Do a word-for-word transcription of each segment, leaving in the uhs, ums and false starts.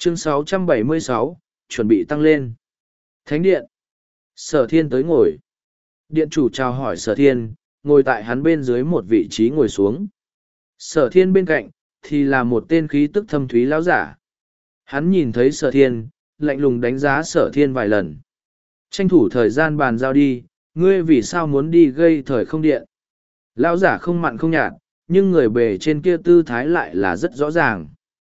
Chương sáu trăm bảy mươi sáu, chuẩn bị tăng lên. Thánh điện. Sở thiên tới ngồi. Điện chủ chào hỏi sở thiên, ngồi tại hắn bên dưới một vị trí ngồi xuống. Sở thiên bên cạnh, thì là một tên khí tức thâm thúy lão giả. Hắn nhìn thấy sở thiên, lạnh lùng đánh giá sở thiên vài lần. Tranh thủ thời gian bàn giao đi, ngươi vì sao muốn đi gây thời không điện. Lão giả không mặn không nhạt, nhưng người bề trên kia tư thái lại là rất rõ ràng.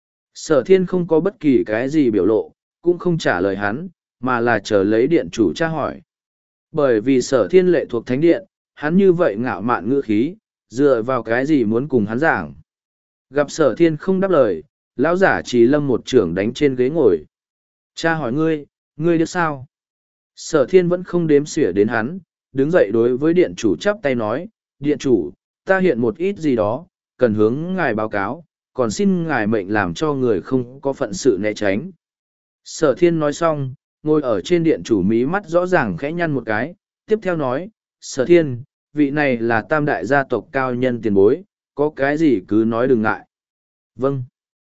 Sở thiên không có bất kỳ cái gì biểu lộ, cũng không trả lời hắn, mà là chờ lấy điện chủ tra hỏi. Bởi vì sở thiên lệ thuộc thánh điện, hắn như vậy ngạo mạn ngữ khí, dựa vào cái gì muốn cùng hắn giảng. Gặp sở thiên không đáp lời, lão giả Trì Lâm một trưởng đánh trên ghế ngồi. Cha hỏi ngươi, ngươi được sao? Sở thiên vẫn không đếm xỉa đến hắn, đứng dậy đối với điện chủ chắp tay nói, điện chủ, ta hiện một ít gì đó, cần hướng ngài báo cáo, còn xin ngài mệnh làm cho người không có phận sự né tránh. Sở thiên nói xong, ngồi ở trên điện chủ mí mắt rõ ràng khẽ nhăn một cái, tiếp theo nói, sở thiên, vị này là tam đại gia tộc cao nhân tiền bối, có cái gì cứ nói đừng ngại. Vâng.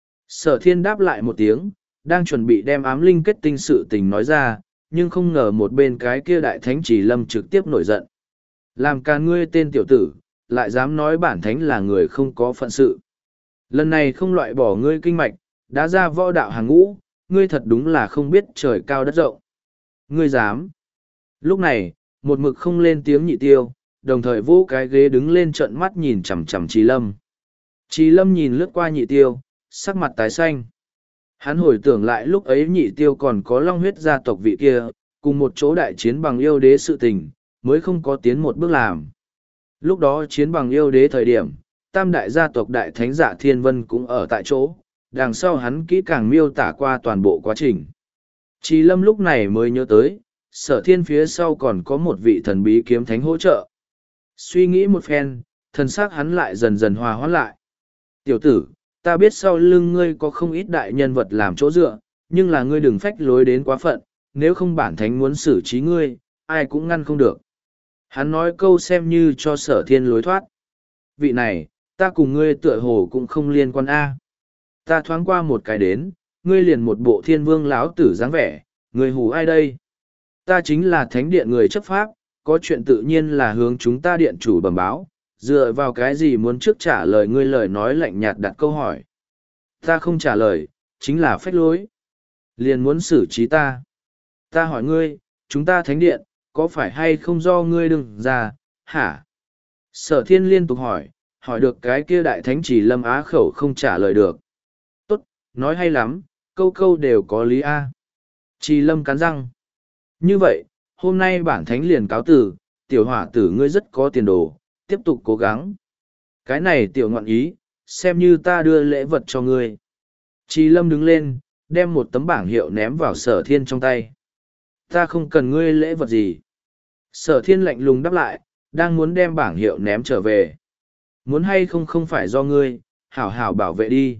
Sở thiên đáp lại một tiếng, đang chuẩn bị đem ám linh kết tinh sự tình nói ra, nhưng không ngờ một bên cái kia đại thánh Chỉ Lâm trực tiếp nổi giận. Làm cả ngươi tên tiểu tử, lại dám nói bản thánh là người không có phận sự. Lần này không loại bỏ ngươi kinh mạch, đã ra võ đạo hàng ngũ, ngươi thật đúng là không biết trời cao đất rộng. Ngươi dám. Lúc này, một mực không lên tiếng nhị tiêu, đồng thời vô cái ghế đứng lên trợn mắt nhìn chằm chằm Trí Lâm. Trí Lâm nhìn lướt qua nhị tiêu, sắc mặt tái xanh. Hắn hồi tưởng lại lúc ấy nhị tiêu còn có long huyết gia tộc vị kia, cùng một chỗ đại chiến bằng yêu đế sự tình, mới không có tiến một bước làm. Lúc đó chiến bằng yêu đế thời điểm, tam đại gia tộc đại thánh giả thiên vân cũng ở tại chỗ, đằng sau hắn kỹ càng miêu tả qua toàn bộ quá trình. Trí Lâm lúc này mới nhớ tới, sở thiên phía sau còn có một vị thần bí kiếm thánh hỗ trợ. Suy nghĩ một phen, thần xác hắn lại dần dần hòa hoãn lại. Tiểu tử, ta biết sau lưng ngươi có không ít đại nhân vật làm chỗ dựa, nhưng là ngươi đừng phách lối đến quá phận, nếu không bản thánh muốn xử trí ngươi, ai cũng ngăn không được. Hắn nói câu xem như cho sở thiên lối thoát. Vị này, ta cùng ngươi tựa hồ cũng không liên quan a. Ta thoáng qua một cái đến, ngươi liền một bộ thiên vương lão tử dáng vẻ, người hù ai đây? Ta chính là thánh điện người chấp pháp, có chuyện tự nhiên là hướng chúng ta điện chủ bẩm báo, dựa vào cái gì muốn trước trả lời ngươi lời nói lạnh nhạt đặt câu hỏi. Ta không trả lời, chính là phách lối. Liền muốn xử trí ta. Ta hỏi ngươi, chúng ta thánh điện, có phải hay không do ngươi đừng ra, hả? Sở thiên liên tục hỏi, hỏi được cái kia đại thánh Chỉ Lâm á khẩu không trả lời được. Tốt, nói hay lắm, câu câu đều có lý a. Chỉ Lâm cắn răng. Như vậy, hôm nay bản thánh liền cáo từ, tiểu hỏa tử ngươi rất có tiền đồ, tiếp tục cố gắng. Cái này tiểu ngọn ý, xem như ta đưa lễ vật cho ngươi. Chỉ Lâm đứng lên, đem một tấm bảng hiệu ném vào sở thiên trong tay. Ta không cần ngươi lễ vật gì. Sở thiên lạnh lùng đáp lại, đang muốn đem bảng hiệu ném trở về. Muốn hay không không phải do ngươi, hảo hảo bảo vệ đi.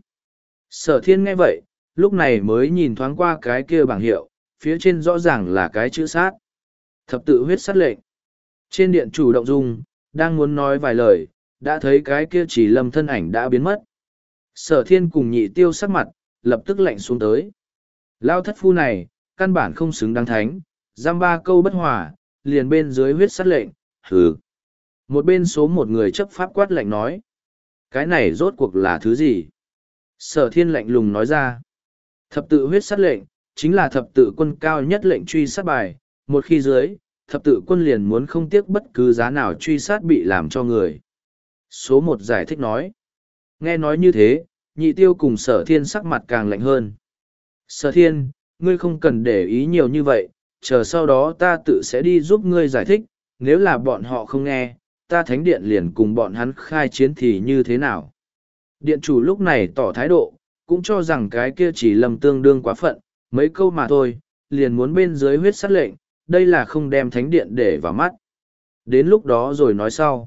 Sở thiên nghe vậy, lúc này mới nhìn thoáng qua cái kia bảng hiệu, phía trên rõ ràng là cái chữ sát. Thập tự huyết sát lệnh. Trên điện chủ động dung, đang muốn nói vài lời, đã thấy cái kia Chỉ Lâm thân ảnh đã biến mất. Sở thiên cùng nhị tiêu sắc mặt, lập tức lạnh xuống tới. Lao thất phu này, căn bản không xứng đáng thánh, giam ba câu bất hòa, liền bên dưới huyết sát lệnh, hừ. Một bên số một người chấp pháp quát lạnh nói. Cái này rốt cuộc là thứ gì? Sở thiên lạnh lùng nói ra. Thập tự huyết sát lệnh, chính là thập tự quân cao nhất lệnh truy sát bài. Một khi dưới, thập tự quân liền muốn không tiếc bất cứ giá nào truy sát bị làm cho người. Số một giải thích nói. Nghe nói như thế, nhị tiêu cùng sở thiên sắc mặt càng lạnh hơn. Sở thiên, ngươi không cần để ý nhiều như vậy, chờ sau đó ta tự sẽ đi giúp ngươi giải thích, nếu là bọn họ không nghe, ta thánh điện liền cùng bọn hắn khai chiến thì như thế nào. Điện chủ lúc này tỏ thái độ, cũng cho rằng cái kia Chỉ Lâm tương đương quá phận, mấy câu mà thôi, liền muốn bên dưới huyết sát lệnh, đây là không đem thánh điện để vào mắt. Đến lúc đó rồi nói sau.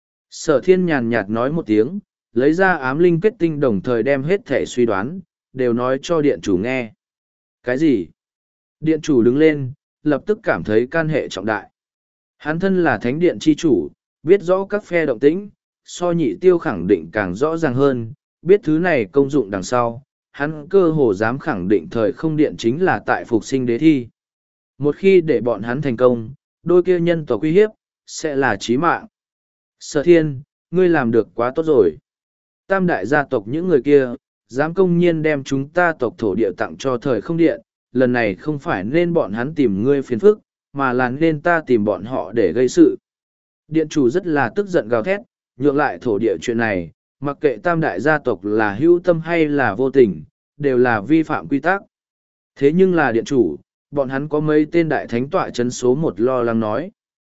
Sở thiên nhàn nhạt nói một tiếng, lấy ra ám linh kết tinh đồng thời đem hết thể suy đoán, đều nói cho điện chủ nghe. Cái gì? Điện chủ đứng lên, lập tức cảm thấy can hệ trọng đại. Hắn thân là thánh điện chi chủ, biết rõ các phe động tĩnh, so nhị tiêu khẳng định càng rõ ràng hơn, biết thứ này công dụng đằng sau, hắn cơ hồ dám khẳng định thời không điện chính là tại phục sinh đế thi. Một khi để bọn hắn thành công, đôi kia nhân tộc uy hiếp, sẽ là chí mạng. Sở thiên, ngươi làm được quá tốt rồi. Tam đại gia tộc những người kia, dám công nhiên đem chúng ta tộc thổ địa tặng cho thời không điện, lần này không phải nên bọn hắn tìm ngươi phiền phức, mà là nên ta tìm bọn họ để gây sự. Điện chủ rất là tức giận gào thét, nhượng lại thổ địa chuyện này, mặc kệ tam đại gia tộc là hữu tâm hay là vô tình, đều là vi phạm quy tắc. Thế nhưng là điện chủ, bọn hắn có mấy tên đại thánh tọa chấn số một lo lắng nói.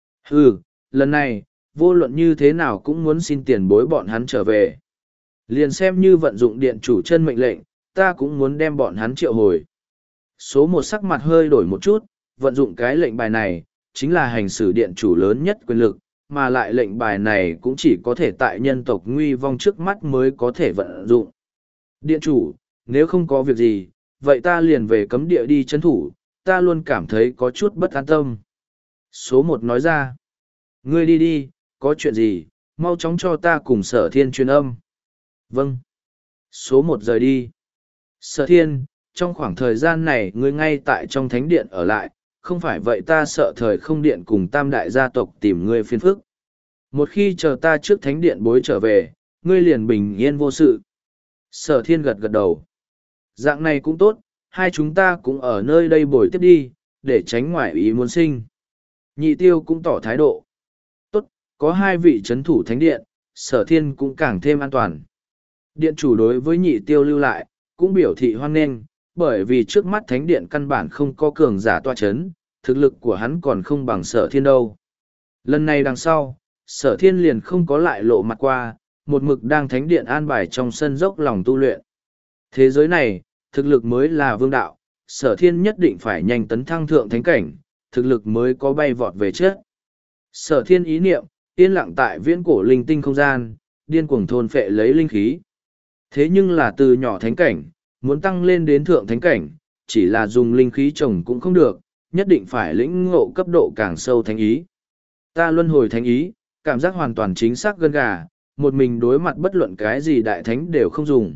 Ừ, lần này, vô luận như thế nào cũng muốn xin tiền bối bọn hắn trở về. Liền xem như vận dụng điện chủ chân mệnh lệnh, ta cũng muốn đem bọn hắn triệu hồi. Số một sắc mặt hơi đổi một chút, vận dụng cái lệnh bài này, chính là hành xử điện chủ lớn nhất quyền lực, mà lại lệnh bài này cũng chỉ có thể tại nhân tộc nguy vong trước mắt mới có thể vận dụng. Điện chủ, nếu không có việc gì, vậy ta liền về cấm địa đi chấn thủ, ta luôn cảm thấy có chút bất an tâm. Số một nói ra, ngươi đi đi, có chuyện gì, mau chóng cho ta cùng sở thiên truyền âm. Vâng. Số một rời đi. Sở thiên, trong khoảng thời gian này ngươi ngay tại trong thánh điện ở lại, không phải vậy ta sợ thời không điện cùng tam đại gia tộc tìm ngươi phiền phức. Một khi chờ ta trước thánh điện bối trở về, ngươi liền bình yên vô sự. Sở thiên gật gật đầu. Dạng này cũng tốt, hai chúng ta cũng ở nơi đây bồi tiếp đi, để tránh ngoại ý muốn sinh. Nhị tiêu cũng tỏ thái độ. Tốt, có hai vị chấn thủ thánh điện, sở thiên cũng càng thêm an toàn. Điện chủ đối với nhị tiêu lưu lại, cũng biểu thị hoan nghênh, bởi vì trước mắt thánh điện căn bản không có cường giả tọa chấn, thực lực của hắn còn không bằng sở thiên đâu. Lần này đằng sau, sở thiên liền không có lại lộ mặt qua, một mực đang thánh điện an bài trong sân dốc lòng tu luyện. Thế giới này, thực lực mới là vương đạo, sở thiên nhất định phải nhanh tấn thăng thượng thánh cảnh, thực lực mới có bay vọt về trước. Sở thiên ý niệm, yên lặng tại viễn cổ linh tinh không gian, điên cuồng thôn phệ lấy linh khí. Thế nhưng là từ nhỏ thánh cảnh, muốn tăng lên đến thượng thánh cảnh, chỉ là dùng linh khí trồng cũng không được, nhất định phải lĩnh ngộ cấp độ càng sâu thánh ý. Ta luân hồi thánh ý, cảm giác hoàn toàn chính xác gân gà, một mình đối mặt bất luận cái gì đại thánh đều không dùng.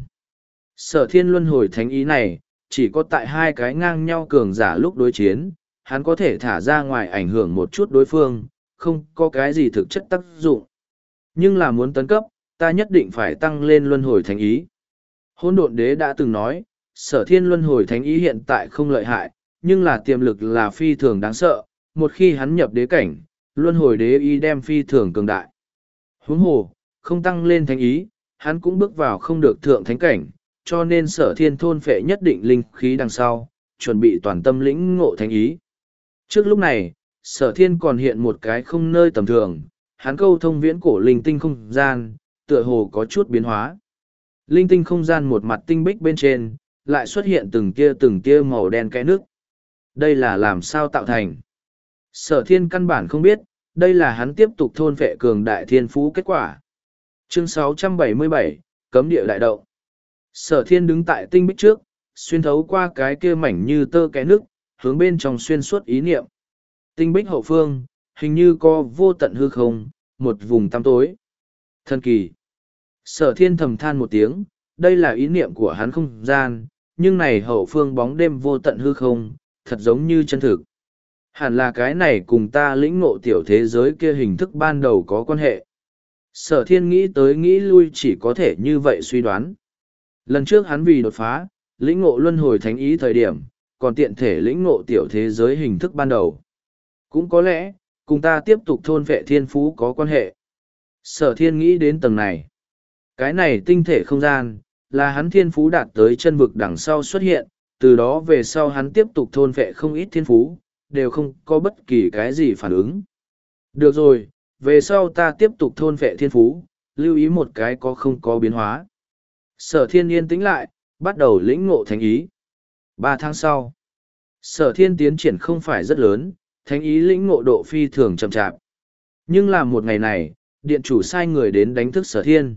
Sở thiên luân hồi thánh ý này, chỉ có tại hai cái ngang nhau cường giả lúc đối chiến, hắn có thể thả ra ngoài ảnh hưởng một chút đối phương, không có cái gì thực chất tác dụng. Nhưng là muốn tấn cấp, ta nhất định phải tăng lên luân hồi thánh ý. Hôn độn đế đã từng nói, sở thiên luân hồi thánh ý hiện tại không lợi hại, nhưng là tiềm lực là phi thường đáng sợ, một khi hắn nhập đế cảnh, luân hồi đế ý đem phi thường cường đại. Huống hồ, không tăng lên thánh ý, hắn cũng bước vào không được thượng thánh cảnh, cho nên sở thiên thôn phệ nhất định linh khí đằng sau, chuẩn bị toàn tâm lĩnh ngộ thánh ý. Trước lúc này, sở thiên còn hiện một cái không nơi tầm thường, hắn câu thông viễn cổ linh tinh không gian, tựa hồ có chút biến hóa. Linh tinh không gian một mặt tinh bích bên trên, lại xuất hiện từng tia từng tia màu đen kẽ nước. Đây là làm sao tạo thành? Sở thiên căn bản không biết, đây là hắn tiếp tục thôn phệ cường đại thiên phú kết quả. Chương sáu trăm bảy mươi bảy, Cấm địa đại động. Sở thiên đứng tại tinh bích trước, xuyên thấu qua cái kia mảnh như tơ kẽ nước, hướng bên trong xuyên suốt ý niệm. Tinh bích hậu phương, hình như có vô tận hư không, một vùng tăm tối. Thần kỳ. Sở thiên thầm than một tiếng, đây là ý niệm của hắn không gian, nhưng này hậu phương bóng đêm vô tận hư không, thật giống như chân thực. Hẳn là cái này cùng ta lĩnh ngộ tiểu thế giới kia hình thức ban đầu có quan hệ. Sở thiên nghĩ tới nghĩ lui chỉ có thể như vậy suy đoán. Lần trước hắn vì đột phá, lĩnh ngộ luân hồi thánh ý thời điểm, còn tiện thể lĩnh ngộ tiểu thế giới hình thức ban đầu. Cũng có lẽ, cùng ta tiếp tục thôn vệ thiên phú có quan hệ. Sở thiên nghĩ đến tầng này. Cái này tinh thể không gian, là hắn thiên phú đạt tới chân vực đằng sau xuất hiện, từ đó về sau hắn tiếp tục thôn vệ không ít thiên phú, đều không có bất kỳ cái gì phản ứng. Được rồi, về sau ta tiếp tục thôn vệ thiên phú, lưu ý một cái có không có biến hóa. Sở thiên yên tĩnh lại, bắt đầu lĩnh ngộ thánh ý. Ba tháng sau, sở thiên tiến triển không phải rất lớn, thánh ý lĩnh ngộ độ phi thường chậm chạp. Nhưng là một ngày này, điện chủ sai người đến đánh thức sở thiên.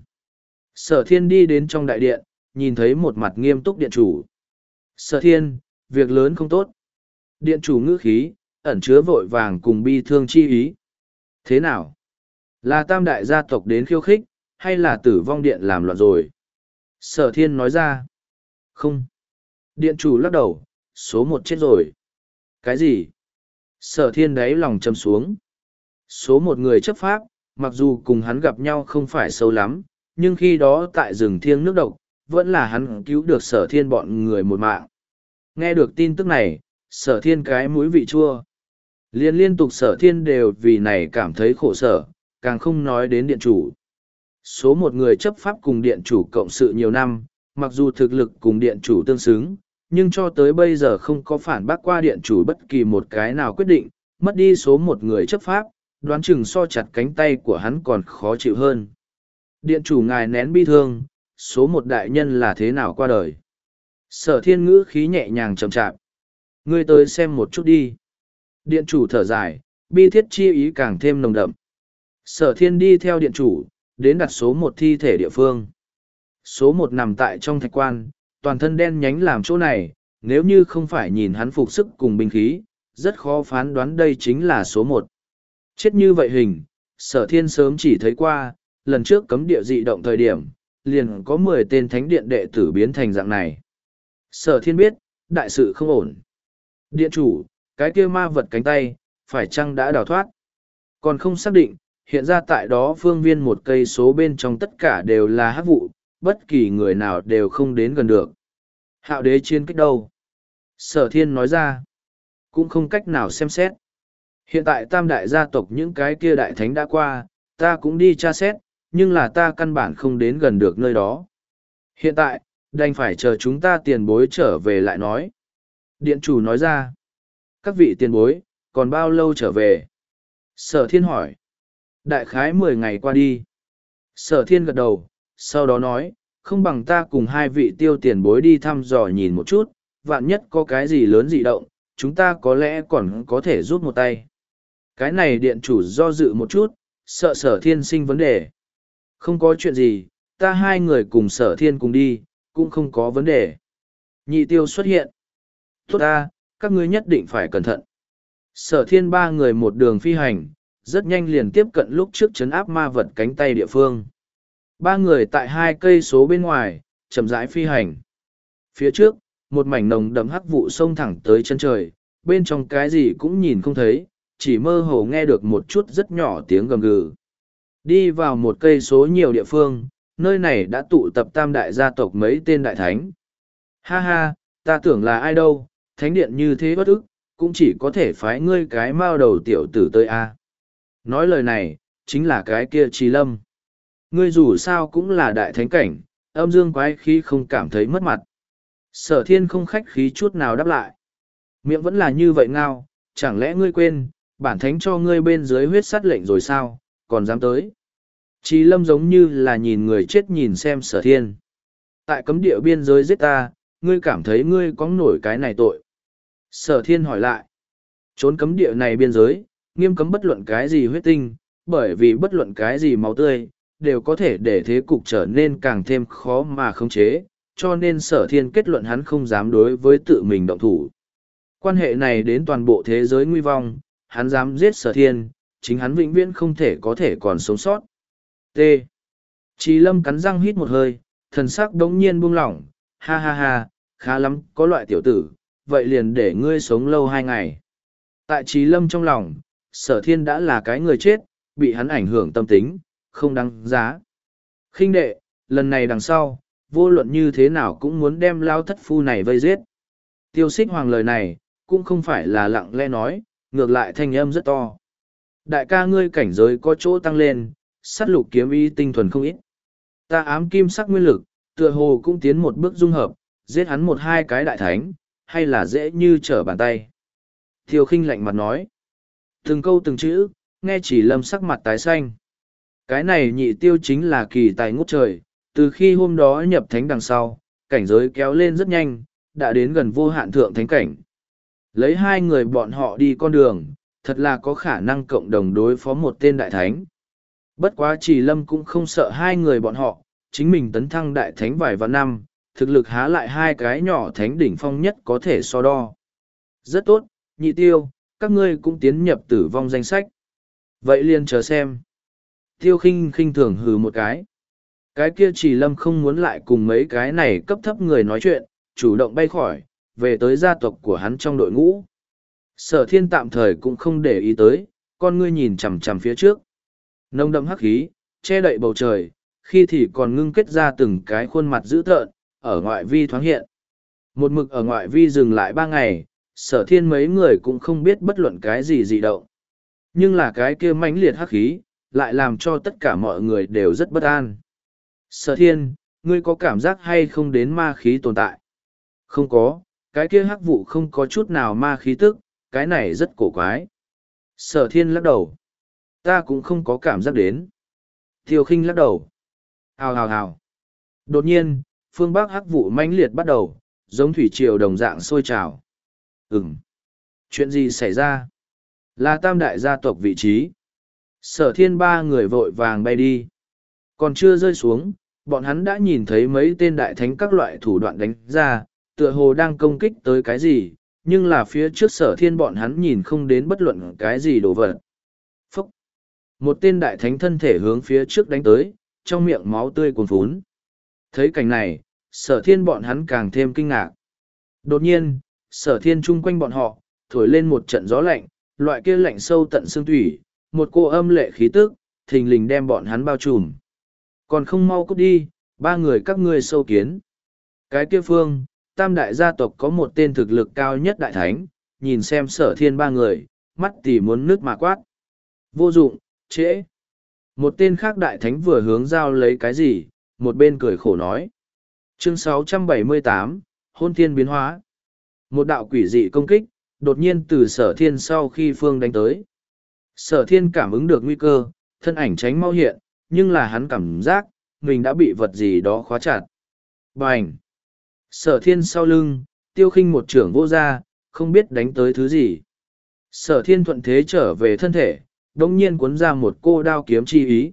Sở thiên đi đến trong đại điện, nhìn thấy một mặt nghiêm túc điện chủ. Sở thiên, việc lớn không tốt. Điện chủ ngữ khí, ẩn chứa vội vàng cùng bi thương chi ý. Thế nào? Là tam đại gia tộc đến khiêu khích, hay là tử vong điện làm loạn rồi? Sở thiên nói ra. Không. Điện chủ lắc đầu, số một chết rồi. Cái gì? Sở thiên đáy lòng châm xuống. Số một người chấp pháp, mặc dù cùng hắn gặp nhau không phải sâu lắm, nhưng khi đó tại rừng thiêng nước độc, vẫn là hắn cứu được sở thiên bọn người một mạng. Nghe được tin tức này, sở thiên cái mũi vị chua. Liên liên tục sở thiên đều vì này cảm thấy khổ sở, càng không nói đến điện chủ. Số một người chấp pháp cùng điện chủ cộng sự nhiều năm, mặc dù thực lực cùng điện chủ tương xứng, nhưng cho tới bây giờ không có phản bác qua điện chủ bất kỳ một cái nào quyết định, mất đi số một người chấp pháp, đoán chừng so chặt cánh tay của hắn còn khó chịu hơn. Điện chủ ngài nén bi thương, số một đại nhân là thế nào qua đời. Sở thiên ngữ khí nhẹ nhàng chậm chạp. Ngươi tới xem một chút đi. Điện chủ thở dài, bi thiết chi ý càng thêm nồng đậm. Sở thiên đi theo điện chủ, đến đặt số một thi thể địa phương. Số một nằm tại trong thạch quan, toàn thân đen nhánh làm chỗ này, nếu như không phải nhìn hắn phục sức cùng binh khí, rất khó phán đoán đây chính là số một. Chết như vậy hình, sở thiên sớm chỉ thấy qua, lần trước cấm địa dị động thời điểm, liền có mười tên thánh điện đệ tử biến thành dạng này. Sở thiên biết, đại sự không ổn. Điện chủ, cái kia ma vật cánh tay, phải chăng đã đào thoát? Còn không xác định, hiện ra tại đó phương viên một cây số bên trong tất cả đều là hắc vụ, bất kỳ người nào đều không đến gần được. Hạo đế chiến kích đâu? Sở thiên nói ra, cũng không cách nào xem xét. Hiện tại tam đại gia tộc những cái kia đại thánh đã qua, ta cũng đi tra xét, nhưng là ta căn bản không đến gần được nơi đó. Hiện tại, đành phải chờ chúng ta tiền bối trở về lại nói. Điện chủ nói ra, các vị tiền bối, còn bao lâu trở về? Sở thiên hỏi. Đại khái mười ngày qua đi. Sở thiên gật đầu, sau đó nói, không bằng ta cùng hai vị tiêu tiền bối đi thăm dò nhìn một chút, vạn nhất có cái gì lớn dị động, chúng ta có lẽ còn có thể giúp một tay. Cái này điện chủ do dự một chút, sợ sở thiên sinh vấn đề. Không có chuyện gì, ta hai người cùng sở thiên cùng đi, cũng không có vấn đề. Nhị tiêu xuất hiện. Tốt ta, các ngươi nhất định phải cẩn thận. Sở thiên ba người một đường phi hành, rất nhanh liền tiếp cận lúc trước chấn áp ma vật cánh tay địa phương. Ba người tại hai cây số bên ngoài, chậm rãi phi hành. Phía trước, một mảnh nồng đậm hắc vụ xông thẳng tới chân trời, bên trong cái gì cũng nhìn không thấy, chỉ mơ hồ nghe được một chút rất nhỏ tiếng gầm gừ. Đi vào một cây số nhiều địa phương, nơi này đã tụ tập tam đại gia tộc mấy tên đại thánh. Ha ha, ta tưởng là ai đâu, thánh điện như thế bất ức, cũng chỉ có thể phái ngươi cái mao đầu tiểu tử tới a. Nói lời này, chính là cái kia Trì Lâm. Ngươi dù sao cũng là đại thánh cảnh, âm dương quái khí không cảm thấy mất mặt. Sở thiên không khách khí chút nào đáp lại. Miệng vẫn là như vậy ngao, chẳng lẽ ngươi quên, bản thánh cho ngươi bên dưới huyết sát lệnh rồi sao, còn dám tới. Trì Lâm giống như là nhìn người chết nhìn xem sở thiên. Tại cấm địa biên giới giết ta, ngươi cảm thấy ngươi có nổi cái này tội. Sở thiên hỏi lại. Trốn cấm địa này biên giới, nghiêm cấm bất luận cái gì huyết tinh, bởi vì bất luận cái gì máu tươi, đều có thể để thế cục trở nên càng thêm khó mà khống chế, cho nên sở thiên kết luận hắn không dám đối với tự mình động thủ. Quan hệ này đến toàn bộ thế giới nguy vong, hắn dám giết sở thiên, chính hắn vĩnh viễn không thể có thể còn sống sót. T. Trì Lâm cắn răng hít một hơi, thần sắc đống nhiên buông lỏng, ha ha ha, khá lắm, có loại tiểu tử, vậy liền để ngươi sống lâu hai ngày. Tại Trì Lâm trong lòng, sở thiên đã là cái người chết, bị hắn ảnh hưởng tâm tính, không đáng giá. Khinh đệ, lần này đằng sau, vô luận như thế nào cũng muốn đem lao thất phu này vây giết. Tiêu Xích Hoàng lời này, cũng không phải là lặng lẽ nói, ngược lại thanh âm rất to. Đại ca ngươi cảnh giới có chỗ tăng lên, sát lục kiếm ý tinh thuần không ít. Ta ám kim sắc nguyên lực, tựa hồ cũng tiến một bước dung hợp, giết hắn một hai cái đại thánh, hay là dễ như trở bàn tay. Tiêu Khinh lạnh mặt nói. Từng câu từng chữ, nghe Chỉ Lâm sắc mặt tái xanh. Cái này nhị tiêu chính là kỳ tài ngút trời, từ khi hôm đó nhập thánh đằng sau, cảnh giới kéo lên rất nhanh, đã đến gần vô hạn thượng thánh cảnh. Lấy hai người bọn họ đi con đường, thật là có khả năng cộng đồng đối phó một tên đại thánh. Bất quá Chỉ Lâm cũng không sợ hai người bọn họ, chính mình tấn thăng đại thánh vài vạn năm, thực lực há lại hai cái nhỏ thánh đỉnh phong nhất có thể so đo. Rất tốt, nhị tiêu, các ngươi cũng tiến nhập tử vong danh sách. Vậy liền chờ xem. Tiêu Khinh khinh thường hừ một cái. Cái kia Chỉ Lâm không muốn lại cùng mấy cái này cấp thấp người nói chuyện, chủ động bay khỏi, về tới gia tộc của hắn trong đội ngũ. Sở thiên tạm thời cũng không để ý tới, con ngươi nhìn chằm chằm phía trước. Nông đậm hắc khí, che đậy bầu trời, khi thì còn ngưng kết ra từng cái khuôn mặt dữ tợn, ở ngoại vi thoáng hiện. Một mực ở ngoại vi dừng lại ba ngày, sở thiên mấy người cũng không biết bất luận cái gì dị động. Nhưng là cái kia mãnh liệt hắc khí, lại làm cho tất cả mọi người đều rất bất an. Sở thiên, ngươi có cảm giác hay không đến ma khí tồn tại? Không có, cái kia hắc vụ không có chút nào ma khí tức, cái này rất cổ quái. Sở thiên lắc đầu. Ta cũng không có cảm giác đến. Tiêu khinh lắc đầu. Hào hào hào. Đột nhiên, phương Bắc hắc vụ mãnh liệt bắt đầu, giống thủy triều đồng dạng sôi trào. Ừm. Chuyện gì xảy ra? Là tam đại gia tộc vị trí. Sở thiên ba người vội vàng bay đi. Còn chưa rơi xuống, bọn hắn đã nhìn thấy mấy tên đại thánh các loại thủ đoạn đánh ra, tựa hồ đang công kích tới cái gì, nhưng là phía trước sở thiên bọn hắn nhìn không đến bất luận cái gì đồ vật. Phúc! Một tên đại thánh thân thể hướng phía trước đánh tới, trong miệng máu tươi cuồn phún. Thấy cảnh này, sở thiên bọn hắn càng thêm kinh ngạc. Đột nhiên, sở thiên chung quanh bọn họ, thổi lên một trận gió lạnh, loại kia lạnh sâu tận xương thủy, một cô âm lệ khí tức, thình lình đem bọn hắn bao trùm. Còn không mau cút đi, ba người các ngươi sâu kiến. Cái kia phương, tam đại gia tộc có một tên thực lực cao nhất đại thánh, nhìn xem sở thiên ba người, mắt tỉ muốn nước mà quát. Vô dụng, trễ. Một tên khác đại thánh vừa hướng giao lấy cái gì, một bên cười khổ nói. Chương sáu trăm bảy mươi tám, Hôn Thiên biến hóa. Một đạo quỷ dị công kích, đột nhiên từ sở thiên sau khi phương đánh tới. Sở thiên cảm ứng được nguy cơ, thân ảnh tránh mau hiện, nhưng là hắn cảm giác, mình đã bị vật gì đó khóa chặt. Bành! Sở thiên sau lưng, tiêu khinh một trưởng vô ra, không biết đánh tới thứ gì. Sở thiên thuận thế trở về thân thể, đồng nhiên cuốn ra một cô đao kiếm chi ý.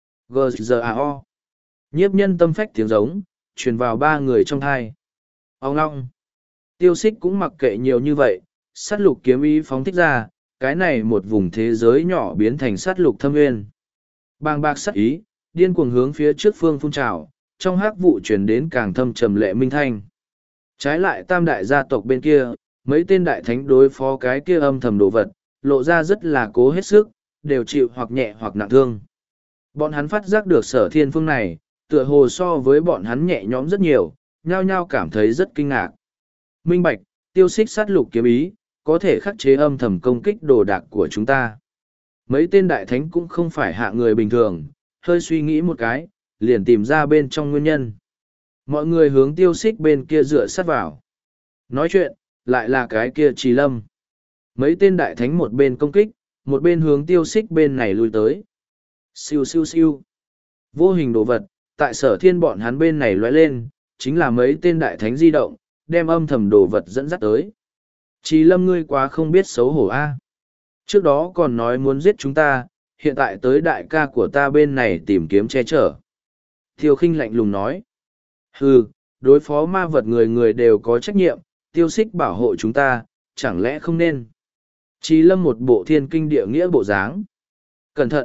G G A O. Nhiếp nhân tâm phách tiếng giống, truyền vào ba người trong thai. Ông long. Tiêu xích cũng mặc kệ nhiều như vậy, sát lục kiếm ý phóng thích ra, cái này một vùng thế giới nhỏ biến thành sát lục thâm nguyên. Bàng bạc sát ý, điên cuồng hướng phía trước phương phun trào, trong hắc vụ truyền đến càng thâm trầm lệ minh thanh. Trái lại tam đại gia tộc bên kia, mấy tên đại thánh đối phó cái kia âm thầm đồ vật, lộ ra rất là cố hết sức, đều chịu hoặc nhẹ hoặc nặng thương. Bọn hắn phát giác được sở thiên phương này, tựa hồ so với bọn hắn nhẹ nhõm rất nhiều, nhao nhao cảm thấy rất kinh ngạc. Minh bạch, tiêu xích sát lục kiếm ý, có thể khắc chế âm thầm công kích đồ đạc của chúng ta. Mấy tên đại thánh cũng không phải hạ người bình thường, hơi suy nghĩ một cái, liền tìm ra bên trong nguyên nhân. Mọi người hướng tiêu xích bên kia dựa sát vào. Nói chuyện, lại là cái kia Trì Lâm. Mấy tên đại thánh một bên công kích, một bên hướng tiêu xích bên này lui tới. Siêu siêu siêu. Vô hình đồ vật, tại sở thiên bọn hắn bên này lóe lên, chính là mấy tên đại thánh di động, đem âm thầm đồ vật dẫn dắt tới. Trì Lâm ngươi quá không biết xấu hổ a. Trước đó còn nói muốn giết chúng ta, hiện tại tới đại ca của ta bên này tìm kiếm che chở. Tiêu khinh lạnh lùng nói. Hừ, đối phó ma vật người người đều có trách nhiệm, tiêu xích bảo hộ chúng ta, chẳng lẽ không nên. Trì Lâm một bộ thiên kinh địa nghĩa bộ dáng. Cẩn thận.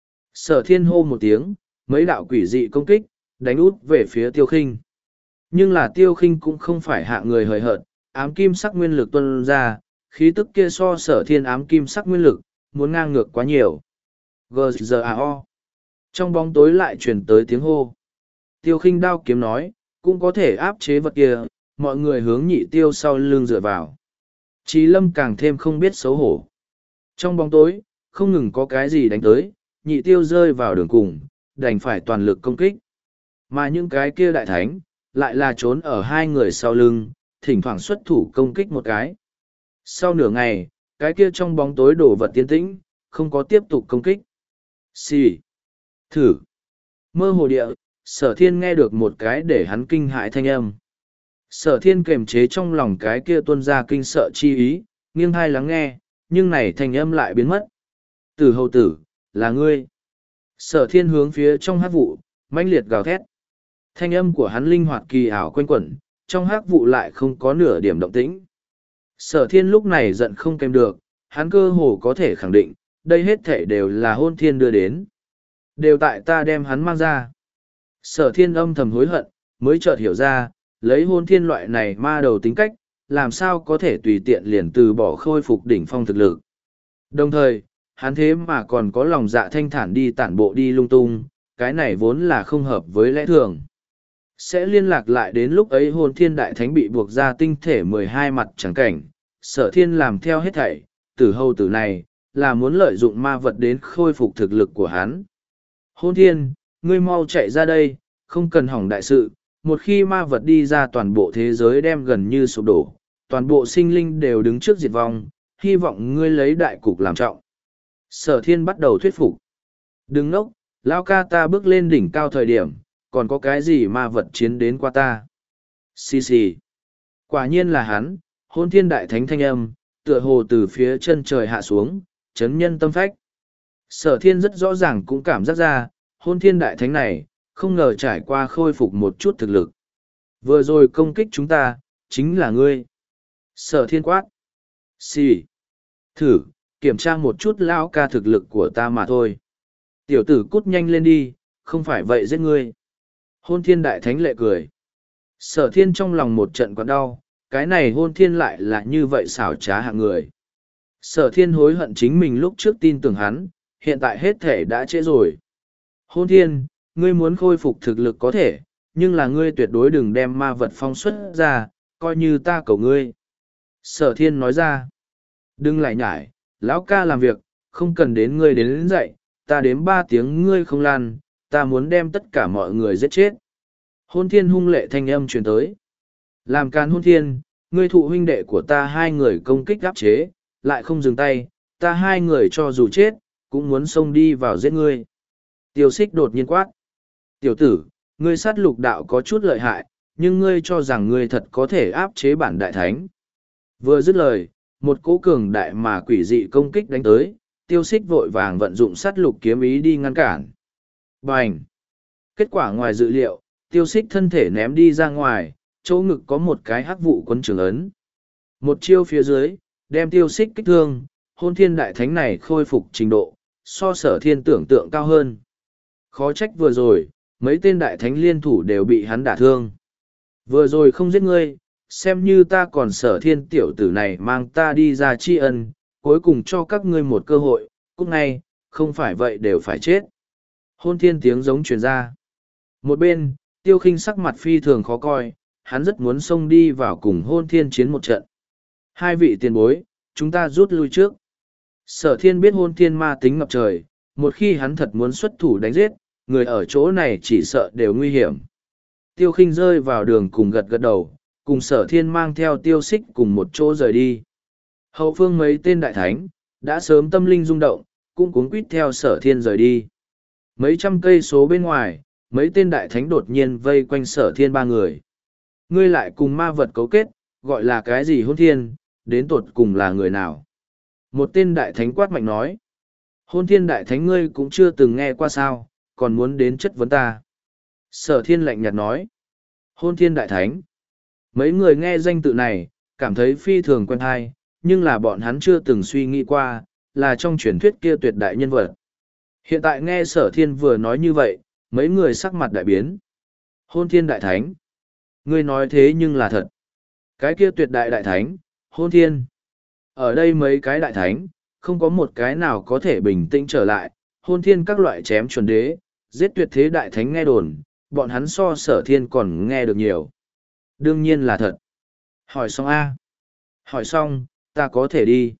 Sở thiên hô một tiếng, mấy đạo quỷ dị công kích, đánh út về phía tiêu khinh. Nhưng là tiêu khinh cũng không phải hạ người hời hợt, ám kim sắc nguyên lực tuân ra, khí tức kia so sở thiên ám kim sắc nguyên lực, muốn ngang ngược quá nhiều. G G A O. Trong bóng tối lại truyền tới tiếng hô. Tiêu khinh đao kiếm nói, cũng có thể áp chế vật kia, mọi người hướng nhị tiêu sau lưng dựa vào. Trí Lâm càng thêm không biết xấu hổ. Trong bóng tối, không ngừng có cái gì đánh tới, nhị tiêu rơi vào đường cùng, đành phải toàn lực công kích. Mà những cái kia đại thánh, lại là trốn ở hai người sau lưng, thỉnh thoảng xuất thủ công kích một cái. Sau nửa ngày, cái kia trong bóng tối đổ vật tiến tĩnh, không có tiếp tục công kích. Xì. Thử. Mơ hồ địa, sở thiên nghe được một cái để hắn kinh hãi thanh âm. Sở thiên kềm chế trong lòng cái kia tuôn ra kinh sợ chi ý, nghiêng hai lắng nghe, nhưng này thanh âm lại biến mất. Tử hầu tử, là ngươi. Sở thiên hướng phía trong hát vụ, mãnh liệt gào thét. Thanh âm của hắn linh hoạt kỳ ảo quanh quẩn, trong hát vụ lại không có nửa điểm động tĩnh. Sở thiên lúc này giận không kèm được, hắn cơ hồ có thể khẳng định, đây hết thể đều là hôn thiên đưa đến. Đều tại ta đem hắn mang ra. Sở thiên âm thầm hối hận, mới chợt hiểu ra, lấy hôn thiên loại này ma đầu tính cách, làm sao có thể tùy tiện liền từ bỏ khôi phục đỉnh phong thực lực. Đồng thời, hắn thế mà còn có lòng dạ thanh thản đi tản bộ đi lung tung, cái này vốn là không hợp với lẽ thường. Sẽ liên lạc lại đến lúc ấy hôn thiên đại thánh bị buộc ra tinh thể mười hai mặt chẳng cảnh, sở thiên làm theo hết thảy, tử hầu tử này, là muốn lợi dụng ma vật đến khôi phục thực lực của hắn. Hôn thiên, ngươi mau chạy ra đây, không cần hỏng đại sự, một khi ma vật đi ra toàn bộ thế giới đem gần như sụp đổ, toàn bộ sinh linh đều đứng trước diệt vong, hy vọng ngươi lấy đại cục làm trọng. Sở thiên bắt đầu thuyết phục. Đừng nốc, lão ca ta bước lên đỉnh cao thời điểm, còn có cái gì ma vật chiến đến qua ta. Xì xì. Quả nhiên là hắn, hôn thiên đại thánh thanh âm, tựa hồ từ phía chân trời hạ xuống, chấn nhân tâm phách. Sở thiên rất rõ ràng cũng cảm giác ra, hôn thiên đại thánh này, không ngờ trải qua khôi phục một chút thực lực. Vừa rồi công kích chúng ta, chính là ngươi. Sở thiên quát. Xì. Thử, kiểm tra một chút lão ca thực lực của ta mà thôi. Tiểu tử cút nhanh lên đi, không phải vậy giết ngươi. Hôn thiên đại thánh lệ cười. Sở thiên trong lòng một trận quặn đau, cái này hôn thiên lại là như vậy xảo trá hạng người. Sở thiên hối hận chính mình lúc trước tin tưởng hắn, hiện tại hết thể đã trễ rồi. Hôn thiên, ngươi muốn khôi phục thực lực có thể, nhưng là ngươi tuyệt đối đừng đem ma vật phong xuất ra, coi như ta cầu ngươi. Sở thiên nói ra, đừng lại nhải, lão ca làm việc, không cần đến ngươi đến, đến dậy, ta đếm ba tiếng ngươi không lan, ta muốn đem tất cả mọi người giết chết. Hôn thiên hung lệ thanh âm truyền tới. Làm can hôn thiên, ngươi thụ huynh đệ của ta hai người công kích áp chế, lại không dừng tay, ta hai người cho dù chết, cũng muốn xông đi vào giết ngươi. Tiêu xích đột nhiên quát. Tiểu tử, ngươi sát lục đạo có chút lợi hại, nhưng ngươi cho rằng ngươi thật có thể áp chế bản đại thánh. Vừa dứt lời, một cỗ cường đại mà quỷ dị công kích đánh tới, tiêu xích vội vàng vận dụng sát lục kiếm ý đi ngăn cản. Bành! Kết quả ngoài dự liệu, tiêu xích thân thể ném đi ra ngoài, chỗ ngực có một cái hắc vụ quấn trường ấn. Một chiêu phía dưới, đem tiêu xích kích thương, hôn thiên đại thánh này khôi phục trình độ, so sở thiên tưởng tượng cao hơn. Khó trách vừa rồi, mấy tên đại thánh liên thủ đều bị hắn đả thương. Vừa rồi không giết ngươi, xem như ta còn sở thiên tiểu tử này mang ta đi ra tri ân, cuối cùng cho các ngươi một cơ hội, cúc ngay, không phải vậy đều phải chết. Hôn thiên tiếng giống truyền ra. Một bên, tiêu khinh sắc mặt phi thường khó coi, hắn rất muốn xông đi vào cùng hôn thiên chiến một trận. Hai vị tiền bối, chúng ta rút lui trước. Sở thiên biết hôn thiên ma tính ngập trời, một khi hắn thật muốn xuất thủ đánh giết, người ở chỗ này chỉ sợ đều nguy hiểm. Tiêu khinh rơi vào đường cùng gật gật đầu, cùng sở thiên mang theo tiêu xích cùng một chỗ rời đi. Hậu phương mấy tên đại thánh, đã sớm tâm linh rung động, cũng cuống quýt theo sở thiên rời đi. Mấy trăm cây số bên ngoài, mấy tên đại thánh đột nhiên vây quanh sở thiên ba người. Ngươi lại cùng ma vật cấu kết, gọi là cái gì hôn thiên, đến tột cùng là người nào? Một tên đại thánh quát mạnh nói. Hôn thiên đại thánh ngươi cũng chưa từng nghe qua sao, còn muốn đến chất vấn ta. Sở thiên lạnh nhạt nói. Hôn thiên đại thánh. Mấy người nghe danh tự này, cảm thấy phi thường quen hay, nhưng là bọn hắn chưa từng suy nghĩ qua, là trong truyền thuyết kia tuyệt đại nhân vật. Hiện tại nghe sở thiên vừa nói như vậy, mấy người sắc mặt đại biến. Hôn thiên đại thánh. Ngươi nói thế nhưng là thật. Cái kia tuyệt đại đại thánh, hôn thiên. Ở đây mấy cái đại thánh, không có một cái nào có thể bình tĩnh trở lại, hôn thiên các loại chém chuẩn đế, giết tuyệt thế đại thánh nghe đồn, bọn hắn so sở thiên còn nghe được nhiều. Đương nhiên là thật. Hỏi xong A. Hỏi xong, ta có thể đi.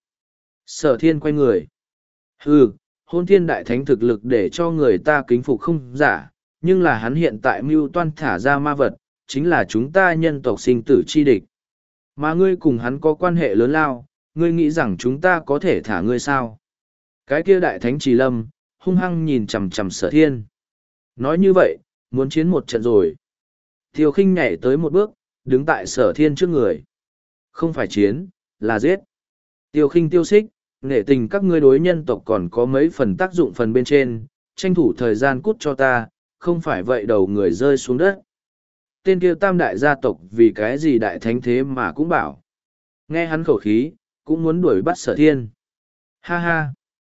Sở thiên quay người. Hừ, hôn thiên đại thánh thực lực để cho người ta kính phục không giả, nhưng là hắn hiện tại mưu toan thả ra ma vật, chính là chúng ta nhân tộc sinh tử chi địch. Mà ngươi cùng hắn có quan hệ lớn lao, ngươi nghĩ rằng chúng ta có thể thả ngươi sao? Cái kia đại thánh trì lâm, hung hăng nhìn chằm chằm sở thiên. Nói như vậy, muốn chiến một trận rồi. Tiêu khinh nhảy tới một bước, đứng tại sở thiên trước người. Không phải chiến, là giết. Tiêu khinh tiêu xích, nể tình các ngươi đối nhân tộc còn có mấy phần tác dụng phần bên trên, tranh thủ thời gian cút cho ta, không phải vậy đầu người rơi xuống đất. Tên kia tam đại gia tộc vì cái gì đại thánh thế mà cũng bảo. Nghe hắn khẩu khí, cũng muốn đuổi bắt sở thiên. Ha ha!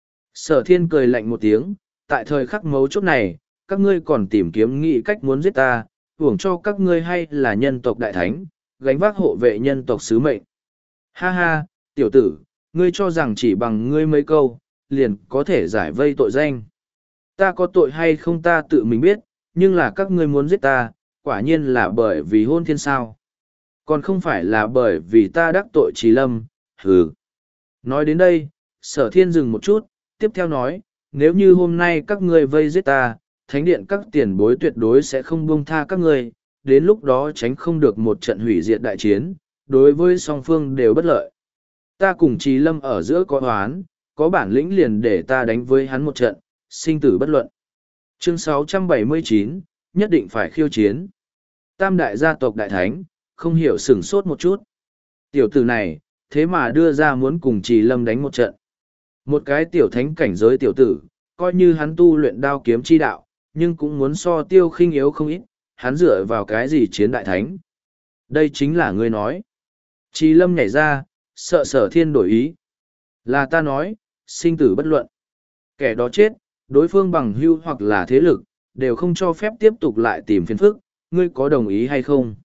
Sở thiên cười lạnh một tiếng, tại thời khắc mấu chốt này, các ngươi còn tìm kiếm nghĩ cách muốn giết ta, hưởng cho các ngươi hay là nhân tộc đại thánh, gánh vác hộ vệ nhân tộc sứ mệnh. Ha ha, tiểu tử, ngươi cho rằng chỉ bằng ngươi mấy câu, liền có thể giải vây tội danh. Ta có tội hay không ta tự mình biết, nhưng là các ngươi muốn giết ta, quả nhiên là bởi vì hôn thiên sao. Còn không phải là bởi vì ta đắc tội Trí Lâm, hừ. Nói đến đây, sở thiên dừng một chút, tiếp theo nói, nếu như hôm nay các ngươi vây giết ta, thánh điện các tiền bối tuyệt đối sẽ không buông tha các ngươi, đến lúc đó tránh không được một trận hủy diệt đại chiến, đối với song phương đều bất lợi. Ta cùng Trí Lâm ở giữa có oán, có bản lĩnh liền để ta đánh với hắn một trận, sinh tử bất luận. Chương sáu trăm bảy mươi chín, nhất định phải khiêu chiến. Tam đại gia tộc đại thánh, không hiểu sửng sốt một chút. Tiểu tử này, thế mà đưa ra muốn cùng Trì Lâm đánh một trận. Một cái tiểu thánh cảnh giới tiểu tử, coi như hắn tu luyện đao kiếm chi đạo, nhưng cũng muốn so Tiêu Khinh yếu không ít, hắn dựa vào cái gì chiến đại thánh. Đây chính là ngươi nói. Trì Lâm nhảy ra, sợ sở thiên đổi ý. Là ta nói, sinh tử bất luận. Kẻ đó chết, đối phương bằng hưu hoặc là thế lực, đều không cho phép tiếp tục lại tìm phiền phức, ngươi có đồng ý hay không?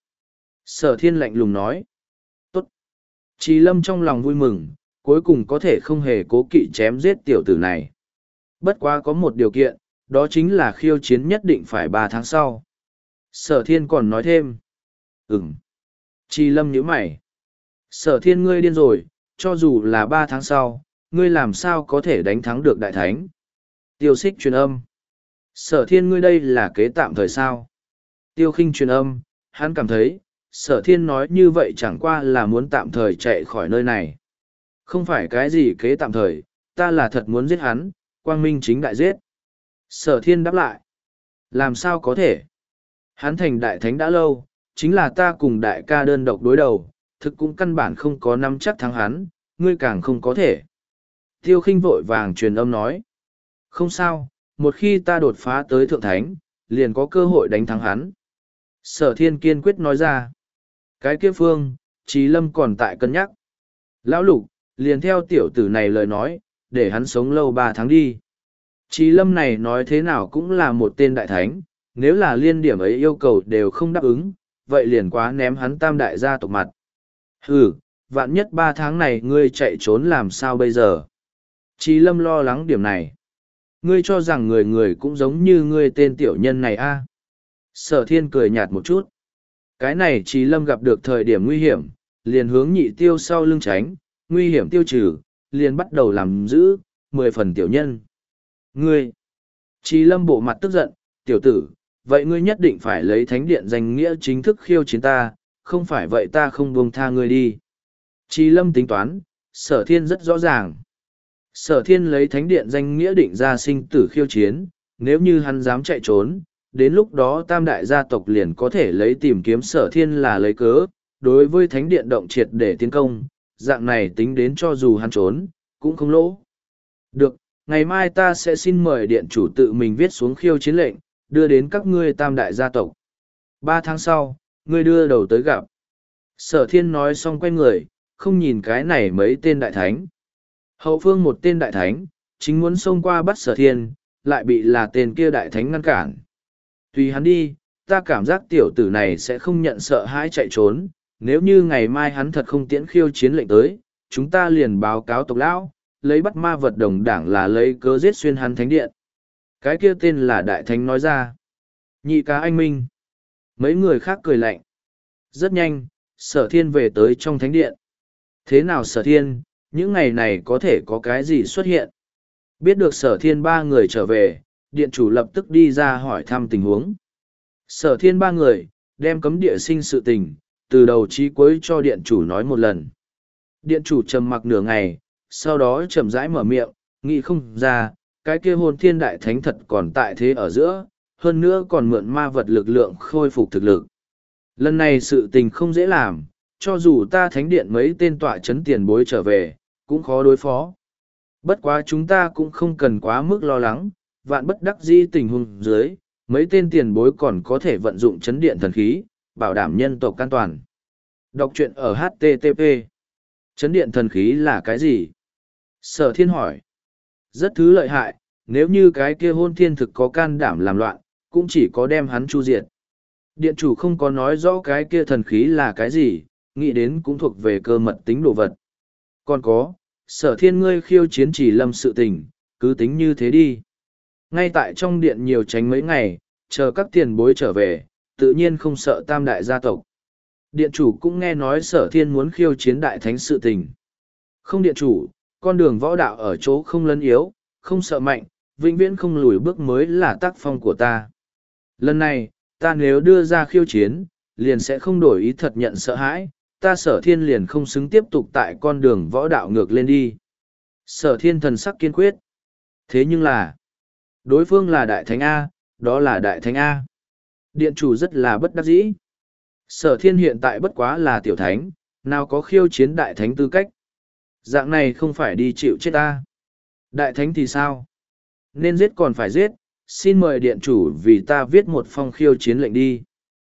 Sở thiên lạnh lùng nói. Tốt. Trì Lâm trong lòng vui mừng, cuối cùng có thể không hề cố kỵ chém giết tiểu tử này. Bất quá có một điều kiện, đó chính là khiêu chiến nhất định phải ba tháng sau. Sở thiên còn nói thêm. Ừm. Trì Lâm nhíu mày. Sở thiên ngươi điên rồi, cho dù là ba tháng sau, ngươi làm sao có thể đánh thắng được đại thánh? Tiêu Xích truyền âm. Sở thiên ngươi đây là kế tạm thời sao? Tiêu Khinh truyền âm, hắn cảm thấy, sở thiên nói như vậy chẳng qua là muốn tạm thời chạy khỏi nơi này. Không phải cái gì kế tạm thời, ta là thật muốn giết hắn, quang minh chính đại giết. Sở thiên đáp lại. Làm sao có thể? Hắn thành đại thánh đã lâu, chính là ta cùng đại ca đơn độc đối đầu, thực cũng căn bản không có nắm chắc thắng hắn, ngươi càng không có thể. Tiêu Khinh vội vàng truyền âm nói. Không sao, một khi ta đột phá tới thượng thánh, liền có cơ hội đánh thắng hắn. Sở thiên kiên quyết nói ra. Cái kia phương, Trí Lâm còn tại cân nhắc. Lão Lục, liền theo tiểu tử này lời nói, để hắn sống lâu ba tháng đi. Trí Lâm này nói thế nào cũng là một tên đại thánh, nếu là liên điểm ấy yêu cầu đều không đáp ứng, vậy liền quá ném hắn tam đại gia tộc mặt. Hừ, vạn nhất ba tháng này ngươi chạy trốn làm sao bây giờ? Trí Lâm lo lắng điểm này. Ngươi cho rằng người người cũng giống như ngươi tên tiểu nhân này a? À? Sở thiên cười nhạt một chút. Cái này Trí Lâm gặp được thời điểm nguy hiểm, liền hướng nhị tiêu sau lưng tránh, nguy hiểm tiêu trừ, liền bắt đầu làm giữ, mười phần tiểu nhân. Ngươi! Trí Lâm bộ mặt tức giận, tiểu tử, vậy ngươi nhất định phải lấy thánh điện danh nghĩa chính thức khiêu chiến ta, không phải vậy ta không buông tha ngươi đi. Trí Lâm tính toán, sở thiên rất rõ ràng. Sở thiên lấy thánh điện danh nghĩa định ra sinh tử khiêu chiến, nếu như hắn dám chạy trốn, đến lúc đó tam đại gia tộc liền có thể lấy tìm kiếm sở thiên là lấy cớ, đối với thánh điện động triệt để tiến công, dạng này tính đến cho dù hắn trốn, cũng không lỗ. Được, ngày mai ta sẽ xin mời điện chủ tự mình viết xuống khiêu chiến lệnh, đưa đến các ngươi tam đại gia tộc. Ba tháng sau, ngươi đưa đầu tới gặp. Sở thiên nói xong quay người, không nhìn cái này mấy tên đại thánh. Hậu phương một tên đại thánh, chính muốn xông qua bắt sở thiên, lại bị là tên kia đại thánh ngăn cản. Tùy hắn đi, ta cảm giác tiểu tử này sẽ không nhận sợ hãi chạy trốn, nếu như ngày mai hắn thật không tiễn khiêu chiến lệnh tới, chúng ta liền báo cáo tộc lão, lấy bắt ma vật đồng đảng là lấy cớ giết xuyên hắn thánh điện. Cái kia tên là đại thánh nói ra. Nhị ca anh minh. Mấy người khác cười lạnh. Rất nhanh, sở thiên về tới trong thánh điện. Thế nào sở thiên, những ngày này có thể có cái gì xuất hiện? Biết được sở thiên ba người trở về, điện chủ lập tức đi ra hỏi thăm tình huống. Sở thiên ba người, đem cấm địa sinh sự tình, từ đầu chí cuối cho điện chủ nói một lần. Điện chủ trầm mặc nửa ngày, sau đó chậm rãi mở miệng, nghĩ không ra, cái kia hồn thiên đại thánh thật còn tại thế ở giữa, hơn nữa còn mượn ma vật lực lượng khôi phục thực lực. Lần này sự tình không dễ làm, cho dù ta thánh điện mấy tên tọa chấn tiền bối trở về, cũng khó đối phó. Bất quá chúng ta cũng không cần quá mức lo lắng, vạn bất đắc dĩ tình huống dưới, mấy tên tiền bối còn có thể vận dụng chấn điện thần khí, bảo đảm nhân tộc an toàn. Đọc truyện ở H T T P. Chấn điện thần khí là cái gì? Sở thiên hỏi. Rất thứ lợi hại, nếu như cái kia hôn thiên thực có can đảm làm loạn, cũng chỉ có đem hắn chu diệt. Điện chủ không có nói rõ cái kia thần khí là cái gì, nghĩ đến cũng thuộc về cơ mật tính đồ vật. Còn có, sở thiên ngươi khiêu chiến chỉ lâm sự tình, cứ tính như thế đi. Ngay tại trong điện nhiều tránh mấy ngày, chờ các tiền bối trở về, tự nhiên không sợ tam đại gia tộc. Điện chủ cũng nghe nói sở thiên muốn khiêu chiến đại thánh sự tình. Không điện chủ, con đường võ đạo ở chỗ không lấn yếu, không sợ mạnh, vĩnh viễn không lùi bước mới là tác phong của ta. Lần này, ta nếu đưa ra khiêu chiến, liền sẽ không đổi ý thật nhận sợ hãi, ta sở thiên liền không xứng tiếp tục tại con đường võ đạo ngược lên đi. Sở thiên thần sắc kiên quyết. Thế nhưng là, đối phương là đại thánh A, đó là đại thánh A. Điện chủ rất là bất đắc dĩ. Sở thiên hiện tại bất quá là tiểu thánh, nào có khiêu chiến đại thánh tư cách. Dạng này không phải đi chịu chết ta. Đại thánh thì sao? Nên giết còn phải giết, xin mời điện chủ vì ta viết một phong khiêu chiến lệnh đi.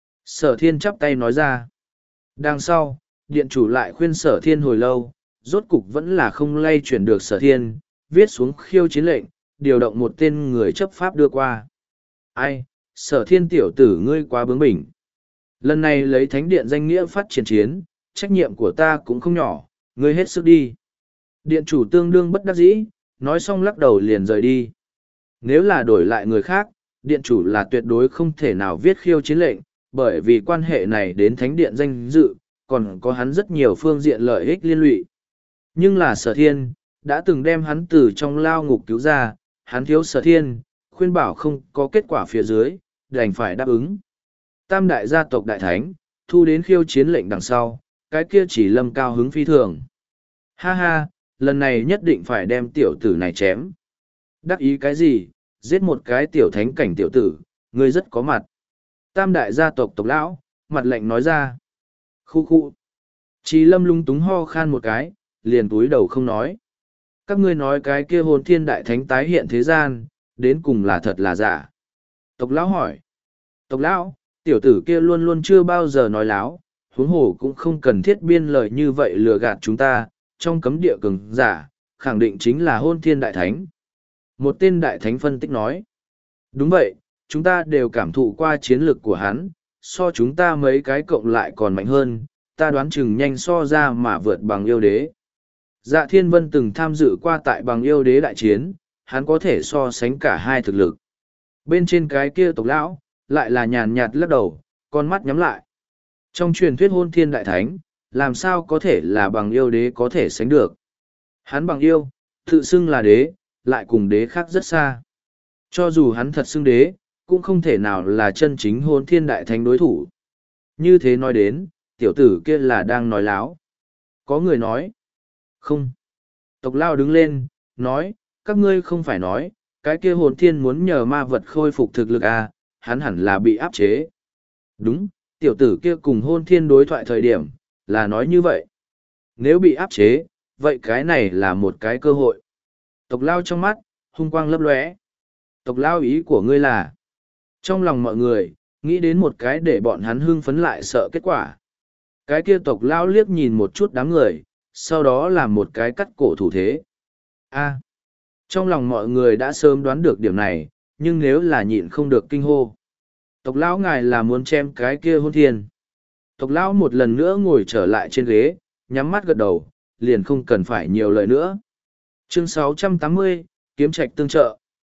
Sở thiên chắp tay nói ra. Đằng sau, điện chủ lại khuyên sở thiên hồi lâu, rốt cục vẫn là không lay chuyển được sở thiên, viết xuống khiêu chiến lệnh, điều động một tên người chấp pháp đưa qua. Ai, sở thiên tiểu tử ngươi quá bướng bỉnh. Lần này lấy thánh điện danh nghĩa phát triển chiến, trách nhiệm của ta cũng không nhỏ, ngươi hết sức đi. Điện chủ tương đương bất đắc dĩ, nói xong lắc đầu liền rời đi. Nếu là đổi lại người khác, điện chủ là tuyệt đối không thể nào viết khiêu chiến lệnh, bởi vì quan hệ này đến thánh điện danh dự, còn có hắn rất nhiều phương diện lợi ích liên lụy. Nhưng là sở thiên, đã từng đem hắn từ trong lao ngục cứu ra, hắn thiếu sở thiên, khuyên bảo không có kết quả phía dưới, đành phải đáp ứng. Tam đại gia tộc đại thánh, thu đến khiêu chiến lệnh đằng sau, cái kia chỉ lâm cao hứng phi thường. Ha ha, lần này nhất định phải đem tiểu tử này chém. Đắc ý cái gì, giết một cái tiểu thánh cảnh tiểu tử, ngươi rất có mặt. Tam đại gia tộc tộc lão, mặt lệnh nói ra. Khu khu. Chí lâm lung túng ho khan một cái, liền túi đầu không nói. Các ngươi nói cái kia hồn thiên đại thánh tái hiện thế gian, đến cùng là thật là giả. Tộc lão hỏi. Tộc lão, tiểu tử kia luôn luôn chưa bao giờ nói láo, huống hồ cũng không cần thiết biên lời như vậy lừa gạt chúng ta, trong cấm địa cường giả, khẳng định chính là hôn thiên đại thánh. Một tên đại thánh phân tích nói. Đúng vậy, chúng ta đều cảm thụ qua chiến lược của hắn, so chúng ta mấy cái cộng lại còn mạnh hơn, ta đoán chừng nhanh so ra mà vượt bằng yêu đế. Dạ Thiên Vân từng tham dự qua tại bằng yêu đế đại chiến, hắn có thể so sánh cả hai thực lực. Bên trên cái kia tộc lão, lại là nhàn nhạt lắc đầu, con mắt nhắm lại. Trong truyền thuyết hôn thiên đại thánh, làm sao có thể là bằng yêu đế có thể sánh được. Hắn bằng yêu, tự xưng là đế, lại cùng đế khác rất xa. Cho dù hắn thật xưng đế, cũng không thể nào là chân chính hôn thiên đại thánh đối thủ. Như thế nói đến, tiểu tử kia là đang nói láo. Có người nói, không. Tộc lao đứng lên, nói, các ngươi không phải nói, cái kia hồn thiên muốn nhờ ma vật khôi phục thực lực à, hắn hẳn là bị áp chế. Đúng, tiểu tử kia cùng hôn thiên đối thoại thời điểm, là nói như vậy. Nếu bị áp chế, vậy cái này là một cái cơ hội. Tộc lao trong mắt, hung quang lấp lóe. Tộc lao ý của ngươi là, trong lòng mọi người, nghĩ đến một cái để bọn hắn hưng phấn lại sợ kết quả. Cái kia tộc lao liếc nhìn một chút đám người, sau đó làm một cái cắt cổ thủ thế. A. Trong lòng mọi người đã sớm đoán được điểm này, nhưng nếu là nhịn không được kinh hô. Tộc lão ngài là muốn chém cái kia hôn thiên. Tộc lão một lần nữa ngồi trở lại trên ghế, nhắm mắt gật đầu, liền không cần phải nhiều lời nữa. Chương sáu trăm tám mươi, Kiếm Trạch tương trợ.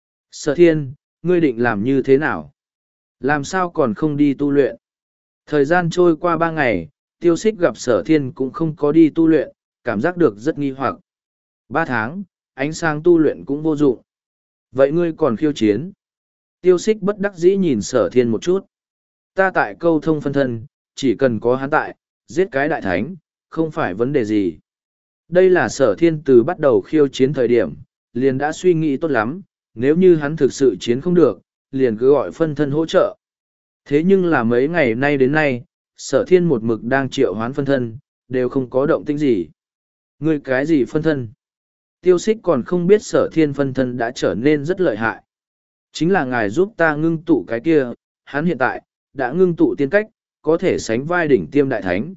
Sở thiên, ngươi định làm như thế nào? Làm sao còn không đi tu luyện? Thời gian trôi qua ba ngày, tiêu xích gặp sở thiên cũng không có đi tu luyện, cảm giác được rất nghi hoặc. Ba tháng, ánh sáng tu luyện cũng vô dụng. Vậy ngươi còn khiêu chiến? Tiêu xích bất đắc dĩ nhìn sở thiên một chút. Ta tại câu thông phân thân, chỉ cần có hắn tại, giết cái đại thánh, không phải vấn đề gì. Đây là sở thiên từ bắt đầu khiêu chiến thời điểm, liền đã suy nghĩ tốt lắm, nếu như hắn thực sự chiến không được, liền cứ gọi phân thân hỗ trợ. Thế nhưng là mấy ngày nay đến nay, sở thiên một mực đang triệu hoán phân thân, đều không có động tĩnh gì. Ngươi cái gì phân thân? Tiêu xích còn không biết sở thiên phân thân đã trở nên rất lợi hại. Chính là ngài giúp ta ngưng tụ cái kia, hắn hiện tại, đã ngưng tụ tiên cách, có thể sánh vai đỉnh tiêm đại thánh.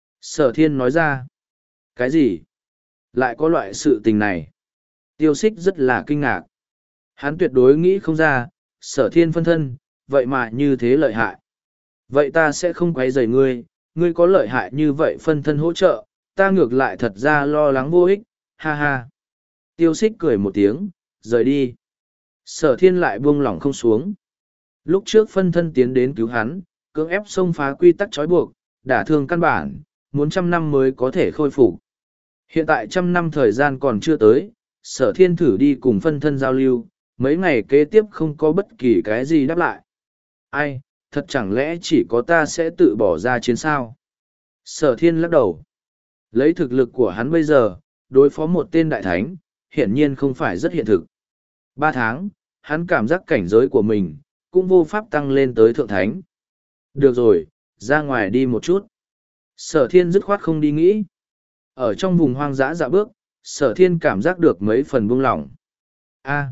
Sở thiên nói ra. Cái gì? Lại có loại sự tình này? Tiêu xích rất là kinh ngạc. Hắn tuyệt đối nghĩ không ra, sở thiên phân thân, vậy mà như thế lợi hại. Vậy ta sẽ không quấy rầy ngươi, ngươi có lợi hại như vậy phân thân hỗ trợ, ta ngược lại thật ra lo lắng vô ích, ha ha. Tiêu xích cười một tiếng, rời đi. Sở thiên lại buông lỏng không xuống. Lúc trước phân thân tiến đến cứu hắn, cưỡng ép xông phá quy tắc trói buộc, đả thương căn bản, muốn trăm năm mới có thể khôi phục. Hiện tại trăm năm thời gian còn chưa tới, sở thiên thử đi cùng phân thân giao lưu, mấy ngày kế tiếp không có bất kỳ cái gì đáp lại. Ai, thật chẳng lẽ chỉ có ta sẽ tự bỏ ra chiến sao? Sở thiên lắc đầu. Lấy thực lực của hắn bây giờ, đối phó một tên đại thánh, hiển nhiên không phải rất hiện thực. Ba tháng, hắn cảm giác cảnh giới của mình, cũng vô pháp tăng lên tới thượng thánh. Được rồi, ra ngoài đi một chút. Sở thiên dứt khoát không đi nghĩ. Ở trong vùng hoang dã dạo bước, sở thiên cảm giác được mấy phần buông lỏng. A.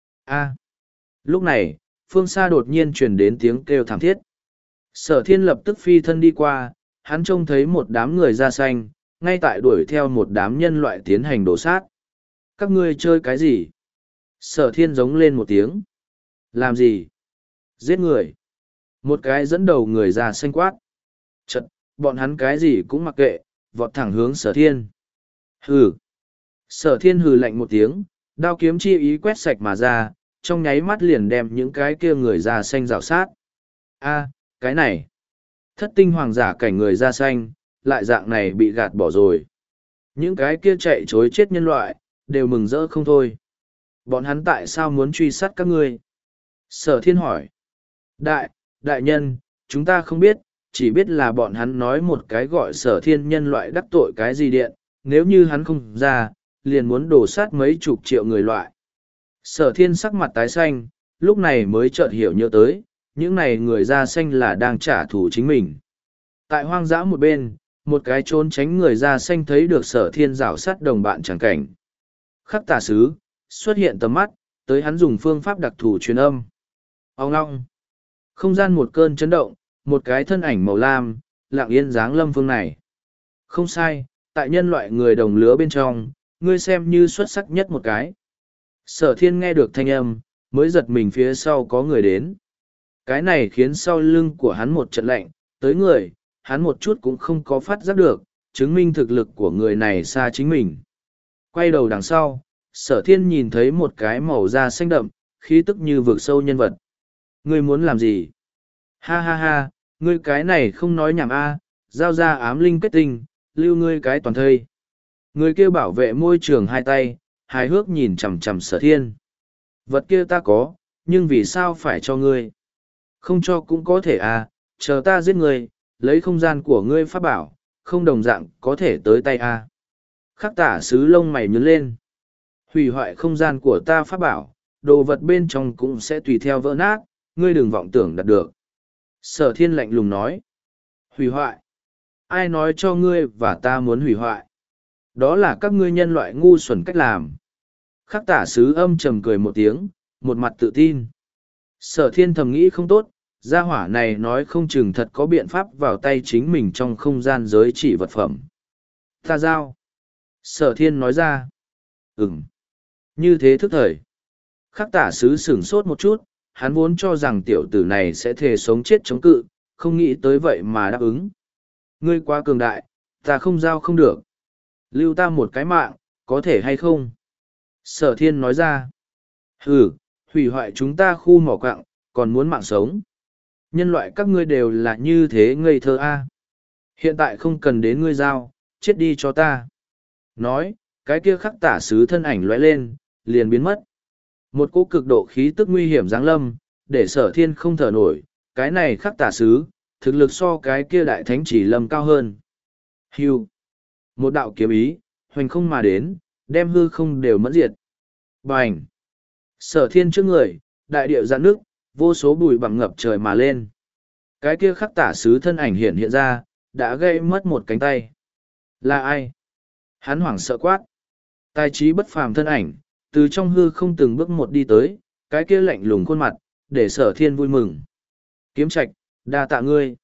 A. Lúc này, phương xa đột nhiên truyền đến tiếng kêu thảm thiết. Sở thiên lập tức phi thân đi qua, hắn trông thấy một đám người da xanh, ngay tại đuổi theo một đám nhân loại tiến hành đổ sát. Các ngươi chơi cái gì? Sở thiên giống lên một tiếng. Làm gì? Giết người. Một cái dẫn đầu người da xanh quát. Chật, bọn hắn cái gì cũng mặc kệ, vọt thẳng hướng sở thiên. Hừ. Sở thiên hừ lạnh một tiếng, đao kiếm chi ý quét sạch mà ra, trong nháy mắt liền đem những cái kia người da xanh rào sát. A, cái này. Thất tinh hoàng giả cảnh người da xanh, lại dạng này bị gạt bỏ rồi. Những cái kia chạy chối chết nhân loại, đều mừng rỡ không thôi. Bọn hắn tại sao muốn truy sát các ngươi? Sở thiên hỏi. Đại, đại nhân, chúng ta không biết, chỉ biết là bọn hắn nói một cái gọi sở thiên nhân loại đắc tội cái gì điện, nếu như hắn không ra, liền muốn đổ sát mấy chục triệu người loại. Sở thiên sắc mặt tái xanh, lúc này mới chợt hiểu nhớ tới, những này người da xanh là đang trả thù chính mình. Tại hoang dã một bên, một cái trốn tránh người da xanh thấy được sở thiên rảo sát đồng bạn chẳng cảnh. Khắc tà sứ, xuất hiện tầm mắt, tới hắn dùng phương pháp đặc thù truyền âm. Ông long. Không gian một cơn chấn động, một cái thân ảnh màu lam, lặng yên dáng lâm phương này. Không sai, tại nhân loại người đồng lứa bên trong, ngươi xem như xuất sắc nhất một cái. Sở thiên nghe được thanh âm, mới giật mình phía sau có người đến. Cái này khiến sau lưng của hắn một trận lạnh, tới người, hắn một chút cũng không có phát giác được, chứng minh thực lực của người này xa chính mình. Quay đầu đằng sau, sở thiên nhìn thấy một cái màu da xanh đậm, khí tức như vực sâu nhân vật. Ngươi muốn làm gì? Ha ha ha, ngươi cái này không nói nhảm a, giao ra ám linh kết tinh, lưu ngươi cái toàn thây. Người kia bảo vệ môi trường hai tay, hài hước nhìn chằm chằm sở thiên. Vật kia ta có, nhưng vì sao phải cho ngươi? Không cho cũng có thể à, chờ ta giết ngươi, lấy không gian của ngươi pháp bảo, không đồng dạng có thể tới tay à. Khắc tả sứ lông mày nhướng lên. Hủy hoại không gian của ta pháp bảo, đồ vật bên trong cũng sẽ tùy theo vỡ nát, ngươi đừng vọng tưởng đạt được. Sở thiên lạnh lùng nói. Hủy hoại. Ai nói cho ngươi và ta muốn hủy hoại? Đó là các ngươi nhân loại ngu xuẩn cách làm. Khắc tả sứ âm trầm cười một tiếng, một mặt tự tin. Sở thiên thầm nghĩ không tốt, gia hỏa này nói không chừng thật có biện pháp vào tay chính mình trong không gian giới chỉ vật phẩm. Ta giao. Sở thiên nói ra. Ừm. Như thế thức thời. Khắc tả sứ sửng sốt một chút, hắn vốn cho rằng tiểu tử này sẽ thề sống chết chống cự, không nghĩ tới vậy mà đáp ứng. Ngươi quá cường đại, ta không giao không được. Lưu ta một cái mạng, có thể hay không? Sở thiên nói ra. Hừ, hủy hoại chúng ta khu mỏ quặng, còn muốn mạng sống. Nhân loại các ngươi đều là như thế ngây thơ a. Hiện tại không cần đến ngươi giao, chết đi cho ta. Nói, cái kia khắc tả sứ thân ảnh lóe lên, liền biến mất. Một cỗ cực độ khí tức nguy hiểm giáng lâm, để sở thiên không thở nổi, cái này khắc tả sứ, thực lực so cái kia đại thánh chỉ lâm cao hơn. Hưu. Một đạo kiếm ý, hoành không mà đến, đem hư không đều mẫn diệt. Bành. Sở thiên trước người, đại điệu giãn nước, vô số bụi bằng ngập trời mà lên. Cái kia khắc tả sứ thân ảnh hiện hiện ra, đã gây mất một cánh tay. Là ai? Hắn hoảng sợ quát. Tài trí bất phàm thân ảnh, từ trong hư không từng bước một đi tới, cái kia lạnh lùng khuôn mặt, để sở thiên vui mừng. Kiếm Trạch, đa tạ ngươi.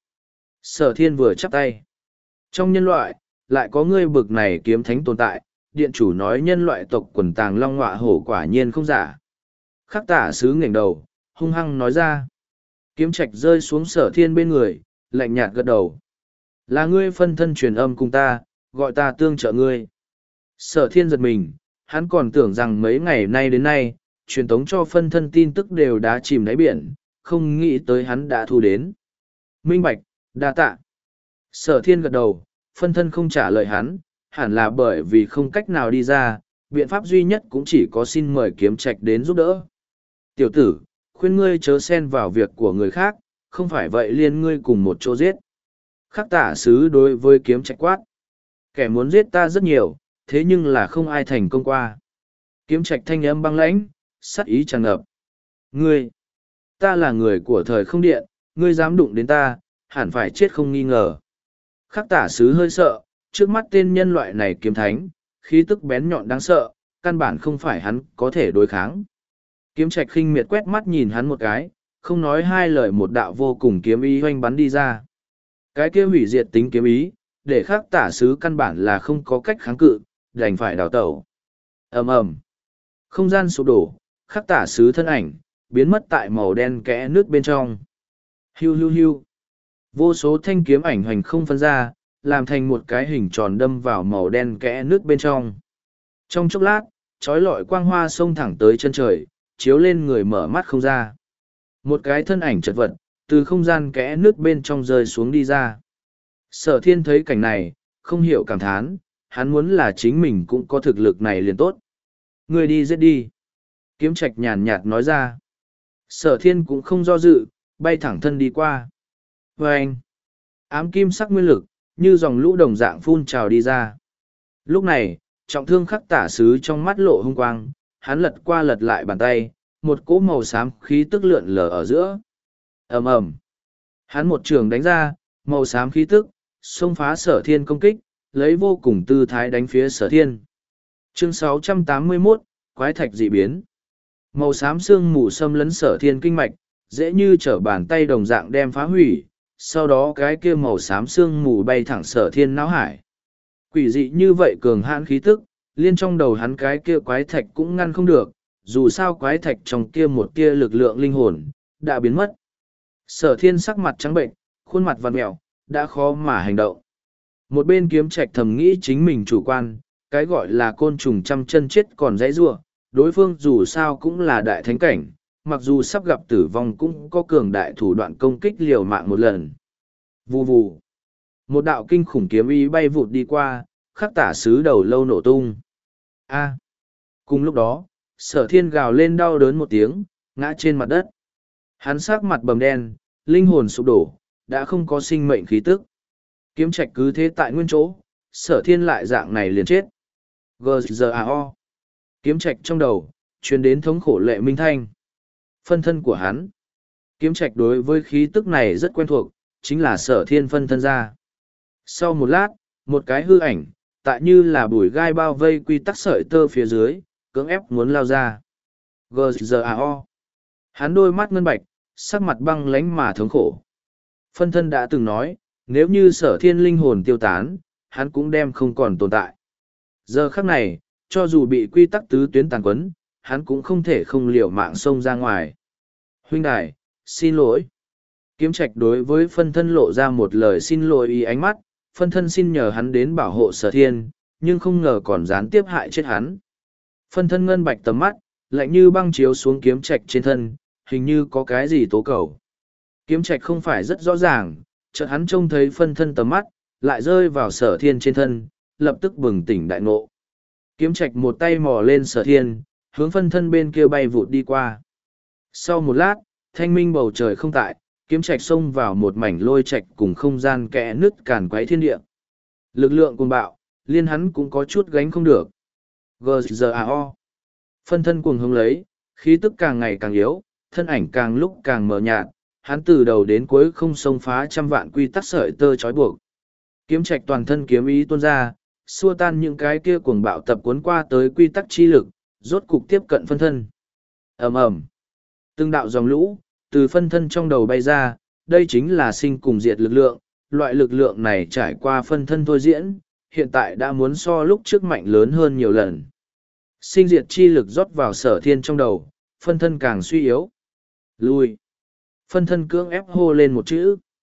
Sở thiên vừa chắp tay. Trong nhân loại, lại có ngươi bực này kiếm thánh tồn tại, điện chủ nói nhân loại tộc quần tàng long ngọa hổ quả nhiên không giả. Khắc tả sứ ngẩng đầu, hung hăng nói ra. Kiếm Trạch rơi xuống sở thiên bên người, lạnh nhạt gật đầu. Là ngươi phân thân truyền âm cùng ta, gọi ta tương trợ ngươi. Sở thiên giật mình, hắn còn tưởng rằng mấy ngày nay đến nay, truyền tống cho phân thân tin tức đều đã chìm đáy biển, không nghĩ tới hắn đã thu đến. Minh bạch, đa tạ. Sở thiên gật đầu, phân thân không trả lời hắn, hẳn là bởi vì không cách nào đi ra, biện pháp duy nhất cũng chỉ có xin mời kiếm trạch đến giúp đỡ. Tiểu tử, khuyên ngươi chớ xen vào việc của người khác, không phải vậy liên ngươi cùng một chỗ giết. Khắc tả sứ đối với kiếm trạch quát. Kẻ muốn giết ta rất nhiều, thế nhưng là không ai thành công qua. Kiếm trạch thanh âm băng lãnh, sát ý tràn ngập. Ngươi, ta là người của thời không điện, ngươi dám đụng đến ta, hẳn phải chết không nghi ngờ. Khắc tả sứ hơi sợ, trước mắt tên nhân loại này kiếm thánh, khí tức bén nhọn đáng sợ, căn bản không phải hắn có thể đối kháng. Kiếm trạch khinh miệt quét mắt nhìn hắn một cái, không nói hai lời một đạo vô cùng kiếm ý hoanh bắn đi ra. Cái kia hủy diệt tính kiếm ý, để khắc tả sứ căn bản là không có cách kháng cự, đành phải đào tẩu. ầm ầm, không gian sụp đổ, khắc tả sứ thân ảnh, biến mất tại màu đen kẽ nước bên trong. Hiu hiu hiu. Vô số thanh kiếm ảnh hoành không phân ra, làm thành một cái hình tròn đâm vào màu đen kẽ nước bên trong. Trong chốc lát, trói lọi quang hoa xông thẳng tới chân trời, chiếu lên người mở mắt không ra. Một cái thân ảnh chật vật, từ không gian kẽ nước bên trong rơi xuống đi ra. Sở thiên thấy cảnh này, không hiểu cảm thán, hắn muốn là chính mình cũng có thực lực này liền tốt. Người đi giết đi. Kiếm trạch nhàn nhạt nói ra. Sở thiên cũng không do dự, bay thẳng thân đi qua. Và anh, ám kim sắc nguyên lực, như dòng lũ đồng dạng phun trào đi ra. Lúc này, trọng thương khắc tả sứ trong mắt lộ hung quang, hắn lật qua lật lại bàn tay, một cỗ màu xám khí tức lượn lờ ở giữa. ầm ầm, hắn một trường đánh ra, màu xám khí tức, xông phá sở thiên công kích, lấy vô cùng tư thái đánh phía sở thiên. Chương sáu trăm tám mươi mốt, Quái thạch dị biến. Màu xám xương mù xâm lấn sở thiên kinh mạch, dễ như trở bàn tay đồng dạng đem phá hủy, sau đó cái kia màu xám xương mù bay thẳng sở thiên não hải. Quỷ dị như vậy cường hãn khí tức, liên trong đầu hắn cái kia quái thạch cũng ngăn không được, dù sao quái thạch trong kia một kia lực lượng linh hồn, đã biến mất. Sở thiên sắc mặt trắng bệnh, khuôn mặt vằn mẹo, đã khó mà hành động. Một bên kiếm trạch thầm nghĩ chính mình chủ quan, cái gọi là côn trùng trăm chân chết còn dãy rua, đối phương dù sao cũng là đại thánh cảnh, mặc dù sắp gặp tử vong cũng có cường đại thủ đoạn công kích liều mạng một lần. Vù vù. Một đạo kinh khủng kiếm ý bay vụt đi qua, khắc tả sứ đầu lâu nổ tung. A. Cùng lúc đó, sở thiên gào lên đau đớn một tiếng, ngã trên mặt đất. Hắn sắc mặt bầm đen, linh hồn sụp đổ, đã không có sinh mệnh khí tức. Kiếm trạch cứ thế tại nguyên chỗ, sở thiên lại dạng này liền chết. G G A O. Kiếm trạch trong đầu, truyền đến thống khổ lệ minh thanh. Phân thân của hắn. Kiếm trạch đối với khí tức này rất quen thuộc, chính là sở thiên phân thân ra. Sau một lát, một cái hư ảnh, tại như là bùi gai bao vây quy tắc sợi tơ phía dưới, cưỡng ép muốn lao ra. G G A O. Hắn đôi mắt ngân bạch, sắc mặt băng lánh mà thống khổ. Phân thân đã từng nói, nếu như sở thiên linh hồn tiêu tán, hắn cũng đem không còn tồn tại. Giờ khắc này, cho dù bị quy tắc tứ tuyến tàn quấn, hắn cũng không thể không liều mạng xông ra ngoài. Huynh đài, xin lỗi. Kiếm trạch đối với phân thân lộ ra một lời xin lỗi ý ánh mắt, phân thân xin nhờ hắn đến bảo hộ sở thiên, nhưng không ngờ còn gián tiếp hại chết hắn. Phân thân ngân bạch tầm mắt, lạnh như băng chiếu xuống kiếm trạch trên thân, hình như có cái gì tố cầu. Kiếm trạch không phải rất rõ ràng, chợt hắn trông thấy phân thân tầm mắt, lại rơi vào sở thiên trên thân, lập tức bừng tỉnh đại ngộ. Kiếm trạch một tay mò lên sở thiên, hướng phân thân bên kia bay vụt đi qua. Sau một lát, thanh minh bầu trời không tại, kiếm trạch xông vào một mảnh lôi trạch cùng không gian kẽ nứt càn quấy thiên địa. Lực lượng cuồng bạo, liên hắn cũng có chút gánh không được. G G A O. Phân thân cuồng hướng lấy, khí tức càng ngày càng yếu, thân ảnh càng lúc càng mờ nhạt, hắn từ đầu đến cuối không xông phá trăm vạn quy tắc sợi tơ trói buộc. Kiếm trạch toàn thân kiếm ý tuôn ra, xua tan những cái kia cuồng bạo tập cuốn qua tới quy tắc chi lực, rốt cục tiếp cận phân thân. Ầm ầm. Từng đạo dòng lũ, từ phân thân trong đầu bay ra, đây chính là sinh cùng diệt lực lượng, loại lực lượng này trải qua phân thân thôi diễn, hiện tại đã muốn so lúc trước mạnh lớn hơn nhiều lần. Sinh diệt chi lực rót vào sở thiên trong đầu, phân thân càng suy yếu. Lui. Phân thân cưỡng ép hô lên một chữ.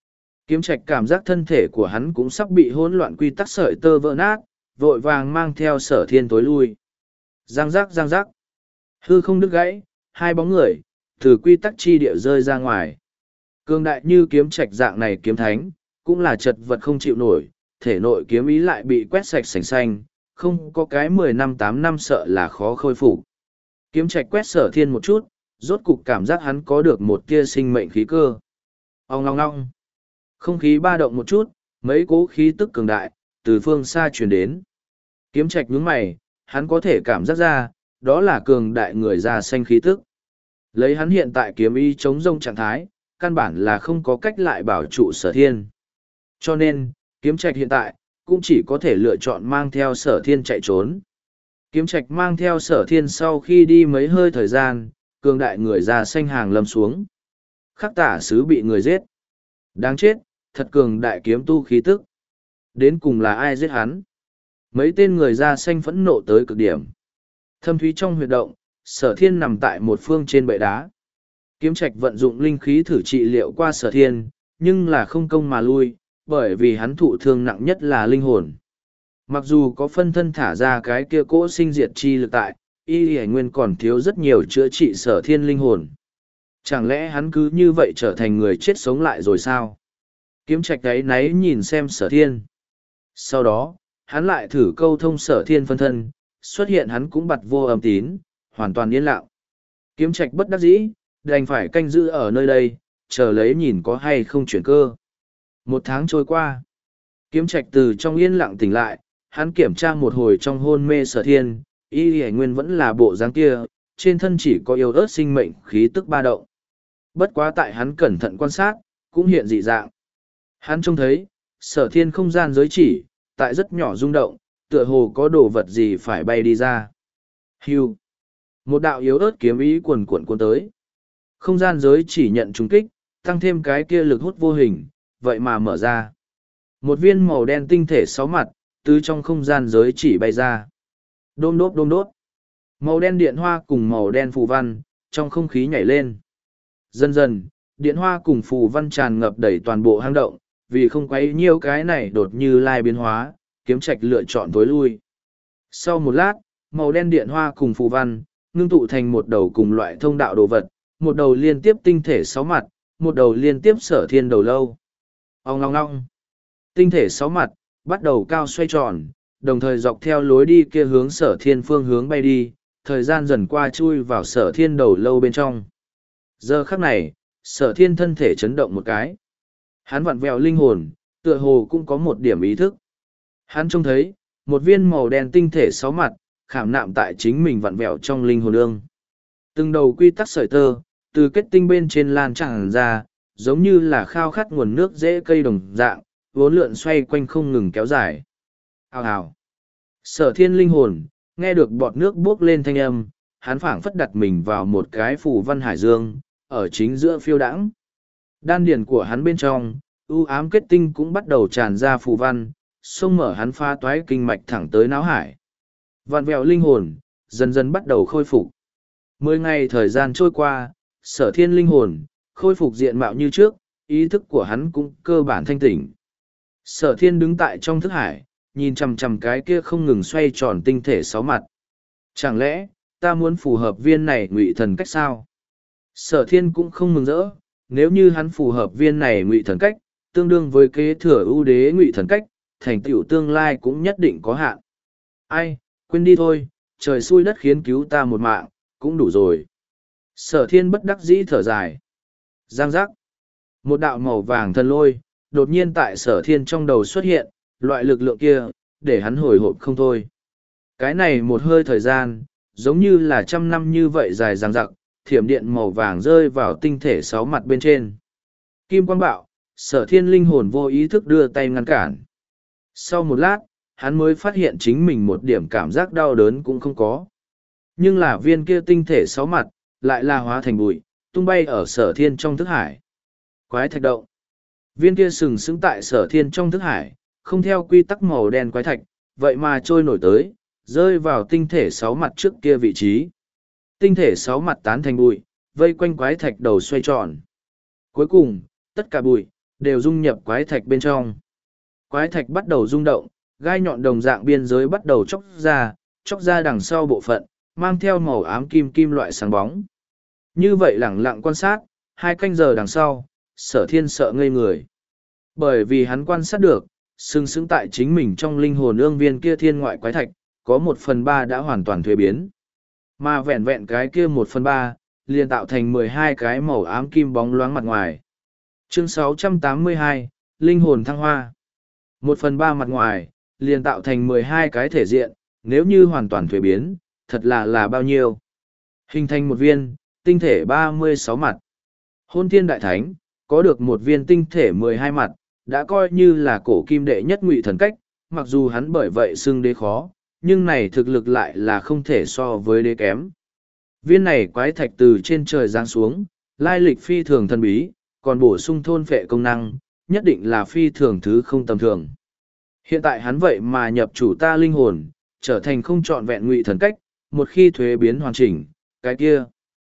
Kiếm Trạch cảm giác thân thể của hắn cũng sắp bị hỗn loạn quy tắc sợi tơ vỡ nát, vội vàng mang theo Sở Thiên tối lui. Giang giác giang giác. Hư không đứt gãy, hai bóng người, từ quy tắc chi địa rơi ra ngoài. Cường đại như Kiếm Trạch dạng này kiếm thánh, cũng là chật vật không chịu nổi, thể nội kiếm ý lại bị quét sạch sành xanh, không có cái mười năm tám năm sợ là khó khôi phục. Kiếm Trạch quét Sở Thiên một chút, rốt cục cảm giác hắn có được một tia sinh mệnh khí cơ. Ong long long. Không khí ba động một chút, mấy cỗ khí tức cường đại, từ phương xa truyền đến. Kiếm Trạch nhướng mày, hắn có thể cảm giác ra, đó là cường đại người da xanh khí tức. Lấy hắn hiện tại kiếm ý chống rông trạng thái, căn bản là không có cách lại bảo trụ Sở Thiên. Cho nên, Kiếm Trạch hiện tại, cũng chỉ có thể lựa chọn mang theo Sở Thiên chạy trốn. Kiếm Trạch mang theo Sở Thiên sau khi đi mấy hơi thời gian, cường đại người da xanh hàng lâm xuống. Khắc tả sứ bị người giết. Đáng chết, thật cường đại kiếm tu khí tức. Đến cùng là ai giết hắn? Mấy tên người da xanh phẫn nộ tới cực điểm. Thâm thúy trong huyệt động, Sở Thiên nằm tại một phương trên bệ đá. Kiếm Trạch vận dụng linh khí thử trị liệu qua Sở Thiên, nhưng là không công mà lui, bởi vì hắn thụ thương nặng nhất là linh hồn. Mặc dù có phân thân thả ra cái kia cỗ sinh diệt chi lực tại, y y nguyên còn thiếu rất nhiều chữa trị Sở Thiên linh hồn. Chẳng lẽ hắn cứ như vậy trở thành người chết sống lại rồi sao? Kiếm Trạch ấy náy nhìn xem Sở Thiên. Sau đó, hắn lại thử câu thông Sở Thiên phân thân, xuất hiện hắn cũng bật vô âm tín, hoàn toàn yên lặng. Kiếm Trạch bất đắc dĩ, đành phải canh giữ ở nơi đây, chờ lấy nhìn có hay không chuyển cơ. Một tháng trôi qua, Kiếm Trạch từ trong yên lặng tỉnh lại, hắn kiểm tra một hồi trong hôn mê Sở Thiên, y y nguyên vẫn là bộ dáng kia, trên thân chỉ có yếu ớt sinh mệnh khí tức ba động. Bất quá tại hắn cẩn thận quan sát, cũng hiện dị dạng. Hắn trông thấy, Sở Thiên không gian giới chỉ, tại rất nhỏ rung động, tựa hồ có đồ vật gì phải bay đi ra. Hưu. Một đạo yếu ớt kiếm ý cuồn cuộn cuốn tới. Không gian giới chỉ nhận trùng kích, tăng thêm cái kia lực hút vô hình, vậy mà mở ra. Một viên màu đen tinh thể sáu mặt, từ trong không gian giới chỉ bay ra. Đôm đốt đôm đốt. Màu đen điện hoa cùng màu đen phù văn, trong không khí nhảy lên. Dần dần, điện hoa cùng phù văn tràn ngập đầy toàn bộ hang động, vì không quấy nhiêu cái này đột như lai biến hóa, Kiếm Trạch lựa chọn tối lui. Sau một lát, màu đen điện hoa cùng phù văn, ngưng tụ thành một đầu cùng loại thông đạo đồ vật, một đầu liên tiếp tinh thể sáu mặt, một đầu liên tiếp Sở Thiên đầu lâu. Ông long long. Tinh thể sáu mặt, bắt đầu cao xoay tròn, đồng thời dọc theo lối đi kia hướng Sở Thiên phương hướng bay đi, thời gian dần qua chui vào Sở Thiên đầu lâu bên trong. Giờ khắc này, Sở Thiên thân thể chấn động một cái. Hắn vặn vẹo linh hồn, tựa hồ cũng có một điểm ý thức. Hắn trông thấy, một viên màu đen tinh thể sáu mặt, khảm nạm tại chính mình vặn vẹo trong linh hồn ương. Từng đầu quy tắc sợi tơ, từ kết tinh bên trên lan tràn ra, giống như là khao khát nguồn nước dễ cây đồng dạng, vốn lượn xoay quanh không ngừng kéo dài. Hào hào. Sở Thiên linh hồn, nghe được bọt nước buốc lên thanh âm, hắn phảng phất đặt mình vào một cái phù văn hải dương, ở chính giữa phiêu đãng. Đan điền của hắn bên trong, u ám kết tinh cũng bắt đầu tràn ra phù văn, xông mở hắn pha toái kinh mạch thẳng tới não hải. Vạn vẹo linh hồn, dần dần bắt đầu khôi phục. Mười ngày thời gian trôi qua, Sở Thiên linh hồn, khôi phục diện mạo như trước, ý thức của hắn cũng cơ bản thanh tỉnh. Sở Thiên đứng tại trong thức hải, nhìn chằm chằm cái kia không ngừng xoay tròn tinh thể sáu mặt. Chẳng lẽ, ta muốn phù hợp viên này ngụy thần cách sao? Sở Thiên cũng không mừng rỡ, nếu như hắn phù hợp viên này ngụy thần cách, tương đương với kế thừa ưu đế ngụy thần cách, thành tựu tương lai cũng nhất định có hạn. Ai, quên đi thôi, trời xui đất khiến cứu ta một mạng, cũng đủ rồi. Sở Thiên bất đắc dĩ thở dài. Giang giác. Một đạo màu vàng thần lôi, đột nhiên tại Sở Thiên trong đầu xuất hiện, loại lực lượng kia, để hắn hồi hộp không thôi. Cái này một hơi thời gian, giống như là trăm năm như vậy dài dằng dặc, thiểm điện màu vàng rơi vào tinh thể sáu mặt bên trên. Kim quang bạo, Sở Thiên linh hồn vô ý thức đưa tay ngăn cản. Sau một lát, hắn mới phát hiện chính mình một điểm cảm giác đau đớn cũng không có. Nhưng là viên kia tinh thể sáu mặt, lại là hóa thành bụi, tung bay ở Sở Thiên trong thức hải. Quái thạch động. Viên kia sừng sững tại Sở Thiên trong thức hải, không theo quy tắc màu đen quái thạch, vậy mà trôi nổi tới, rơi vào tinh thể sáu mặt trước kia vị trí. Tinh thể sáu mặt tán thành bụi, vây quanh quái thạch đầu xoay tròn. Cuối cùng, tất cả bụi, đều dung nhập quái thạch bên trong. Quái thạch bắt đầu rung động, gai nhọn đồng dạng biên giới bắt đầu chóc ra, chóc ra đằng sau bộ phận, mang theo màu ám kim kim loại sáng bóng. Như vậy lẳng lặng quan sát, hai canh giờ đằng sau, Sở Thiên sợ ngây người. Bởi vì hắn quan sát được, sừng sững tại chính mình trong linh hồn ương viên kia thiên ngoại quái thạch, có một phần ba đã hoàn toàn thuế biến. Mà vẹn vẹn cái kia một phần ba, liền tạo thành mười hai cái màu ám kim bóng loáng mặt ngoài. Chương sáu trăm tám mươi hai, Linh hồn thăng hoa. Một phần ba mặt ngoài, liền tạo thành mười hai cái thể diện, nếu như hoàn toàn thuế biến, thật là là bao nhiêu. Hình thành một viên, tinh thể ba mươi sáu mặt. Hôn thiên đại thánh, có được một viên tinh thể mười hai mặt, đã coi như là cổ kim đệ nhất ngụy thần cách, mặc dù hắn bởi vậy xưng đế khó, nhưng này thực lực lại là không thể so với đế kém. Viên này quái thạch từ trên trời giáng xuống, lai lịch phi thường thần bí, còn bổ sung thôn phệ công năng, nhất định là phi thường thứ không tầm thường. Hiện tại hắn vậy mà nhập chủ ta linh hồn, trở thành không trọn vẹn ngụy thần cách, một khi thuế biến hoàn chỉnh, cái kia.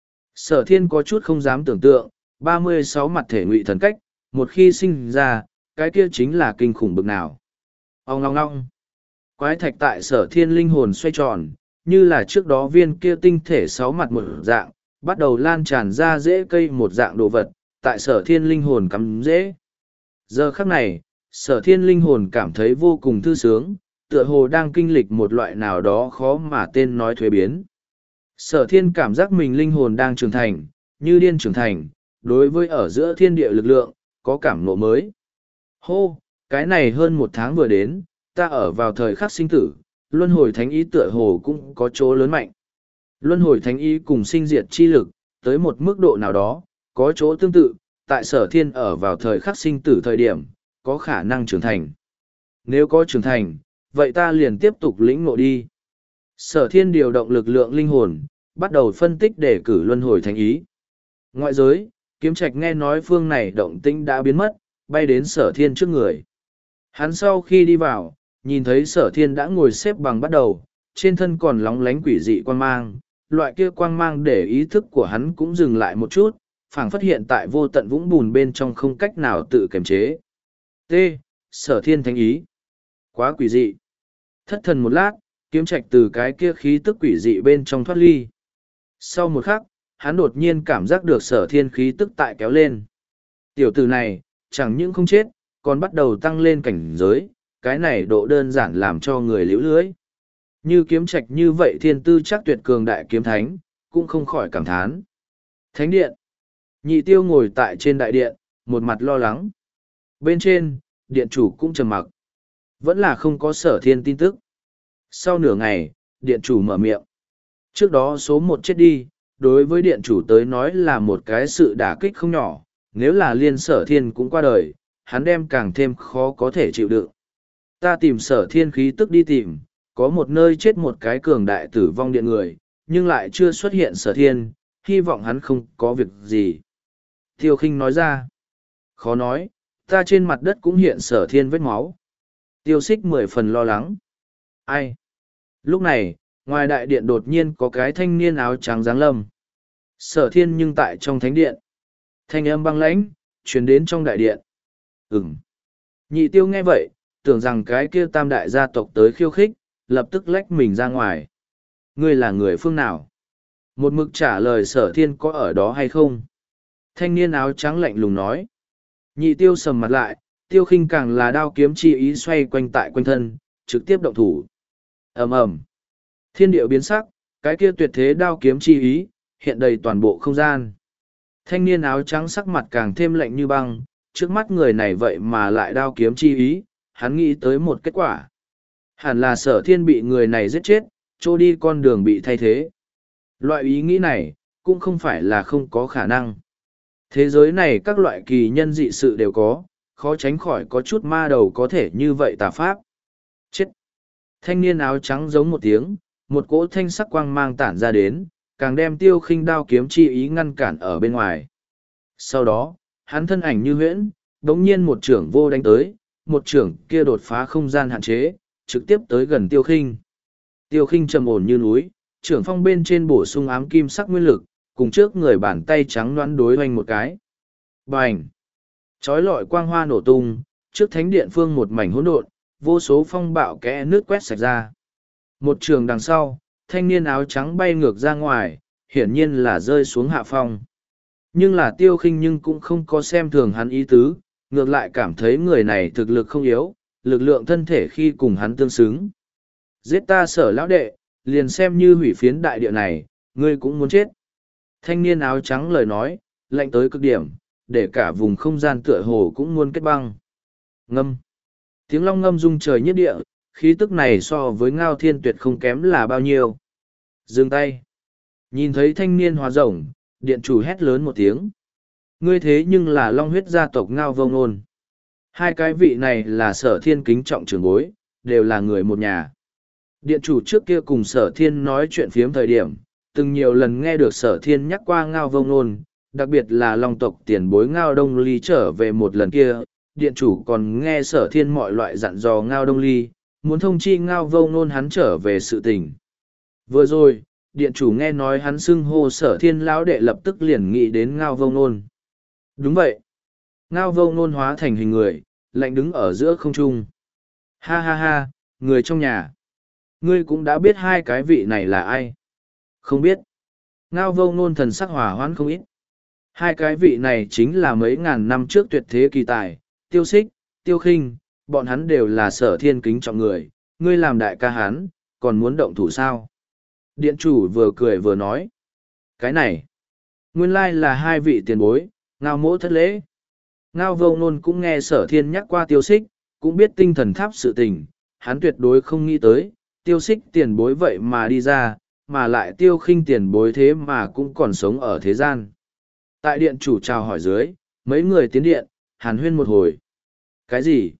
Sở Thiên có chút không dám tưởng tượng, ba mươi sáu mặt thể ngụy thần cách, một khi sinh ra, cái kia chính là kinh khủng bực nào. Ông ngong ngong. Quái thạch tại Sở Thiên linh hồn xoay tròn, như là trước đó viên kia tinh thể sáu mặt một dạng, bắt đầu lan tràn ra rễ cây một dạng đồ vật, tại Sở Thiên linh hồn cắm rễ. Giờ khắc này, Sở Thiên linh hồn cảm thấy vô cùng thư sướng, tựa hồ đang kinh lịch một loại nào đó khó mà tên nói thuế biến. Sở Thiên cảm giác mình linh hồn đang trưởng thành, như điên trưởng thành, đối với ở giữa thiên địa lực lượng, có cảm ngộ mới. Hô, cái này hơn một tháng vừa đến, ta ở vào thời khắc sinh tử, luân hồi thánh ý tựa hồ cũng có chỗ lớn mạnh. Luân hồi thánh ý cùng sinh diệt chi lực, tới một mức độ nào đó, có chỗ tương tự, tại Sở Thiên ở vào thời khắc sinh tử thời điểm, có khả năng trưởng thành. Nếu có trưởng thành, vậy ta liền tiếp tục lĩnh ngộ đi. Sở Thiên điều động lực lượng linh hồn, bắt đầu phân tích để cử luân hồi thánh ý. Ngoại giới, Kiếm Trạch nghe nói phương này động tĩnh đã biến mất, bay đến Sở Thiên trước người. Hắn sau khi đi vào, nhìn thấy Sở Thiên đã ngồi xếp bằng bắt đầu, trên thân còn lóng lánh quỷ dị quang mang, loại kia quang mang để ý thức của hắn cũng dừng lại một chút, phảng phất hiện tại vô tận vũng bùn bên trong không cách nào tự kiềm chế. T. Sở Thiên thánh ý. Quá quỷ dị. Thất thần một lát, Kiếm Trạch từ cái kia khí tức quỷ dị bên trong thoát ly. Sau một khắc, hắn đột nhiên cảm giác được Sở Thiên khí tức tại kéo lên. Tiểu tử này, chẳng những không chết, còn bắt đầu tăng lên cảnh giới, cái này độ đơn giản làm cho người liễu lưới. Như Kiếm Trạch như vậy thiên tư chắc tuyệt cường đại kiếm thánh, cũng không khỏi cảm thán. Thánh điện. Nhị Tiêu ngồi tại trên đại điện, một mặt lo lắng. Bên trên, điện chủ cũng trầm mặc. Vẫn là không có Sở Thiên tin tức. Sau nửa ngày, điện chủ mở miệng. Trước đó số một chết đi, đối với điện chủ tới nói là một cái sự đả kích không nhỏ, nếu là liên Sở Thiên cũng qua đời, hắn đem càng thêm khó có thể chịu đựng. Ta tìm Sở Thiên khí tức đi tìm, có một nơi chết một cái cường đại tử vong điện người, nhưng lại chưa xuất hiện Sở Thiên, hy vọng hắn không có việc gì. Tiêu Khinh nói ra. Khó nói, ta trên mặt đất cũng hiện Sở Thiên vết máu. Tiêu Xích mười phần lo lắng. Ai? Lúc này, ngoài đại điện đột nhiên có cái thanh niên áo trắng giáng lâm. Sở Thiên nhưng tại trong thánh điện. Thanh âm băng lãnh, truyền đến trong đại điện. Ừm. Nhị Tiêu nghe vậy, tưởng rằng cái kia tam đại gia tộc tới khiêu khích, lập tức lách mình ra ngoài. Ngươi là người phương nào? Một mực trả lời Sở Thiên có ở đó hay không? Thanh niên áo trắng lạnh lùng nói. Nhị Tiêu sầm mặt lại, Tiêu Khinh càng là đao kiếm chi ý xoay quanh tại quanh thân, trực tiếp động thủ. Ầm ầm. Thiên điệu biến sắc, cái kia tuyệt thế đao kiếm chi ý, hiện đầy toàn bộ không gian. Thanh niên áo trắng sắc mặt càng thêm lạnh như băng, trước mắt người này vậy mà lại đao kiếm chi ý, hắn nghĩ tới một kết quả. Hẳn là Sở Thiên bị người này giết chết, trôi đi con đường bị thay thế. Loại ý nghĩ này, cũng không phải là không có khả năng. Thế giới này các loại kỳ nhân dị sự đều có, khó tránh khỏi có chút ma đầu có thể như vậy tà pháp. Chết! Thanh niên áo trắng giống một tiếng, một cỗ thanh sắc quang mang tản ra đến, càng đem Tiêu Khinh đao kiếm chi ý ngăn cản ở bên ngoài. Sau đó, hắn thân ảnh như huyễn, đống nhiên một trưởng vô đánh tới, một trưởng kia đột phá không gian hạn chế, trực tiếp tới gần Tiêu Khinh. Tiêu Khinh trầm ổn như núi, trưởng phong bên trên bổ sung ám kim sắc nguyên lực, cùng trước người bàn tay trắng loãng đối hoành một cái. Bành! Chói lọi quang hoa nổ tung, trước thánh điện phương một mảnh hỗn độn, vô số phong bạo kẽ nước quét sạch ra. Một trường đằng sau, thanh niên áo trắng bay ngược ra ngoài, hiển nhiên là rơi xuống hạ phong. Nhưng là Tiêu Khinh nhưng cũng không có xem thường hắn ý tứ, ngược lại cảm thấy người này thực lực không yếu, lực lượng thân thể khi cùng hắn tương xứng. Giết ta Sở lão đệ, liền xem như hủy phiến đại địa này, ngươi cũng muốn chết. Thanh niên áo trắng lời nói, lạnh tới cực điểm, để cả vùng không gian tựa hồ cũng muốn kết băng. Ngâm. Tiếng long ngâm rung trời nhất địa, khí tức này so với Ngao Thiên Tuyệt không kém là bao nhiêu. Dừng tay. Nhìn thấy thanh niên hóa rồng, điện chủ hét lớn một tiếng. Ngươi thế nhưng là long huyết gia tộc Ngao Vô Ngôn. Hai cái vị này là Sở Thiên kính trọng trưởng bối, đều là người một nhà. Điện chủ trước kia cùng Sở Thiên nói chuyện phiếm thời điểm, từng nhiều lần nghe được Sở Thiên nhắc qua Ngao Vô Ngôn, đặc biệt là long tộc tiền bối Ngao Đông Ly trở về một lần kia, điện chủ còn nghe Sở Thiên mọi loại dặn dò Ngao Đông Ly, muốn thông chi Ngao Vô Ngôn hắn trở về sự tình. Vừa rồi, điện chủ nghe nói hắn xưng hô Sở Thiên lão đệ lập tức liền nghĩ đến Ngao Vô Ngôn. Đúng vậy. Ngao Vô Ngôn hóa thành hình người, lạnh đứng ở giữa không trung. Ha ha ha, người trong nhà. Ngươi cũng đã biết hai cái vị này là ai. Không biết. Ngao Vô Ngôn thần sắc hỏa hoãn không ít. Hai cái vị này chính là mấy ngàn năm trước tuyệt thế kỳ tài, Tiêu Xích, Tiêu Khinh, bọn hắn đều là Sở Thiên kính trọng người, ngươi làm đại ca hắn, còn muốn động thủ sao? Điện chủ vừa cười vừa nói. Cái này, nguyên lai là hai vị tiền bối, Ngao mỗ thất lễ. Ngao Vô Ngôn cũng nghe Sở Thiên nhắc qua Tiêu Xích, cũng biết tinh thần tháp sự tình, hắn tuyệt đối không nghĩ tới, Tiêu Xích tiền bối vậy mà đi ra, mà lại Tiêu Khinh tiền bối thế mà cũng còn sống ở thế gian. Tại điện chủ chào hỏi dưới, mấy người tiến điện, hàn huyên một hồi. Cái gì?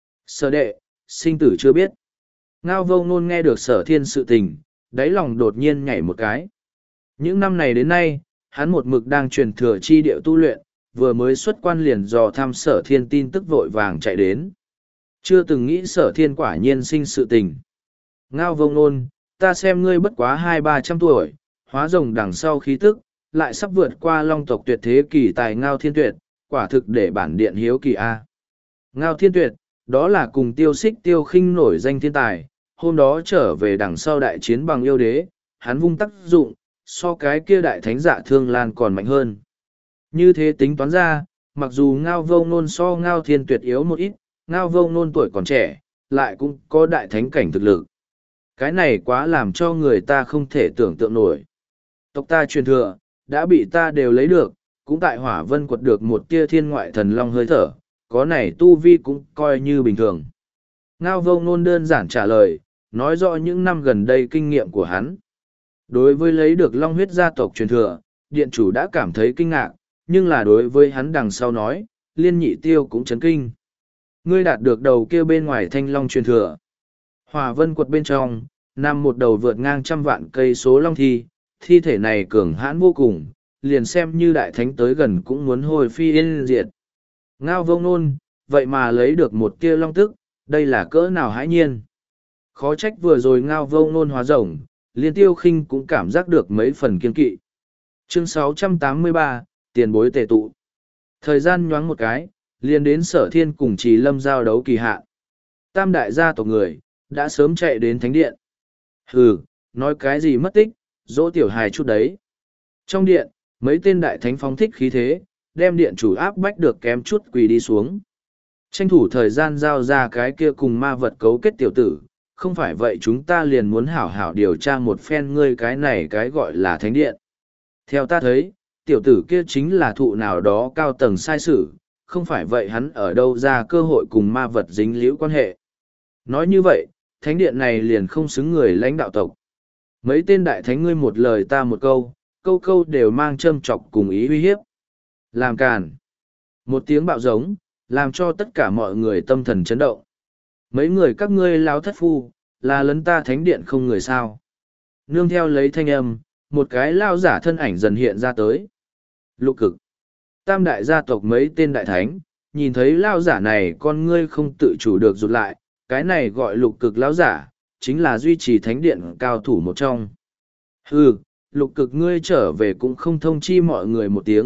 Sở đệ, sinh tử chưa biết. Ngao Vô Ngôn nghe được Sở Thiên sự tình, đáy lòng đột nhiên nhảy một cái. Những năm này đến nay, hắn một mực đang truyền thừa chi địa tu luyện, vừa mới xuất quan liền dò thăm Sở Thiên tin tức vội vàng chạy đến. Chưa từng nghĩ Sở Thiên quả nhiên sinh sự tình. Ngao Vô Ngôn, ta xem ngươi bất quá hai ba trăm tuổi, hóa rồng đằng sau khí tức, lại sắp vượt qua long tộc tuyệt thế kỳ tài Ngao Thiên Tuyệt, quả thực để bản điện hiếu kỳ a. Ngao Thiên Tuyệt, đó là cùng Tiêu Xích Tiêu Khinh nổi danh thiên tài, hôm đó trở về đằng sau đại chiến bằng yêu đế, hắn vung tác dụng, so cái kia đại thánh Dạ Thương Lan còn mạnh hơn. Như thế tính toán ra, mặc dù Ngao Vô Ngôn so Ngao Thiên Tuyệt yếu một ít, Ngao Vô Ngôn tuổi còn trẻ, lại cũng có đại thánh cảnh thực lực. Cái này quá làm cho người ta không thể tưởng tượng nổi. Tộc ta truyền thừa, đã bị ta đều lấy được, cũng tại Hỏa Vân quật được một tia thiên ngoại thần long hơi thở, có này tu vi cũng coi như bình thường. Ngao Vô Ngôn đơn giản trả lời, nói rõ những năm gần đây kinh nghiệm của hắn. Đối với lấy được long huyết gia tộc truyền thừa, điện chủ đã cảm thấy kinh ngạc, nhưng là đối với hắn đằng sau nói, liên nhị tiêu cũng chấn kinh. Ngươi đạt được đầu kia bên ngoài thanh long truyền thừa. Hỏa Vân quật bên trong, nằm một đầu vượt ngang trăm vạn cây số long thi, thi thể này cường hãn vô cùng, liền xem như đại thánh tới gần cũng muốn hồi phi yên diệt. Ngao Vô Ngôn, vậy mà lấy được một tia long tức, đây là cỡ nào hãi nhiên. Khó trách vừa rồi Ngao Vô Ngôn hóa rồng, liên Tiêu Khinh cũng cảm giác được mấy phần kiên kỵ. Chương sáu trăm tám mươi ba, tiền bối tề tụ. Thời gian nhoáng một cái, liền đến Sở Thiên cùng Trì Lâm giao đấu kỳ hạn. Tam đại gia tộc người, đã sớm chạy đến thánh điện. Hừ, nói cái gì mất tích, dỗ tiểu hài chút đấy. Trong điện, mấy tên đại thánh phóng thích khí thế, đem điện chủ áp bách được kém chút quỳ đi xuống. Tranh thủ thời gian giao ra cái kia cùng ma vật cấu kết tiểu tử, không phải vậy chúng ta liền muốn hảo hảo điều tra một phen ngươi cái này cái gọi là thánh điện. Theo ta thấy, tiểu tử kia chính là thụ nào đó cao tầng sai sử, không phải vậy hắn ở đâu ra cơ hội cùng ma vật dính liễu quan hệ. Nói như vậy, thánh điện này liền không xứng người lãnh đạo tộc. Mấy tên đại thánh ngươi một lời ta một câu, câu câu đều mang châm chọc cùng ý uy hiếp. Làm càn. Một tiếng bạo giống, làm cho tất cả mọi người tâm thần chấn động. Mấy người các ngươi láo thất phu, là lấn ta thánh điện không người sao. Nương theo lấy thanh âm, một cái lao giả thân ảnh dần hiện ra tới. Lục cực. Tam đại gia tộc mấy tên đại thánh, nhìn thấy lao giả này con ngươi không tự chủ được rụt lại, cái này gọi lục cực lao giả, chính là duy trì thánh điện cao thủ một trong. Hừ, lục cực ngươi trở về cũng không thông chi mọi người một tiếng,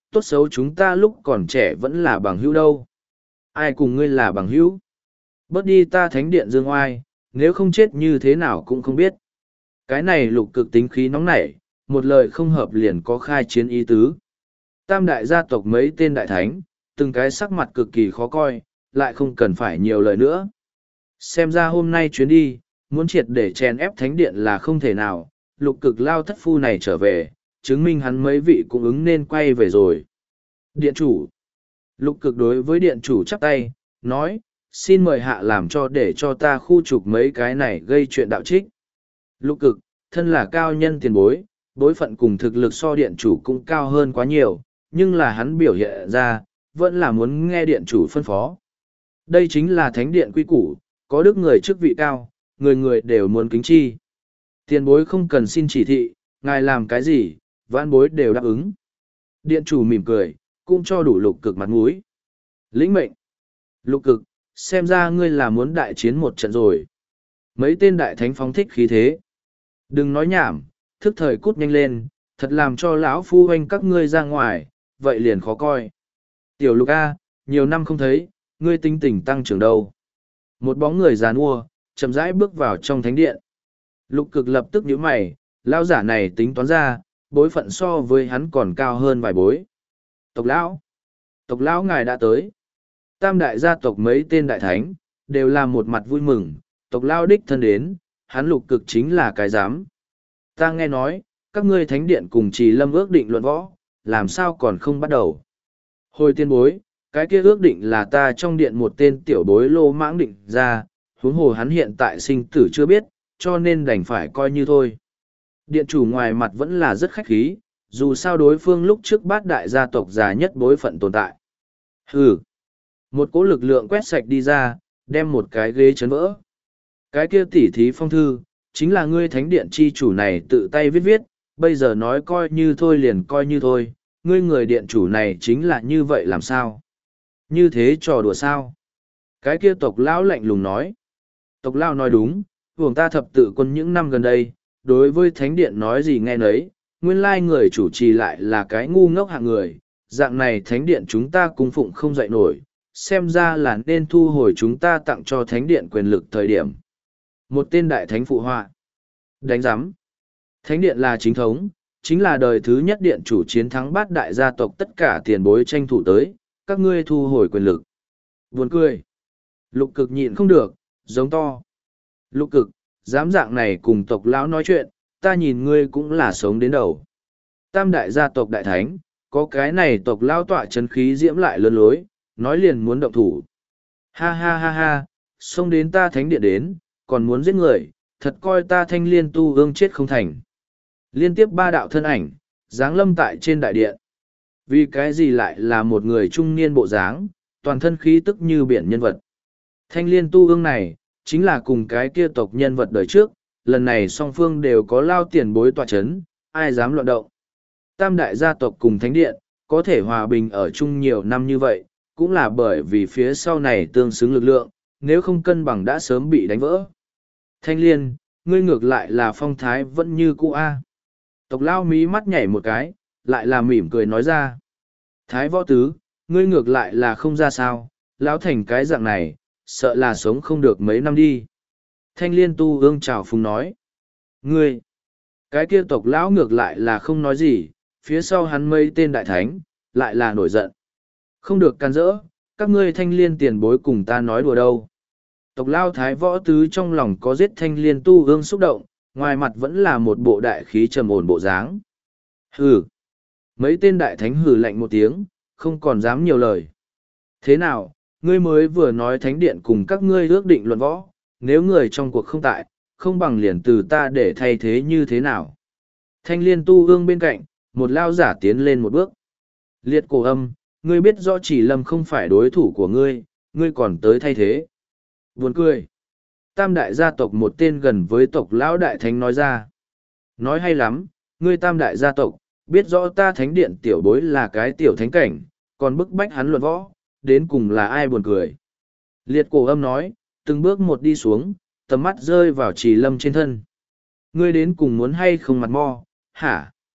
tốt xấu chúng ta lúc còn trẻ vẫn là bằng hữu đâu. Ai cùng ngươi là bằng hữu? Bớt đi ta thánh điện dương oai, nếu không chết như thế nào cũng không biết. Cái này lục cực tính khí nóng nảy, một lời không hợp liền có khai chiến ý tứ. Tam đại gia tộc mấy tên đại thánh, từng cái sắc mặt cực kỳ khó coi, lại không cần phải nhiều lời nữa. Xem ra hôm nay chuyến đi, muốn triệt để chèn ép thánh điện là không thể nào, lục cực lao thất phu này trở về, chứng minh hắn mấy vị cũng ứng nên quay về rồi. Điện chủ. Lục cực đối với điện chủ chắp tay, nói, xin mời hạ làm cho để cho ta khu trục mấy cái này gây chuyện đạo trích. Lục cực, thân là cao nhân tiền bối, bối phận cùng thực lực so điện chủ cũng cao hơn quá nhiều, nhưng là hắn biểu hiện ra, vẫn là muốn nghe điện chủ phân phó. Đây chính là thánh điện quy củ, có đức người chức vị cao, người người đều muốn kính chi. Tiền bối không cần xin chỉ thị, ngài làm cái gì, vãn bối đều đáp ứng. Điện chủ mỉm cười, cũng cho đủ lục cực mặt mũi. Lĩnh mệnh. Lục cực, xem ra ngươi là muốn đại chiến một trận rồi. Mấy tên đại thánh phóng thích khí thế. Đừng nói nhảm, thức thời cút nhanh lên, thật làm cho lão phu hoanh các ngươi ra ngoài, vậy liền khó coi. Tiểu lục A, nhiều năm không thấy, ngươi tinh tỉnh tăng trưởng đâu. Một bóng người già nua, chậm rãi bước vào trong thánh điện. Lục cực lập tức nhíu mày, lão giả này tính toán ra, bối phận so với hắn còn cao hơn vài bối. Tộc lão, tộc lão ngài đã tới. Tam đại gia tộc mấy tên đại thánh, đều là một mặt vui mừng, tộc lão đích thân đến, hắn lục cực chính là cái dám. Ta nghe nói, các ngươi thánh điện cùng Trì Lâm ước định luận võ, làm sao còn không bắt đầu. Hồi tiên bối, cái kia ước định là ta trong điện một tên tiểu bối lô mãng định ra, huống hồ hắn hiện tại sinh tử chưa biết, cho nên đành phải coi như thôi. Điện chủ ngoài mặt vẫn là rất khách khí, dù sao đối phương lúc trước bát đại gia tộc già nhất bối phận tồn tại. Hừ. Một cỗ lực lượng quét sạch đi ra, đem một cái ghế chấn vỡ. Cái kia tỉ thí phong thư, chính là ngươi thánh điện chi chủ này tự tay viết viết, bây giờ nói coi như thôi liền coi như thôi, ngươi người điện chủ này chính là như vậy làm sao? Như thế trò đùa sao? Cái kia tộc lão lạnh lùng nói. Tộc lão nói đúng, vùng ta thập tự quân những năm gần đây, đối với thánh điện nói gì nghe nấy, nguyên lai người chủ trì lại là cái ngu ngốc hạng người, dạng này thánh điện chúng ta cung phụng không dậy nổi, xem ra là nên thu hồi chúng ta tặng cho thánh điện quyền lực thời điểm. Một tên đại thánh phụ họa. Đánh giám. Thánh điện là chính thống, chính là đời thứ nhất điện chủ chiến thắng bát đại gia tộc tất cả tiền bối tranh thủ tới, các ngươi thu hồi quyền lực. Buồn cười. Lục cực nhịn không được, giống to. Lục cực, dám dạng này cùng tộc lão nói chuyện, ta nhìn ngươi cũng là sống đến đầu. Tam đại gia tộc đại thánh, có cái này tộc lão tọa chấn khí diễm lại lớn lối, nói liền muốn động thủ. Ha ha ha ha, xông đến ta thánh điện đến, còn muốn giết người, thật coi ta thanh liên tu ương chết không thành. Liên tiếp ba đạo thân ảnh, dáng lâm tại trên đại điện. Vì cái gì lại là một người trung niên bộ dáng, toàn thân khí tức như biển nhân vật. Thanh liên tu ương này, chính là cùng cái kia tộc nhân vật đời trước, lần này song phương đều có lao tiền bối tọa chấn, ai dám loạn động. Tam đại gia tộc cùng thánh điện, có thể hòa bình ở chung nhiều năm như vậy, cũng là bởi vì phía sau này tương xứng lực lượng, nếu không cân bằng đã sớm bị đánh vỡ. Thanh liên, ngươi ngược lại là phong thái vẫn như cũ a. Tộc lao mí mắt nhảy một cái, lại là mỉm cười nói ra. Thái võ tứ, ngươi ngược lại là không ra sao, lão thành cái dạng này, sợ là sống không được mấy năm đi. Thanh liên tu ương chào phúng nói. Ngươi, cái kia tộc lão ngược lại là không nói gì, phía sau hắn mây tên đại thánh, lại là nổi giận. Không được can dỡ, các ngươi thanh liên tiền bối cùng ta nói đùa đâu. Tộc lao thái võ tứ trong lòng có giết thanh liên tu ương xúc động, ngoài mặt vẫn là một bộ đại khí trầm ổn bộ dáng. Hừ. Mấy tên đại thánh hừ lạnh một tiếng, không còn dám nhiều lời. Thế nào, ngươi mới vừa nói thánh điện cùng các ngươi ước định luận võ, nếu người trong cuộc không tại, không bằng liền từ ta để thay thế như thế nào. Thanh liên tu ương bên cạnh, một lao giả tiến lên một bước. Liệt cổ âm, ngươi biết rõ chỉ lâm không phải đối thủ của ngươi, ngươi còn tới thay thế. Buồn cười. Tam đại gia tộc một tên gần với tộc lão đại thánh nói ra. Nói hay lắm, ngươi tam đại gia tộc, biết rõ ta thánh điện tiểu bối là cái tiểu thánh cảnh, còn bức bách hắn luận võ, đến cùng là ai buồn cười. Liệt cổ âm nói, từng bước một đi xuống, tầm mắt rơi vào trì lâm trên thân. Ngươi đến cùng muốn hay không mặt mo, hả?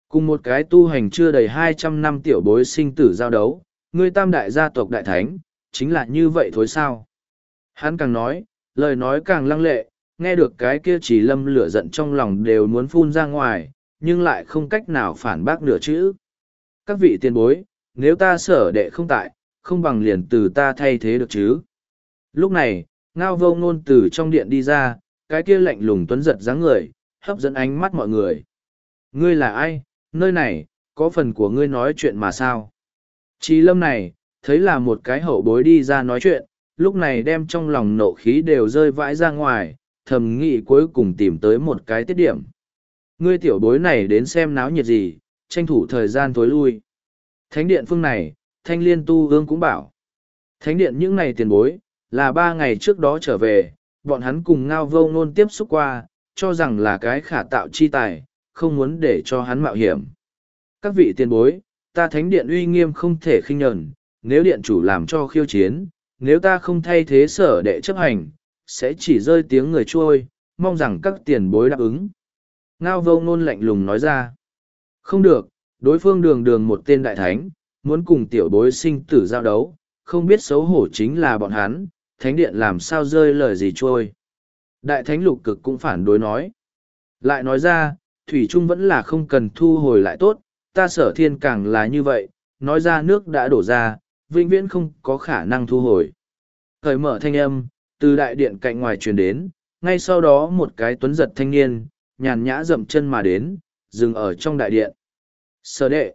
Cùng một cái tu hành chưa đầy hai trăm năm tiểu bối sinh tử giao đấu, ngươi tam đại gia tộc đại thánh, chính là như vậy thôi sao? Hắn càng nói, lời nói càng lăng lệ, nghe được cái kia chỉ lâm lửa giận trong lòng đều muốn phun ra ngoài, nhưng lại không cách nào phản bác nửa chữ. Các vị tiền bối, nếu ta sở đệ không tại, không bằng liền từ ta thay thế được chứ. Lúc này, Ngao Vô Ngôn từ trong điện đi ra, cái kia lạnh lùng tuấn giật dáng người, hấp dẫn ánh mắt mọi người. Ngươi là ai, nơi này, có phần của ngươi nói chuyện mà sao? Chí lâm này, thấy là một cái hậu bối đi ra nói chuyện, lúc này đem trong lòng nộ khí đều rơi vãi ra ngoài, thầm nghĩ cuối cùng tìm tới một cái tiết điểm. Ngươi tiểu bối này đến xem náo nhiệt gì, tranh thủ thời gian tối lui. Thánh điện phương này, Thanh Liên Tu Ương cũng bảo. Thánh điện những ngày tiền bối, là ba ngày trước đó trở về, bọn hắn cùng Ngao Vô Ngôn tiếp xúc qua, cho rằng là cái khả tạo chi tài, không muốn để cho hắn mạo hiểm. Các vị tiền bối, ta thánh điện uy nghiêm không thể khinh nhẫn, nếu điện chủ làm cho khiêu chiến, nếu ta không thay thế sở đệ chấp hành, sẽ chỉ rơi tiếng người trôi, mong rằng các tiền bối đáp ứng. Ngao Vô Ngôn lạnh lùng nói ra. Không được, đối phương đường đường một tên đại thánh, muốn cùng tiểu bối sinh tử giao đấu, không biết xấu hổ chính là bọn hắn, thánh điện làm sao rơi lời gì trôi. Đại thánh lục cực cũng phản đối nói. Lại nói ra, Thủy Trung vẫn là không cần thu hồi lại tốt, ta sở thiên càng là như vậy, nói ra nước đã đổ ra, vĩnh viễn không có khả năng thu hồi. Thời mở thanh âm, từ đại điện cạnh ngoài truyền đến, ngay sau đó một cái tuấn giật thanh niên, nhàn nhã dậm chân mà đến, dừng ở trong đại điện. Sở đệ,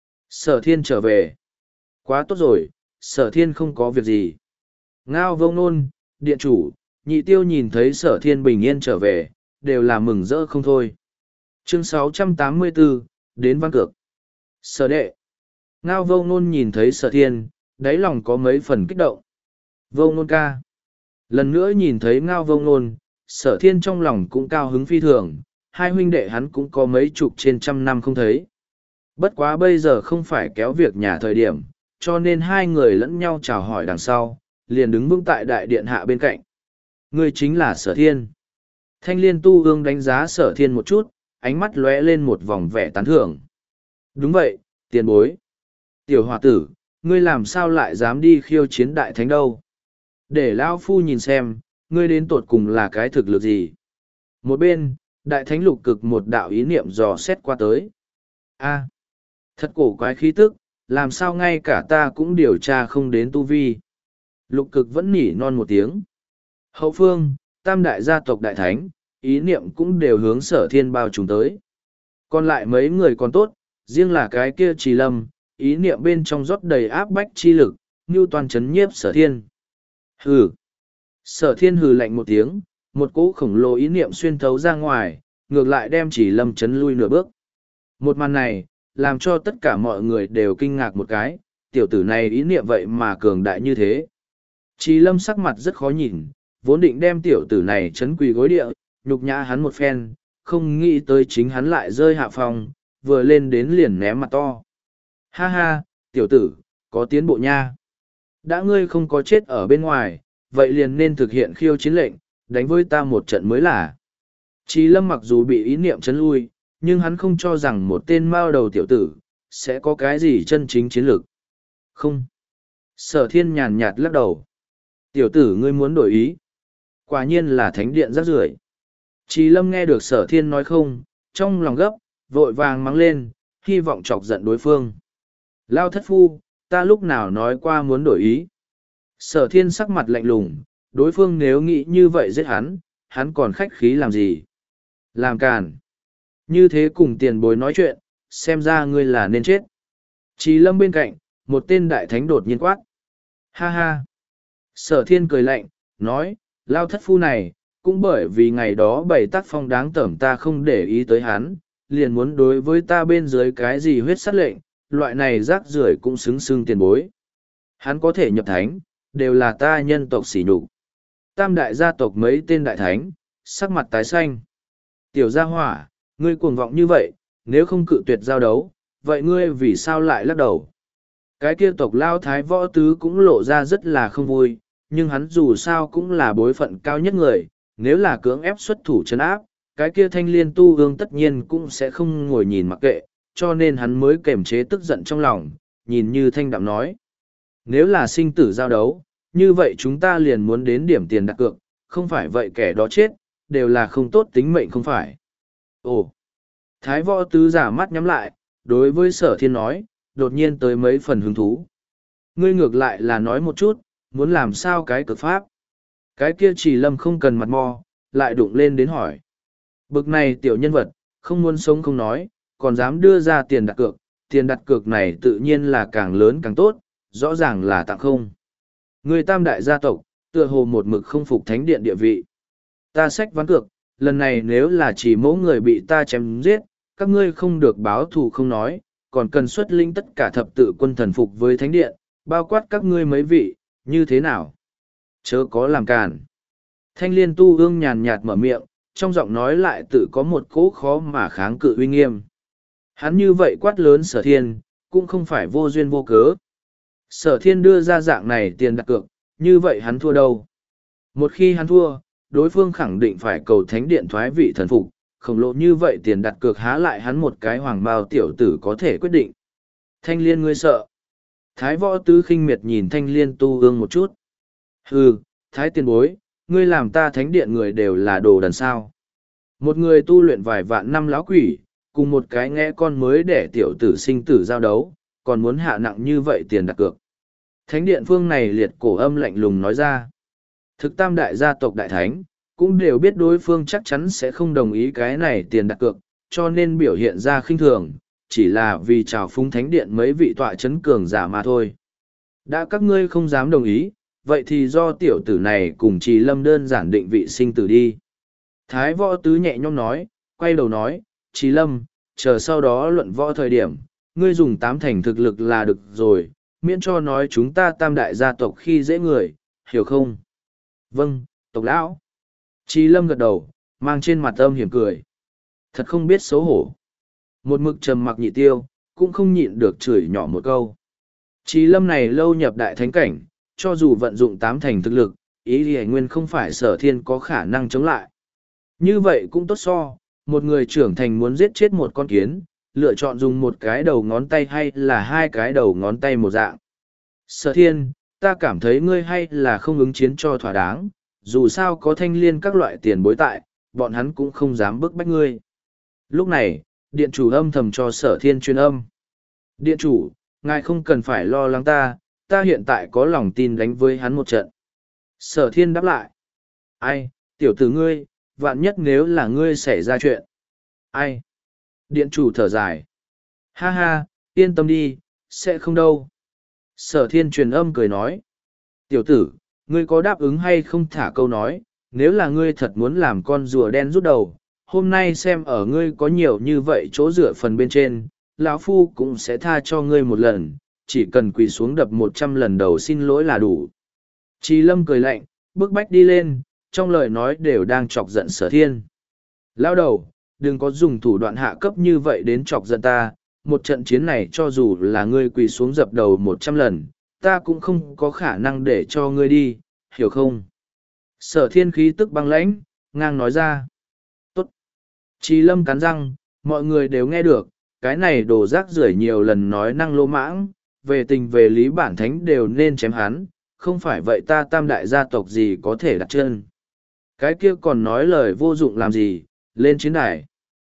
sở thiên trở về. Quá tốt rồi, sở thiên không có việc gì. Ngao Vô Ngôn, điện chủ, nhị tiêu nhìn thấy sở thiên bình yên trở về, đều là mừng rỡ không thôi. Chương sáu trăm tám mươi bốn, đến văn cược. Sở đệ. Ngao Vô Ngôn nhìn thấy sở thiên, đáy lòng có mấy phần kích động. Vô Ngôn ca. Lần nữa nhìn thấy Ngao Vô Ngôn, sở thiên trong lòng cũng cao hứng phi thường, hai huynh đệ hắn cũng có mấy chục trên trăm năm không thấy. Bất quá bây giờ không phải kéo việc nhà thời điểm, cho nên hai người lẫn nhau chào hỏi đằng sau, liền đứng vững tại đại điện hạ bên cạnh. Người chính là sở thiên. Thanh Liên Tu Ương đánh giá sở thiên một chút, ánh mắt lóe lên một vòng vẻ tán thưởng. Đúng vậy, tiền bối. Tiểu hòa tử, ngươi làm sao lại dám đi khiêu chiến đại thánh đâu? Để lão phu nhìn xem, ngươi đến tột cùng là cái thực lực gì? Một bên, đại thánh lục cực một đạo ý niệm dò xét qua tới. A, thật cổ quái khí tức, làm sao ngay cả ta cũng điều tra không đến tu vi. Lục cực vẫn nỉ non một tiếng. Hậu phương, tam đại gia tộc đại thánh, ý niệm cũng đều hướng sở thiên bao trùm tới. Còn lại mấy người còn tốt, riêng là cái kia trì lâm, ý niệm bên trong rót đầy áp bách chi lực, như toàn chấn nhiếp sở thiên. Hừ. Sở thiên hừ lạnh một tiếng, một cỗ khổng lồ ý niệm xuyên thấu ra ngoài, ngược lại đem trì lâm chấn lui nửa bước. Một màn này, làm cho tất cả mọi người đều kinh ngạc một cái, tiểu tử này ý niệm vậy mà cường đại như thế. Trì lâm sắc mặt rất khó nhìn, vốn định đem tiểu tử này chấn quỳ gối địa, nhục nhã hắn một phen, không nghĩ tới chính hắn lại rơi hạ phòng, vừa lên đến liền ném mặt to. Ha ha, tiểu tử, có tiến bộ nha. Đã ngươi không có chết ở bên ngoài, vậy liền nên thực hiện khiêu chiến lệnh, đánh với ta một trận mới là. Chí lâm mặc dù bị ý niệm chấn lui, nhưng hắn không cho rằng một tên mao đầu tiểu tử, sẽ có cái gì chân chính chiến lược. Không. Sở thiên nhàn nhạt lắc đầu. Tiểu tử ngươi muốn đổi ý. Quả nhiên là thánh điện rác rưởi. Chí lâm nghe được sở thiên nói không, trong lòng gấp, vội vàng mắng lên, hy vọng chọc giận đối phương. Lao thất phu, ta lúc nào nói qua muốn đổi ý. Sở thiên sắc mặt lạnh lùng, đối phương nếu nghĩ như vậy giết hắn, hắn còn khách khí làm gì? Làm càn. Như thế cùng tiền bối nói chuyện, xem ra ngươi là nên chết. Chí lâm bên cạnh, một tên đại thánh đột nhiên quát. Ha ha. Sở thiên cười lạnh, nói, lao thất phu này, cũng bởi vì ngày đó bày tác phong đáng tởm ta không để ý tới hắn, liền muốn đối với ta bên dưới cái gì huyết sát lệnh, loại này rác rưởi cũng xứng xưng tiền bối. Hắn có thể nhập thánh, đều là ta nhân tộc sỉ nhục. Tam đại gia tộc mấy tên đại thánh, sắc mặt tái xanh. Tiểu gia hỏa, ngươi cuồng vọng như vậy, nếu không cự tuyệt giao đấu, vậy ngươi vì sao lại lắc đầu? Cái kia tộc lao thái võ tứ cũng lộ ra rất là không vui, nhưng hắn dù sao cũng là bối phận cao nhất người, nếu là cưỡng ép xuất thủ trấn áp, cái kia thanh liên tu ương tất nhiên cũng sẽ không ngồi nhìn mặc kệ, cho nên hắn mới kềm chế tức giận trong lòng, nhìn như thanh đạm nói. Nếu là sinh tử giao đấu, như vậy chúng ta liền muốn đến điểm tiền đặt cược, không phải vậy kẻ đó chết, đều là không tốt tính mệnh không phải. Ồ! Thái võ tứ giả mắt nhắm lại, đối với sở thiên nói, đột nhiên tới mấy phần hứng thú. Ngươi ngược lại là nói một chút, muốn làm sao cái cực pháp. Cái kia chỉ lâm không cần mặt mò, lại đụng lên đến hỏi. Bực này tiểu nhân vật, không muốn sống không nói, còn dám đưa ra tiền đặt cược, tiền đặt cược này tự nhiên là càng lớn càng tốt, rõ ràng là tặng không. Người tam đại gia tộc, tựa hồ một mực không phục thánh điện địa vị. Ta xách ván cược, lần này nếu là chỉ mỗi người bị ta chém giết, các ngươi không được báo thù không nói, còn cần xuất linh tất cả thập tự quân thần phục với thánh điện, bao quát các ngươi mấy vị, như thế nào? Chớ có làm cản. Thanh liên tu ương nhàn nhạt mở miệng, trong giọng nói lại tự có một cỗ khó mà kháng cự uy nghiêm. Hắn như vậy quát lớn sở thiên, cũng không phải vô duyên vô cớ. Sở thiên đưa ra dạng này tiền đặt cược, như vậy hắn thua đâu? Một khi hắn thua, đối phương khẳng định phải cầu thánh điện thoái vị thần phục, khổng lồ như vậy tiền đặt cược há lại hắn một cái hoàng bao tiểu tử có thể quyết định. Thanh liên ngươi sợ. Thái võ tứ khinh miệt nhìn thanh liên tu ương một chút. Hừ, thái tiền bối, ngươi làm ta thánh điện người đều là đồ đần sao. Một người tu luyện vài vạn năm lão quỷ, cùng một cái nghe con mới để tiểu tử sinh tử giao đấu, còn muốn hạ nặng như vậy tiền đặt cược. Thánh điện phương này liệt cổ âm lạnh lùng nói ra. Thực tam đại gia tộc đại thánh, cũng đều biết đối phương chắc chắn sẽ không đồng ý cái này tiền đặt cược, cho nên biểu hiện ra khinh thường, chỉ là vì trào phúng thánh điện mấy vị tọa chấn cường giả mà thôi. Đã các ngươi không dám đồng ý, vậy thì do tiểu tử này cùng Trì Lâm đơn giản định vị sinh tử đi. Thái võ tứ nhẹ nhõm nói, quay đầu nói, Trì Lâm, chờ sau đó luận võ thời điểm, ngươi dùng tám thành thực lực là được rồi, miễn cho nói chúng ta tam đại gia tộc khi dễ người, hiểu không? Vâng, tộc lão. Trì Lâm gật đầu, mang trên mặt âm hiểm cười. Thật không biết xấu hổ. Một mực trầm mặc nhị tiêu, cũng không nhịn được chửi nhỏ một câu. Trì Lâm này lâu nhập đại thánh cảnh, cho dù vận dụng tám thành thực lực, ý thì nguyên không phải sở thiên có khả năng chống lại. Như vậy cũng tốt so, một người trưởng thành muốn giết chết một con kiến, lựa chọn dùng một cái đầu ngón tay hay là hai cái đầu ngón tay một dạng. Sở thiên, ta cảm thấy ngươi hay là không ứng chiến cho thỏa đáng, dù sao có thanh liên các loại tiền bối tại, bọn hắn cũng không dám bức bách ngươi. Lúc này, điện chủ âm thầm cho sở thiên truyền âm. Điện chủ, ngài không cần phải lo lắng ta, ta hiện tại có lòng tin đánh với hắn một trận. Sở thiên đáp lại. Ai, tiểu tử ngươi, vạn nhất nếu là ngươi xảy ra chuyện. Ai? Điện chủ thở dài. Ha ha, yên tâm đi, sẽ không đâu. Sở thiên truyền âm cười nói. Tiểu tử, ngươi có đáp ứng hay không thả câu nói, nếu là ngươi thật muốn làm con rùa đen rút đầu, hôm nay xem ở ngươi có nhiều như vậy chỗ dựa phần bên trên, lão phu cũng sẽ tha cho ngươi một lần, chỉ cần quỳ xuống đập một trăm lần đầu xin lỗi là đủ. Trì Lâm cười lạnh, bước bách đi lên, trong lời nói đều đang chọc giận sở thiên. Lão đầu, đừng có dùng thủ đoạn hạ cấp như vậy đến chọc giận ta, một trận chiến này cho dù là ngươi quỳ xuống dập đầu một trăm lần, ta cũng không có khả năng để cho ngươi đi, hiểu không? Sở thiên khí tức băng lãnh, ngang nói ra. Tốt. Trì Lâm cắn răng, mọi người đều nghe được, cái này đồ rác rưởi nhiều lần nói năng lô mãng, về tình về lý bản thánh đều nên chém hắn, không phải vậy ta tam đại gia tộc gì có thể đặt chân. Cái kia còn nói lời vô dụng làm gì, lên chiến đài.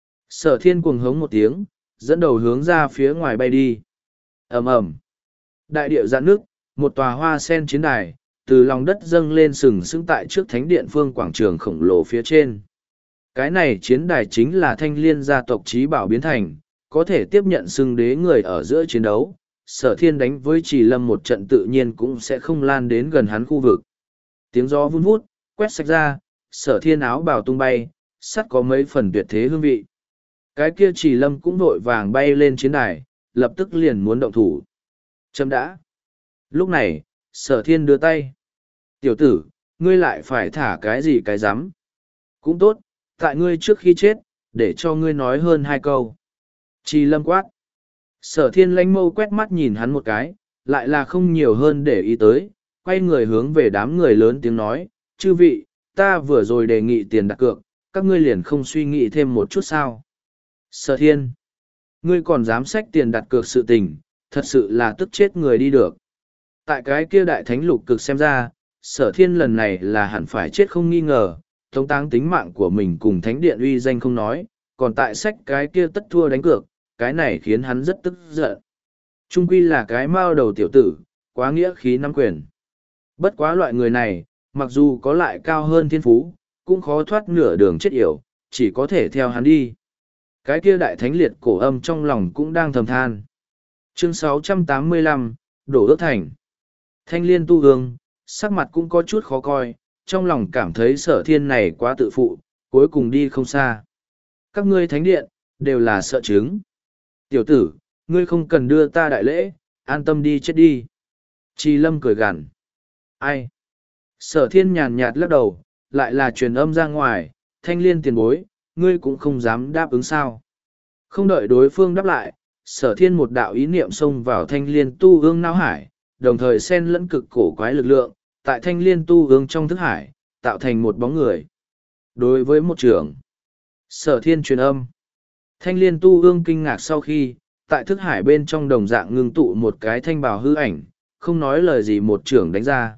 Sở thiên cuồng hống một tiếng, dẫn đầu hướng ra phía ngoài bay đi. Ầm ầm. Đại điệu dạn nước, một tòa hoa sen chiến đài, từ lòng đất dâng lên sừng sững tại trước thánh điện phương quảng trường khổng lồ phía trên. Cái này chiến đài chính là thanh liên gia tộc trí bảo biến thành, có thể tiếp nhận xưng đế người ở giữa chiến đấu. Sở thiên đánh với Trì Lâm một trận tự nhiên cũng sẽ không lan đến gần hắn khu vực. Tiếng gió vun vút, quét sạch ra, sở thiên áo bào tung bay, sắt có mấy phần tuyệt thế hương vị. Cái kia Trì Lâm cũng vội vàng bay lên chiến đài, lập tức liền muốn động thủ. Chấm đã. Lúc này, sở thiên đưa tay. Tiểu tử, ngươi lại phải thả cái gì cái rắm Cũng tốt, tại ngươi trước khi chết, để cho ngươi nói hơn hai câu. Trì Lâm quát. Sở thiên lãnh mâu quét mắt nhìn hắn một cái, lại là không nhiều hơn để ý tới, quay người hướng về đám người lớn tiếng nói, chư vị, ta vừa rồi đề nghị tiền đặt cược, các ngươi liền không suy nghĩ thêm một chút sao. Sở thiên, Ngươi còn dám xách tiền đặt cược sự tình, thật sự là tức chết người đi được. Tại cái kia đại thánh lục cực xem ra, sở thiên lần này là hẳn phải chết không nghi ngờ, tống táng tính mạng của mình cùng thánh điện uy danh không nói, còn tại sách cái kia tất thua đánh cược, cái này khiến hắn rất tức giận. Trung quy là cái mao đầu tiểu tử, quá nghĩa khí nắm quyền. Bất quá loại người này, mặc dù có lại cao hơn thiên phú, cũng khó thoát nửa đường chết yểu, chỉ có thể theo hắn đi. Cái kia đại thánh liệt cổ âm trong lòng cũng đang thầm than. Chương sáu trăm tám mươi lăm, Đổ ước thành. Thanh liên tu hương, sắc mặt cũng có chút khó coi, trong lòng cảm thấy sở thiên này quá tự phụ, cuối cùng đi không xa. Các ngươi thánh điện, đều là sợ chứng. Tiểu tử, ngươi không cần đưa ta đại lễ, an tâm đi chết đi. Chi lâm cười gằn. Ai? Sở thiên nhàn nhạt lắc đầu, lại là truyền âm ra ngoài, thanh liên tiền bối, ngươi cũng không dám đáp ứng sao. Không đợi đối phương đáp lại, sở thiên một đạo ý niệm xông vào thanh liên tu ương não hải, đồng thời xen lẫn cực cổ quái lực lượng, tại thanh liên tu ương trong thức hải, tạo thành một bóng người. Đối với một trưởng, sở thiên truyền âm. Thanh liên tu ương kinh ngạc sau khi, tại thức hải bên trong đồng dạng ngưng tụ một cái thanh bào hư ảnh, không nói lời gì một trưởng đánh ra.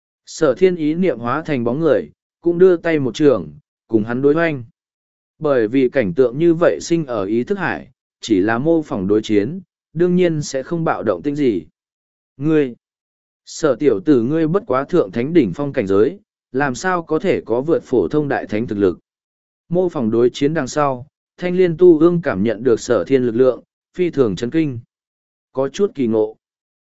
Sở thiên ý niệm hóa thành bóng người, cũng đưa tay một trưởng, cùng hắn đối hoanh. Bởi vì cảnh tượng như vậy sinh ở ý thức hải, chỉ là mô phỏng đối chiến, đương nhiên sẽ không bạo động tinh gì. Ngươi, sở tiểu tử ngươi bất quá thượng thánh đỉnh phong cảnh giới, làm sao có thể có vượt phổ thông đại thánh thực lực. Mô phỏng đối chiến đằng sau, thanh liên tu ương cảm nhận được sở thiên lực lượng, phi thường chấn kinh. Có chút kỳ ngộ.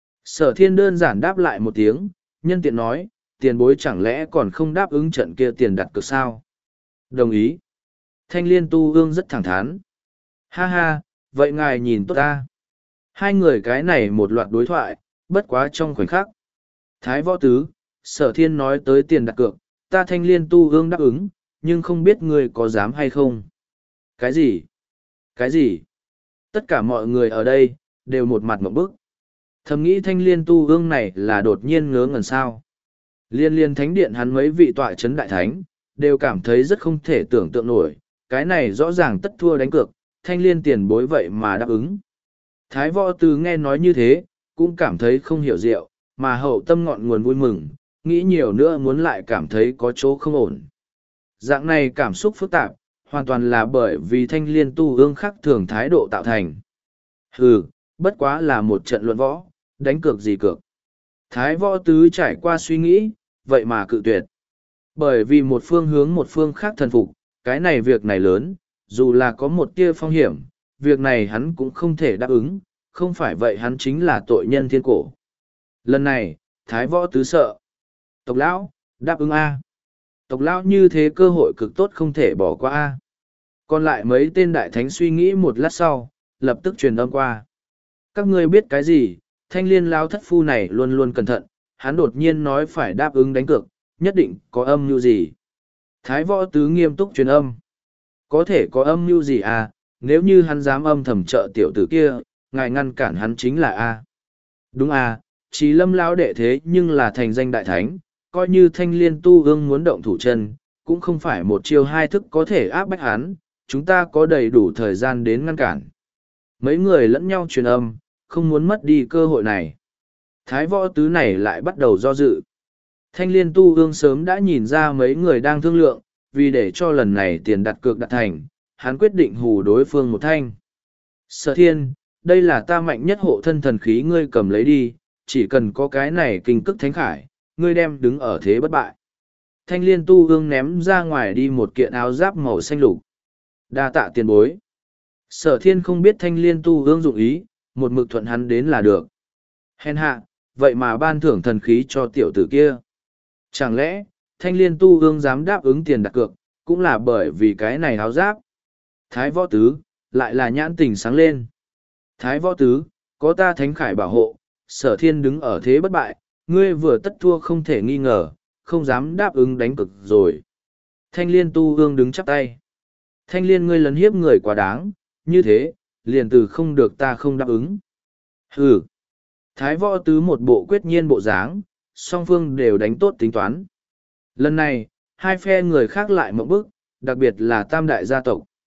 Sở thiên đơn giản đáp lại một tiếng, nhân tiện nói, tiền bối chẳng lẽ còn không đáp ứng trận kia tiền đặt cược sao? Đồng ý. Thanh liên tu ương rất thẳng thắn. Ha ha, vậy ngài nhìn tốt ta. Hai người cái này một loạt đối thoại, bất quá trong khoảnh khắc. Thái võ tứ, sở thiên nói tới tiền đặt cược, ta thanh liên tu ương đáp ứng, nhưng không biết ngươi có dám hay không. Cái gì? Cái gì? Tất cả mọi người ở đây, đều một mặt một bức. Thầm nghĩ thanh liên tu ương này là đột nhiên ngớ ngẩn sao. Liên liên thánh điện hắn mấy vị tọa chấn đại thánh, đều cảm thấy rất không thể tưởng tượng nổi, cái này rõ ràng tất thua đánh cược, thanh liên tiền bối vậy mà đáp ứng. Thái võ từ nghe nói như thế, cũng cảm thấy không hiểu diệu, mà hậu tâm ngọn nguồn vui mừng, nghĩ nhiều nữa muốn lại cảm thấy có chỗ không ổn. Dạng này cảm xúc phức tạp, hoàn toàn là bởi vì thanh liên tu ương khắc thường thái độ tạo thành. Hừ, bất quá là một trận luận võ, đánh cược gì cược. Thái võ tứ trải qua suy nghĩ, vậy mà cự tuyệt. Bởi vì một phương hướng một phương khác thần phục, cái này việc này lớn, dù là có một tia phong hiểm, việc này hắn cũng không thể đáp ứng, không phải vậy hắn chính là tội nhân thiên cổ. Lần này, Thái võ tứ sợ. Tộc lão, đáp ứng A. Tộc lão như thế cơ hội cực tốt không thể bỏ qua A. Còn lại mấy tên đại thánh suy nghĩ một lát sau, lập tức truyền âm qua. Các ngươi biết cái gì, thanh liên lao thất phu này luôn luôn cẩn thận, hắn đột nhiên nói phải đáp ứng đánh cược, nhất định có âm mưu gì. Thái võ tứ nghiêm túc truyền âm. Có thể có âm mưu gì à, nếu như hắn dám âm thầm trợ tiểu tử kia, ngài ngăn cản hắn chính là A. Đúng à, Chí lâm lão đệ thế nhưng là thành danh đại thánh, coi như thanh liên tu ương muốn động thủ chân, cũng không phải một chiêu hai thức có thể áp bách hắn, chúng ta có đầy đủ thời gian đến ngăn cản. Mấy người lẫn nhau truyền âm, không muốn mất đi cơ hội này. Thái võ tứ này lại bắt đầu do dự. Thanh liên tu ương sớm đã nhìn ra mấy người đang thương lượng, vì để cho lần này tiền đặt cược đặt thành, hắn quyết định hù đối phương một thanh. Sở thiên, đây là ta mạnh nhất hộ thân thần khí ngươi cầm lấy đi, chỉ cần có cái này kinh cức thánh khải, ngươi đem đứng ở thế bất bại. Thanh liên tu ương ném ra ngoài đi một kiện áo giáp màu xanh lục. Đa tạ tiền bối. Sở thiên không biết thanh liên tu ương dụng ý, một mực thuận hắn đến là được. Hèn hạ, vậy mà ban thưởng thần khí cho tiểu tử kia. Chẳng lẽ, thanh liên tu ương dám đáp ứng tiền đặt cược, cũng là bởi vì cái này áo giáp. Thái võ tứ, lại là nhãn tình sáng lên. Thái võ tứ, có ta thánh khải bảo hộ, sở thiên đứng ở thế bất bại, ngươi vừa tất thua không thể nghi ngờ, không dám đáp ứng đánh cược rồi. Thanh liên tu ương đứng chắp tay. Thanh liên ngươi lấn hiếp người quá đáng, như thế, liền từ không được ta không đáp ứng. Hừ. Thái võ tứ một bộ quyết nhiên bộ dáng, song phương đều đánh tốt tính toán. Lần này, hai phe người khác lại mộng bức, đặc biệt là tam đại gia tộc.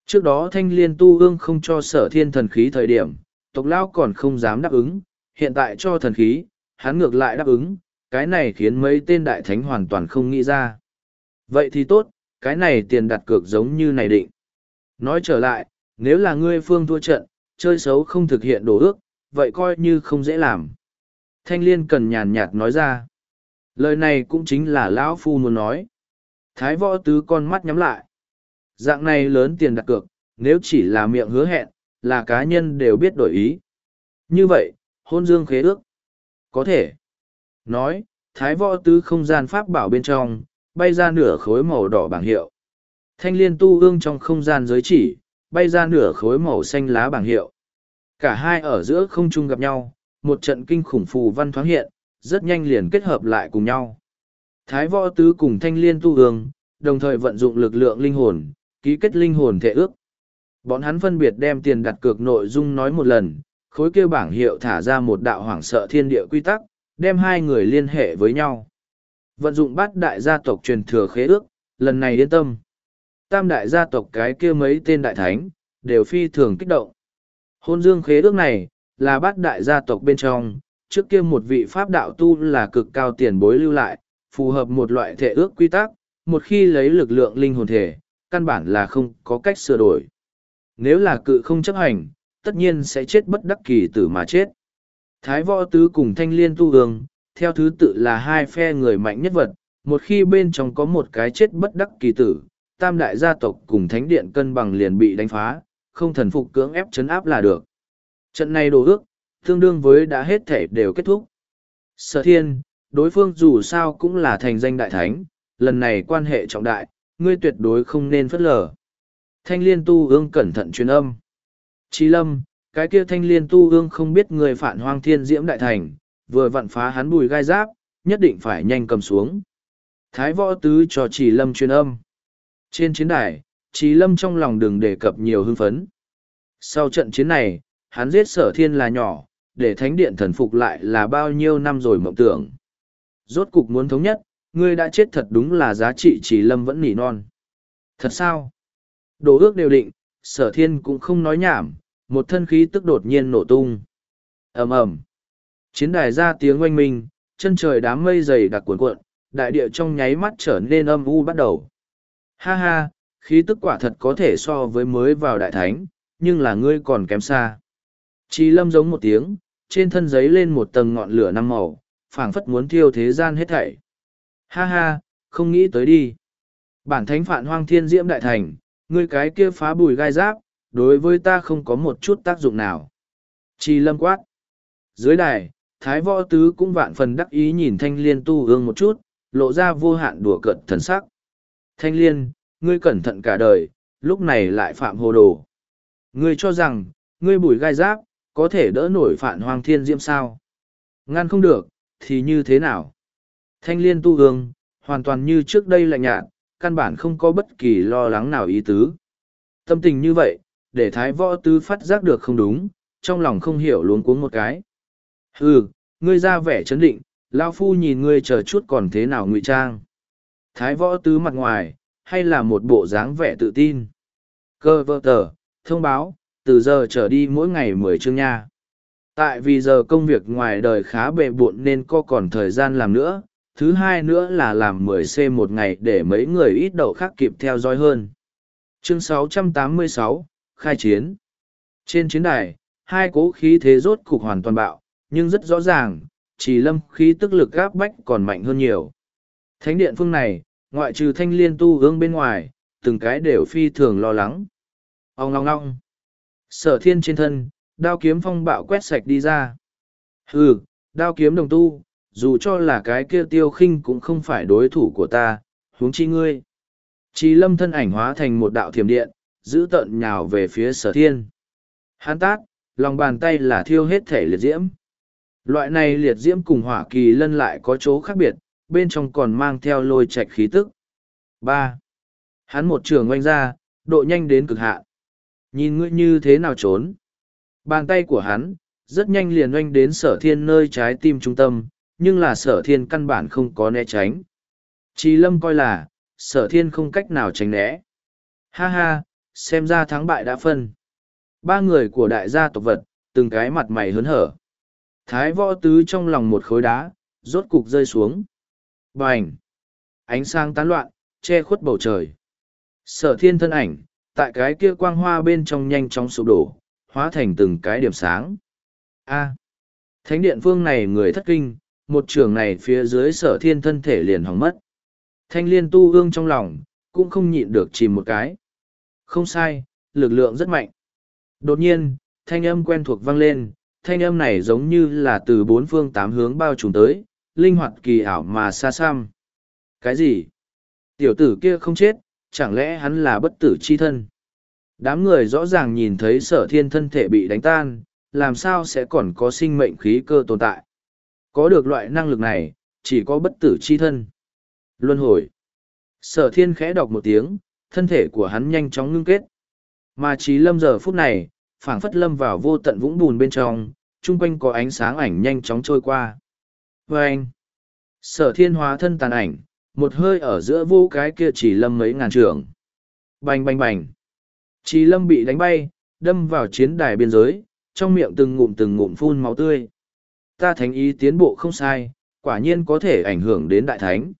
Trước đó thanh liên tu ương không cho sở thiên thần khí thời điểm, tộc lão còn không dám đáp ứng, hiện tại cho thần khí, hắn ngược lại đáp ứng, cái này khiến mấy tên đại thánh hoàn toàn không nghĩ ra. Vậy thì tốt, cái này tiền đặt cược giống như này định. Nói trở lại, nếu là ngươi phương thua trận, chơi xấu không thực hiện đồ ước, vậy coi như không dễ làm. Thanh liên cần nhàn nhạt nói ra. Lời này cũng chính là lão phu muốn nói. Thái võ tứ con mắt nhắm lại. Dạng này lớn tiền đặt cược, nếu chỉ là miệng hứa hẹn, là cá nhân đều biết đổi ý. Như vậy, hôn dương khế ước. Có thể. Nói, thái võ tứ không gian pháp bảo bên trong, bay ra nửa khối màu đỏ bảng hiệu. Thanh liên tu ương trong không gian giới chỉ, bay ra nửa khối màu xanh lá bảng hiệu. Cả hai ở giữa không trung gặp nhau, một trận kinh khủng phù văn thoáng hiện, rất nhanh liền kết hợp lại cùng nhau. Thái võ tứ cùng thanh liên tu ương, đồng thời vận dụng lực lượng linh hồn, ký kết linh hồn thể ước. Bọn hắn phân biệt đem tiền đặt cược nội dung nói một lần, khối kêu bảng hiệu thả ra một đạo hoảng sợ thiên địa quy tắc, đem hai người liên hệ với nhau. Vận dụng bát đại gia tộc truyền thừa khế ước, lần này yên tâm. Tam đại gia tộc cái kia mấy tên đại thánh, đều phi thường kích động. Hôn dương khế ước này, là bát đại gia tộc bên trong, trước kia một vị pháp đạo tu là cực cao tiền bối lưu lại, phù hợp một loại thể ước quy tắc, một khi lấy lực lượng linh hồn thể, căn bản là không có cách sửa đổi. Nếu là cự không chấp hành, tất nhiên sẽ chết bất đắc kỳ tử mà chết. Thái võ tứ cùng thanh liên tu ương, theo thứ tự là hai phe người mạnh nhất vật, một khi bên trong có một cái chết bất đắc kỳ tử, tam đại gia tộc cùng thánh điện cân bằng liền bị đánh phá, không thần phục cưỡng ép chấn áp là được. Trận này đồ ước, tương đương với đã hết thể đều kết thúc. Sở thiên, đối phương dù sao cũng là thành danh đại thánh, lần này quan hệ trọng đại, ngươi tuyệt đối không nên phớt lờ. Thanh liên tu ương cẩn thận truyền âm. Chí lâm, cái kia thanh liên tu ương không biết người phản hoang thiên diễm đại thành, vừa vặn phá hắn bùi gai giáp, nhất định phải nhanh cầm xuống. Thái võ tứ cho Chỉ lâm truyền âm. Trên chiến đài, Chí lâm trong lòng đừng đề cập nhiều hưng phấn. Sau trận chiến này, hắn giết sở thiên là nhỏ, để thánh điện thần phục lại là bao nhiêu năm rồi mộng tưởng. Rốt cục muốn thống nhất, ngươi đã chết thật đúng là giá trị Chỉ lâm vẫn nỉ non. Thật sao? Đồ ước đều định, sở thiên cũng không nói nhảm, một thân khí tức đột nhiên nổ tung. Ầm ầm. Chiến đài ra tiếng oanh minh, chân trời đám mây dày đặc cuộn cuộn, đại địa trong nháy mắt trở nên âm u bắt đầu. Ha ha, khí tức quả thật có thể so với mới vào đại thánh, nhưng là ngươi còn kém xa. Chí lâm giống một tiếng, trên thân giấy lên một tầng ngọn lửa năm màu, phảng phất muốn thiêu thế gian hết thảy. Ha ha, không nghĩ tới đi. Bản thánh phản hoang thiên diễm đại thành, ngươi cái kia phá bùi gai giáp, đối với ta không có một chút tác dụng nào. Chí lâm quát. Dưới đài, thái võ tứ cũng vạn phần đắc ý nhìn thanh liên tu ương một chút, lộ ra vô hạn đùa cợt thần sắc. Thanh liên, ngươi cẩn thận cả đời, lúc này lại phạm hồ đồ. Ngươi cho rằng, ngươi bùi gai giáp, có thể đỡ nổi phản hoang thiên diễm sao? Ngăn không được, thì như thế nào? Thanh liên tu ương, hoàn toàn như trước đây lạnh nhạt, căn bản không có bất kỳ lo lắng nào ý tứ. Tâm tình như vậy, để thái võ tứ phát giác được không đúng, trong lòng không hiểu luống cuống một cái. Hừ, ngươi ra vẻ chấn định, lao phu nhìn ngươi chờ chút còn thế nào ngụy trang. Thái võ tứ mặt ngoài, hay là một bộ dáng vẻ tự tin. Cơ vơ tờ, thông báo, từ giờ trở đi mỗi ngày mười chương nha. Tại vì giờ công việc ngoài đời khá bề bộn nên có còn thời gian làm nữa, thứ hai nữa là làm mười c một ngày để mấy người ít đậu khác kịp theo dõi hơn. Chương sáu trăm tám mươi sáu, khai chiến. Trên chiến đài, hai cố khí thế rốt cục hoàn toàn bạo, nhưng rất rõ ràng, chỉ lâm khí tức lực gáp bách còn mạnh hơn nhiều. Thánh điện phương này, ngoại trừ thanh liên tu ương bên ngoài, từng cái đều phi thường lo lắng. Ông ngong ngong. Sở thiên trên thân, đao kiếm phong bạo quét sạch đi ra. Hừ, đao kiếm đồng tu, dù cho là cái kia tiêu khinh cũng không phải đối thủ của ta, huống chi ngươi. Chí lâm thân ảnh hóa thành một đạo thiểm điện, giữ tợn nhào về phía sở thiên. Hán tát, lòng bàn tay là thiêu hết thể liệt diễm. Loại này liệt diễm cùng hỏa kỳ lân lại có chỗ khác biệt, bên trong còn mang theo lôi trạch khí tức. ba. Hắn một trường oanh ra, độ nhanh đến cực hạn. Nhìn ngươi như thế nào trốn. Bàn tay của hắn, rất nhanh liền oanh đến sở thiên nơi trái tim trung tâm, nhưng là sở thiên căn bản không có né tránh. Chí lâm coi là, sở thiên không cách nào tránh né. Ha ha, xem ra thắng bại đã phân. Ba người của đại gia tộc vật, từng cái mặt mày hớn hở. Thái võ tứ trong lòng một khối đá, rốt cục rơi xuống. Bành! Ánh sáng tán loạn, che khuất bầu trời. Sở thiên thân ảnh, tại cái kia quang hoa bên trong nhanh chóng sụp đổ, hóa thành từng cái điểm sáng. A! Thánh điện phương này người thất kinh, một trường này phía dưới sở thiên thân thể liền hỏng mất. Thanh liên tu ương trong lòng, cũng không nhịn được chìm một cái. Không sai, lực lượng rất mạnh. Đột nhiên, thanh âm quen thuộc vang lên, thanh âm này giống như là từ bốn phương tám hướng bao trùm tới, linh hoạt kỳ ảo mà xa xăm. Cái gì? Tiểu tử kia không chết, chẳng lẽ hắn là bất tử chi thân? Đám người rõ ràng nhìn thấy sở thiên thân thể bị đánh tan, làm sao sẽ còn có sinh mệnh khí cơ tồn tại? Có được loại năng lực này, chỉ có bất tử chi thân. Luân hồi. Sở thiên khẽ đọc một tiếng, thân thể của hắn nhanh chóng ngưng kết. Mà trí lâm giờ phút này, phảng phất lâm vào vô tận vũng bùn bên trong, chung quanh có ánh sáng ảnh nhanh chóng trôi qua. Và anh, sở thiên hóa thân tàn ảnh, một hơi ở giữa vô cái kia chỉ lâm mấy ngàn trường. Bành bành bành. Trí lâm bị đánh bay, đâm vào chiến đài biên giới, trong miệng từng ngụm từng ngụm phun máu tươi. Ta thánh ý tiến bộ không sai, quả nhiên có thể ảnh hưởng đến đại thánh.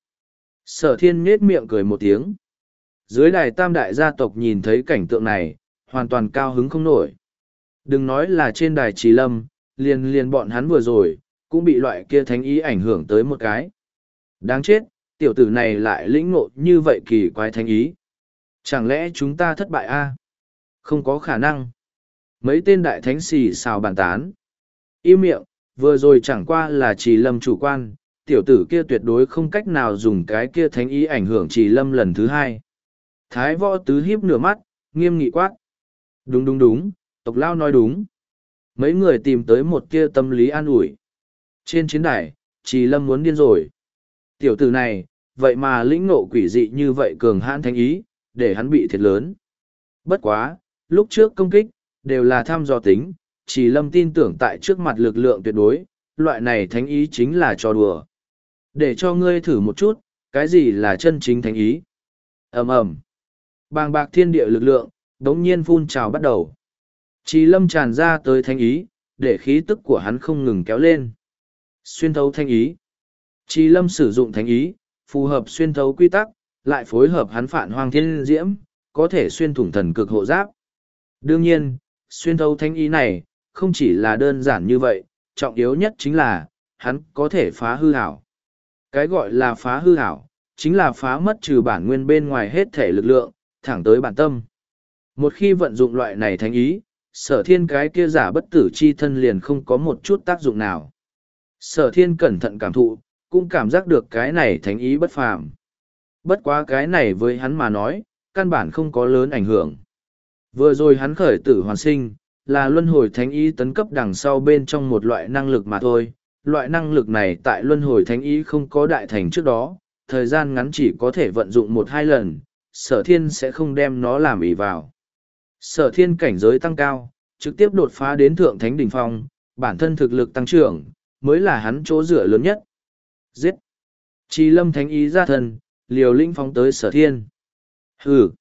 Sở thiên nhết miệng cười một tiếng. Dưới đài tam đại gia tộc nhìn thấy cảnh tượng này, hoàn toàn cao hứng không nổi. Đừng nói là trên đài Trì Lâm, liền liền bọn hắn vừa rồi, cũng bị loại kia thánh ý ảnh hưởng tới một cái. Đáng chết, tiểu tử này lại lĩnh ngộ như vậy kỳ quái thánh ý. Chẳng lẽ chúng ta thất bại a? Không có khả năng. Mấy tên đại thánh xì xào bàn tán. Im miệng, vừa rồi chẳng qua là Trì Lâm chủ quan, tiểu tử kia tuyệt đối không cách nào dùng cái kia thánh ý ảnh hưởng Trì Lâm lần thứ hai. Thái võ tứ híp nửa mắt, nghiêm nghị quát. Đúng đúng đúng, tộc lao nói đúng. Mấy người tìm tới một kia tâm lý an ủi. Trên chiến đài, Trì Lâm muốn điên rồi. Tiểu tử này, vậy mà lĩnh ngộ quỷ dị như vậy cường hãn thánh ý, để hắn bị thiệt lớn. Bất quá, lúc trước công kích, đều là tham dò tính, Trì Lâm tin tưởng tại trước mặt lực lượng tuyệt đối, loại này thánh ý chính là trò đùa. Để cho ngươi thử một chút, cái gì là chân chính thánh ý. Ầm ầm. Bàng bạc thiên địa lực lượng, đống nhiên phun trào bắt đầu. Trì Lâm tràn ra tới thánh ý, để khí tức của hắn không ngừng kéo lên. Xuyên thấu thánh ý. Trì Lâm sử dụng thánh ý, phù hợp xuyên thấu quy tắc, lại phối hợp hắn phản hoang thiên diễm, có thể xuyên thủng thần cực hộ giáp. Đương nhiên, xuyên thấu thánh ý này, không chỉ là đơn giản như vậy, trọng yếu nhất chính là, hắn có thể phá hư hảo. Cái gọi là phá hư hảo, chính là phá mất trừ bản nguyên bên ngoài hết thể lực lượng, thẳng tới bản tâm. Một khi vận dụng loại này thánh ý, sở thiên cái kia giả bất tử chi thân liền không có một chút tác dụng nào. Sở thiên cẩn thận cảm thụ, cũng cảm giác được cái này thánh ý bất phàm. Bất quá cái này với hắn mà nói, căn bản không có lớn ảnh hưởng. Vừa rồi hắn khởi tử hoàn sinh, là luân hồi thánh ý tấn cấp đằng sau bên trong một loại năng lực mà thôi. Loại năng lực này tại luân hồi thánh ý không có đại thành trước đó, thời gian ngắn chỉ có thể vận dụng một hai lần, sở thiên sẽ không đem nó làm ỷ vào. Sở thiên cảnh giới tăng cao, trực tiếp đột phá đến thượng thánh đỉnh phong, bản thân thực lực tăng trưởng, mới là hắn chỗ dựa lớn nhất. Giết! Trì Lâm thánh ý ra thân, liều lĩnh phóng tới sở thiên. Hừ!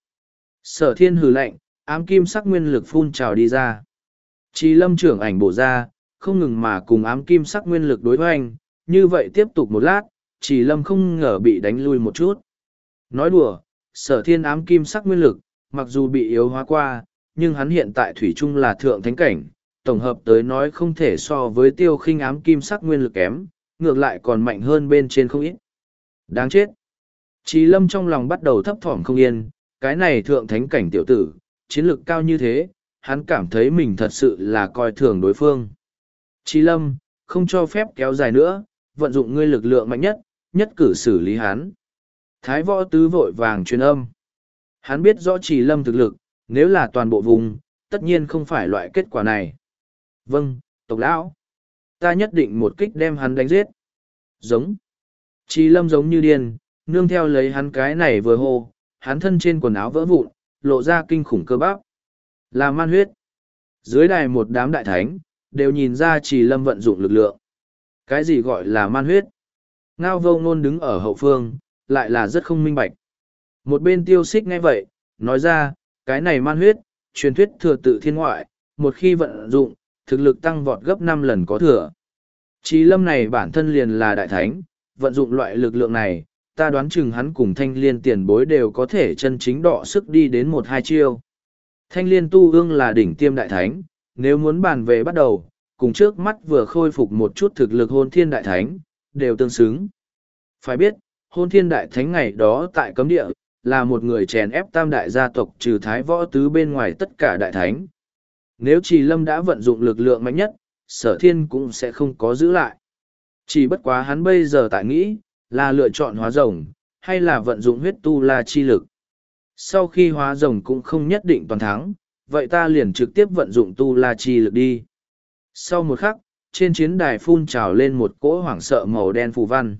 Sở thiên hừ lạnh, ám kim sắc nguyên lực phun trào đi ra. Trì Lâm trưởng ảnh bổ ra, không ngừng mà cùng ám kim sắc nguyên lực đối hoành, như vậy tiếp tục một lát, Trì Lâm không ngờ bị đánh lui một chút. Nói đùa, sở thiên ám kim sắc nguyên lực, mặc dù bị yếu hóa qua, nhưng hắn hiện tại thủy chung là thượng thánh cảnh, tổng hợp tới nói không thể so với tiêu khinh ám kim sắc nguyên lực kém, ngược lại còn mạnh hơn bên trên không ít. Đáng chết! Trì Lâm trong lòng bắt đầu thấp thỏm không yên, cái này thượng thánh cảnh tiểu tử, chiến lực cao như thế, hắn cảm thấy mình thật sự là coi thường đối phương. Trì Lâm, không cho phép kéo dài nữa, vận dụng ngươi lực lượng mạnh nhất, nhất cử xử lý hắn. Thái võ tứ vội vàng truyền âm. Hắn biết rõ Trì Lâm thực lực, nếu là toàn bộ vùng, tất nhiên không phải loại kết quả này. Vâng, tộc lão. Ta nhất định một kích đem hắn đánh giết. Giống. Trì Lâm giống như điên, nương theo lấy hắn cái này vừa hô, hắn thân trên quần áo vỡ vụn, lộ ra kinh khủng cơ bắp. Là man huyết. Dưới đài một đám đại thánh, đều nhìn ra Trì Lâm vận dụng lực lượng. Cái gì gọi là man huyết? Ngao Vô Ngôn đứng ở hậu phương, lại là rất không minh bạch. Một bên Tiêu Xích nghe vậy, nói ra, Cái này man huyết, truyền thuyết thừa tự thiên ngoại, một khi vận dụng, thực lực tăng vọt gấp năm lần có thừa. Chí Lâm này bản thân liền là đại thánh, vận dụng loại lực lượng này, ta đoán chừng hắn cùng thanh liên tiền bối đều có thể chân chính đọ sức đi đến một hai chiêu. Thanh liên tu ương là đỉnh tiêm đại thánh, nếu muốn bàn về bắt đầu, cùng trước mắt vừa khôi phục một chút thực lực hôn thiên đại thánh, đều tương xứng. Phải biết, hôn thiên đại thánh ngày đó tại cấm địa, là một người chèn ép tam đại gia tộc trừ thái võ tứ bên ngoài tất cả đại thánh. Nếu Trì Lâm đã vận dụng lực lượng mạnh nhất, Sở Thiên cũng sẽ không có giữ lại. Chỉ bất quá hắn bây giờ tại nghĩ, là lựa chọn hóa rồng, hay là vận dụng huyết tu la chi lực. Sau khi hóa rồng cũng không nhất định toàn thắng, vậy ta liền trực tiếp vận dụng tu la chi lực đi. Sau một khắc, trên chiến đài phun trào lên một cỗ hoảng sợ màu đen phù văn.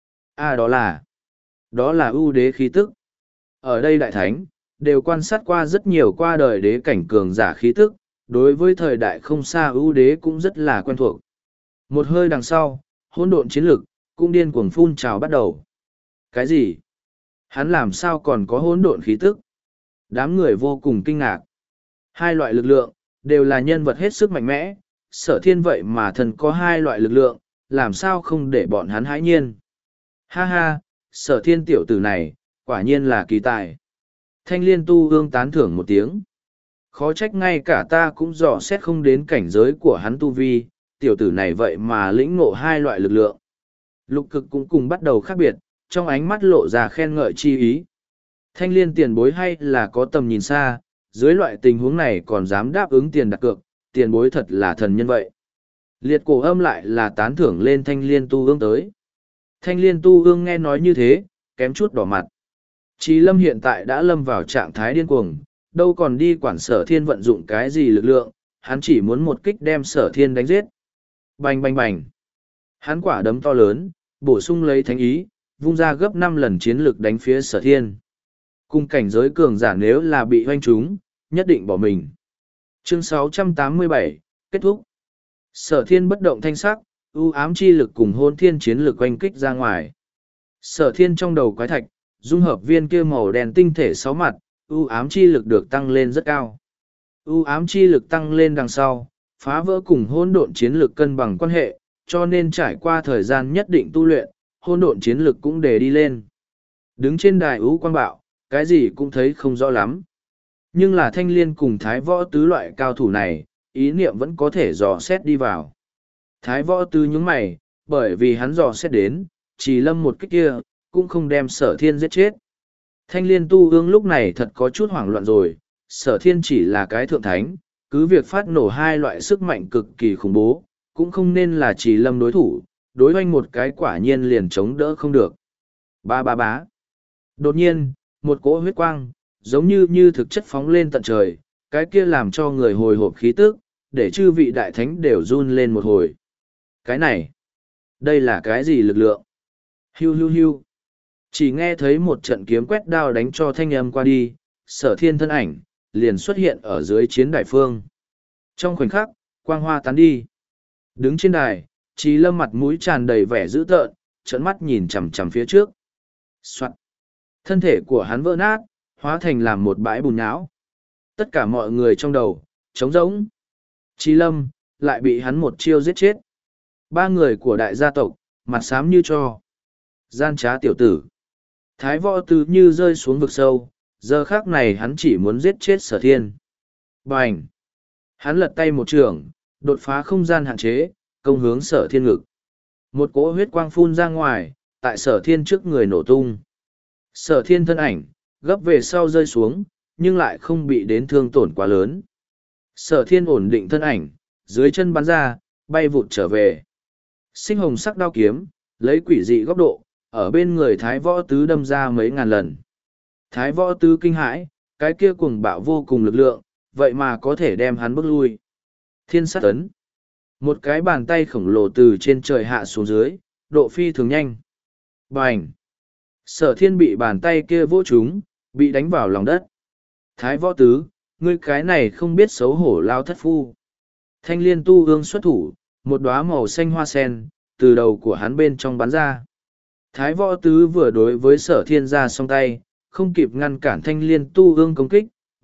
À đó là, đó là ưu đế khí tức. Ở đây đại thánh, đều quan sát qua rất nhiều qua đời đế cảnh cường giả khí tức, đối với thời đại không xa ưu đế cũng rất là quen thuộc. Một hơi đằng sau, hỗn độn chiến lực, cũng điên cuồng phun trào bắt đầu. Cái gì? Hắn làm sao còn có hỗn độn khí tức? Đám người vô cùng kinh ngạc. Hai loại lực lượng, đều là nhân vật hết sức mạnh mẽ, Sở Thiên vậy mà thần có hai loại lực lượng, làm sao không để bọn hắn hãi nhiên. Ha ha, Sở Thiên tiểu tử này, quả nhiên là kỳ tài. Thanh liên tu ương tán thưởng một tiếng. Khó trách ngay cả ta cũng dò xét không đến cảnh giới của hắn tu vi, tiểu tử này vậy mà lĩnh ngộ hai loại lực lượng. Lục cực cũng cùng bắt đầu khác biệt, trong ánh mắt lộ ra khen ngợi chi ý. Thanh liên tiền bối hay là có tầm nhìn xa, dưới loại tình huống này còn dám đáp ứng tiền đặt cược, tiền bối thật là thần nhân vậy. Liệt cổ âm lại là tán thưởng lên thanh liên tu ương tới. Thanh liên tu ương nghe nói như thế, kém chút đỏ mặt. Chí Lâm hiện tại đã lâm vào trạng thái điên cuồng, đâu còn đi quản Sở Thiên vận dụng cái gì lực lượng, hắn chỉ muốn một kích đem Sở Thiên đánh giết. Bành bành bành. Hắn quả đấm to lớn, bổ sung lấy thánh ý, vung ra gấp năm lần chiến lực đánh phía Sở Thiên. Cùng cảnh giới cường giả nếu là bị hoanh trúng, nhất định bỏ mình. Chương sáu trăm tám mươi bảy, kết thúc. Sở Thiên bất động thanh sắc, ưu ám chi lực cùng hôn thiên chiến lực oanh kích ra ngoài. Sở Thiên trong đầu quái thạch, dung hợp viên kia màu đen tinh thể sáu mặt, ưu ám chi lực được tăng lên rất cao. ưu ám chi lực tăng lên đằng sau, phá vỡ cùng hôn độn chiến lực cân bằng quan hệ, cho nên trải qua thời gian nhất định tu luyện, hôn độn chiến lực cũng để đi lên. Đứng trên đài ưu quang bạo, cái gì cũng thấy không rõ lắm. Nhưng là thanh liên cùng thái võ tứ loại cao thủ này, ý niệm vẫn có thể dò xét đi vào. Thái võ tứ nhướng mày, bởi vì hắn dò xét đến, chỉ lâm một kích kia, cũng không đem Sở Thiên giết chết. Thanh liên tu ương lúc này thật có chút hoảng loạn rồi, Sở Thiên chỉ là cái thượng thánh, cứ việc phát nổ hai loại sức mạnh cực kỳ khủng bố, cũng không nên là chỉ lâm đối thủ, đối oanh một cái quả nhiên liền chống đỡ không được. Ba ba bá. Đột nhiên, một cỗ huyết quang, giống như như thực chất phóng lên tận trời, cái kia làm cho người hồi hộp khí tức, để chư vị đại thánh đều run lên một hồi. Cái này, đây là cái gì lực lượng? Hiu hiu hiu. Chỉ nghe thấy một trận kiếm quét đao đánh cho thanh âm qua đi, Sở Thiên thân ảnh, liền xuất hiện ở dưới chiến đài phương. Trong khoảnh khắc, quang hoa tán đi. Đứng trên đài, Chí Lâm mặt mũi tràn đầy vẻ dữ tợn, trợn mắt nhìn chằm chằm phía trước. Soạn. Thân thể của hắn vỡ nát, hóa thành làm một bãi bùn nhão. Tất cả mọi người trong đầu, trống rỗng. Chí Lâm, lại bị hắn một chiêu giết chết. Ba người của đại gia tộc, mặt xám như tro. Gian trá tiểu tử. Thái võ tứ như rơi xuống vực sâu, giờ khác này hắn chỉ muốn giết chết Sở Thiên. Bành! Hắn lật tay một trường, đột phá không gian hạn chế, công hướng Sở Thiên ngực. Một cỗ huyết quang phun ra ngoài, tại Sở Thiên trước người nổ tung. Sở Thiên thân ảnh, gấp về sau rơi xuống, nhưng lại không bị đến thương tổn quá lớn. Sở Thiên ổn định thân ảnh, dưới chân bắn ra, bay vụt trở về. Sinh hồng sắc đao kiếm, lấy quỷ dị góc độ, ở bên người Thái Võ Tứ đâm ra mấy ngàn lần. Thái Võ Tứ kinh hãi, cái kia cuồng bạo vô cùng lực lượng, vậy mà có thể đem hắn bước lui. Thiên sát ấn. Một cái bàn tay khổng lồ từ trên trời hạ xuống dưới, độ phi thường nhanh. Bành! Sở Thiên bị bàn tay kia vỗ trúng, bị đánh vào lòng đất. Thái Võ Tứ, ngươi cái này không biết xấu hổ lao thất phu. Thanh liên tu ương xuất thủ, một đóa màu xanh hoa sen, từ đầu của hắn bên trong bắn ra. Thái Võ Tứ vừa đối với Sở Thiên ra song tay, không kịp ngăn cản thanh liên tu ương công kích,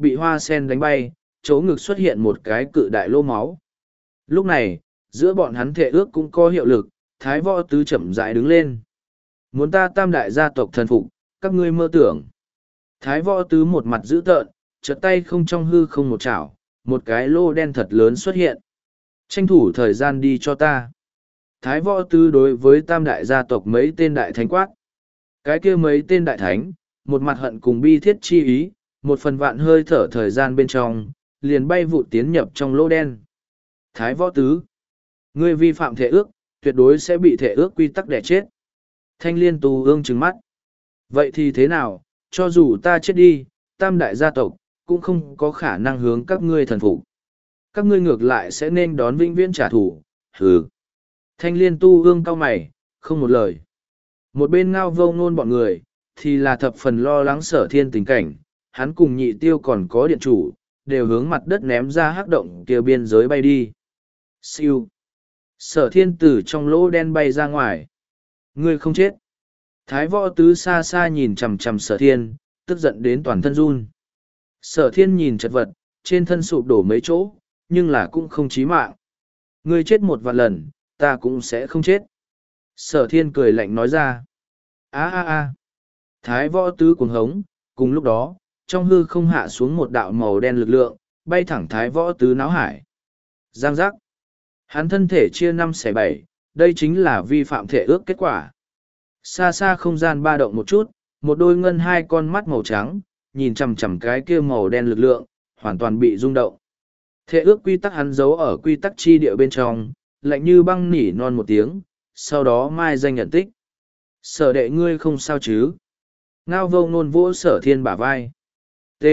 bị hoa sen đánh bay, chỗ ngực xuất hiện một cái cự đại lô máu. Lúc này, giữa bọn hắn thệ ước cũng có hiệu lực, Thái Võ Tứ chậm rãi đứng lên. Muốn ta tam đại gia tộc thần phục, các ngươi mơ tưởng. Thái Võ Tứ một mặt dữ tợn, chợt tay không trong hư không một chảo, một cái lô đen thật lớn xuất hiện. Tranh thủ thời gian đi cho ta. Thái Võ Tứ đối với tam đại gia tộc mấy tên đại thánh quát. Cái kia mấy tên đại thánh, một mặt hận cùng bi thiết chi ý, một phần vạn hơi thở thời gian bên trong, liền bay vụ tiến nhập trong lô đen. Thái Võ Tứ, ngươi vi phạm thể ước, tuyệt đối sẽ bị thể ước quy tắc đẻ chết. Thanh Liên Tu ương trừng mắt. Vậy thì thế nào, cho dù ta chết đi, tam đại gia tộc, cũng không có khả năng hướng các ngươi thần phục. Các ngươi ngược lại sẽ nên đón vĩnh viễn trả thù, hừ. Thanh Liên Tu ương cau mày, không một lời. Một bên Ngao Vô Ngôn bọn người, thì là thập phần lo lắng Sở Thiên tình cảnh, hắn cùng Nhị Tiêu còn có điện chủ, đều hướng mặt đất ném ra hắc động kia biên giới bay đi. Siêu. Sở Thiên từ trong lỗ đen bay ra ngoài. Ngươi không chết. Thái Võ Tứ xa xa nhìn chằm chằm Sở Thiên, tức giận đến toàn thân run. Sở Thiên nhìn chật vật, trên thân sụp đổ mấy chỗ, nhưng là cũng không chí mạng. Ngươi chết một vạn lần, ta cũng sẽ không chết. Sở Thiên cười lạnh nói ra. A a a. Thái Võ Tứ cuồng hống, cùng lúc đó, trong hư không hạ xuống một đạo màu đen lực lượng, bay thẳng Thái Võ Tứ náo hải. Giang giác. Hắn thân thể chia năm xẻ bảy, đây chính là vi phạm thể ước kết quả. Xa xa không gian ba động một chút, một đôi ngân hai con mắt màu trắng, nhìn chằm chằm cái kia màu đen lực lượng, hoàn toàn bị rung động. Thể ước quy tắc hắn giấu ở quy tắc chi địa bên trong, lạnh như băng nỉ non một tiếng, sau đó mai danh nhận tích. Sở đệ ngươi không sao chứ? Ngao Vô Ngôn vỗ Sở Thiên bả vai. T.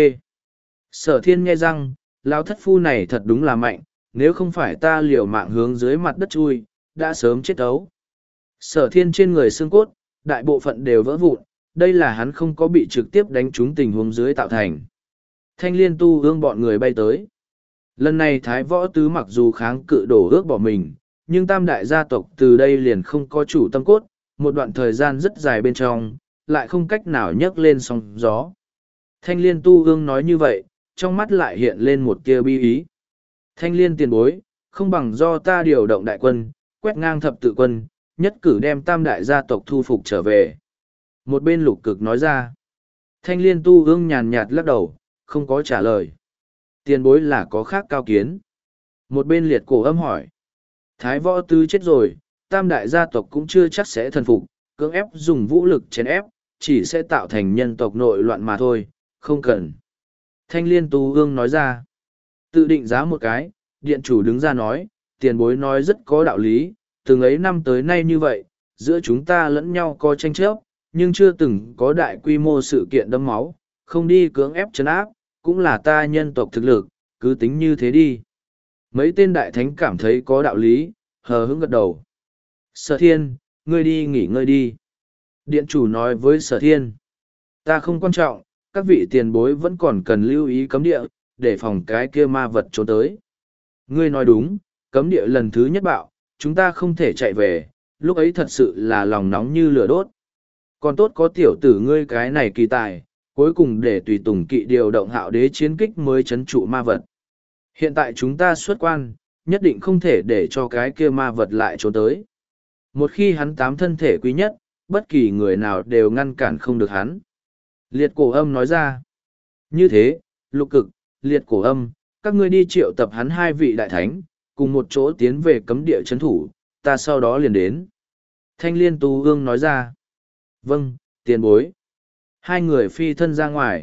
Sở Thiên nghe răng, lão thất phu này thật đúng là mạnh, nếu không phải ta liều mạng hướng dưới mặt đất chui, đã sớm chết ấu. Sở Thiên trên người xương cốt, đại bộ phận đều vỡ vụn, đây là hắn không có bị trực tiếp đánh trúng tình huống dưới tạo thành. Thanh Liên Tu ương bọn người bay tới. Lần này Thái Võ Tứ mặc dù kháng cự đổ ước bỏ mình, nhưng tam đại gia tộc từ đây liền không có chủ tâm cốt, một đoạn thời gian rất dài bên trong, lại không cách nào nhấc lên sóng gió. Thanh Liên Tu ương nói như vậy, trong mắt lại hiện lên một tia bi ý. Thanh Liên tiền bối, không bằng do ta điều động đại quân, quét ngang thập tự quân, nhất cử đem tam đại gia tộc thu phục trở về. Một bên Lục Cực nói ra. Thanh Liên Tu ương nhàn nhạt lắc đầu, không có trả lời. Tiền bối là có khác cao kiến. Một bên Liệt Cổ Âm hỏi. Thái Võ Tứ chết rồi, tam đại gia tộc cũng chưa chắc sẽ thần phục, cưỡng ép dùng vũ lực chèn ép, chỉ sẽ tạo thành nhân tộc nội loạn mà thôi, không cần. Thanh Liên Tu ương nói ra. Tự định giá một cái, điện chủ đứng ra nói, tiền bối nói rất có đạo lý, từng ấy năm tới nay như vậy, giữa chúng ta lẫn nhau có tranh chấp, nhưng chưa từng có đại quy mô sự kiện đẫm máu, không đi cưỡng ép trấn áp, cũng là ta nhân tộc thực lực, cứ tính như thế đi. Mấy tên đại thánh cảm thấy có đạo lý, hờ hững gật đầu. Sở Thiên, ngươi đi nghỉ ngơi đi. Điện chủ nói với Sở Thiên, ta không quan trọng, các vị tiền bối vẫn còn cần lưu ý cấm địa, để phòng cái kia ma vật trốn tới. Ngươi nói đúng, cấm địa lần thứ nhất bạo, chúng ta không thể chạy về, lúc ấy thật sự là lòng nóng như lửa đốt. Còn tốt có tiểu tử ngươi cái này kỳ tài, cuối cùng để tùy tùng kỵ điều động hạo đế chiến kích mới chấn trụ ma vật. Hiện tại chúng ta xuất quan, nhất định không thể để cho cái kia ma vật lại trốn tới. Một khi hắn tám thân thể quý nhất, bất kỳ người nào đều ngăn cản không được hắn. Liệt Cổ Âm nói ra. Như thế, Lục Cực, Liệt Cổ Âm, các ngươi đi triệu tập hắn hai vị đại thánh, cùng một chỗ tiến về cấm địa chấn thủ, ta sau đó liền đến. Thanh Liên Tu ương nói ra. Vâng, tiền bối. Hai người phi thân ra ngoài.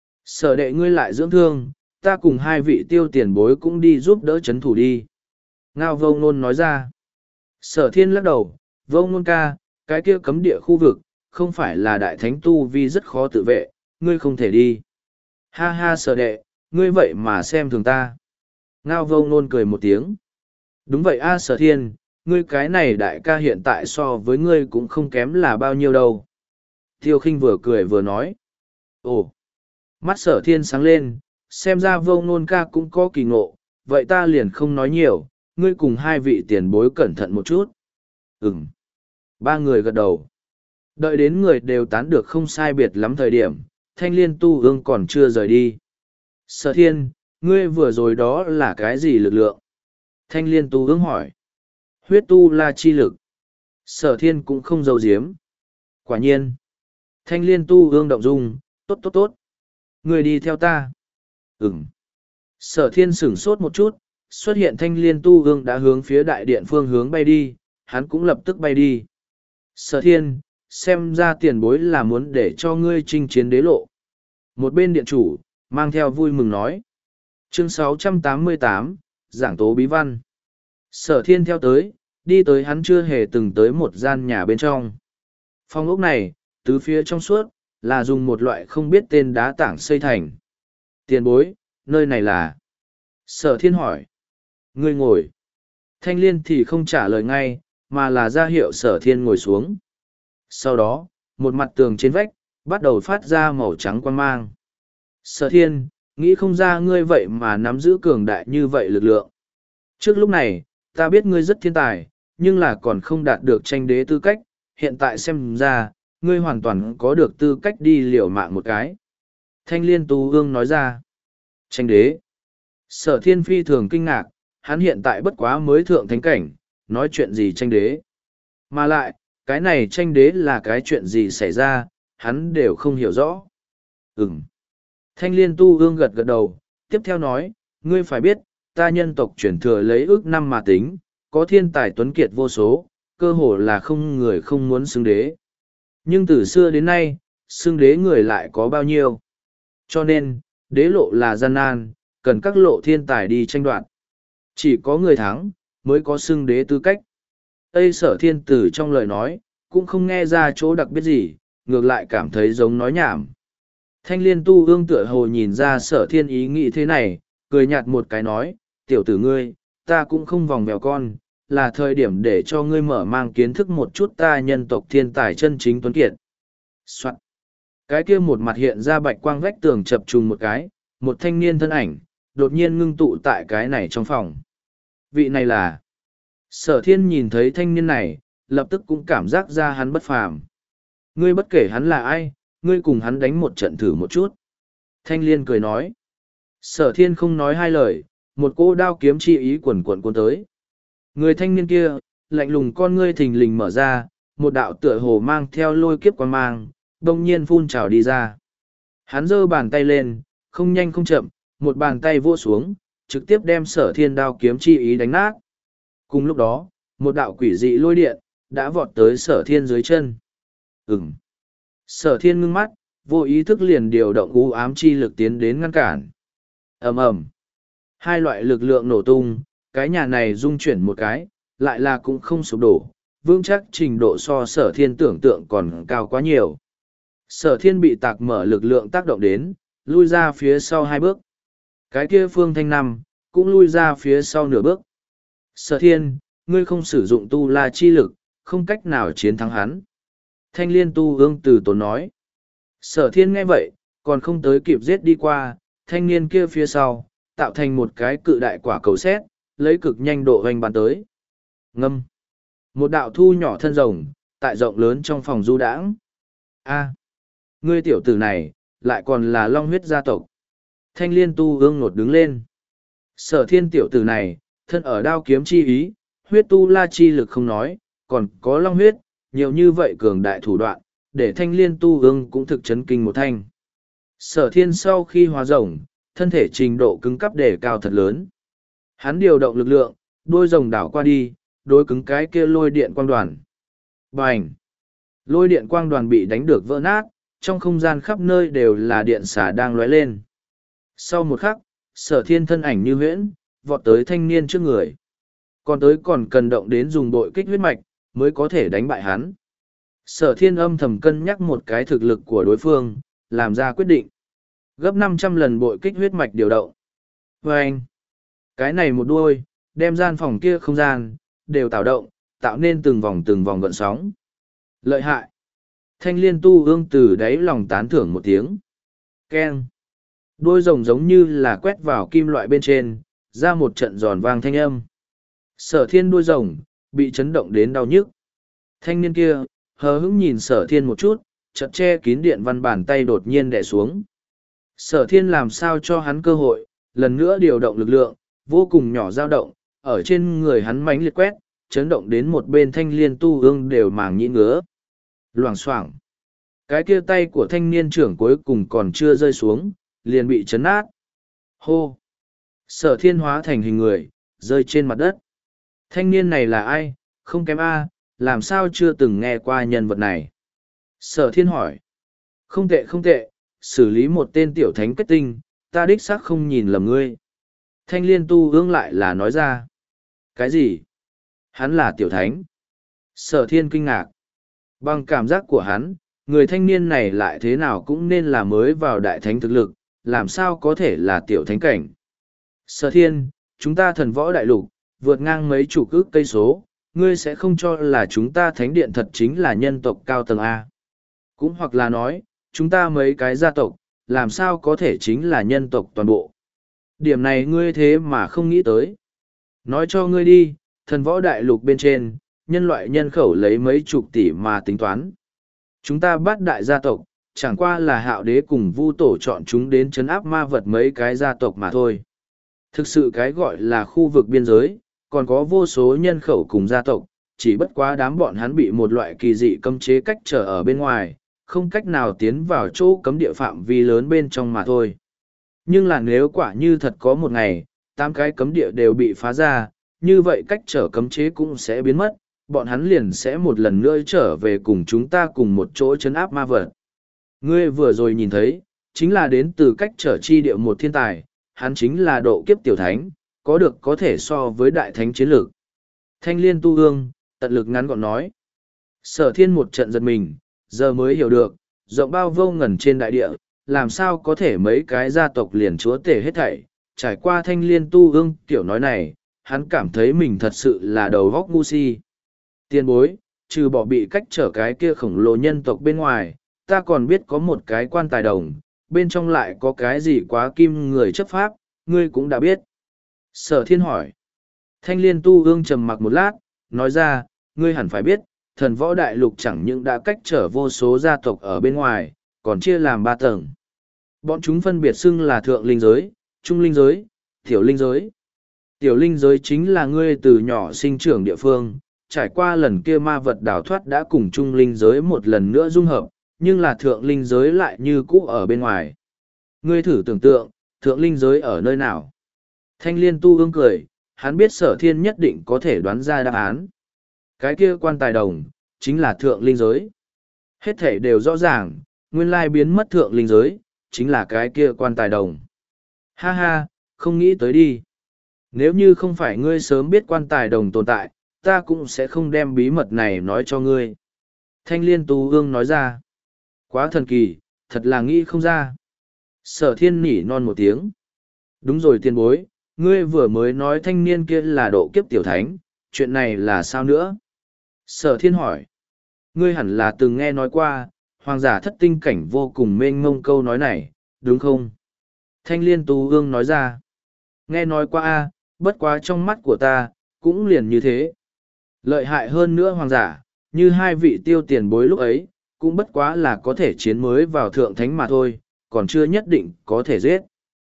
Sở đệ ngươi lại dưỡng thương, ta cùng hai vị tiêu tiền bối cũng đi giúp đỡ chấn thủ đi. Ngao Vô Ngôn nói ra. Sở Thiên lắc đầu, Vô Ngôn ca, cái kia cấm địa khu vực, không phải là đại thánh tu vi rất khó tự vệ, ngươi không thể đi. Ha ha sở đệ, ngươi vậy mà xem thường ta. Ngao Vô Ngôn cười một tiếng. Đúng vậy a Sở Thiên, ngươi cái này đại ca hiện tại so với ngươi cũng không kém là bao nhiêu đâu. Tiêu Khinh vừa cười vừa nói. Ồ, mắt Sở Thiên sáng lên, xem ra Vô Ngôn ca cũng có kỳ ngộ, vậy ta liền không nói nhiều, ngươi cùng hai vị tiền bối cẩn thận một chút. Ừm. Ba người gật đầu. Đợi đến người đều tán được không sai biệt lắm thời điểm, Thanh Liên Tu ương còn chưa rời đi. Sở thiên, ngươi vừa rồi đó là cái gì lực lượng? Thanh liên tu ương hỏi. Huyết tu la chi lực. Sở thiên cũng không giấu giếm. Quả nhiên. Thanh liên tu ương động dung, tốt tốt tốt. Ngươi đi theo ta. Ừm. Sở thiên sửng sốt một chút, xuất hiện thanh liên tu ương đã hướng phía đại điện phương hướng bay đi, hắn cũng lập tức bay đi. Sở thiên, xem ra tiền bối là muốn để cho ngươi chinh chiến đế lộ. Một bên điện chủ, mang theo vui mừng nói. Chương sáu trăm tám mươi tám, Giảng tố bí văn. Sở thiên theo tới, đi tới hắn chưa hề từng tới một gian nhà bên trong. Phòng ốc này, tứ phía trong suốt, là dùng một loại không biết tên đá tảng xây thành. Tiền bối, nơi này là... Sở thiên hỏi. Ngươi ngồi. Thanh liên thì không trả lời ngay, mà là ra hiệu sở thiên ngồi xuống. Sau đó, một mặt tường trên vách, bắt đầu phát ra màu trắng quang mang. Sở thiên, nghĩ không ra ngươi vậy mà nắm giữ cường đại như vậy lực lượng. Trước lúc này, ta biết ngươi rất thiên tài, nhưng là còn không đạt được tranh đế tư cách, hiện tại xem ra, ngươi hoàn toàn có được tư cách đi liều mạng một cái. Thanh liên tu ương nói ra. Tranh đế. Sở thiên phi thường kinh ngạc, hắn hiện tại bất quá mới thượng thánh cảnh, nói chuyện gì tranh đế. Mà lại, cái này tranh đế là cái chuyện gì xảy ra, hắn đều không hiểu rõ. Ừm. Thanh liên tu ương gật gật đầu, tiếp theo nói, ngươi phải biết, ta nhân tộc chuyển thừa lấy ước năm mà tính, có thiên tài tuấn kiệt vô số, cơ hồ là không người không muốn xưng đế. Nhưng từ xưa đến nay, xưng đế người lại có bao nhiêu. Cho nên, đế lộ là gian nan, cần các lộ thiên tài đi tranh đoạt. Chỉ có người thắng, mới có xưng đế tư cách. Tây sở thiên tử trong lời nói, cũng không nghe ra chỗ đặc biệt gì, ngược lại cảm thấy giống nói nhảm. Thanh liên tu ương tựa hồ nhìn ra sở thiên ý nghĩ thế này, cười nhạt một cái nói, tiểu tử ngươi, ta cũng không vòng mèo con, là thời điểm để cho ngươi mở mang kiến thức một chút ta nhân tộc thiên tài chân chính tuấn kiệt. Soạn. Cái kia một mặt hiện ra bạch quang vách tường chập trùng một cái, một thanh niên thân ảnh, đột nhiên ngưng tụ tại cái này trong phòng. Vị này là... Sở thiên nhìn thấy thanh niên này, lập tức cũng cảm giác ra hắn bất phàm. Ngươi bất kể hắn là ai, ngươi cùng hắn đánh một trận thử một chút. Thanh liên cười nói. Sở thiên không nói hai lời, một cô đao kiếm chi ý quần quần cuốn tới. Người thanh niên kia, lạnh lùng con ngươi thình lình mở ra, một đạo tựa hồ mang theo lôi kiếp quan mang, đông nhiên phun trào đi ra. Hắn giơ bàn tay lên, không nhanh không chậm, một bàn tay vỗ xuống, trực tiếp đem sở thiên đao kiếm chi ý đánh nát. Cùng lúc đó, một đạo quỷ dị lôi điện, đã vọt tới sở thiên dưới chân. Ừm. Sở thiên ngưng mắt, vô ý thức liền điều động u ám chi lực tiến đến ngăn cản. Ầm ầm. Hai loại lực lượng nổ tung, cái nhà này rung chuyển một cái, lại là cũng không sụp đổ, vững chắc trình độ so sở thiên tưởng tượng còn cao quá nhiều. Sở thiên bị tạc mở lực lượng tác động đến, lui ra phía sau hai bước. Cái kia phương thanh năm, cũng lui ra phía sau nửa bước. Sở thiên, ngươi không sử dụng tu la chi lực, không cách nào chiến thắng hắn. Thanh liên tu ương từ tốn nói. Sở thiên nghe vậy, còn không tới kịp giết đi qua, thanh niên kia phía sau, tạo thành một cái cự đại quả cầu sét, lấy cực nhanh độ hoành bàn tới. Ngâm. Một đạo thu nhỏ thân rồng, tại rộng lớn trong phòng du đãng. A, ngươi tiểu tử này, lại còn là long huyết gia tộc. Thanh liên tu ương nột đứng lên. Sở thiên tiểu tử này, thân ở đao kiếm chi ý, huyết tu la chi lực không nói, còn có long huyết, nhiều như vậy cường đại thủ đoạn, để thanh liên tu ương cũng thực chấn kinh một thanh. Sở thiên sau khi hóa rồng, thân thể trình độ cứng cắp đề cao thật lớn. Hắn điều động lực lượng, đôi rồng đảo qua đi, đối cứng cái kia lôi điện quang đoàn. Bành! Lôi điện quang đoàn bị đánh được vỡ nát, trong không gian khắp nơi đều là điện xả đang lóe lên. Sau một khắc, sở thiên thân ảnh như huyễn, vọt tới thanh niên trước người. Còn tới còn cần động đến dùng bội kích huyết mạch, mới có thể đánh bại hắn. Sở thiên âm thầm cân nhắc một cái thực lực của đối phương, làm ra quyết định. Gấp năm trăm lần bội kích huyết mạch điều động. Và anh, cái này một đuôi, đem gian phòng kia không gian, đều tạo động, tạo nên từng vòng từng vòng gợn sóng. Lợi hại. Thanh liên tu ương từ đáy lòng tán thưởng một tiếng. Keng. Đôi rồng giống như là quét vào kim loại bên trên, ra một trận giòn vang thanh âm. Sở thiên đuôi rồng, bị chấn động đến đau nhức. Thanh niên kia, hờ hững nhìn sở thiên một chút, chợt che kín điện văn bàn tay đột nhiên đè xuống. Sở thiên làm sao cho hắn cơ hội, lần nữa điều động lực lượng, vô cùng nhỏ dao động, ở trên người hắn mánh liệt quét, chấn động đến một bên thanh liên tu ương đều màng nhĩ ngứa. Loảng xoảng. Cái kia tay của thanh niên trưởng cuối cùng còn chưa rơi xuống, liền bị chấn nát. Hô! Sở thiên hóa thành hình người, rơi trên mặt đất. Thanh niên này là ai, không kém A, làm sao chưa từng nghe qua nhân vật này? Sở thiên hỏi. Không tệ không tệ, xử lý một tên tiểu thánh kết tinh, ta đích xác không nhìn lầm ngươi. Thanh liên tu ương lại là nói ra. Cái gì? Hắn là tiểu thánh. Sở thiên kinh ngạc. Bằng cảm giác của hắn, người thanh niên này lại thế nào cũng nên là mới vào đại thánh thực lực, làm sao có thể là tiểu thánh cảnh. Sở thiên, chúng ta thần võ đại lục, vượt ngang mấy chục ước cây số, ngươi sẽ không cho là chúng ta thánh điện thật chính là nhân tộc cao tầng A. Cũng hoặc là nói, chúng ta mấy cái gia tộc, làm sao có thể chính là nhân tộc toàn bộ. Điểm này ngươi thế mà không nghĩ tới. Nói cho ngươi đi, thần võ đại lục bên trên, nhân loại nhân khẩu lấy mấy chục tỷ mà tính toán. Chúng ta bắt đại gia tộc, chẳng qua là hạo đế cùng vu tổ chọn chúng đến chấn áp ma vật mấy cái gia tộc mà thôi. Thực sự cái gọi là khu vực biên giới, còn có vô số nhân khẩu cùng gia tộc, chỉ bất quá đám bọn hắn bị một loại kỳ dị cấm chế cách trở ở bên ngoài, không cách nào tiến vào chỗ cấm địa phạm vi lớn bên trong mà thôi. Nhưng là nếu quả như thật có một ngày, tám cái cấm địa đều bị phá ra, như vậy cách trở cấm chế cũng sẽ biến mất, bọn hắn liền sẽ một lần nữa trở về cùng chúng ta cùng một chỗ chấn áp ma vật. Ngươi vừa rồi nhìn thấy, chính là đến từ cách trở chi địa một thiên tài, hắn chính là độ kiếp tiểu thánh, có được có thể so với đại thánh chiến lược. Thanh liên tu ương, tận lực ngắn gọn nói. Sở thiên một trận giật mình, giờ mới hiểu được, rộng bao vô ngần trên đại địa, làm sao có thể mấy cái gia tộc liền chúa tể hết thảy. Trải qua thanh liên tu ương tiểu nói này, hắn cảm thấy mình thật sự là đầu góc ngu si. Tiên bối, trừ bỏ bị cách trở cái kia khổng lồ nhân tộc bên ngoài, ta còn biết có một cái quan tài đồng, bên trong lại có cái gì quá kim người chấp pháp, ngươi cũng đã biết. Sở thiên hỏi. Thanh liên tu ương trầm mặc một lát, nói ra, ngươi hẳn phải biết, thần võ đại lục chẳng những đã cách trở vô số gia tộc ở bên ngoài, còn chia làm ba tầng. Bọn chúng phân biệt xưng là thượng linh giới, trung linh giới, tiểu linh giới. Tiểu linh giới chính là ngươi từ nhỏ sinh trưởng địa phương, trải qua lần kia ma vật đào thoát đã cùng trung linh giới một lần nữa dung hợp, nhưng là thượng linh giới lại như cũ ở bên ngoài. Ngươi thử tưởng tượng, thượng linh giới ở nơi nào? Thanh liên tu ương cười, hắn biết sở thiên nhất định có thể đoán ra đáp án. Cái kia quan tài đồng, chính là thượng linh giới. Hết thể đều rõ ràng, nguyên lai biến mất thượng linh giới, chính là cái kia quan tài đồng. Ha ha, không nghĩ tới đi. Nếu như không phải ngươi sớm biết quan tài đồng tồn tại, ta cũng sẽ không đem bí mật này nói cho ngươi. Thanh liên tu ương nói ra. Quá thần kỳ, thật là nghĩ không ra. Sở thiên nỉ non một tiếng. Đúng rồi tiền bối, ngươi vừa mới nói thanh niên kia là độ kiếp tiểu thánh, chuyện này là sao nữa? Sở thiên hỏi. Ngươi hẳn là từng nghe nói qua, hoàng giả thất tinh cảnh vô cùng mênh mông câu nói này, đúng không? Thanh liên tu ương nói ra. Nghe nói qua a, bất quá trong mắt của ta, cũng liền như thế. Lợi hại hơn nữa hoàng giả, như hai vị tiêu tiền bối lúc ấy, cũng bất quá là có thể chiến mới vào thượng thánh mà thôi, còn chưa nhất định có thể giết.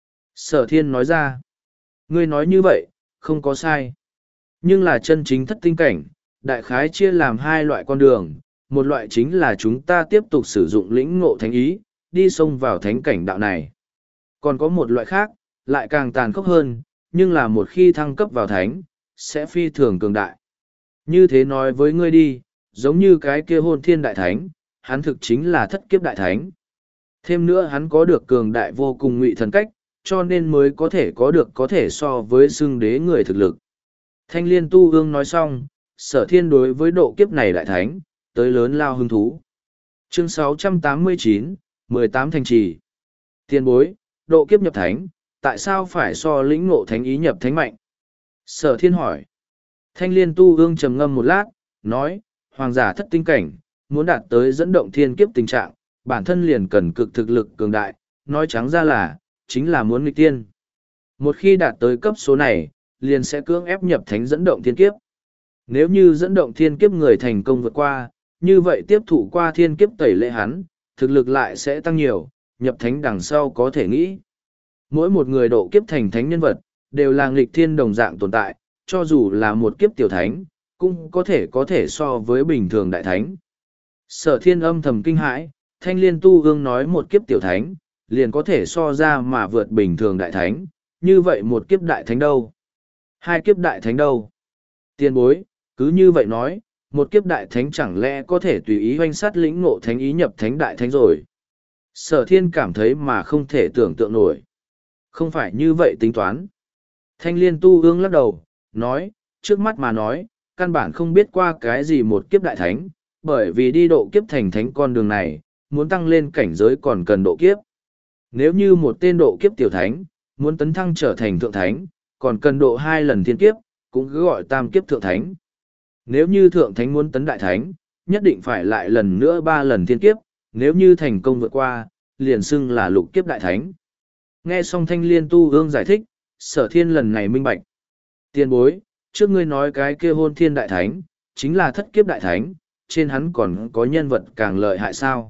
Sở thiên nói ra. Ngươi nói như vậy, không có sai. Nhưng là chân chính thất tinh cảnh, đại khái chia làm hai loại con đường, một loại chính là chúng ta tiếp tục sử dụng lĩnh ngộ thánh ý, đi xông vào thánh cảnh đạo này. Còn có một loại khác, lại càng tàn khốc hơn, nhưng là một khi thăng cấp vào thánh, sẽ phi thường cường đại. Như thế nói với ngươi đi, giống như cái kia hôn thiên đại thánh, hắn thực chính là thất kiếp đại thánh. Thêm nữa hắn có được cường đại vô cùng ngụy thần cách, cho nên mới có thể có được có thể so với xưng đế người thực lực. Thanh liên tu ương nói xong, sở thiên đối với độ kiếp này đại thánh, tới lớn lao hứng thú. Chương sáu trăm tám mươi chín, mười tám thành trì. Tiên bối, độ kiếp nhập thánh, tại sao phải so lĩnh ngộ thánh ý nhập thánh mạnh? Sở thiên hỏi. Thanh liên tu ương trầm ngâm một lát, nói, hoàng giả thất tinh cảnh, muốn đạt tới dẫn động thiên kiếp tình trạng, bản thân liền cần cực thực lực cường đại, nói trắng ra là, chính là muốn nghịch tiên. Một khi đạt tới cấp số này, liền sẽ cưỡng ép nhập thánh dẫn động thiên kiếp. Nếu như dẫn động thiên kiếp người thành công vượt qua, như vậy tiếp thụ qua thiên kiếp tẩy lệ hắn, thực lực lại sẽ tăng nhiều, nhập thánh đằng sau có thể nghĩ. Mỗi một người độ kiếp thành thánh nhân vật, đều là nghịch thiên đồng dạng tồn tại, cho dù là một kiếp tiểu thánh, cũng có thể có thể so với bình thường đại thánh. Sở thiên âm thầm kinh hãi, thanh liên tu ương nói một kiếp tiểu thánh, liền có thể so ra mà vượt bình thường đại thánh, như vậy một kiếp đại thánh đâu? Hai kiếp đại thánh đâu? Tiền bối, cứ như vậy nói, một kiếp đại thánh chẳng lẽ có thể tùy ý hoanh sát lĩnh ngộ thánh ý nhập thánh đại thánh rồi? Sở thiên cảm thấy mà không thể tưởng tượng nổi. Không phải như vậy tính toán. Thanh liên tu ương lắc đầu, nói, trước mắt mà nói, căn bản không biết qua cái gì một kiếp đại thánh, bởi vì đi độ kiếp thành thánh con đường này, muốn tăng lên cảnh giới còn cần độ kiếp. Nếu như một tên độ kiếp tiểu thánh, muốn tấn thăng trở thành thượng thánh, còn cần độ hai lần thiên kiếp, cũng cứ gọi tam kiếp thượng thánh. Nếu như thượng thánh muốn tấn đại thánh, nhất định phải lại lần nữa ba lần thiên kiếp, nếu như thành công vượt qua, liền xưng là lục kiếp đại thánh. Nghe xong thanh liên tu ương giải thích, sở thiên lần này minh bạch. Tiên bối, trước ngươi nói cái kia hôn thiên đại thánh, chính là thất kiếp đại thánh, trên hắn còn có nhân vật càng lợi hại sao?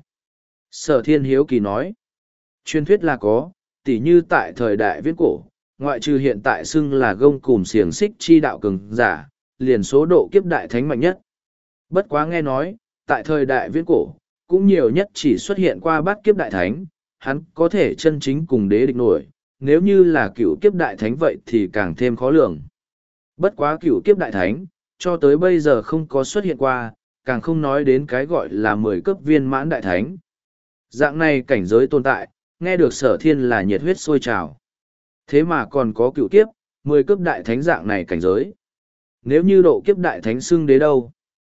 Sở thiên hiếu kỳ nói. Truyền thuyết là có, tỉ như tại thời đại viễn cổ, ngoại trừ hiện tại xưng là gông cùm xiềng xích chi đạo cường giả, liền số độ kiếp đại thánh mạnh nhất. Bất quá nghe nói, tại thời đại viễn cổ, cũng nhiều nhất chỉ xuất hiện qua bát kiếp đại thánh, hắn có thể chân chính cùng đế địch nổi, nếu như là cựu kiếp đại thánh vậy thì càng thêm khó lường. Bất quá cựu kiếp đại thánh, cho tới bây giờ không có xuất hiện qua, càng không nói đến cái gọi là mười cấp viên mãn đại thánh. Dạng này cảnh giới tồn tại, nghe được sở thiên là nhiệt huyết sôi trào. Thế mà còn có cựu kiếp, mười cấp đại thánh dạng này cảnh giới. Nếu như độ kiếp đại thánh xưng đế đâu?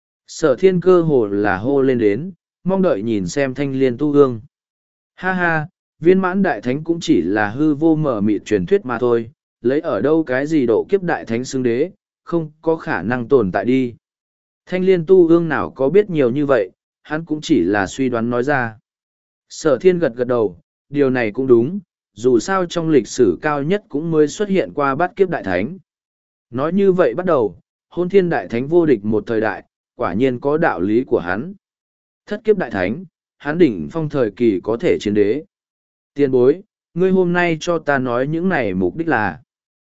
Sở thiên cơ hồ là hô lên đến, mong đợi nhìn xem thanh liên tu ương. Ha ha, viên mãn đại thánh cũng chỉ là hư vô mở mịt truyền thuyết mà thôi, lấy ở đâu cái gì độ kiếp đại thánh xưng đế, không có khả năng tồn tại đi. Thanh liên tu ương nào có biết nhiều như vậy, hắn cũng chỉ là suy đoán nói ra. Sở thiên gật gật đầu, điều này cũng đúng, dù sao trong lịch sử cao nhất cũng mới xuất hiện qua bát kiếp đại thánh. Nói như vậy bắt đầu, hôn thiên đại thánh vô địch một thời đại, quả nhiên có đạo lý của hắn. Thất kiếp đại thánh, hắn đỉnh phong thời kỳ có thể chiến đế. Tiên bối, ngươi hôm nay cho ta nói những này mục đích là.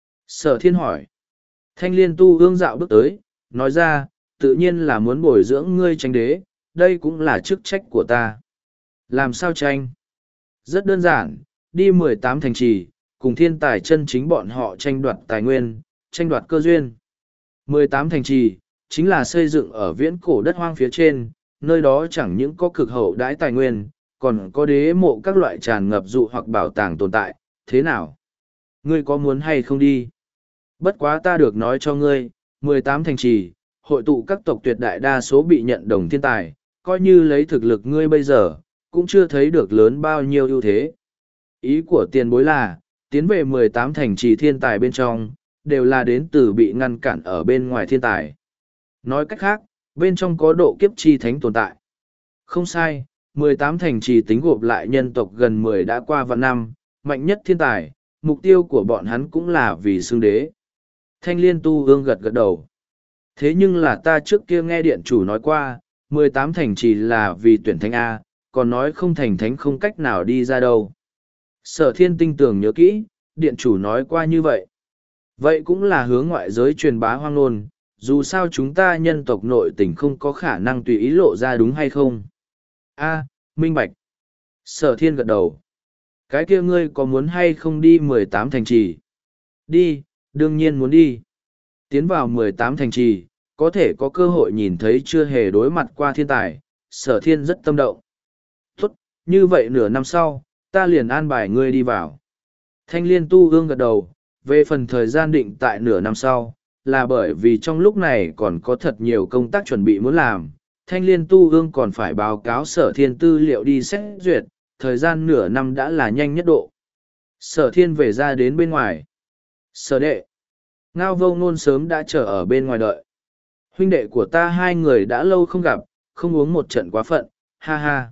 Sở thiên hỏi. Thanh liên tu ương dạo bước tới, nói ra, tự nhiên là muốn bồi dưỡng ngươi tranh đế, đây cũng là chức trách của ta. Làm sao tranh? Rất đơn giản, đi mười tám thành trì, cùng thiên tài chân chính bọn họ tranh đoạt tài nguyên, tranh đoạt cơ duyên. mười tám thành trì, chính là xây dựng ở viễn cổ đất hoang phía trên, nơi đó chẳng những có cực hậu đãi tài nguyên, còn có đế mộ các loại tràn ngập dụ hoặc bảo tàng tồn tại, thế nào? Ngươi có muốn hay không đi? Bất quá ta được nói cho ngươi, mười tám thành trì, hội tụ các tộc tuyệt đại đa số bị nhận đồng thiên tài, coi như lấy thực lực ngươi bây giờ, cũng chưa thấy được lớn bao nhiêu ưu thế. Ý của tiền bối là, tiến về mười tám thành trì thiên tài bên trong, đều là đến từ bị ngăn cản ở bên ngoài thiên tài. Nói cách khác, bên trong có độ kiếp chi thánh tồn tại. Không sai, mười tám thành trì tính gộp lại nhân tộc gần mười đã qua vạn năm, mạnh nhất thiên tài, mục tiêu của bọn hắn cũng là vì xưng đế. Thanh liên tu ương gật gật đầu. Thế nhưng là ta trước kia nghe điện chủ nói qua, mười tám thành trì là vì tuyển thánh A, còn nói không thành thánh không cách nào đi ra đâu. Sở thiên tinh tường nhớ kỹ, điện chủ nói qua như vậy. Vậy cũng là hướng ngoại giới truyền bá hoang ngôn, dù sao chúng ta nhân tộc nội tình không có khả năng tùy ý lộ ra đúng hay không. A, minh bạch. Sở thiên gật đầu. Cái kia ngươi có muốn hay không đi mười tám thành trì? Đi, đương nhiên muốn đi. Tiến vào mười tám thành trì, có thể có cơ hội nhìn thấy chưa hề đối mặt qua thiên tài, sở thiên rất tâm động. Tốt, như vậy nửa năm sau, ta liền an bài ngươi đi vào. Thanh liên tu ương gật đầu, về phần thời gian định tại nửa năm sau, là bởi vì trong lúc này còn có thật nhiều công tác chuẩn bị muốn làm. Thanh liên tu ương còn phải báo cáo sở thiên tư liệu đi xét duyệt, thời gian nửa năm đã là nhanh nhất độ. Sở thiên về ra đến bên ngoài. Sở đệ. Ngao vô ngôn sớm đã chờ ở bên ngoài đợi. Huynh đệ của ta hai người đã lâu không gặp, không uống một trận quá phận, ha ha.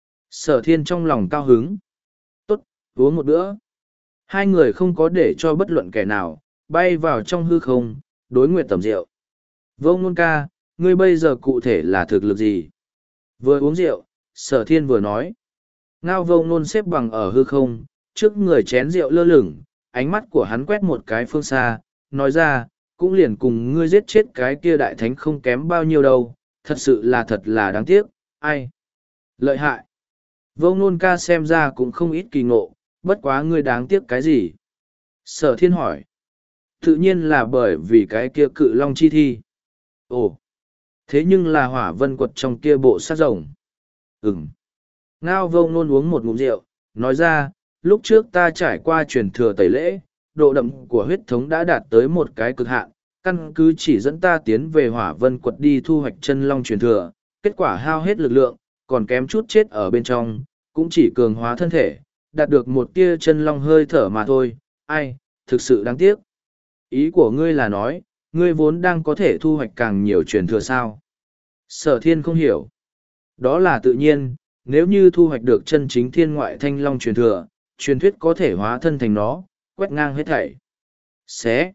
Sở thiên trong lòng cao hứng. Tốt, uống một bữa. Hai người không có để cho bất luận kẻ nào, bay vào trong hư không, đối nguyện tầm rượu. Vô ngôn ca, ngươi bây giờ cụ thể là thực lực gì? Vừa uống rượu, sở thiên vừa nói. Ngao vô ngôn xếp bằng ở hư không, trước người chén rượu lơ lửng, ánh mắt của hắn quét một cái phương xa, nói ra, cũng liền cùng ngươi giết chết cái kia đại thánh không kém bao nhiêu đâu, thật sự là thật là đáng tiếc, ai? Lợi hại! Vô ngôn ca xem ra cũng không ít kỳ ngộ, bất quá ngươi đáng tiếc cái gì? Sở thiên hỏi. Tự nhiên là bởi vì cái kia cự long chi thi. Ồ! Thế nhưng là hỏa vân quật trong kia bộ sát rồng. Ừm. Ngao vô ngôn uống một ngụm rượu, nói ra, lúc trước ta trải qua truyền thừa tẩy lễ, độ đậm của huyết thống đã đạt tới một cái cực hạn, căn cứ chỉ dẫn ta tiến về hỏa vân quật đi thu hoạch chân long truyền thừa, kết quả hao hết lực lượng, còn kém chút chết ở bên trong, cũng chỉ cường hóa thân thể, đạt được một tia chân long hơi thở mà thôi, ai, thực sự đáng tiếc. Ý của ngươi là nói, ngươi vốn đang có thể thu hoạch càng nhiều truyền thừa sao? Sở thiên không hiểu. Đó là tự nhiên, nếu như thu hoạch được chân chính thiên ngoại thanh long truyền thừa, truyền thuyết có thể hóa thân thành nó, quét ngang hết thảy. Xé.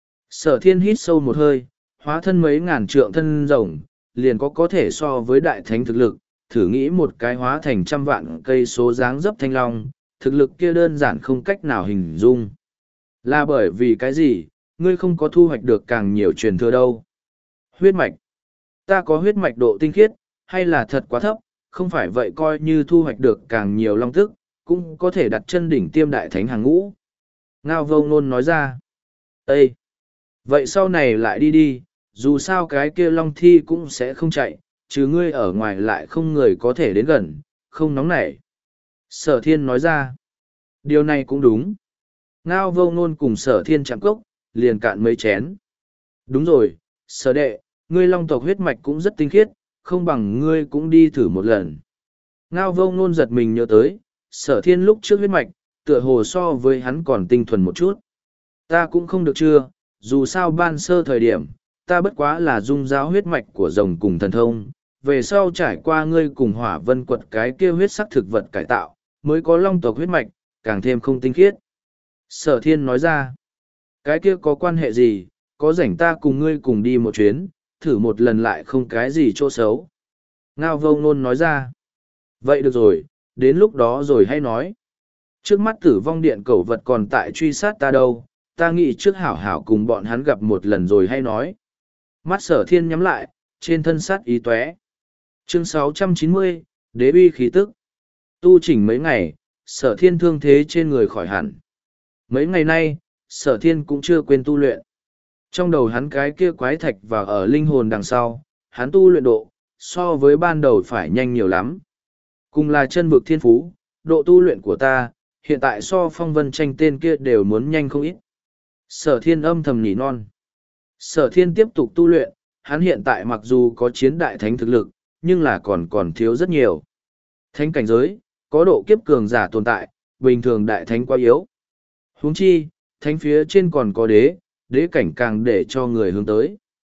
Sở thiên hít sâu một hơi, hóa thân mấy ngàn trượng thân rồng, liền có có thể so với đại thánh thực lực, thử nghĩ một cái hóa thành trăm vạn cây số dáng dấp thanh long, thực lực kia đơn giản không cách nào hình dung. Là bởi vì cái gì, ngươi không có thu hoạch được càng nhiều truyền thừa đâu. Huyết mạch. Ta có huyết mạch độ tinh khiết, hay là thật quá thấp, không phải vậy coi như thu hoạch được càng nhiều long tức, cũng có thể đặt chân đỉnh tiêm đại thánh hàng ngũ. Ngao vô ngôn nói ra. Ê! Vậy sau này lại đi đi, dù sao cái kia long thi cũng sẽ không chạy, chứ ngươi ở ngoài lại không người có thể đến gần, không nóng nảy. Sở thiên nói ra. Điều này cũng đúng. Ngao vô ngôn cùng sở thiên chạm cốc, liền cạn mấy chén. Đúng rồi, sở đệ, ngươi long tộc huyết mạch cũng rất tinh khiết, không bằng ngươi cũng đi thử một lần. Ngao vô ngôn giật mình nhớ tới, sở thiên lúc trước huyết mạch, tựa hồ so với hắn còn tinh thuần một chút. Ta cũng không được chưa, dù sao ban sơ thời điểm, ta bất quá là dung giáo huyết mạch của rồng cùng thần thông, về sau trải qua ngươi cùng hỏa vân quật cái kia huyết sắc thực vật cải tạo, mới có long tộc huyết mạch, càng thêm không tinh khiết. Sở thiên nói ra, cái kia có quan hệ gì, có rảnh ta cùng ngươi cùng đi một chuyến, thử một lần lại không cái gì chỗ xấu. Ngao vô ngôn nói ra, vậy được rồi, đến lúc đó rồi hay nói. Trước mắt tử vong điện cẩu vật còn tại truy sát ta đâu, ta nghĩ trước hảo hảo cùng bọn hắn gặp một lần rồi hay nói. Mắt sở thiên nhắm lại, trên thân sát ý tóe. Chương sáu trăm chín mươi, Đế uy khí tức. Tu chỉnh mấy ngày, sở thiên thương thế trên người khỏi hẳn. Mấy ngày nay, sở thiên cũng chưa quên tu luyện. Trong đầu hắn cái kia quái thạch và ở linh hồn đằng sau, hắn tu luyện độ, so với ban đầu phải nhanh nhiều lắm. Cùng là chân vực thiên phú, độ tu luyện của ta, hiện tại so phong vân tranh tên kia đều muốn nhanh không ít. Sở thiên âm thầm nỉ non. Sở thiên tiếp tục tu luyện, hắn hiện tại mặc dù có chiến đại thánh thực lực, nhưng là còn còn thiếu rất nhiều. Thánh cảnh giới, có độ kiếp cường giả tồn tại, bình thường đại thánh quá yếu. Huống chi, thánh phía trên còn có đế, đế cảnh càng để cho người hướng tới.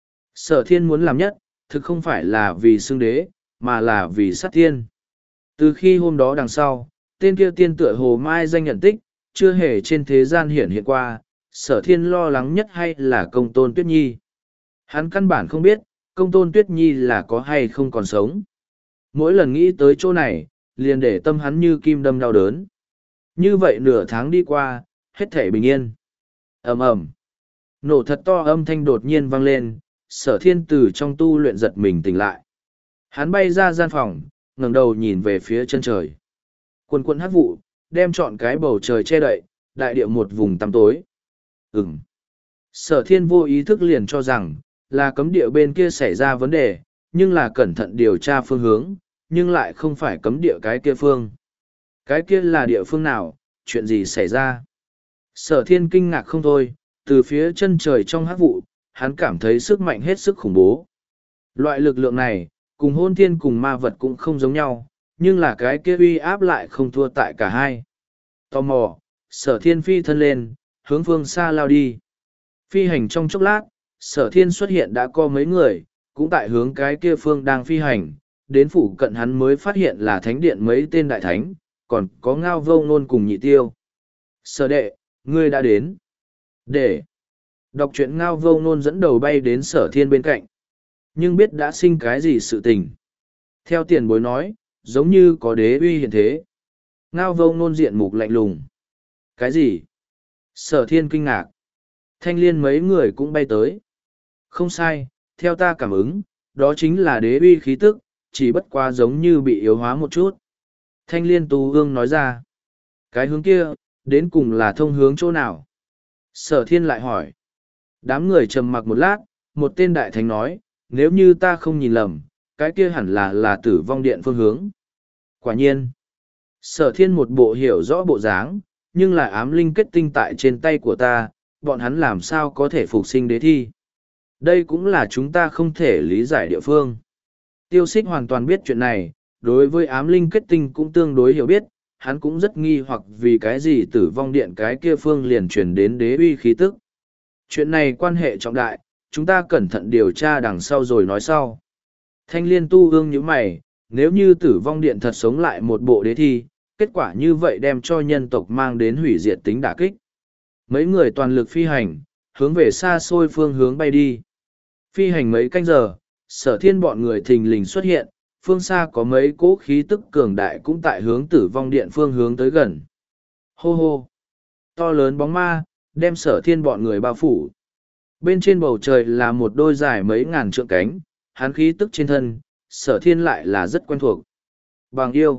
Sở thiên muốn làm nhất, thực không phải là vì xưng đế, mà là vì sát thiên. Từ khi hôm đó đằng sau, tên kia tiên tựa hồ mai danh nhận tích, chưa hề trên thế gian hiện hiện qua, sở thiên lo lắng nhất hay là công tôn Tuyết Nhi. Hắn căn bản không biết, công tôn Tuyết Nhi là có hay không còn sống. Mỗi lần nghĩ tới chỗ này, liền để tâm hắn như kim đâm đau đớn. Như vậy nửa tháng đi qua, hết thể bình yên. Ầm ầm, nổ thật to âm thanh đột nhiên vang lên, sở thiên từ trong tu luyện giật mình tỉnh lại. Hắn bay ra gian phòng, ngẩng đầu nhìn về phía chân trời. Quần quần hắc vụ, đem trọn cái bầu trời che đậy, đại địa một vùng tăm tối. Ừm. Sở thiên vô ý thức liền cho rằng, là cấm địa bên kia xảy ra vấn đề, nhưng là cẩn thận điều tra phương hướng, nhưng lại không phải cấm địa cái kia phương. Cái kia là địa phương nào, chuyện gì xảy ra? Sở thiên kinh ngạc không thôi, từ phía chân trời trong hắc vụ, hắn cảm thấy sức mạnh hết sức khủng bố. Loại lực lượng này, cùng hôn thiên cùng ma vật cũng không giống nhau, nhưng là cái kia uy áp lại không thua tại cả hai. Tò mò, sở thiên phi thân lên, hướng phương xa lao đi. Phi hành trong chốc lát, sở thiên xuất hiện đã có mấy người, cũng tại hướng cái kia phương đang phi hành, đến phủ cận hắn mới phát hiện là thánh điện mấy tên đại thánh, còn có Ngao Vô Ngôn cùng Nhị Tiêu. Sở đệ, ngươi đã đến. Để đọc truyện Ngao Vô Ngôn dẫn đầu bay đến sở thiên bên cạnh. Nhưng biết đã sinh cái gì sự tình. Theo tiền bối nói, giống như có đế uy hiện thế. Ngao vô ngôn diện mục lạnh lùng. Cái gì? Sở thiên kinh ngạc. Thanh liên mấy người cũng bay tới. Không sai, theo ta cảm ứng, đó chính là đế uy khí tức, chỉ bất quá giống như bị yếu hóa một chút. Thanh liên tu ương nói ra. Cái hướng kia, đến cùng là thông hướng chỗ nào? Sở thiên lại hỏi. Đám người trầm mặc một lát, một tên đại thánh nói, nếu như ta không nhìn lầm, cái kia hẳn là là tử vong điện phương hướng. Quả nhiên, sở thiên một bộ hiểu rõ bộ dáng, nhưng lại ám linh kết tinh tại trên tay của ta, bọn hắn làm sao có thể phục sinh đế thi. Đây cũng là chúng ta không thể lý giải địa phương. Tiêu Xích hoàn toàn biết chuyện này, đối với ám linh kết tinh cũng tương đối hiểu biết, hắn cũng rất nghi hoặc vì cái gì tử vong điện cái kia phương liền truyền đến đế uy khí tức. Chuyện này quan hệ trọng đại, chúng ta cẩn thận điều tra đằng sau rồi nói sau. Thanh liên tu ương như mày, nếu như tử vong điện thật sống lại một bộ đế thi, kết quả như vậy đem cho nhân tộc mang đến hủy diệt tính đả kích. Mấy người toàn lực phi hành, hướng về xa xôi phương hướng bay đi. Phi hành mấy canh giờ, sở thiên bọn người thình lình xuất hiện, phương xa có mấy cỗ khí tức cường đại cũng tại hướng tử vong điện phương hướng tới gần. Hô hô! To lớn bóng ma, đem sở thiên bọn người bao phủ. Bên trên bầu trời là một đôi dài mấy ngàn trượng cánh, hắn khí tức trên thân, sở thiên lại là rất quen thuộc. Bằng yêu.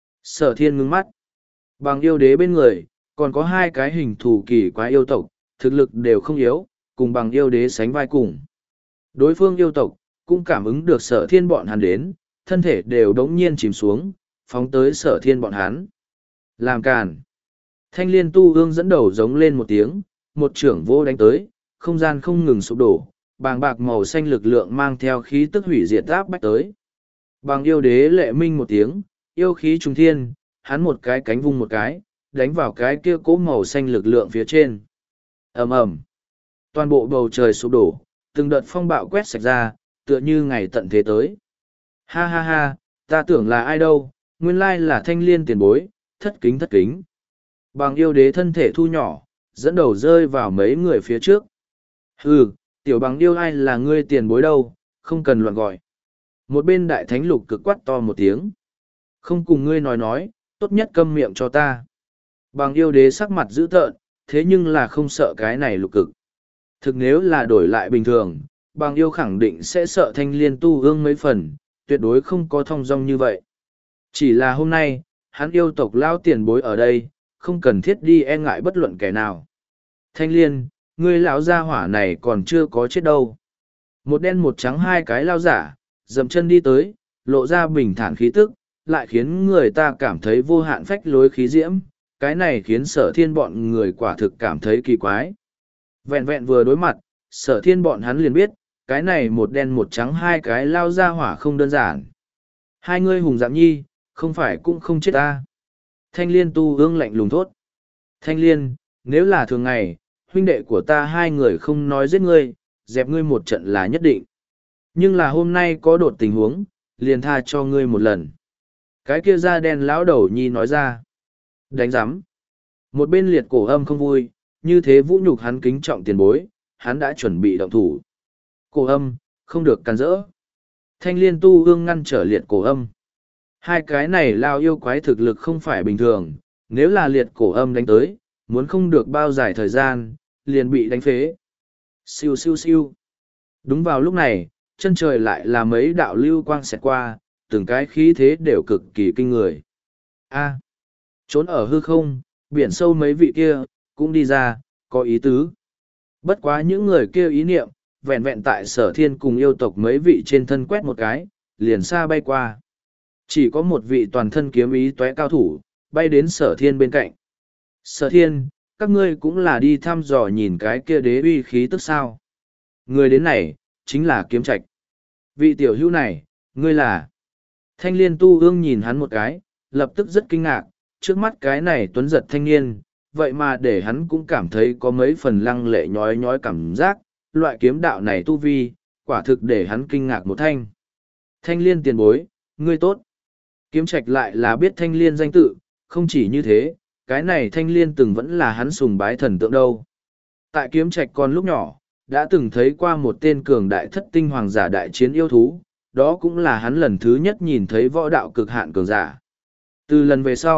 Sở thiên ngưng mắt. Bằng yêu đế bên người, còn có hai cái hình thù kỳ quái yêu tộc, thực lực đều không yếu, cùng bằng yêu đế sánh vai cùng. Đối phương yêu tộc, cũng cảm ứng được sở thiên bọn hắn đến, thân thể đều đống nhiên chìm xuống, phóng tới sở thiên bọn hắn. Làm càn. Thanh liên tu ương dẫn đầu giống lên một tiếng, một trưởng vô đánh tới, không gian không ngừng sụp đổ, bàng bạc màu xanh lực lượng mang theo khí tức hủy diệt áp bách tới. Bằng yêu đế lệ minh một tiếng, yêu khí trùng thiên, hắn một cái cánh vung một cái, đánh vào cái kia cố màu xanh lực lượng phía trên. Ầm ầm. Toàn bộ bầu trời sụp đổ, từng đợt phong bạo quét sạch ra, tựa như ngày tận thế tới. Ha ha ha, ta tưởng là ai đâu, nguyên lai là thanh liên tiền bối, thất kính thất kính. Bằng yêu đế thân thể thu nhỏ, dẫn đầu rơi vào mấy người phía trước. Hừ, tiểu bằng yêu ai là ngươi tiền bối đâu, không cần loạn gọi. Một bên đại thánh lục cực quát to một tiếng. Không cùng ngươi nói nói, tốt nhất câm miệng cho ta. Bằng yêu đế sắc mặt dữ tợn, thế nhưng là không sợ cái này lục cực. Thực nếu là đổi lại bình thường, bằng yêu khẳng định sẽ sợ thanh liên tu ương mấy phần, tuyệt đối không có thong dong như vậy. Chỉ là hôm nay, hắn yêu tộc lao tiền bối ở đây, không cần thiết đi e ngại bất luận kẻ nào. Thanh liên, ngươi lão gia hỏa này còn chưa có chết đâu. Một đen một trắng hai cái lao giả, dậm chân đi tới, lộ ra bình thản khí tức, lại khiến người ta cảm thấy vô hạn phách lối khí diễm, cái này khiến sở thiên bọn người quả thực cảm thấy kỳ quái. Vẹn vẹn vừa đối mặt, sở thiên bọn hắn liền biết, cái này một đen một trắng hai cái lao ra hỏa không đơn giản. Hai ngươi hùng dạng nhi, không phải cũng không chết ta. Thanh liên tu ương lạnh lùng thốt. Thanh liên, nếu là thường ngày, huynh đệ của ta hai người không nói giết ngươi, dẹp ngươi một trận là nhất định. Nhưng là hôm nay có đột tình huống, liền tha cho ngươi một lần. Cái kia da đen lão đầu nhi nói ra. Đánh giám. Một bên liệt cổ âm không vui, như thế vũ nhục hắn kính trọng tiền bối, hắn đã chuẩn bị động thủ. Cổ âm, không được cắn rỡ. Thanh liên tu ương ngăn trở liệt cổ âm. Hai cái này lao yêu quái thực lực không phải bình thường, nếu là liệt cổ âm đánh tới, muốn không được bao dài thời gian, liền bị đánh phế. Siêu siêu siêu. Đúng vào lúc này, chân trời lại là mấy đạo lưu quang xẹt qua, từng cái khí thế đều cực kỳ kinh người. A. Trốn ở hư không, biển sâu mấy vị kia, cũng đi ra, có ý tứ. Bất quá những người kia ý niệm, vẹn vẹn tại sở thiên cùng yêu tộc mấy vị trên thân quét một cái, liền xa bay qua. Chỉ có một vị toàn thân kiếm ý tóe cao thủ, bay đến sở thiên bên cạnh. Sở thiên, các ngươi cũng là đi thăm dò nhìn cái kia đế uy khí tức sao. Người đến này, chính là kiếm trạch. Vị tiểu hữu này, ngươi là... Thanh liên tu ương nhìn hắn một cái, lập tức rất kinh ngạc, trước mắt cái này tuấn giật thanh niên, vậy mà để hắn cũng cảm thấy có mấy phần lăng lệ nhói nhói cảm giác, loại kiếm đạo này tu vi, quả thực để hắn kinh ngạc một thanh. Thanh liên tiền bối, ngươi tốt. Kiếm trạch lại là biết thanh liên danh tự, không chỉ như thế, cái này thanh liên từng vẫn là hắn sùng bái thần tượng đâu. Tại kiếm trạch còn lúc nhỏ, đã từng thấy qua một tên cường đại thất tinh hoàng giả đại chiến yêu thú, đó cũng là hắn lần thứ nhất nhìn thấy võ đạo cực hạn cường giả. Từ lần về sau,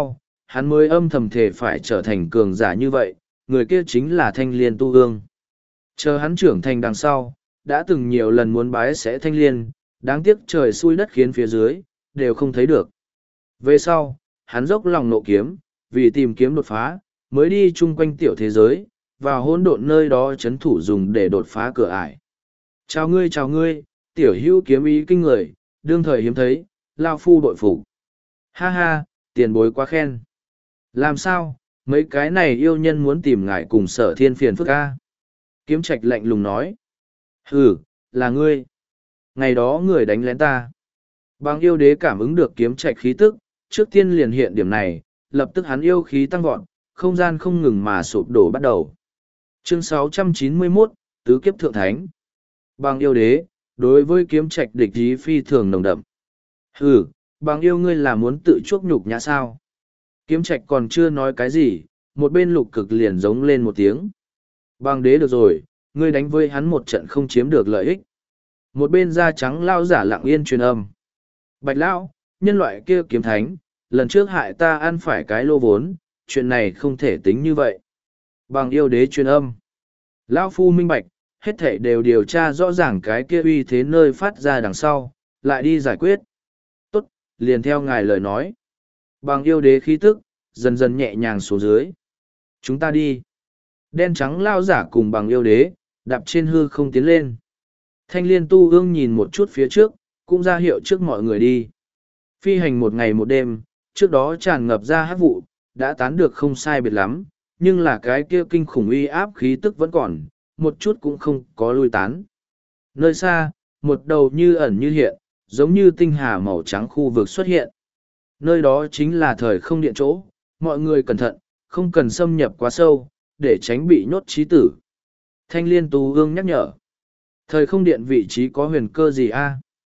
hắn mới âm thầm thể phải trở thành cường giả như vậy, người kia chính là Thanh Liên Tu Ương. Chờ hắn trưởng thành đằng sau, đã từng nhiều lần muốn bái sẽ Thanh Liên, đáng tiếc trời xui đất khiến phía dưới, đều không thấy được. Về sau, hắn dốc lòng nộ kiếm, vì tìm kiếm đột phá, mới đi chung quanh tiểu thế giới, vào hỗn độn nơi đó chấn thủ dùng để đột phá cửa ải. Chào ngươi chào ngươi, tiểu hữu kiếm ý kinh người, đương thời hiếm thấy, lao phu bội phục. Ha ha, tiền bối quá khen. Làm sao, mấy cái này yêu nhân muốn tìm ngài cùng Sở Thiên phiền phức ca. Kiếm Trạch lạnh lùng nói. Hừ, là ngươi. Ngày đó người đánh lén ta. Bằng yêu đế cảm ứng được Kiếm Trạch khí tức, trước tiên liền hiện điểm này, lập tức hắn yêu khí tăng vọt, không gian không ngừng mà sụp đổ bắt đầu. Chương sáu trăm chín mươi mốt, Tứ Kiếp Thượng Thánh. Bằng yêu đế, đối với Kiếm Trạch địch ý phi thường nồng đậm. Hừ, bằng yêu ngươi là muốn tự chuốc nhục nhã sao? Kiếm Trạch còn chưa nói cái gì, một bên lục cực liền giống lên một tiếng. Bằng đế được rồi, ngươi đánh với hắn một trận không chiếm được lợi ích. Một bên da trắng lao giả lặng yên truyền âm. Bạch lão, nhân loại kia kiếm thánh, lần trước hại ta ăn phải cái lô vốn, chuyện này không thể tính như vậy. Bằng yêu đế truyền âm. Lão phu minh bạch, hết thảy đều điều tra rõ ràng cái kia uy thế nơi phát ra đằng sau, lại đi giải quyết. Tốt, liền theo ngài lời nói. Bằng yêu đế khí tức, dần dần nhẹ nhàng xuống dưới. Chúng ta đi. Đen trắng lao giả cùng bằng yêu đế, đạp trên hư không tiến lên. Thanh Liên Tu Ương nhìn một chút phía trước, cũng ra hiệu trước mọi người đi. Phi hành một ngày một đêm, trước đó tràn ngập ra hát vụ, đã tán được không sai biệt lắm, nhưng là cái kia kinh khủng uy áp khí tức vẫn còn, một chút cũng không có lui tán. Nơi xa, một đầu như ẩn như hiện, giống như tinh hà màu trắng khu vực xuất hiện. Nơi đó chính là thời không điện chỗ, mọi người cẩn thận, không cần xâm nhập quá sâu, để tránh bị nhốt trí tử. Thanh Liên Tu Ương nhắc nhở. Thời không điện vị trí có huyền cơ gì a?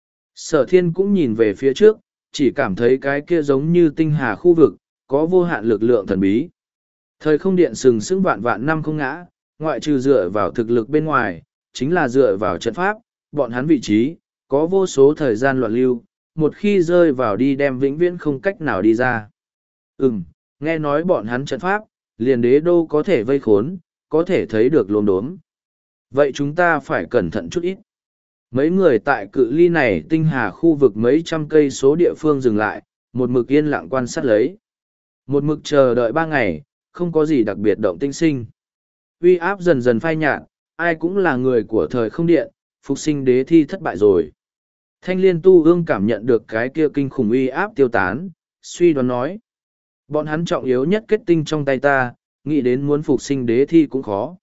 Sở Thiên cũng nhìn về phía trước, chỉ cảm thấy cái kia giống như tinh hà khu vực, có vô hạn lực lượng thần bí. Thời không điện sừng sững vạn vạn năm không ngã, ngoại trừ dựa vào thực lực bên ngoài, chính là dựa vào trận pháp, bọn hắn vị trí, có vô số thời gian loạn lưu, một khi rơi vào đi đem vĩnh viễn không cách nào đi ra. Ừm, nghe nói bọn hắn trận pháp, liền đế đô có thể vây khốn, có thể thấy được lồn đốm. Vậy chúng ta phải cẩn thận chút ít. Mấy người tại cự ly này tinh hà khu vực mấy trăm cây số địa phương dừng lại, một mực yên lặng quan sát lấy. Một mực chờ đợi ba ngày, không có gì đặc biệt động tinh sinh. Uy áp dần dần phai nhạt, ai cũng là người của thời không điện, phục sinh đế thi thất bại rồi. Thanh Liên Tu Ương cảm nhận được cái kia kinh khủng uy áp tiêu tán, suy đoán nói. Bọn hắn trọng yếu nhất kết tinh trong tay ta, nghĩ đến muốn phục sinh đế thi cũng khó.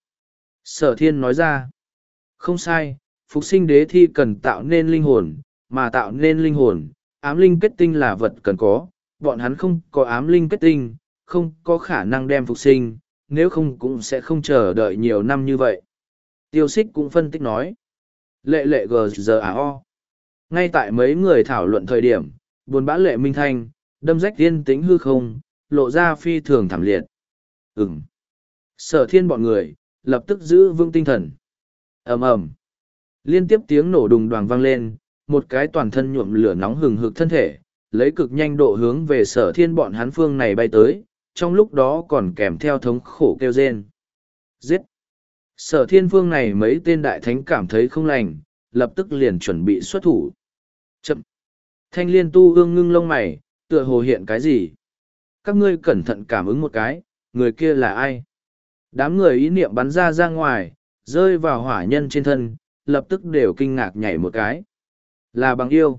Sở Thiên nói ra. Không sai, phục sinh đế thi cần tạo nên linh hồn, mà tạo nên linh hồn, ám linh kết tinh là vật cần có, bọn hắn không có ám linh kết tinh, không có khả năng đem phục sinh, nếu không cũng sẽ không chờ đợi nhiều năm như vậy. Tiêu Xích cũng phân tích nói. Lệ lệ gờ giờ à o. Ngay tại mấy người thảo luận thời điểm, buồn bã lệ minh thanh, đâm rách tiên tĩnh hư không, lộ ra phi thường thảm liệt. Ừm. Sở Thiên bọn người, lập tức giữ vững tinh thần. Ầm ầm. Liên tiếp tiếng nổ đùng đoàng vang lên, một cái toàn thân nhuộm lửa nóng hừng hực thân thể, lấy cực nhanh độ hướng về Sở Thiên bọn hắn phương này bay tới, trong lúc đó còn kèm theo thống khổ kêu rên. Giết! Sở Thiên phương này mấy tên đại thánh cảm thấy không lành, lập tức liền chuẩn bị xuất thủ. Chậm! Thanh Liên Tu Ương ngưng lông mày, tựa hồ hiện cái gì? Các ngươi cẩn thận cảm ứng một cái, người kia là ai? Đám người ý niệm bắn ra ra ngoài, rơi vào hỏa nhân trên thân, lập tức đều kinh ngạc nhảy một cái. Là bằng yêu.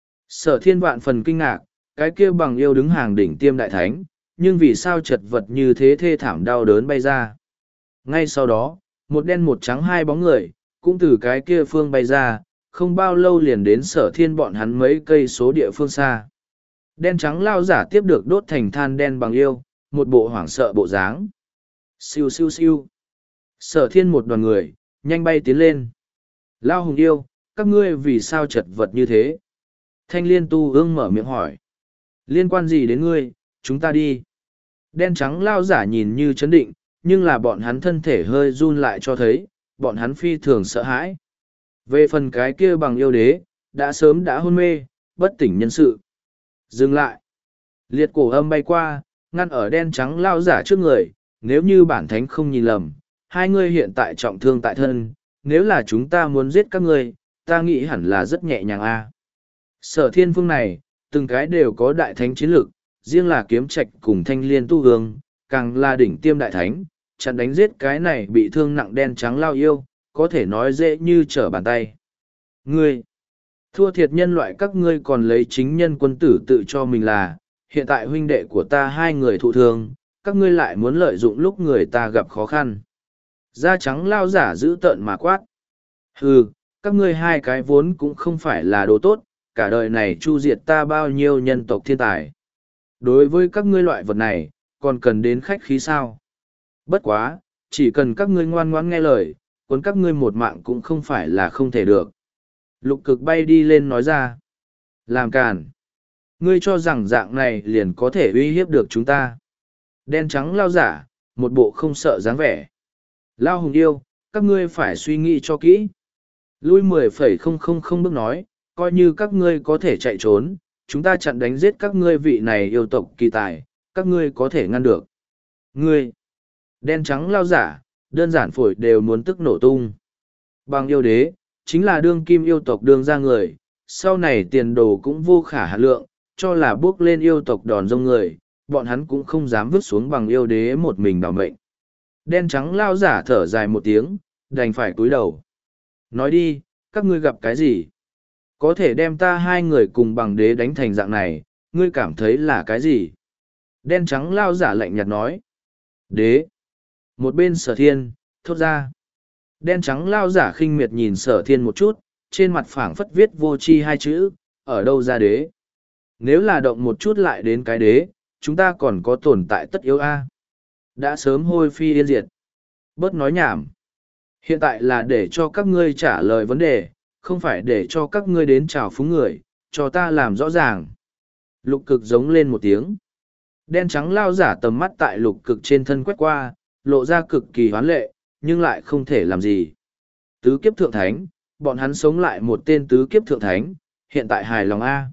Sở Thiên vạn phần kinh ngạc, cái kia bằng yêu đứng hàng đỉnh tiêm đại thánh, nhưng vì sao chật vật như thế thê thảm đau đớn bay ra. Ngay sau đó, một đen một trắng hai bóng người, cũng từ cái kia phương bay ra, không bao lâu liền đến Sở Thiên bọn hắn mấy cây số địa phương xa. Đen trắng lao giả tiếp được đốt thành than đen bằng yêu, một bộ hoảng sợ bộ dáng. Siêu siêu siêu. Sở Thiên một đoàn người, nhanh bay tiến lên. Lao hùng yêu, các ngươi vì sao chật vật như thế? Thanh Liên Tu Ương mở miệng hỏi. Liên quan gì đến ngươi, chúng ta đi. Đen trắng lao giả nhìn như chấn định, nhưng là bọn hắn thân thể hơi run lại cho thấy, bọn hắn phi thường sợ hãi. Về phần cái kia bằng yêu đế, đã sớm đã hôn mê, bất tỉnh nhân sự. Dừng lại. Liệt cổ âm bay qua, Ngăn ở đen trắng lao giả trước người, nếu như bản thánh không nhìn lầm, hai ngươi hiện tại trọng thương tại thân, nếu là chúng ta muốn giết các ngươi, ta nghĩ hẳn là rất nhẹ nhàng a. Sở thiên phương này, từng cái đều có đại thánh chiến lực, riêng là kiếm trạch cùng thanh liên tu hương, càng là đỉnh tiêm đại thánh, chặn đánh giết cái này bị thương nặng đen trắng lao yêu, có thể nói dễ như trở bàn tay. Ngươi, thua thiệt nhân loại các ngươi còn lấy chính nhân quân tử tự cho mình là, hiện tại huynh đệ của ta hai người thụ thương, các ngươi lại muốn lợi dụng lúc người ta gặp khó khăn. Da trắng lao giả giữ tợn mà quát. Hừ, các ngươi hai cái vốn cũng không phải là đồ tốt, cả đời này chu diệt ta bao nhiêu nhân tộc thiên tài. Đối với các ngươi loại vật này, còn cần đến khách khí sao? Bất quá, chỉ cần các ngươi ngoan ngoãn nghe lời, cuốn các ngươi một mạng cũng không phải là không thể được. Lục cực bay đi lên nói ra. Làm càn. Ngươi cho rằng dạng này liền có thể uy hiếp được chúng ta. Đen trắng lao giả, một bộ không sợ dáng vẻ. Lao hùng yêu, các ngươi phải suy nghĩ cho kỹ. Lui mười phẩy không không không bước nói, coi như các ngươi có thể chạy trốn, chúng ta chặn đánh giết các ngươi vị này yêu tộc kỳ tài, các ngươi có thể ngăn được. Ngươi, đen trắng lao giả, đơn giản phổi đều muốn tức nổ tung. Bằng yêu đế, chính là đương kim yêu tộc đương ra người, sau này tiền đồ cũng vô khả hạn lượng, cho là bước lên yêu tộc đòn rông người, bọn hắn cũng không dám vứt xuống bằng yêu đế một mình bảo mệnh. Đen trắng lao giả thở dài một tiếng, đành phải cúi đầu. Nói đi, các ngươi gặp cái gì? Có thể đem ta hai người cùng bằng đế đánh thành dạng này, ngươi cảm thấy là cái gì? Đen trắng lao giả lạnh nhạt nói. Đế. Một bên sở thiên, thốt ra. Đen trắng lao giả khinh miệt nhìn sở thiên một chút, trên mặt phảng phất viết vô chi hai chữ, ở đâu ra đế? Nếu là động một chút lại đến cái đế, chúng ta còn có tồn tại tất yếu a. Đã sớm hôi phi yên diệt. Bớt nói nhảm. Hiện tại là để cho các ngươi trả lời vấn đề, không phải để cho các ngươi đến chào phúng người, cho ta làm rõ ràng. Lục cực giống lên một tiếng. Đen trắng lao giả tầm mắt tại lục cực trên thân quét qua, lộ ra cực kỳ hoán lệ, nhưng lại không thể làm gì. Tứ kiếp thượng thánh, bọn hắn sống lại một tên tứ kiếp thượng thánh, hiện tại hài lòng A.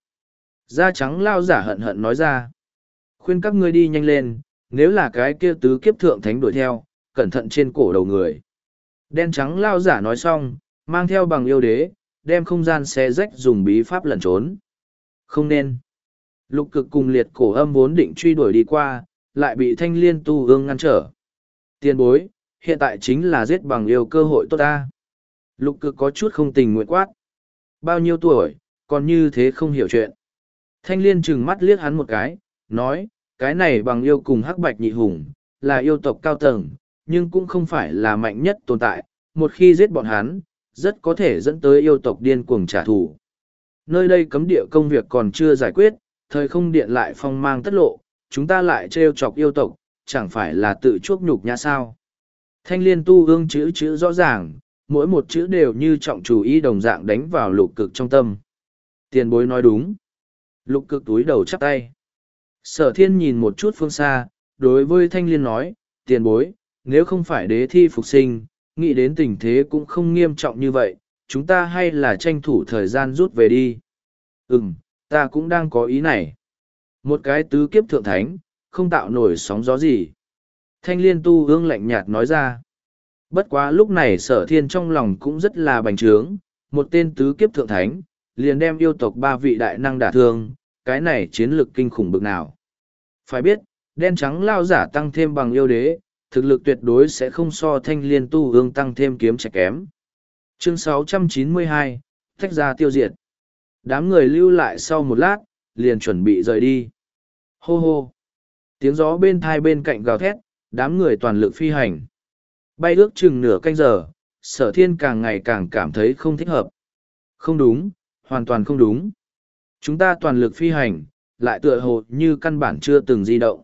Da trắng lao giả hận hận nói ra. Khuyên các ngươi đi nhanh lên, nếu là cái kia tứ kiếp thượng thánh đuổi theo, cẩn thận trên cổ đầu người. Đen trắng lao giả nói xong, mang theo bằng yêu đế, đem không gian xé rách dùng bí pháp lẩn trốn. Không nên. Lục cực cùng liệt cổ âm vốn định truy đuổi đi qua, lại bị thanh liên tu ương ngăn trở. Tiền bối, hiện tại chính là giết bằng yêu cơ hội tốt ta. Lục cực có chút không tình nguyện quát. Bao nhiêu tuổi, còn như thế không hiểu chuyện. Thanh liên trừng mắt liếc hắn một cái, nói, cái này bằng yêu cùng hắc bạch nhị hùng, là yêu tộc cao tầng, nhưng cũng không phải là mạnh nhất tồn tại. Một khi giết bọn hắn, rất có thể dẫn tới yêu tộc điên cuồng trả thù. Nơi đây cấm địa công việc còn chưa giải quyết, thời không điện lại phong mang tất lộ, chúng ta lại trêu chọc yêu tộc, chẳng phải là tự chuốc nhục nhã sao. Thanh liên tu ương chữ chữ rõ ràng, mỗi một chữ đều như trọng chủ ý đồng dạng đánh vào lục cực trong tâm. Tiền bối nói đúng. Lục cực túi đầu chắp tay. Sở thiên nhìn một chút phương xa, đối với thanh liên nói, tiền bối, nếu không phải đế thi phục sinh, nghĩ đến tình thế cũng không nghiêm trọng như vậy, chúng ta hay là tranh thủ thời gian rút về đi. Ừm, ta cũng đang có ý này. Một cái tứ kiếp thượng thánh, không tạo nổi sóng gió gì. Thanh liên tu ương lạnh nhạt nói ra. Bất quá lúc này sở thiên trong lòng cũng rất là bành trướng, một tên tứ kiếp thượng thánh, liền đem yêu tộc ba vị đại năng đả thương, cái này chiến lược kinh khủng bực nào. Phải biết, đen trắng lao giả tăng thêm bằng yêu đế, thực lực tuyệt đối sẽ không so thanh liên tu ương tăng thêm kiếm chạy kém. Chương sáu trăm chín mươi hai, tách ra tiêu diệt. Đám người lưu lại sau một lát, liền chuẩn bị rời đi. Hô hô. Tiếng gió bên thai bên cạnh gào thét, đám người toàn lực phi hành. Bay ước chừng nửa canh giờ, sở thiên càng ngày càng cảm thấy không thích hợp. Không đúng, hoàn toàn không đúng. Chúng ta toàn lực phi hành, lại tựa hồ như căn bản chưa từng di động.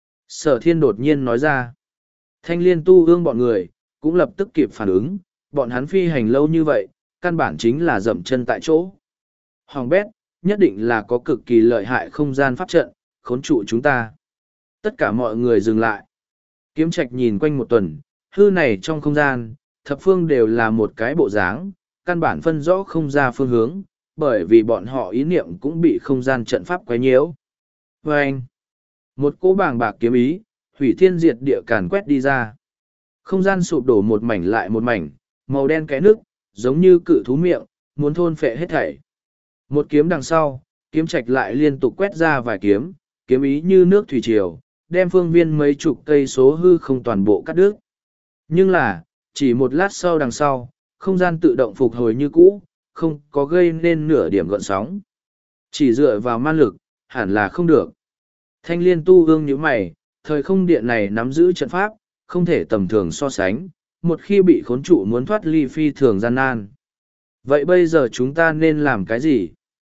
Sở thiên đột nhiên nói ra. Thanh liên tu ương bọn người, cũng lập tức kịp phản ứng, bọn hắn phi hành lâu như vậy, căn bản chính là dậm chân tại chỗ. Hoàng bét, nhất định là có cực kỳ lợi hại không gian pháp trận, khốn trụ chúng ta. Tất cả mọi người dừng lại. Kiếm Trạch nhìn quanh một tuần, hư này trong không gian, thập phương đều là một cái bộ dáng, căn bản phân rõ không ra phương hướng, bởi vì bọn họ ý niệm cũng bị không gian trận pháp quấy nhiễu. Vâng! Một cỗ bàng bạc kiếm ý, hủy thiên diệt địa càn quét đi ra. Không gian sụp đổ một mảnh lại một mảnh, màu đen kẽ nước, giống như cự thú miệng, muốn thôn phệ hết thảy. Một kiếm đằng sau, kiếm trạch lại liên tục quét ra vài kiếm, kiếm ý như nước thủy triều, đem phương viên mấy chục cây số hư không toàn bộ cắt đứt. Nhưng là, chỉ một lát sau đằng sau, không gian tự động phục hồi như cũ, không có gây nên nửa điểm gợn sóng. Chỉ dựa vào man lực, hẳn là không được. Thanh liên tu ương như mày, thời không điện này nắm giữ trận pháp, không thể tầm thường so sánh, một khi bị khốn trụ muốn thoát ly phi thường gian nan. Vậy bây giờ chúng ta nên làm cái gì?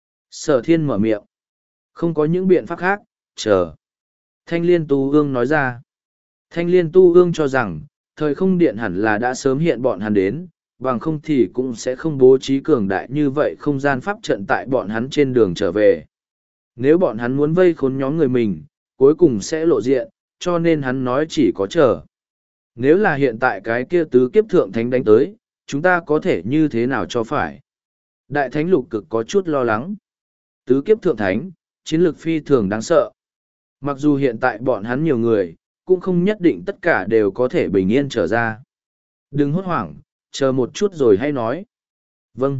Sở thiên mở miệng. Không có những biện pháp khác, chờ. Thanh liên tu ương nói ra. Thanh liên tu ương cho rằng, thời không điện hẳn là đã sớm hiện bọn hắn đến, bằng không thì cũng sẽ không bố trí cường đại như vậy không gian pháp trận tại bọn hắn trên đường trở về. Nếu bọn hắn muốn vây khốn nhóm người mình, cuối cùng sẽ lộ diện, cho nên hắn nói chỉ có chờ. Nếu là hiện tại cái kia tứ kiếp thượng thánh đánh tới, chúng ta có thể như thế nào cho phải? Đại thánh lục cực có chút lo lắng. Tứ kiếp thượng thánh, chiến lược phi thường đáng sợ. Mặc dù hiện tại bọn hắn nhiều người, cũng không nhất định tất cả đều có thể bình yên trở ra. Đừng hốt hoảng, chờ một chút rồi hay nói. Vâng.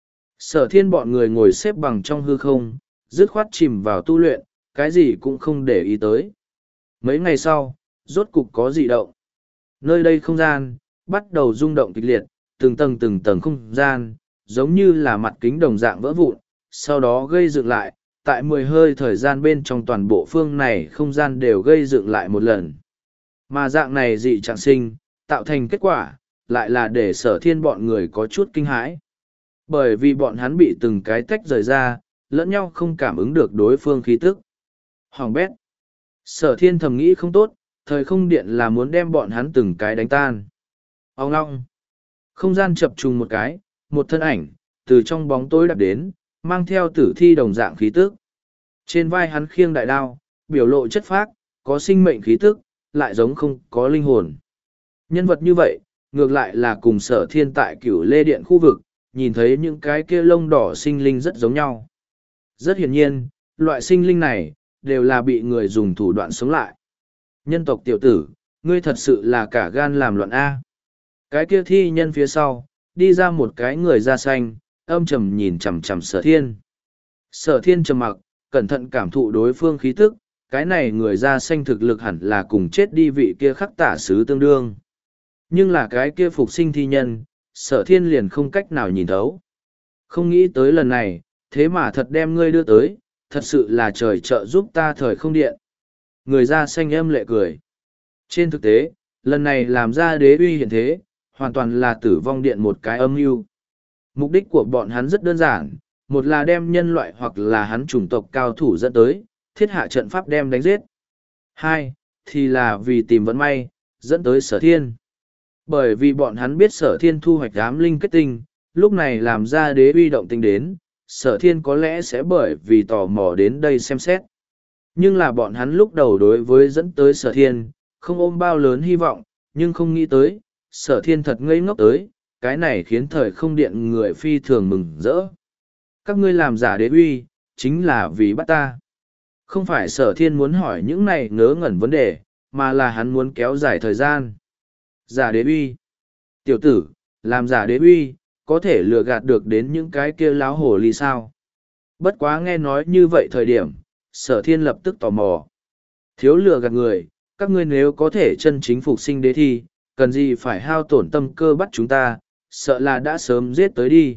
Sở thiên bọn người ngồi xếp bằng trong hư không, dứt khoát chìm vào tu luyện, cái gì cũng không để ý tới. Mấy ngày sau, rốt cục có dị động. Nơi đây không gian, bắt đầu rung động kịch liệt, từng tầng từng tầng không gian, giống như là mặt kính đồng dạng vỡ vụn, sau đó gây dựng lại, tại mười hơi thời gian bên trong toàn bộ phương này không gian đều gây dựng lại một lần. Mà dạng này dị trạng sinh, tạo thành kết quả, lại là để sở thiên bọn người có chút kinh hãi. Bởi vì bọn hắn bị từng cái tách rời ra, lẫn nhau không cảm ứng được đối phương khí tức. Hoàng bét. Sở thiên thầm nghĩ không tốt, thời không điện là muốn đem bọn hắn từng cái đánh tan. Ông ngong. Không gian chập trùng một cái, một thân ảnh, từ trong bóng tối đạp đến, mang theo tử thi đồng dạng khí tức. Trên vai hắn khiêng đại đao, biểu lộ chất phác, có sinh mệnh khí tức, lại giống không có linh hồn. Nhân vật như vậy, ngược lại là cùng sở thiên tại cửu lê điện khu vực, nhìn thấy những cái kia lông đỏ sinh linh rất giống nhau. Rất hiển nhiên, loại sinh linh này, đều là bị người dùng thủ đoạn sống lại. Nhân tộc tiểu tử, ngươi thật sự là cả gan làm loạn A. Cái kia thi nhân phía sau, đi ra một cái người da xanh, âm trầm nhìn chằm chằm sở thiên. Sở thiên trầm mặc, cẩn thận cảm thụ đối phương khí tức, cái này người da xanh thực lực hẳn là cùng chết đi vị kia khắc tả sứ tương đương. Nhưng là cái kia phục sinh thi nhân, sở thiên liền không cách nào nhìn thấu. Không nghĩ tới lần này, thế mà thật đem ngươi đưa tới, thật sự là trời trợ giúp ta thời không điện. Người da xanh âm lệ cười. Trên thực tế, lần này làm ra đế uy hiện thế, hoàn toàn là tử vong điện một cái âm mưu. Mục đích của bọn hắn rất đơn giản, một là đem nhân loại hoặc là hắn chủng tộc cao thủ dẫn tới, thiết hạ trận pháp đem đánh giết. Hai, thì là vì tìm vận may, dẫn tới sở thiên. Bởi vì bọn hắn biết sở thiên thu hoạch ám linh kết tinh, lúc này làm ra đế uy động tinh đến, sở thiên có lẽ sẽ bởi vì tò mò đến đây xem xét. Nhưng là bọn hắn lúc đầu đối với dẫn tới sở thiên, không ôm bao lớn hy vọng, nhưng không nghĩ tới, sở thiên thật ngây ngốc tới, cái này khiến thời không điện người phi thường mừng rỡ. Các ngươi làm giả đế uy, chính là vì bắt ta. Không phải sở thiên muốn hỏi những này ngớ ngẩn vấn đề, mà là hắn muốn kéo dài thời gian. Giả đế uy. Tiểu tử, làm giả đế uy, có thể lừa gạt được đến những cái kia láo hổ ly sao. Bất quá nghe nói như vậy thời điểm, sở thiên lập tức tò mò. Thiếu lừa gạt người, các ngươi nếu có thể chân chính phục sinh đế thi, cần gì phải hao tổn tâm cơ bắt chúng ta, sợ là đã sớm giết tới đi.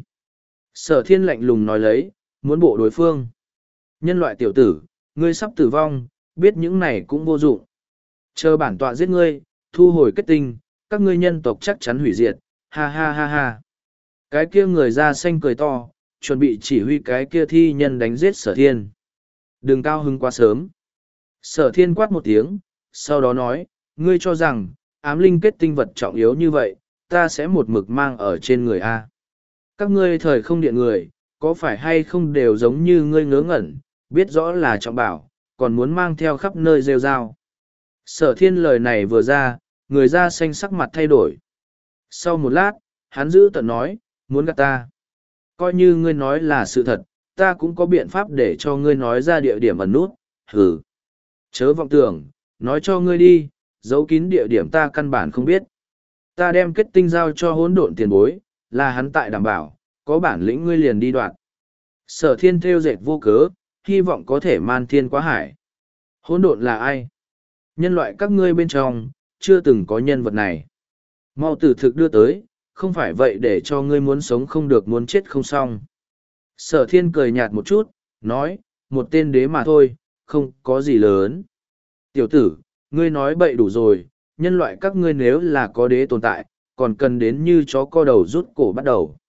Sở thiên lạnh lùng nói lấy, muốn bộ đối phương. Nhân loại tiểu tử, ngươi sắp tử vong, biết những này cũng vô dụng. Chờ bản tọa giết ngươi, thu hồi kết tinh, các ngươi nhân tộc chắc chắn hủy diệt, ha ha ha ha. Cái kia người da xanh cười to, chuẩn bị chỉ huy cái kia thi nhân đánh giết sở thiên. Đừng cao hứng quá sớm. Sở thiên quát một tiếng, sau đó nói, ngươi cho rằng, ám linh kết tinh vật trọng yếu như vậy, ta sẽ một mực mang ở trên người A. Các ngươi thời không điện người, có phải hay không đều giống như ngươi ngớ ngẩn, biết rõ là trọng bảo, còn muốn mang theo khắp nơi rêu rao. Sở thiên lời này vừa ra, người da xanh sắc mặt thay đổi. Sau một lát, hắn giữ tận nói, muốn gạt ta. Coi như ngươi nói là sự thật, ta cũng có biện pháp để cho ngươi nói ra địa điểm ẩn nút, hừ. Chớ vọng tưởng, nói cho ngươi đi, giấu kín địa điểm ta căn bản không biết. Ta đem kết tinh giao cho hỗn độn tiền bối, là hắn tại đảm bảo, có bản lĩnh ngươi liền đi đoạt. Sở thiên theo dệt vô cớ, hy vọng có thể man thiên quá hải. Hỗn độn là ai? Nhân loại các ngươi bên trong, chưa từng có nhân vật này. Mau tử thực đưa tới, không phải vậy để cho ngươi muốn sống không được muốn chết không xong. Sở thiên cười nhạt một chút, nói, một tên đế mà thôi, không có gì lớn. Tiểu tử, ngươi nói bậy đủ rồi, nhân loại các ngươi nếu là có đế tồn tại, còn cần đến như chó co đầu rút cổ bắt đầu.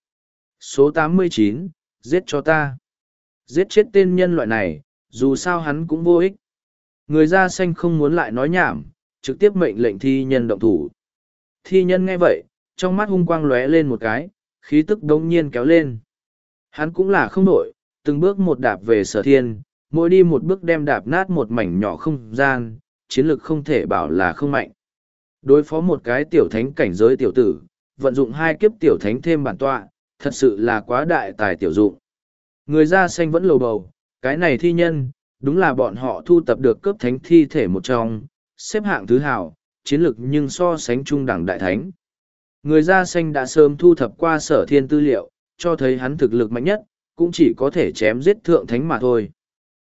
Số tám mươi chín, giết cho ta. Giết chết tên nhân loại này, dù sao hắn cũng vô ích. Người da xanh không muốn lại nói nhảm, trực tiếp mệnh lệnh thi nhân động thủ. Thi nhân nghe vậy, trong mắt hung quang lóe lên một cái, khí tức đống nhiên kéo lên. Hắn cũng là không nổi, từng bước một đạp về sở thiên, mỗi đi một bước đem đạp nát một mảnh nhỏ không gian, chiến lực không thể bảo là không mạnh. Đối phó một cái tiểu thánh cảnh giới tiểu tử, vận dụng hai kiếp tiểu thánh thêm bản tọa, thật sự là quá đại tài tiểu dụng. Người da xanh vẫn lầu bầu, cái này thi nhân, đúng là bọn họ thu tập được cướp thánh thi thể một trong, xếp hạng thứ hào, chiến lực nhưng so sánh trung đẳng đại thánh. Người da xanh đã sớm thu thập qua sở thiên tư liệu, cho thấy hắn thực lực mạnh nhất, cũng chỉ có thể chém giết thượng thánh mà thôi.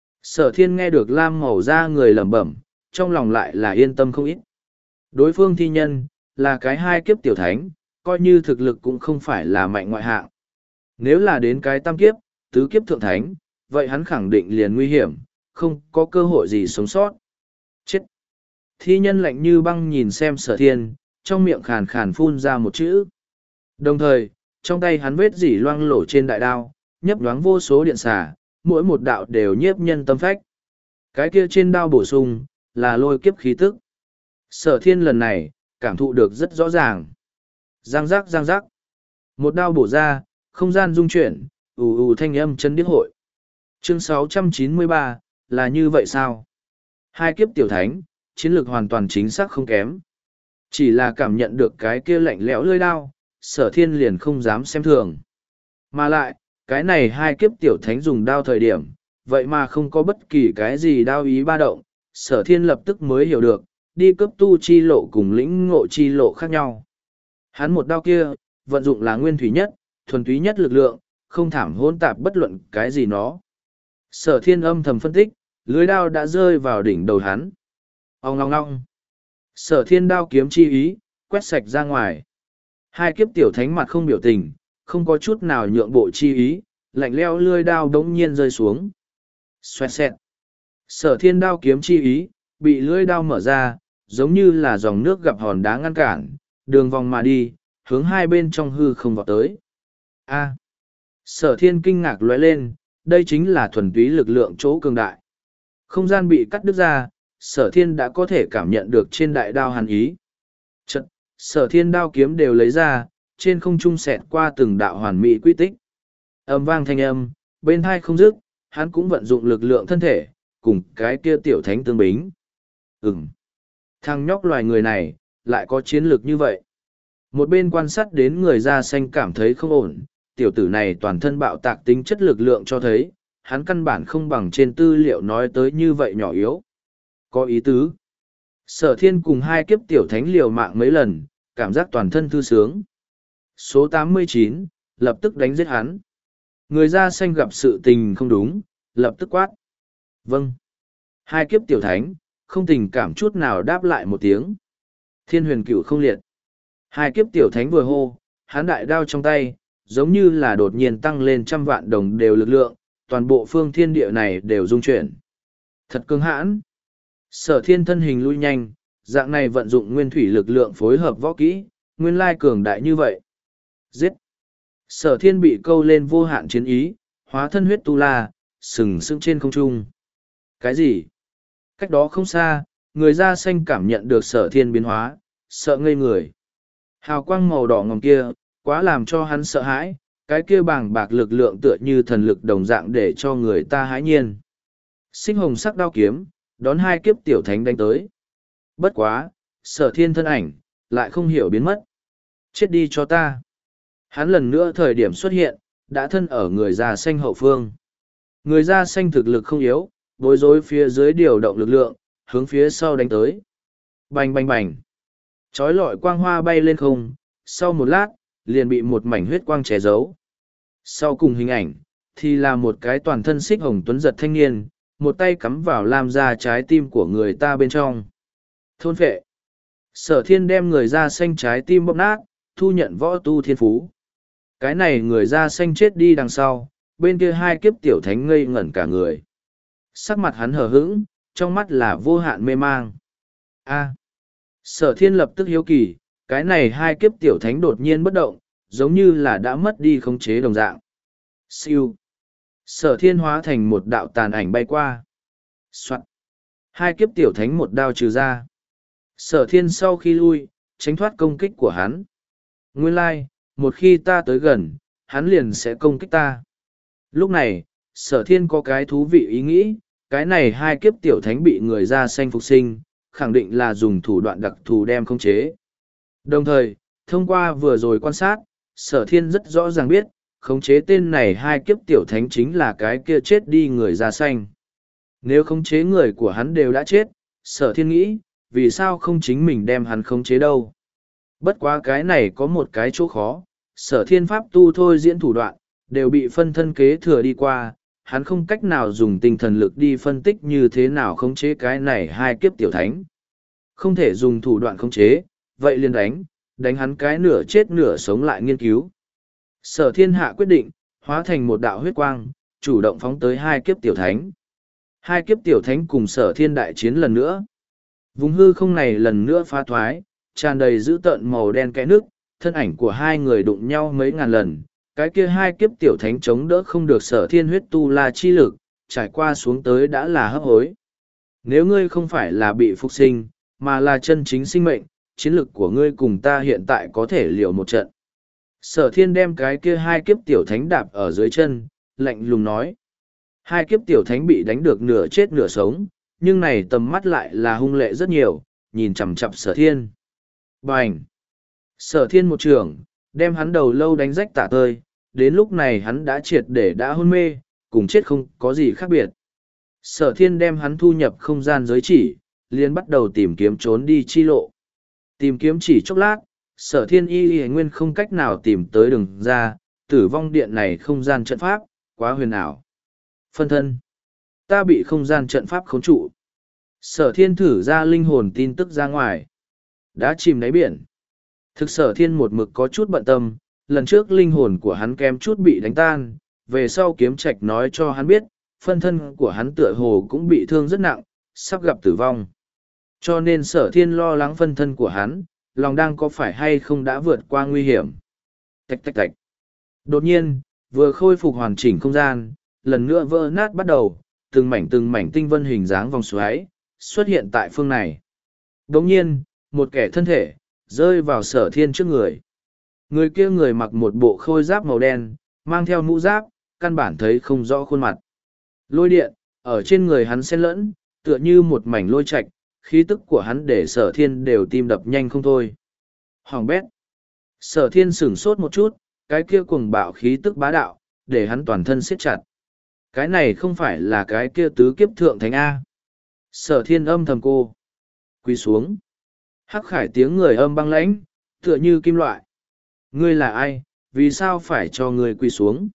Sở thiên nghe được lam màu da người lẩm bẩm, trong lòng lại là yên tâm không ít. Đối phương thi nhân, là cái hai kiếp tiểu thánh, coi như thực lực cũng không phải là mạnh ngoại hạng. Nếu là đến cái tam kiếp, tứ kiếp thượng thánh, vậy hắn khẳng định liền nguy hiểm, không có cơ hội gì sống sót. Chết! Thi nhân lạnh như băng nhìn xem sở thiên, trong miệng khàn khàn phun ra một chữ. Đồng thời, trong tay hắn vết dỉ loang lổ trên đại đao, nhấp nhoáng vô số điện xả, mỗi một đạo đều nhiếp nhân tâm phách. Cái kia trên đao bổ sung, là lôi kiếp khí tức. Sở thiên lần này, cảm thụ được rất rõ ràng. Giang giác giang giác. Một đao bổ ra, không gian rung chuyển, ù ù thanh âm chân điếc hội. Chương sáu trăm chín mươi ba, là như vậy sao? Hai kiếp tiểu thánh, chiến lược hoàn toàn chính xác không kém. Chỉ là cảm nhận được cái kia lạnh lẽo lưỡi đao, sở thiên liền không dám xem thường. Mà lại, cái này hai kiếp tiểu thánh dùng đao thời điểm, vậy mà không có bất kỳ cái gì đao ý ba động, sở thiên lập tức mới hiểu được, đi cấp tu chi lộ cùng lĩnh ngộ chi lộ khác nhau. Hắn một đao kia, vận dụng là nguyên thủy nhất, thuần túy nhất lực lượng, không thảm hỗn tạp bất luận cái gì nó. Sở thiên âm thầm phân tích, lưới đao đã rơi vào đỉnh đầu hắn. Ông ngong ngong. Sở thiên đao kiếm chi ý, quét sạch ra ngoài. Hai kiếp tiểu thánh mặt không biểu tình, không có chút nào nhượng bộ chi ý, lạnh leo lưới đao đống nhiên rơi xuống. Xoẹt xẹt. Sở thiên đao kiếm chi ý, bị lưỡi đao mở ra, giống như là dòng nước gặp hòn đá ngăn cản, đường vòng mà đi, hướng hai bên trong hư không vào tới. A. Sở thiên kinh ngạc lóe lên, đây chính là thuần túy lực lượng chỗ cường đại. Không gian bị cắt đứt ra, sở thiên đã có thể cảm nhận được trên đại đao hàn ý. Chật, sở thiên đao kiếm đều lấy ra, trên không trung xẹt qua từng đạo hoàn mỹ quy tích. Âm vang thanh âm, bên hai không dứt, hắn cũng vận dụng lực lượng thân thể, cùng cái kia tiểu thánh tương bính. Ừm. Thằng nhóc loài người này, lại có chiến lược như vậy. Một bên quan sát đến người da xanh cảm thấy không ổn, tiểu tử này toàn thân bạo tạc tính chất lực lượng cho thấy, hắn căn bản không bằng trên tư liệu nói tới như vậy nhỏ yếu. Có ý tứ. Sở thiên cùng hai kiếp tiểu thánh liều mạng mấy lần, cảm giác toàn thân thư sướng. Số tám mươi chín, lập tức đánh giết hắn. Người da xanh gặp sự tình không đúng, lập tức quát. Vâng. Hai kiếp tiểu thánh, không tình cảm chút nào đáp lại một tiếng. Thiên huyền cửu không liệt. Hai kiếp tiểu thánh vừa hô, hắn đại đao trong tay, giống như là đột nhiên tăng lên trăm vạn đồng đều lực lượng, toàn bộ phương thiên địa này đều rung chuyển. Thật cứng hãn. Sở thiên thân hình lui nhanh, dạng này vận dụng nguyên thủy lực lượng phối hợp võ kỹ, nguyên lai cường đại như vậy. Giết. Sở thiên bị câu lên vô hạn chiến ý, hóa thân huyết tu la, sừng sững trên không trung. Cái gì? Cách đó không xa, người da xanh cảm nhận được sở thiên biến hóa, sợ ngây người. Hào quang màu đỏ ngòm kia, quá làm cho hắn sợ hãi, cái kia bàng bạc lực lượng tựa như thần lực đồng dạng để cho người ta hãi nhiên. Sinh hồng sắc đao kiếm, đón hai kiếp tiểu thánh đánh tới. Bất quá, sở thiên thân ảnh, lại không hiểu biến mất. Chết đi cho ta. Hắn lần nữa thời điểm xuất hiện, đã thân ở người da xanh hậu phương. Người da xanh thực lực không yếu, bối rối phía dưới điều động lực lượng, hướng phía sau đánh tới. Bành bành bành. Chói lọi quang hoa bay lên không, sau một lát, liền bị một mảnh huyết quang che giấu. Sau cùng hình ảnh, thì là một cái toàn thân xích hồng tuấn giật thanh niên, một tay cắm vào làm ra trái tim của người ta bên trong. Thôn phệ. Sở thiên đem người da xanh trái tim bóp nát, thu nhận võ tu thiên phú. Cái này người da xanh chết đi đằng sau, bên kia hai kiếp tiểu thánh ngây ngẩn cả người. Sắc mặt hắn hờ hững, trong mắt là vô hạn mê mang. A. Sở thiên lập tức hiếu kỳ, cái này hai kiếp tiểu thánh đột nhiên bất động, giống như là đã mất đi khống chế đồng dạng. Siêu. Sở thiên hóa thành một đạo tàn ảnh bay qua. Soạn. Hai kiếp tiểu thánh một đao trừ ra. Sở thiên sau khi lui, tránh thoát công kích của hắn. Nguyên lai, một khi ta tới gần, hắn liền sẽ công kích ta. Lúc này, sở thiên có cái thú vị ý nghĩ, cái này hai kiếp tiểu thánh bị người da xanh phục sinh, khẳng định là dùng thủ đoạn đặc thù đem khống chế. Đồng thời, thông qua vừa rồi quan sát, sở thiên rất rõ ràng biết, khống chế tên này hai kiếp tiểu thánh chính là cái kia chết đi người da xanh. Nếu khống chế người của hắn đều đã chết, sở thiên nghĩ, vì sao không chính mình đem hắn khống chế đâu. Bất quá cái này có một cái chỗ khó, sở thiên pháp tu thôi diễn thủ đoạn, đều bị phân thân kế thừa đi qua, hắn không cách nào dùng tinh thần lực đi phân tích như thế nào khống chế cái này hai kiếp tiểu thánh. Không thể dùng thủ đoạn khống chế, vậy liền đánh, đánh hắn cái nửa chết nửa sống lại nghiên cứu. Sở thiên hạ quyết định, hóa thành một đạo huyết quang, chủ động phóng tới hai kiếp tiểu thánh. Hai kiếp tiểu thánh cùng sở thiên đại chiến lần nữa. Vùng hư không này lần nữa phá thoái, tràn đầy dữ tợn màu đen kẽ nước, thân ảnh của hai người đụng nhau mấy ngàn lần. Cái kia hai kiếp tiểu thánh chống đỡ không được sở thiên huyết tu la chi lực, trải qua xuống tới đã là hấp hối. Nếu ngươi không phải là bị phục sinh, mà là chân chính sinh mệnh, chiến lực của ngươi cùng ta hiện tại có thể liều một trận. Sở thiên đem cái kia hai kiếp tiểu thánh đạp ở dưới chân, lạnh lùng nói. Hai kiếp tiểu thánh bị đánh được nửa chết nửa sống, nhưng này tầm mắt lại là hung lệ rất nhiều, nhìn chằm chằm sở thiên. Bành! Sở thiên một trường, đem hắn đầu lâu đánh rách tả tơi, đến lúc này hắn đã triệt để đã hôn mê, cùng chết không có gì khác biệt. Sở thiên đem hắn thu nhập không gian giới chỉ, liền bắt đầu tìm kiếm trốn đi chi lộ. Tìm kiếm chỉ chốc lát, sở thiên y y nguyên không cách nào tìm tới đường ra, tử vong điện này không gian trận pháp, quá huyền ảo. Phân thân. Ta bị không gian trận pháp khống trụ. Sở thiên thử ra linh hồn tin tức ra ngoài. Đã chìm đáy biển. Thực sở thiên một mực có chút bận tâm, lần trước linh hồn của hắn kém chút bị đánh tan, về sau kiếm trạch nói cho hắn biết, phân thân của hắn tựa hồ cũng bị thương rất nặng, sắp gặp tử vong. Cho nên sở thiên lo lắng phân thân của hắn, lòng đang có phải hay không đã vượt qua nguy hiểm. Tạch tạch tạch. Đột nhiên, vừa khôi phục hoàn chỉnh không gian, lần nữa vỡ nát bắt đầu, từng mảnh từng mảnh tinh vân hình dáng vòng xoáy, xuất hiện tại phương này. Đồng nhiên, một kẻ thân thể, rơi vào sở thiên trước người. Người kia người mặc một bộ khôi giáp màu đen, mang theo mũ giáp, căn bản thấy không rõ khuôn mặt. Lôi điện, ở trên người hắn xen lẫn, tựa như một mảnh lôi chạch, khí tức của hắn để sở thiên đều tim đập nhanh không thôi. Hoàng bét. Sở thiên sửng sốt một chút, cái kia cuồng bạo khí tức bá đạo, để hắn toàn thân siết chặt. Cái này không phải là cái kia tứ kiếp thượng thánh A. Sở thiên âm thầm cô. Quỳ xuống. Hắc khải tiếng người âm băng lãnh, tựa như kim loại. Ngươi là ai, vì sao phải cho ngươi quỳ xuống?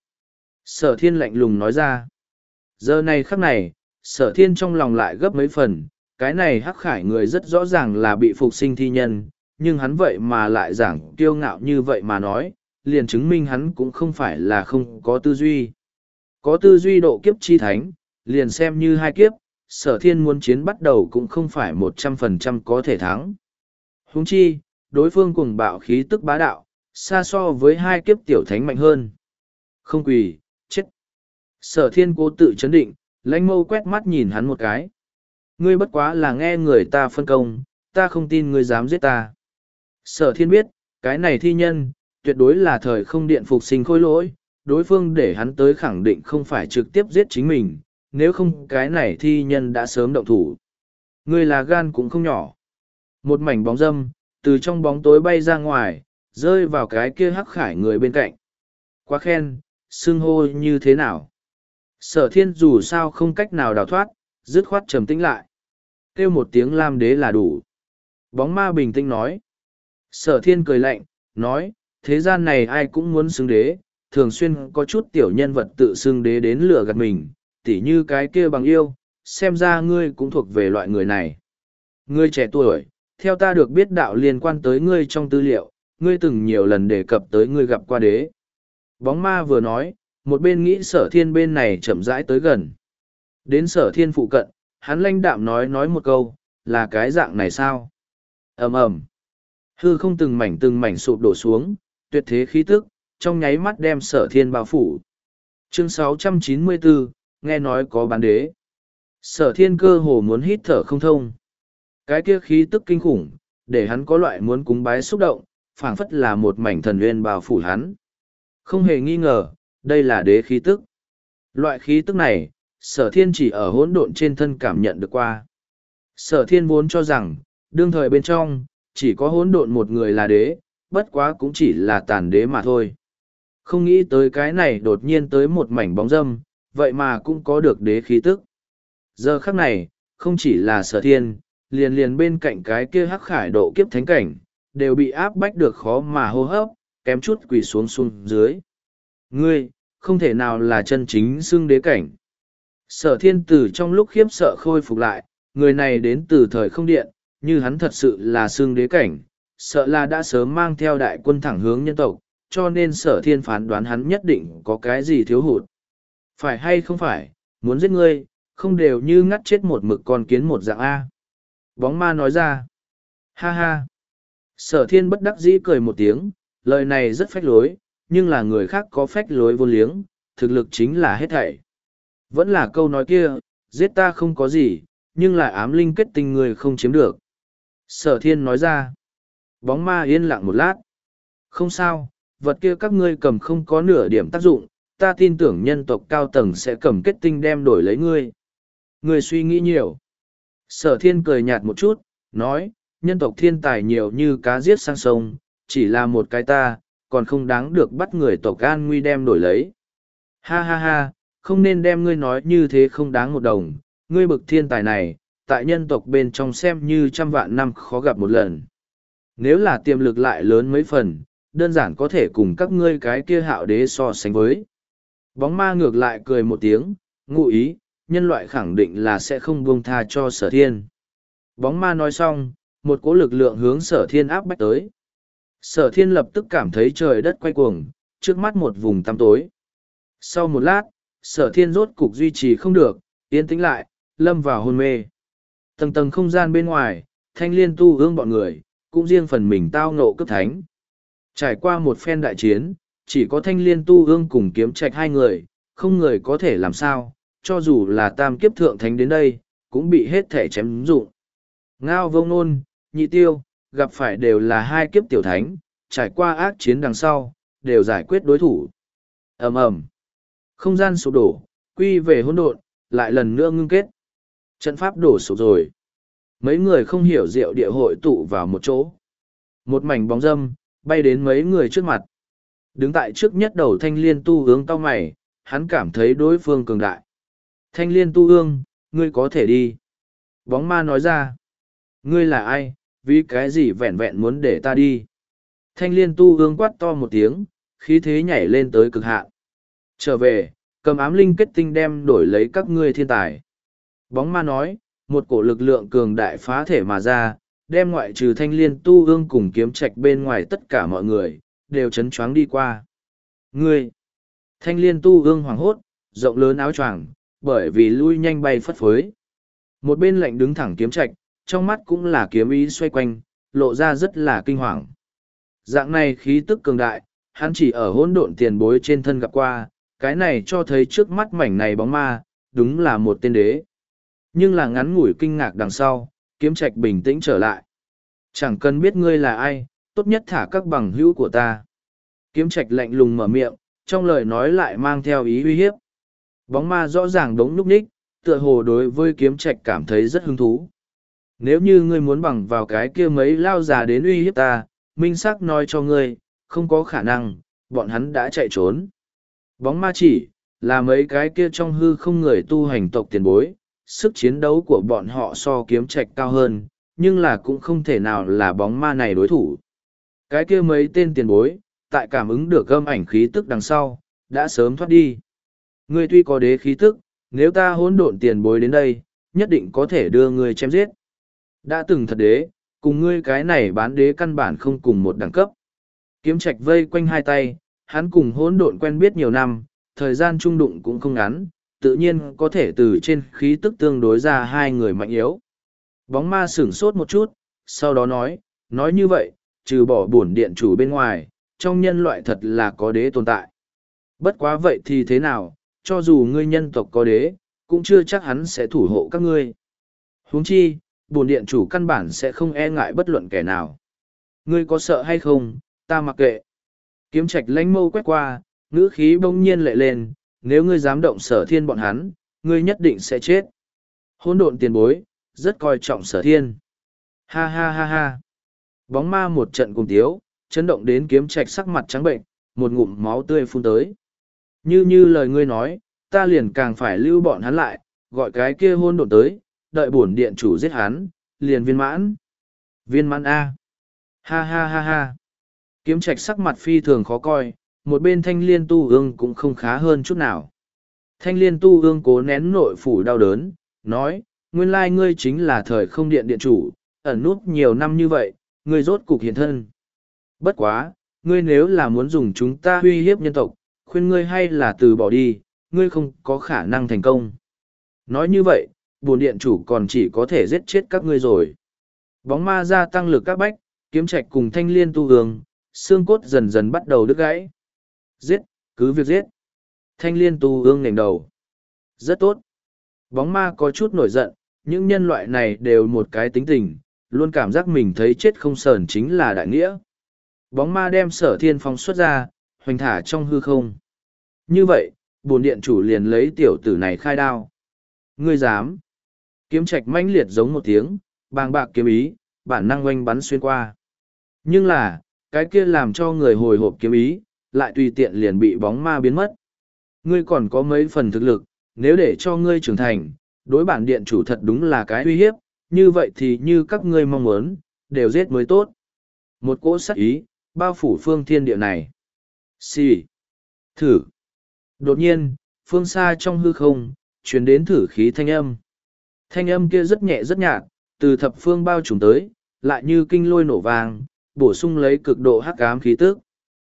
Sở thiên lạnh lùng nói ra. Giờ này khắc này, sở thiên trong lòng lại gấp mấy phần, cái này hắc khải người rất rõ ràng là bị phục sinh thi nhân, nhưng hắn vậy mà lại giảng kiêu ngạo như vậy mà nói, liền chứng minh hắn cũng không phải là không có tư duy. Có tư duy độ kiếp chi thánh, liền xem như hai kiếp, sở thiên muốn chiến bắt đầu cũng không phải một trăm phần trăm có thể thắng. Huống chi, đối phương cùng bạo khí tức bá đạo, xa so với hai kiếp tiểu thánh mạnh hơn. Không quỳ, chết. Sở thiên cố tự chấn định, lãnh mâu quét mắt nhìn hắn một cái. Ngươi bất quá là nghe người ta phân công, ta không tin ngươi dám giết ta. Sở thiên biết, cái này thi nhân, tuyệt đối là thời không điện phục sinh khôi lỗi, đối phương để hắn tới khẳng định không phải trực tiếp giết chính mình, nếu không cái này thi nhân đã sớm động thủ. Ngươi là gan cũng không nhỏ. Một mảnh bóng dâm, từ trong bóng tối bay ra ngoài, rơi vào cái kia hắc khải người bên cạnh. Quá khen, xưng hô như thế nào? Sở thiên dù sao không cách nào đào thoát, dứt khoát trầm tĩnh lại. Kêu một tiếng lam đế là đủ. Bóng ma bình tĩnh nói. Sở thiên cười lạnh, nói, thế gian này ai cũng muốn xưng đế, thường xuyên có chút tiểu nhân vật tự xưng đế đến lừa gạt mình, tỉ như cái kia bằng yêu, xem ra ngươi cũng thuộc về loại người này. Ngươi trẻ tuổi, theo ta được biết đạo liên quan tới ngươi trong tư liệu, ngươi từng nhiều lần đề cập tới ngươi gặp qua đế. Bóng ma vừa nói, một bên nghĩ sở thiên bên này chậm rãi tới gần. Đến sở thiên phụ cận, hắn lãnh đạm nói nói một câu, là cái dạng này sao? Ầm ầm, hư không từng mảnh từng mảnh sụp đổ xuống, tuyệt thế khí tức, trong nháy mắt đem sở thiên bao phủ. Chương sáu trăm chín mươi bốn, nghe nói có bán đế. Sở thiên cơ hồ muốn hít thở không thông. Cái kia khí tức kinh khủng, để hắn có loại muốn cúng bái xúc động, phảng phất là một mảnh thần nguyên bao phủ hắn. Không hề nghi ngờ, đây là đế khí tức. Loại khí tức này, sở thiên chỉ ở hỗn độn trên thân cảm nhận được qua. Sở thiên vốn cho rằng, đương thời bên trong, chỉ có hỗn độn một người là đế, bất quá cũng chỉ là tàn đế mà thôi. Không nghĩ tới cái này đột nhiên tới một mảnh bóng dâm, vậy mà cũng có được đế khí tức. Giờ khắc này, không chỉ là sở thiên, liền liền bên cạnh cái kia hắc khải độ kiếp thánh cảnh, đều bị áp bách được khó mà hô hấp, kém chút quỳ xuống xuống dưới. Ngươi, không thể nào là chân chính xưng đế cảnh. Sở thiên tử trong lúc khiếp sợ khôi phục lại, người này đến từ thời không điện, như hắn thật sự là xưng đế cảnh, sợ là đã sớm mang theo đại quân thẳng hướng nhân tộc, cho nên sở thiên phán đoán hắn nhất định có cái gì thiếu hụt. Phải hay không phải, muốn giết ngươi, không đều như ngắt chết một mực con kiến một dạng A. Bóng ma nói ra. Ha ha. Sở thiên bất đắc dĩ cười một tiếng, lời này rất phách lối, nhưng là người khác có phách lối vô liếng, thực lực chính là hết thảy. Vẫn là câu nói kia, giết ta không có gì, nhưng lại ám linh kết tinh người không chiếm được. Sở thiên nói ra. Bóng ma yên lặng một lát. Không sao, vật kia các ngươi cầm không có nửa điểm tác dụng, ta tin tưởng nhân tộc cao tầng sẽ cầm kết tinh đem đổi lấy ngươi. Ngươi suy nghĩ nhiều. Sở thiên cười nhạt một chút, nói, nhân tộc thiên tài nhiều như cá giết sang sông, chỉ là một cái ta, còn không đáng được bắt người tộc an nguy đem đổi lấy. Ha ha ha, không nên đem ngươi nói như thế không đáng một đồng, ngươi bực thiên tài này, tại nhân tộc bên trong xem như trăm vạn năm khó gặp một lần. Nếu là tiềm lực lại lớn mấy phần, đơn giản có thể cùng các ngươi cái kia hạo đế so sánh với. Bóng ma ngược lại cười một tiếng, ngụ ý, nhân loại khẳng định là sẽ không buông tha cho sở thiên. Bóng ma nói xong, một cỗ lực lượng hướng sở thiên áp bách tới. Sở thiên lập tức cảm thấy trời đất quay cuồng, trước mắt một vùng tăm tối. Sau một lát, sở thiên rốt cục duy trì không được, yên tĩnh lại, lâm vào hôn mê. Tầng tầng không gian bên ngoài, thanh liên tu ương bọn người, cũng riêng phần mình tao ngộ cấp thánh. Trải qua một phen đại chiến, chỉ có thanh liên tu ương cùng kiếm trạch hai người, không người có thể làm sao, cho dù là tam kiếp thượng thánh đến đây, cũng bị hết thể chém dụng. Ngao vông nôn, nhị tiêu, gặp phải đều là hai kiếp tiểu thánh, trải qua ác chiến đằng sau, đều giải quyết đối thủ. ầm ầm, không gian sụp đổ, quy về hỗn độn, lại lần nữa ngưng kết. Trận pháp đổ sụp rồi. Mấy người không hiểu diệu địa hội tụ vào một chỗ. Một mảnh bóng dâm, bay đến mấy người trước mặt. Đứng tại trước nhất đầu thanh liên tu ương cau mày, hắn cảm thấy đối phương cường đại. Thanh liên tu ương, ngươi có thể đi. Bóng ma nói ra. Ngươi là ai, vì cái gì vẹn vẹn muốn để ta đi. Thanh liên tu ương quát to một tiếng, khí thế nhảy lên tới cực hạn. Trở về, cầm ám linh kết tinh đem đổi lấy các ngươi thiên tài. Bóng ma nói, một cổ lực lượng cường đại phá thể mà ra, đem ngoại trừ thanh liên tu ương cùng kiếm trạch bên ngoài tất cả mọi người, đều chấn choáng đi qua. Ngươi! Thanh liên tu ương hoảng hốt, rộng lớn áo choàng, bởi vì lui nhanh bay phất phới. Một bên lạnh đứng thẳng kiếm trạch, trong mắt cũng là kiếm ý xoay quanh, lộ ra rất là kinh hoàng. Dạng này khí tức cường đại, hắn chỉ ở hỗn độn tiền bối trên thân gặp qua, cái này cho thấy trước mắt mảnh này bóng ma, đúng là một tên đế. Nhưng là ngắn ngủi kinh ngạc đằng sau, kiếm trạch bình tĩnh trở lại. Chẳng cần biết ngươi là ai, tốt nhất thả các bằng hữu của ta. Kiếm trạch lạnh lùng mở miệng, trong lời nói lại mang theo ý uy hiếp. Bóng ma rõ ràng đống núp ních, tựa hồ đối với kiếm trạch cảm thấy rất hứng thú. Nếu như ngươi muốn bằng vào cái kia mấy lao già đến uy hiếp ta, minh sắc nói cho ngươi, không có khả năng, bọn hắn đã chạy trốn. Bóng ma chỉ, là mấy cái kia trong hư không người tu hành tộc tiền bối, sức chiến đấu của bọn họ so kiếm trạch cao hơn, nhưng là cũng không thể nào là bóng ma này đối thủ. Cái kia mấy tên tiền bối, tại cảm ứng được âm ảnh khí tức đằng sau, đã sớm thoát đi. Ngươi tuy có đế khí tức, nếu ta hỗn độn tiền bối đến đây, nhất định có thể đưa ngươi chém giết. Đã từng thật đế, cùng ngươi cái này bán đế căn bản không cùng một đẳng cấp. Kiếm trạch vây quanh hai tay, hắn cùng hỗn độn quen biết nhiều năm, thời gian trung đụng cũng không ngắn, tự nhiên có thể từ trên khí tức tương đối ra hai người mạnh yếu. Bóng ma sửng sốt một chút, sau đó nói, nói như vậy, trừ bỏ bổn điện chủ bên ngoài, trong nhân loại thật là có đế tồn tại. Bất quá vậy thì thế nào, cho dù ngươi nhân tộc có đế, cũng chưa chắc hắn sẽ thủ hộ các ngươi. Huống chi, bổn điện chủ căn bản sẽ không e ngại bất luận kẻ nào. Ngươi có sợ hay không, ta mặc kệ. Kiếm trạch lánh mâu quét qua, ngữ khí bỗng nhiên lệ lên, nếu ngươi dám động sở thiên bọn hắn, ngươi nhất định sẽ chết. Hỗn độn tiền bối, rất coi trọng sở thiên. Ha ha ha ha. Bóng ma một trận cùng tiếu, chấn động đến kiếm trạch sắc mặt trắng bệnh, một ngụm máu tươi phun tới. Như như lời ngươi nói, ta liền càng phải lưu bọn hắn lại, gọi cái kia hôn độn tới, đợi bổn điện chủ giết hắn, liền viên mãn. Viên mãn A. Ha ha ha ha. Kiếm trạch sắc mặt phi thường khó coi, một bên thanh liên tu ương cũng không khá hơn chút nào. Thanh liên tu ương cố nén nội phủ đau đớn, nói, nguyên lai ngươi chính là thời không điện điện chủ, ẩn nút nhiều năm như vậy, ngươi rốt cục hiện thân. Bất quá, ngươi nếu là muốn dùng chúng ta uy hiếp nhân tộc, khuyên ngươi hay là từ bỏ đi, ngươi không có khả năng thành công. Nói như vậy, bổn điện chủ còn chỉ có thể giết chết các ngươi rồi. Bóng ma gia tăng lực các bách, kiếm trạch cùng thanh liên tu hương, xương cốt dần dần bắt đầu đứt gãy. Giết, cứ việc giết. Thanh liên tu hương nền đầu. Rất tốt. Bóng ma có chút nổi giận, những nhân loại này đều một cái tính tình, luôn cảm giác mình thấy chết không sờn chính là đại nghĩa. Bóng ma đem sở thiên phóng xuất ra, hoành thả trong hư không. Như vậy, bổn điện chủ liền lấy tiểu tử này khai đao. Ngươi dám. Kiếm trạch mãnh liệt giống một tiếng, bàng bạc kiếm ý, bản năng oanh bắn xuyên qua. Nhưng là, cái kia làm cho người hồi hộp kiếm ý, lại tùy tiện liền bị bóng ma biến mất. Ngươi còn có mấy phần thực lực, nếu để cho ngươi trưởng thành, đối bản điện chủ thật đúng là cái uy hiếp, như vậy thì như các ngươi mong muốn, đều giết mới tốt. Một cỗ sắc ý, bao phủ phương thiên địa này. Xì. Thử. Đột nhiên, phương xa trong hư không, truyền đến thử khí thanh âm. Thanh âm kia rất nhẹ rất nhạt, từ thập phương bao trùm tới, lại như kinh lôi nổ vàng, bổ sung lấy cực độ hắc ám khí tức.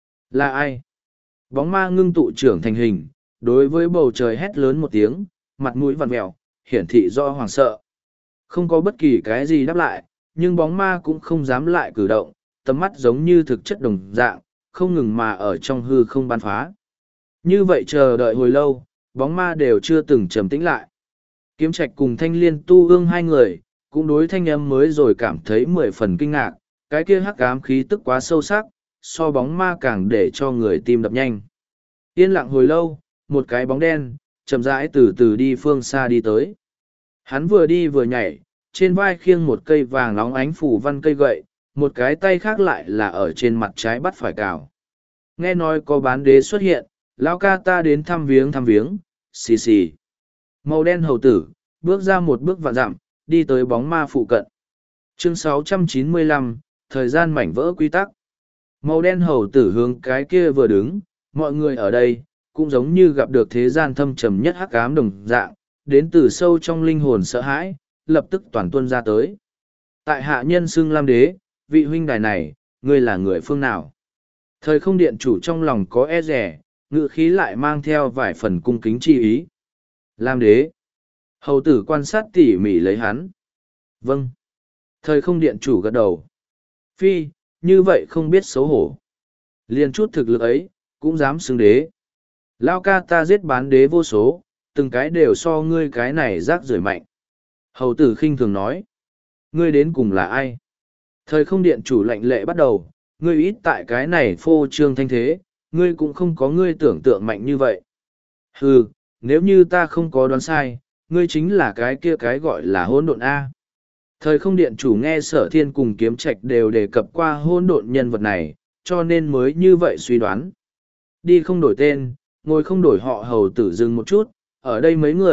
Là ai? Bóng ma ngưng tụ trưởng thành hình, đối với bầu trời hét lớn một tiếng, mặt mũi vằn mèo, hiển thị do hoàng sợ. Không có bất kỳ cái gì đáp lại, nhưng bóng ma cũng không dám lại cử động, tầm mắt giống như thực chất đồng dạng, không ngừng mà ở trong hư không ban phá. Như vậy chờ đợi hồi lâu, bóng ma đều chưa từng trầm tĩnh lại. Kiếm trạch cùng thanh liên tu ương hai người, cũng đối thanh âm mới rồi cảm thấy mười phần kinh ngạc, cái kia hắc ám khí tức quá sâu sắc, so bóng ma càng để cho người tim đập nhanh. Yên lặng hồi lâu, một cái bóng đen, chậm rãi từ từ đi phương xa đi tới. Hắn vừa đi vừa nhảy, trên vai khiêng một cây vàng óng ánh phủ văn cây gậy, một cái tay khác lại là ở trên mặt trái bắt phải cào. Nghe nói có bán đế xuất hiện, lão ca ta đến thăm viếng thăm viếng, xì xì. Màu đen hầu tử, bước ra một bước vạn dặm, đi tới bóng ma phụ cận. Chương sáu trăm chín mươi lăm, thời gian mảnh vỡ quy tắc. Màu đen hầu tử hướng cái kia vừa đứng, mọi người ở đây, cũng giống như gặp được thế gian thâm trầm nhất hắc ám đồng dạng, đến từ sâu trong linh hồn sợ hãi, lập tức toàn tuân ra tới. Tại hạ nhân xưng Lam Đế, vị huynh đài này, ngươi là người phương nào? Thời không điện chủ trong lòng có e rẻ, ngự khí lại mang theo vài phần cung kính chi ý. Lam Đế. Hầu tử quan sát tỉ mỉ lấy hắn. Vâng. Thời không điện chủ gật đầu. Phi, như vậy không biết xấu hổ. Liên chút thực lực ấy, cũng dám xưng đế. Lao ca ta giết bán đế vô số, từng cái đều so ngươi cái này rác rưởi mạnh. Hầu tử khinh thường nói. Ngươi đến cùng là ai? Thời không điện chủ lạnh lệ bắt đầu, ngươi ít tại cái này phô trương thanh thế, ngươi cũng không có ngươi tưởng tượng mạnh như vậy. Hừ, nếu như ta không có đoán sai, ngươi chính là cái kia cái gọi là hỗn độn A. Thời không điện chủ nghe sở thiên cùng kiếm trạch đều đề cập qua hỗn độn nhân vật này, cho nên mới như vậy suy đoán. Đi không đổi tên, ngồi không đổi họ hầu tử dừng một chút, ở đây mấy người,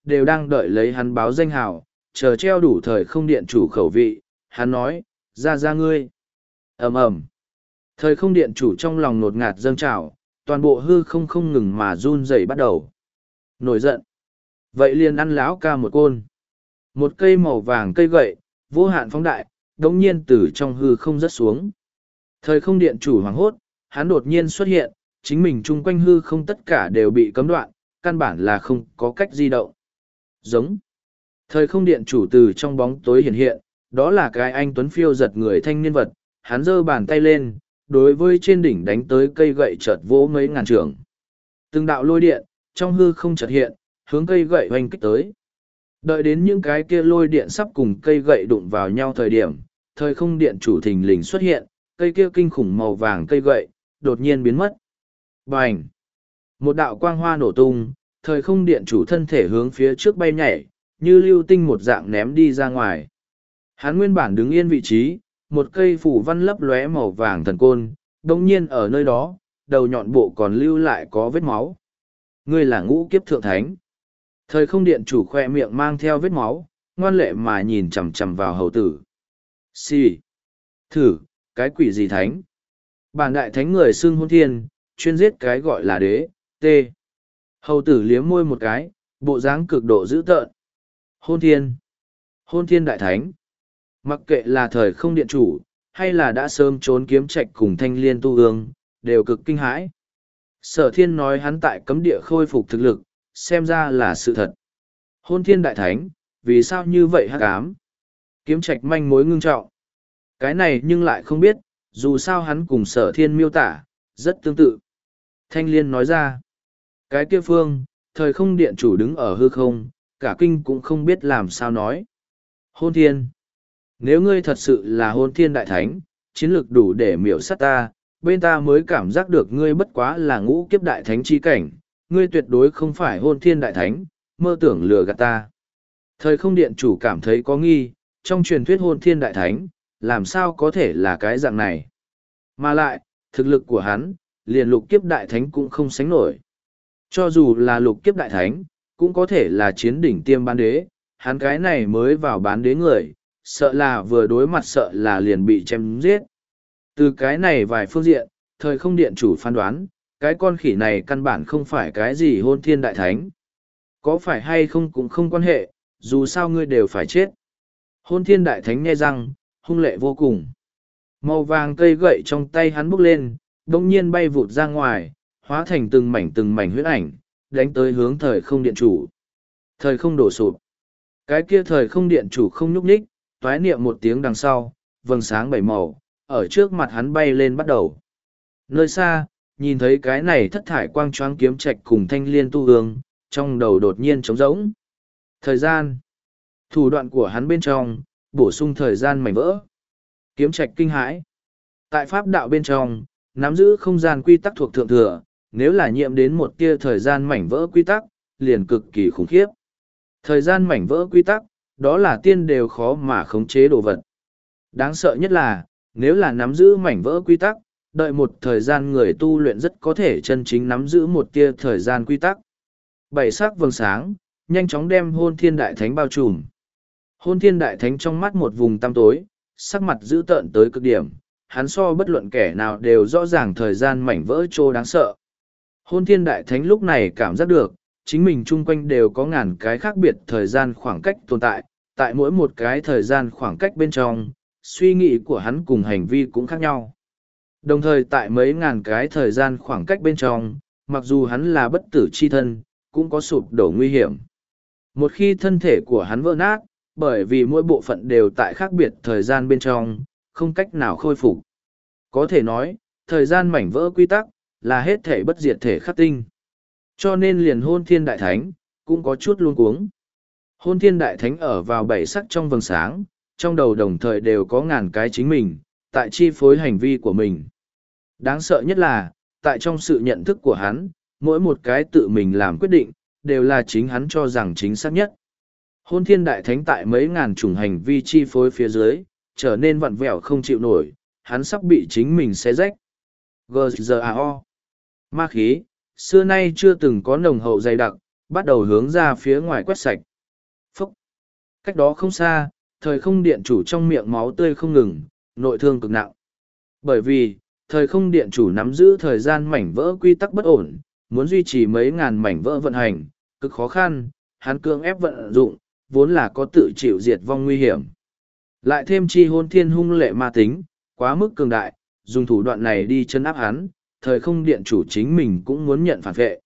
đều đang đợi lấy hắn báo danh hào, chờ treo đủ thời không điện chủ khẩu vị. Hắn nói, ra ra ngươi. ầm ầm Thời không điện chủ trong lòng nột ngạt dâng trào, toàn bộ hư không không ngừng mà run rẩy bắt đầu. Nổi giận. Vậy liền ăn láo ca một côn. Một cây màu vàng cây gậy, vô hạn phóng đại, đống nhiên từ trong hư không rớt xuống. Thời không điện chủ hoảng hốt, hắn đột nhiên xuất hiện, chính mình chung quanh hư không tất cả đều bị cấm đoạn, căn bản là không có cách di động. Giống. Thời không điện chủ từ trong bóng tối hiện hiện, đó là cái anh tuấn phiêu giật người thanh niên vật, hắn giơ bàn tay lên, đối với trên đỉnh đánh tới cây gậy chợt vỗ mấy ngàn trường. Từng đạo lôi điện, trong hư không chợt hiện, hướng cây gậy hoành kích tới. Đợi đến những cái kia lôi điện sắp cùng cây gậy đụng vào nhau thời điểm, thời không điện chủ thình lình xuất hiện, cây kia kinh khủng màu vàng cây gậy, đột nhiên biến mất. Bành! Một đạo quang hoa nổ tung, thời không điện chủ thân thể hướng phía trước bay nhảy, như lưu tinh một dạng ném đi ra ngoài. Hắn nguyên bản đứng yên vị trí, một cây phủ văn lấp lóe màu vàng thần côn, đồng nhiên ở nơi đó, đầu nhọn bộ còn lưu lại có vết máu. Ngươi là ngũ kiếp thượng thánh. Thời không điện chủ khoe miệng mang theo vết máu, ngoan lệ mà nhìn chằm chằm vào hầu tử. Xì. Thử, cái quỷ gì thánh? Bản đại thánh người xưng hôn thiên, chuyên giết cái gọi là đế, tê. Hầu tử liếm môi một cái, bộ dáng cực độ dữ tợn. Hôn thiên. Hôn thiên đại thánh. Mặc kệ là thời không điện chủ, hay là đã sớm trốn kiếm trạch cùng thanh liên tu ương, đều cực kinh hãi. Sở thiên nói hắn tại cấm địa khôi phục thực lực, xem ra là sự thật. Hôn thiên đại thánh, vì sao như vậy hắc ám? Kiếm trạch manh mối ngưng trọng. Cái này nhưng lại không biết, dù sao hắn cùng sở thiên miêu tả, rất tương tự. Thanh liên nói ra, cái kia phương, thời không điện chủ đứng ở hư không, cả kinh cũng không biết làm sao nói. Hôn thiên. Nếu ngươi thật sự là hôn thiên đại thánh, chiến lược đủ để miểu sát ta, bên ta mới cảm giác được ngươi bất quá là ngũ kiếp đại thánh chi cảnh, ngươi tuyệt đối không phải hôn thiên đại thánh, mơ tưởng lừa gạt ta. Thời không điện chủ cảm thấy có nghi, trong truyền thuyết hôn thiên đại thánh, làm sao có thể là cái dạng này. Mà lại, thực lực của hắn, liền lục kiếp đại thánh cũng không sánh nổi. Cho dù là lục kiếp đại thánh, cũng có thể là chiến đỉnh tiêm bán đế, hắn cái này mới vào bán đế người, sợ là vừa đối mặt sợ là liền bị chém giết. Từ cái này vài phương diện, thời không điện chủ phán đoán, cái con khỉ này căn bản không phải cái gì hôn thiên đại thánh. Có phải hay không cũng không quan hệ, dù sao ngươi đều phải chết. Hôn thiên đại thánh nghe răng, hung lệ vô cùng. Màu vàng cây gậy trong tay hắn bốc lên, đông nhiên bay vụt ra ngoài, hóa thành từng mảnh từng mảnh huyết ảnh, đánh tới hướng thời không điện chủ. Thời không đổ sụp. Cái kia thời không điện chủ không nhúc nhích, toái niệm một tiếng đằng sau, vầng sáng bảy màu, ở trước mặt hắn bay lên bắt đầu. Nơi xa, nhìn thấy cái này thất thải quang choáng kiếm trạch cùng thanh liên tu hương, trong đầu đột nhiên trống rỗng. Thời gian. Thủ đoạn của hắn bên trong, bổ sung thời gian mảnh vỡ. Kiếm trạch kinh hãi. Tại pháp đạo bên trong, nắm giữ không gian quy tắc thuộc thượng thừa, nếu là nhiễm đến một tia thời gian mảnh vỡ quy tắc, liền cực kỳ khủng khiếp. Thời gian mảnh vỡ quy tắc, đó là tiên đều khó mà khống chế đồ vật. Đáng sợ nhất là, nếu là nắm giữ mảnh vỡ quy tắc, đợi một thời gian người tu luyện rất có thể chân chính nắm giữ một tia thời gian quy tắc. Bảy sắc vầng sáng, nhanh chóng đem hôn thiên đại thánh bao trùm. Hôn thiên đại thánh trong mắt một vùng tăm tối, sắc mặt dữ tợn tới cực điểm, hắn so bất luận kẻ nào đều rõ ràng thời gian mảnh vỡ trô đáng sợ. Hôn thiên đại thánh lúc này cảm giác được, chính mình chung quanh đều có ngàn cái khác biệt thời gian khoảng cách tồn tại, tại mỗi một cái thời gian khoảng cách bên trong, suy nghĩ của hắn cùng hành vi cũng khác nhau. Đồng thời tại mấy ngàn cái thời gian khoảng cách bên trong, mặc dù hắn là bất tử chi thân, cũng có sụp đổ nguy hiểm. Một khi thân thể của hắn vỡ nát, bởi vì mỗi bộ phận đều tại khác biệt thời gian bên trong, không cách nào khôi phục. Có thể nói, thời gian mảnh vỡ quy tắc, là hết thể bất diệt thể khắc tinh. Cho nên liền hôn thiên đại thánh, cũng có chút luống cuống. Hôn thiên đại thánh ở vào bảy sắc trong vầng sáng, trong đầu đồng thời đều có ngàn cái chính mình, tại chi phối hành vi của mình. Đáng sợ nhất là, tại trong sự nhận thức của hắn, mỗi một cái tự mình làm quyết định, đều là chính hắn cho rằng chính xác nhất. Hôn thiên đại thánh tại mấy ngàn chủng hành vi chi phối phía dưới, trở nên vặn vẹo không chịu nổi, hắn sắp bị chính mình xé rách. giê giê a o Ma khí, xưa nay chưa từng có nồng hậu dày đặc, bắt đầu hướng ra phía ngoài quét sạch. Phúc! Cách đó không xa, thời không điện chủ trong miệng máu tươi không ngừng, nội thương cực nặng. Bởi vì, thời không điện chủ nắm giữ thời gian mảnh vỡ quy tắc bất ổn, muốn duy trì mấy ngàn mảnh vỡ vận hành, cực khó khăn, hắn cưỡng ép vận dụng, vốn là có tự chịu diệt vong nguy hiểm. Lại thêm chi hôn thiên hung lệ ma tính, quá mức cường đại, dùng thủ đoạn này đi chân áp hắn, thời không điện chủ chính mình cũng muốn nhận phản vệ.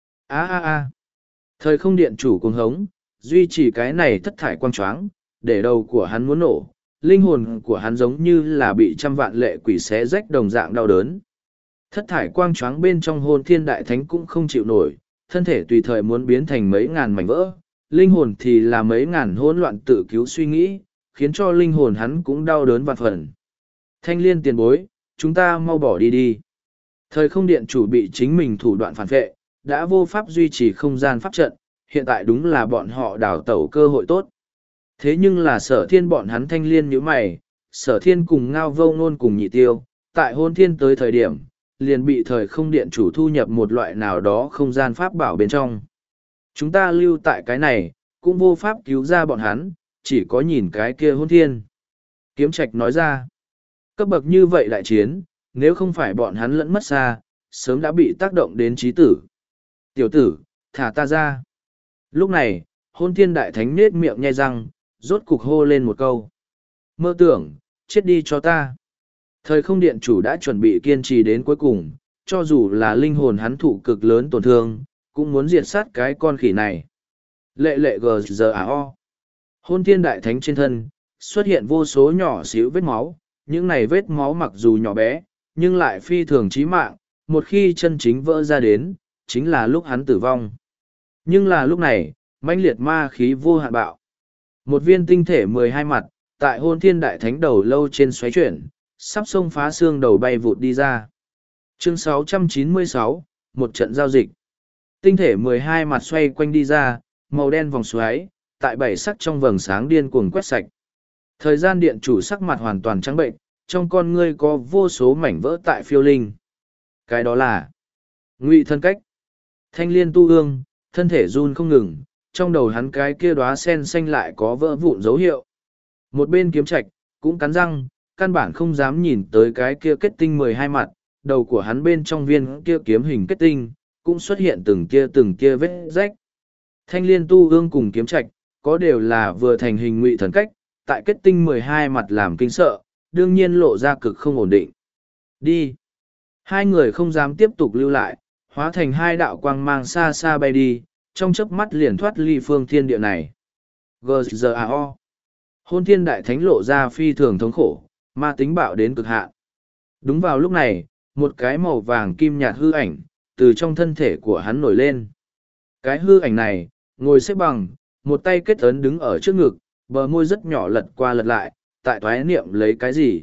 a a a Thời không điện chủ cuồng hống, duy trì cái này thất thải quang choáng, để đầu của hắn muốn nổ, linh hồn của hắn giống như là bị trăm vạn lệ quỷ xé rách đồng dạng đau đớn. Thất thải quang choáng bên trong hồn thiên đại thánh cũng không chịu nổi, thân thể tùy thời muốn biến thành mấy ngàn mảnh vỡ, linh hồn thì là mấy ngàn hỗn loạn tự cứu suy nghĩ, khiến cho linh hồn hắn cũng đau đớn vạn phần. Thanh liên tiền bối, chúng ta mau bỏ đi đi. Thời không điện chủ bị chính mình thủ đoạn phản vệ, đã vô pháp duy trì không gian pháp trận, hiện tại đúng là bọn họ đào tẩu cơ hội tốt. Thế nhưng là sở thiên bọn hắn thanh liên như mày, sở thiên cùng ngao vô ngôn cùng nhị tiêu, tại hôn thiên tới thời điểm, liền bị thời không điện chủ thu nhập một loại nào đó không gian pháp bảo bên trong. Chúng ta lưu tại cái này, cũng vô pháp cứu ra bọn hắn, chỉ có nhìn cái kia hôn thiên. Kiếm Trạch nói ra, cấp bậc như vậy đại chiến, nếu không phải bọn hắn lẫn mất xa, sớm đã bị tác động đến trí tử. Tiểu tử, thả ta ra. Lúc này, hôn thiên đại thánh nết miệng nhai răng, rốt cục hô lên một câu. Mơ tưởng, chết đi cho ta. Thời không điện chủ đã chuẩn bị kiên trì đến cuối cùng, cho dù là linh hồn hắn thụ cực lớn tổn thương, cũng muốn diệt sát cái con khỉ này. Lệ lệ gờ giờ à o. Hôn thiên đại thánh trên thân, xuất hiện vô số nhỏ xíu vết máu, những này vết máu mặc dù nhỏ bé, nhưng lại phi thường chí mạng, một khi chân chính vỡ ra đến, chính là lúc hắn tử vong. Nhưng là lúc này, mãnh liệt ma khí vô hạn bạo. Một viên tinh thể mười hai mặt, tại hôn thiên đại thánh đầu lâu trên xoáy chuyển, sắp xông phá xương đầu bay vụt đi ra. Chương sáu trăm chín mươi sáu, một trận giao dịch. Tinh thể mười hai mặt xoay quanh đi ra, màu đen vòng xoáy, tại bảy sắc trong vầng sáng điên cuồng quét sạch. Thời gian điện chủ sắc mặt hoàn toàn trắng bệnh, trong con ngươi có vô số mảnh vỡ tại phiêu linh. Cái đó là Ngụy thân cách. Thanh liên tu ương, thân thể run không ngừng, trong đầu hắn cái kia đóa sen xanh lại có vỡ vụn dấu hiệu. Một bên Kiếm Trạch cũng cắn răng, căn bản không dám nhìn tới cái kia kết tinh mười hai mặt, đầu của hắn bên trong viên kia kiếm hình kết tinh, cũng xuất hiện từng kia từng kia vết rách. Thanh liên tu ương cùng Kiếm Trạch, có đều là vừa thành hình ngụy thần cách, tại kết tinh mười hai mặt làm kinh sợ, đương nhiên lộ ra cực không ổn định. Đi! Hai người không dám tiếp tục lưu lại, hóa thành hai đạo quang mang xa xa bay đi, trong chớp mắt liền thoát ly phương thiên địa này. giê giê a o. Hôn thiên đại thánh lộ ra phi thường thống khổ, ma tính bạo đến cực hạn. Đúng vào lúc này, một cái màu vàng kim nhạt hư ảnh, từ trong thân thể của hắn nổi lên. Cái hư ảnh này, ngồi xếp bằng, một tay kết ấn đứng ở trước ngực, bờ môi rất nhỏ lật qua lật lại, tại thoái niệm lấy cái gì.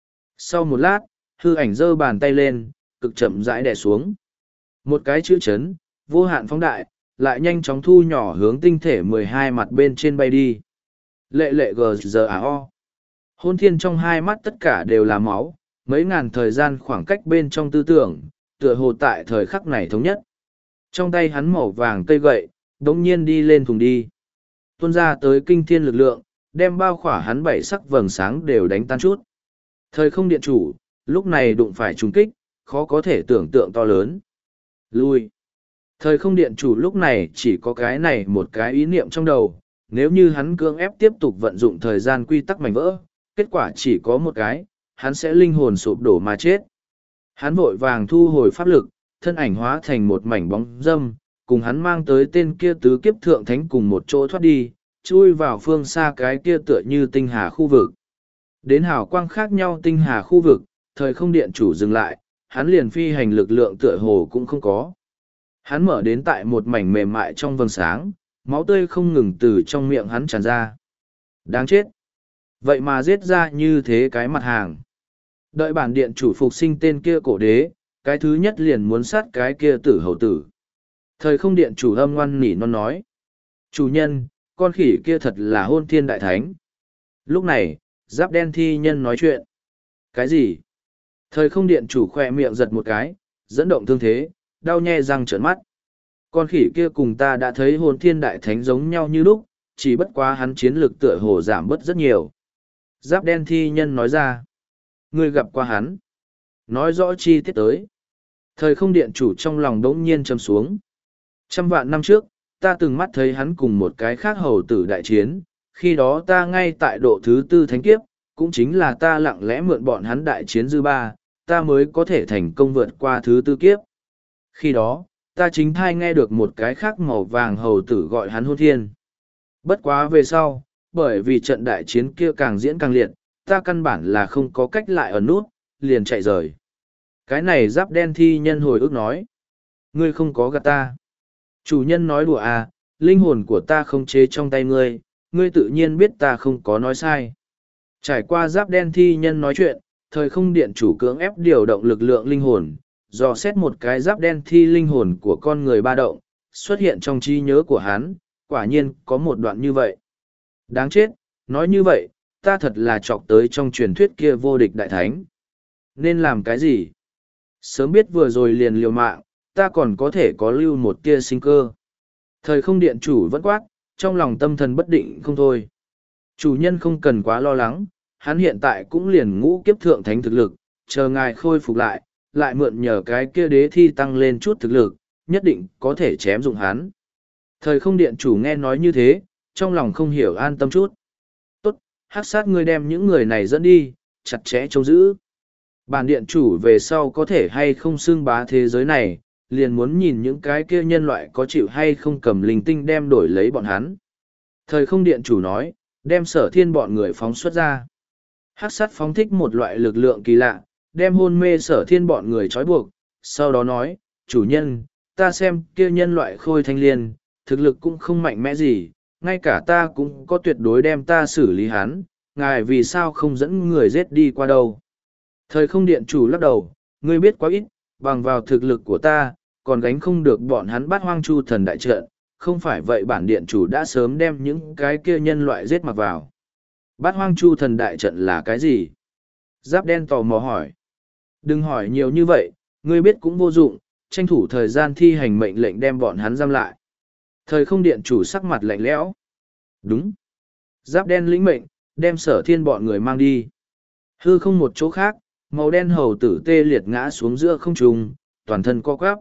Sau một lát, hư ảnh giơ bàn tay lên, cực chậm rãi đè xuống. Một cái chữ chấn, vô hạn phóng đại, lại nhanh chóng thu nhỏ hướng tinh thể mười hai mặt bên trên bay đi. Lệ lệ gờ giờ à o. Hôn thiên trong hai mắt tất cả đều là máu, mấy ngàn thời gian khoảng cách bên trong tư tưởng, tựa hồ tại thời khắc này thống nhất. Trong tay hắn màu vàng cây gậy, đống nhiên đi lên thùng đi. Tuôn ra tới kinh thiên lực lượng, đem bao khỏa hắn bảy sắc vầng sáng đều đánh tan chút. Thời không điện chủ, lúc này đụng phải trùng kích, khó có thể tưởng tượng to lớn. Lui. Thời không điện chủ lúc này chỉ có cái này một cái ý niệm trong đầu, nếu như hắn cưỡng ép tiếp tục vận dụng thời gian quy tắc mảnh vỡ, kết quả chỉ có một cái, hắn sẽ linh hồn sụp đổ mà chết. Hắn vội vàng thu hồi pháp lực, thân ảnh hóa thành một mảnh bóng dâm, cùng hắn mang tới tên kia tứ kiếp thượng thánh cùng một chỗ thoát đi, chui vào phương xa cái kia tựa như tinh hà khu vực. Đến hào quang khác nhau tinh hà khu vực, thời không điện chủ dừng lại, hắn liền phi hành lực lượng tựa hồ cũng không có. Hắn mở đến tại một mảnh mềm mại trong vầng sáng, máu tươi không ngừng từ trong miệng hắn tràn ra. Đáng chết! Vậy mà giết ra như thế cái mặt hàng. Đợi bản điện chủ phục sinh tên kia cổ đế, cái thứ nhất liền muốn sát cái kia tử hầu tử. Thời không điện chủ âm ngoan nỉ non nói. Chủ nhân, con khỉ kia thật là hôn thiên đại thánh. Lúc này, giáp đen thi nhân nói chuyện. Cái gì? Thời không điện chủ khoe miệng giật một cái, dẫn động thương thế, đau nhe răng trợn mắt. Con khỉ kia cùng ta đã thấy hồn thiên đại thánh giống nhau như lúc, chỉ bất quá hắn chiến lực tựa hồ giảm bớt rất nhiều. Giáp đen thi nhân nói ra. Ngươi gặp qua hắn. Nói rõ chi tiết tới. Thời không điện chủ trong lòng đống nhiên châm xuống. Trăm vạn năm trước, ta từng mắt thấy hắn cùng một cái khác hầu tử đại chiến, khi đó ta ngay tại độ thứ tư thánh kiếp, cũng chính là ta lặng lẽ mượn bọn hắn đại chiến dư ba, ta mới có thể thành công vượt qua thứ tư kiếp. Khi đó, ta chính thai nghe được một cái khác màu vàng hầu tử gọi hắn hôn thiên. Bất quá về sau, bởi vì trận đại chiến kia càng diễn càng liệt, ta căn bản là không có cách lại ở nút, liền chạy rời. Cái này giáp đen thi nhân hồi ức nói. Ngươi không có gạt ta. Chủ nhân nói đùa à, linh hồn của ta không chế trong tay ngươi, ngươi tự nhiên biết ta không có nói sai. Trải qua giáp đen thi nhân nói chuyện, thời không điện chủ cưỡng ép điều động lực lượng linh hồn, dò xét một cái giáp đen thi linh hồn của con người ba động, xuất hiện trong trí nhớ của hắn, quả nhiên có một đoạn như vậy. Đáng chết, nói như vậy, ta thật là chọc tới trong truyền thuyết kia vô địch đại thánh. Nên làm cái gì? Sớm biết vừa rồi liền liều mạng, ta còn có thể có lưu một tia sinh cơ. Thời không điện chủ vẫn quát, trong lòng tâm thần bất định không thôi. Chủ nhân không cần quá lo lắng, hắn hiện tại cũng liền ngũ kiếp thượng thánh thực lực, chờ ngài khôi phục lại, lại mượn nhờ cái kia đế thi tăng lên chút thực lực, nhất định có thể chém dụng hắn. Thời không điện chủ nghe nói như thế, trong lòng không hiểu an tâm chút. Tốt, hắc sát ngươi đem những người này dẫn đi, chặt chẽ trông giữ. Bản điện chủ về sau có thể hay không xưng bá thế giới này, liền muốn nhìn những cái kia nhân loại có chịu hay không cầm linh tinh đem đổi lấy bọn hắn. Thời không điện chủ nói, đem sở thiên bọn người phóng xuất ra. Hắc sát phóng thích một loại lực lượng kỳ lạ, đem hôn mê sở thiên bọn người trói buộc, sau đó nói, chủ nhân, ta xem kia nhân loại khôi thanh liên, thực lực cũng không mạnh mẽ gì, ngay cả ta cũng có tuyệt đối đem ta xử lý hắn, ngài vì sao không dẫn người giết đi qua đâu. Thời không điện chủ lắc đầu, ngươi biết quá ít, bằng vào thực lực của ta, còn gánh không được bọn hắn bắt hoang chu thần đại trận, không phải vậy bản điện chủ đã sớm đem những cái kia nhân loại giết mặc vào. Bát hoang chu thần đại trận là cái gì? Giáp đen tò mò hỏi. Đừng hỏi nhiều như vậy, ngươi biết cũng vô dụng, tranh thủ thời gian thi hành mệnh lệnh đem bọn hắn giam lại. Thời không điện chủ sắc mặt lạnh lẽo. Đúng. Giáp đen lĩnh mệnh, đem sở thiên bọn người mang đi. Hư không một chỗ khác, màu đen hầu tử tê liệt ngã xuống giữa không trung, toàn thân co quắp.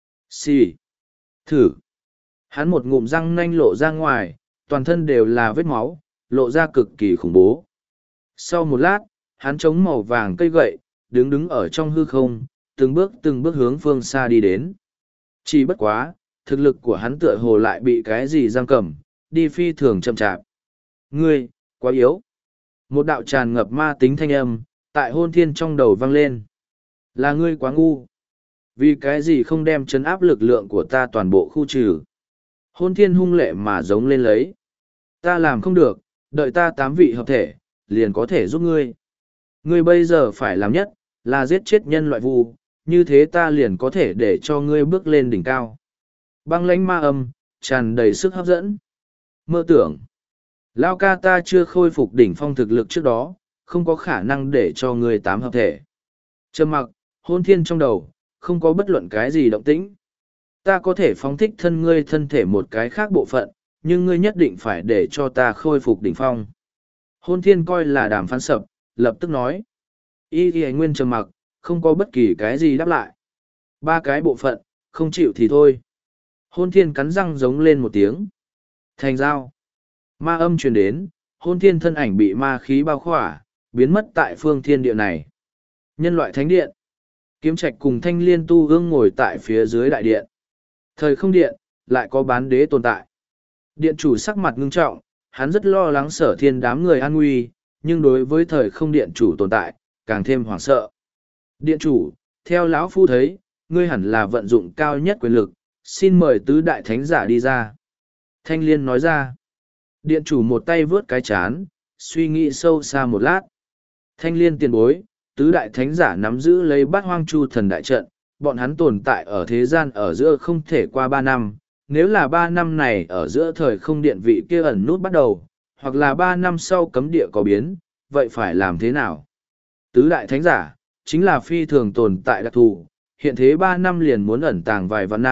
Xì. Thử. Hắn một ngụm răng nanh lộ ra ngoài, toàn thân đều là vết máu, lộ ra cực kỳ khủng bố. Sau một lát, hắn chống màu vàng cây gậy, đứng đứng ở trong hư không, từng bước từng bước hướng phương xa đi đến. Chỉ bất quá, thực lực của hắn tựa hồ lại bị cái gì giam cầm, đi phi thường chậm chạp. Ngươi, quá yếu. Một đạo tràn ngập ma tính thanh âm, tại hôn thiên trong đầu vang lên. Là ngươi quá ngu. Vì cái gì không đem chấn áp lực lượng của ta toàn bộ khu trừ. Hôn thiên hung lệ mà giống lên lấy. Ta làm không được, đợi ta tám vị hợp thể, liền có thể giúp ngươi. Ngươi bây giờ phải làm nhất, là giết chết nhân loại vu, như thế ta liền có thể để cho ngươi bước lên đỉnh cao. Băng lãnh ma âm, tràn đầy sức hấp dẫn. Mơ tưởng. Lao ca ta chưa khôi phục đỉnh phong thực lực trước đó, không có khả năng để cho ngươi tám hợp thể. Trầm mặc, hôn thiên trong đầu, không có bất luận cái gì động tĩnh. Ta có thể phóng thích thân ngươi thân thể một cái khác bộ phận, nhưng ngươi nhất định phải để cho ta khôi phục đỉnh phong. Hôn thiên coi là đàm phán sập, lập tức nói. Y thì nguyên trầm mặc, không có bất kỳ cái gì đáp lại. Ba cái bộ phận, không chịu thì thôi. Hôn thiên cắn răng giống lên một tiếng. Thành dao. Ma âm truyền đến, hôn thiên thân ảnh bị ma khí bao khỏa, biến mất tại phương thiên địa này. Nhân loại thánh điện. Kiếm Trạch cùng Thanh Liên Tu Ương ngồi tại phía dưới đại điện. Thời không điện, lại có bán đế tồn tại. Điện chủ sắc mặt ngưng trọng, hắn rất lo lắng sở thiên đám người an nguy, nhưng đối với thời không điện chủ tồn tại, càng thêm hoảng sợ. Điện chủ, theo lão phu thấy, ngươi hẳn là vận dụng cao nhất quyền lực, xin mời tứ đại thánh giả đi ra. Thanh Liên nói ra. Điện chủ một tay vướt cái chán, suy nghĩ sâu xa một lát. Thanh Liên tiền bối, tứ đại thánh giả nắm giữ lấy bát hoang chu thần đại trận, bọn hắn tồn tại ở thế gian ở giữa không thể qua ba năm. Nếu là ba năm này ở giữa thời không điện vị kia ẩn nút bắt đầu, hoặc là ba năm sau cấm địa có biến, vậy phải làm thế nào? Tứ đại thánh giả, chính là phi thường tồn tại đặc thù, hiện thế ba năm liền muốn ẩn tàng vài vạn năm,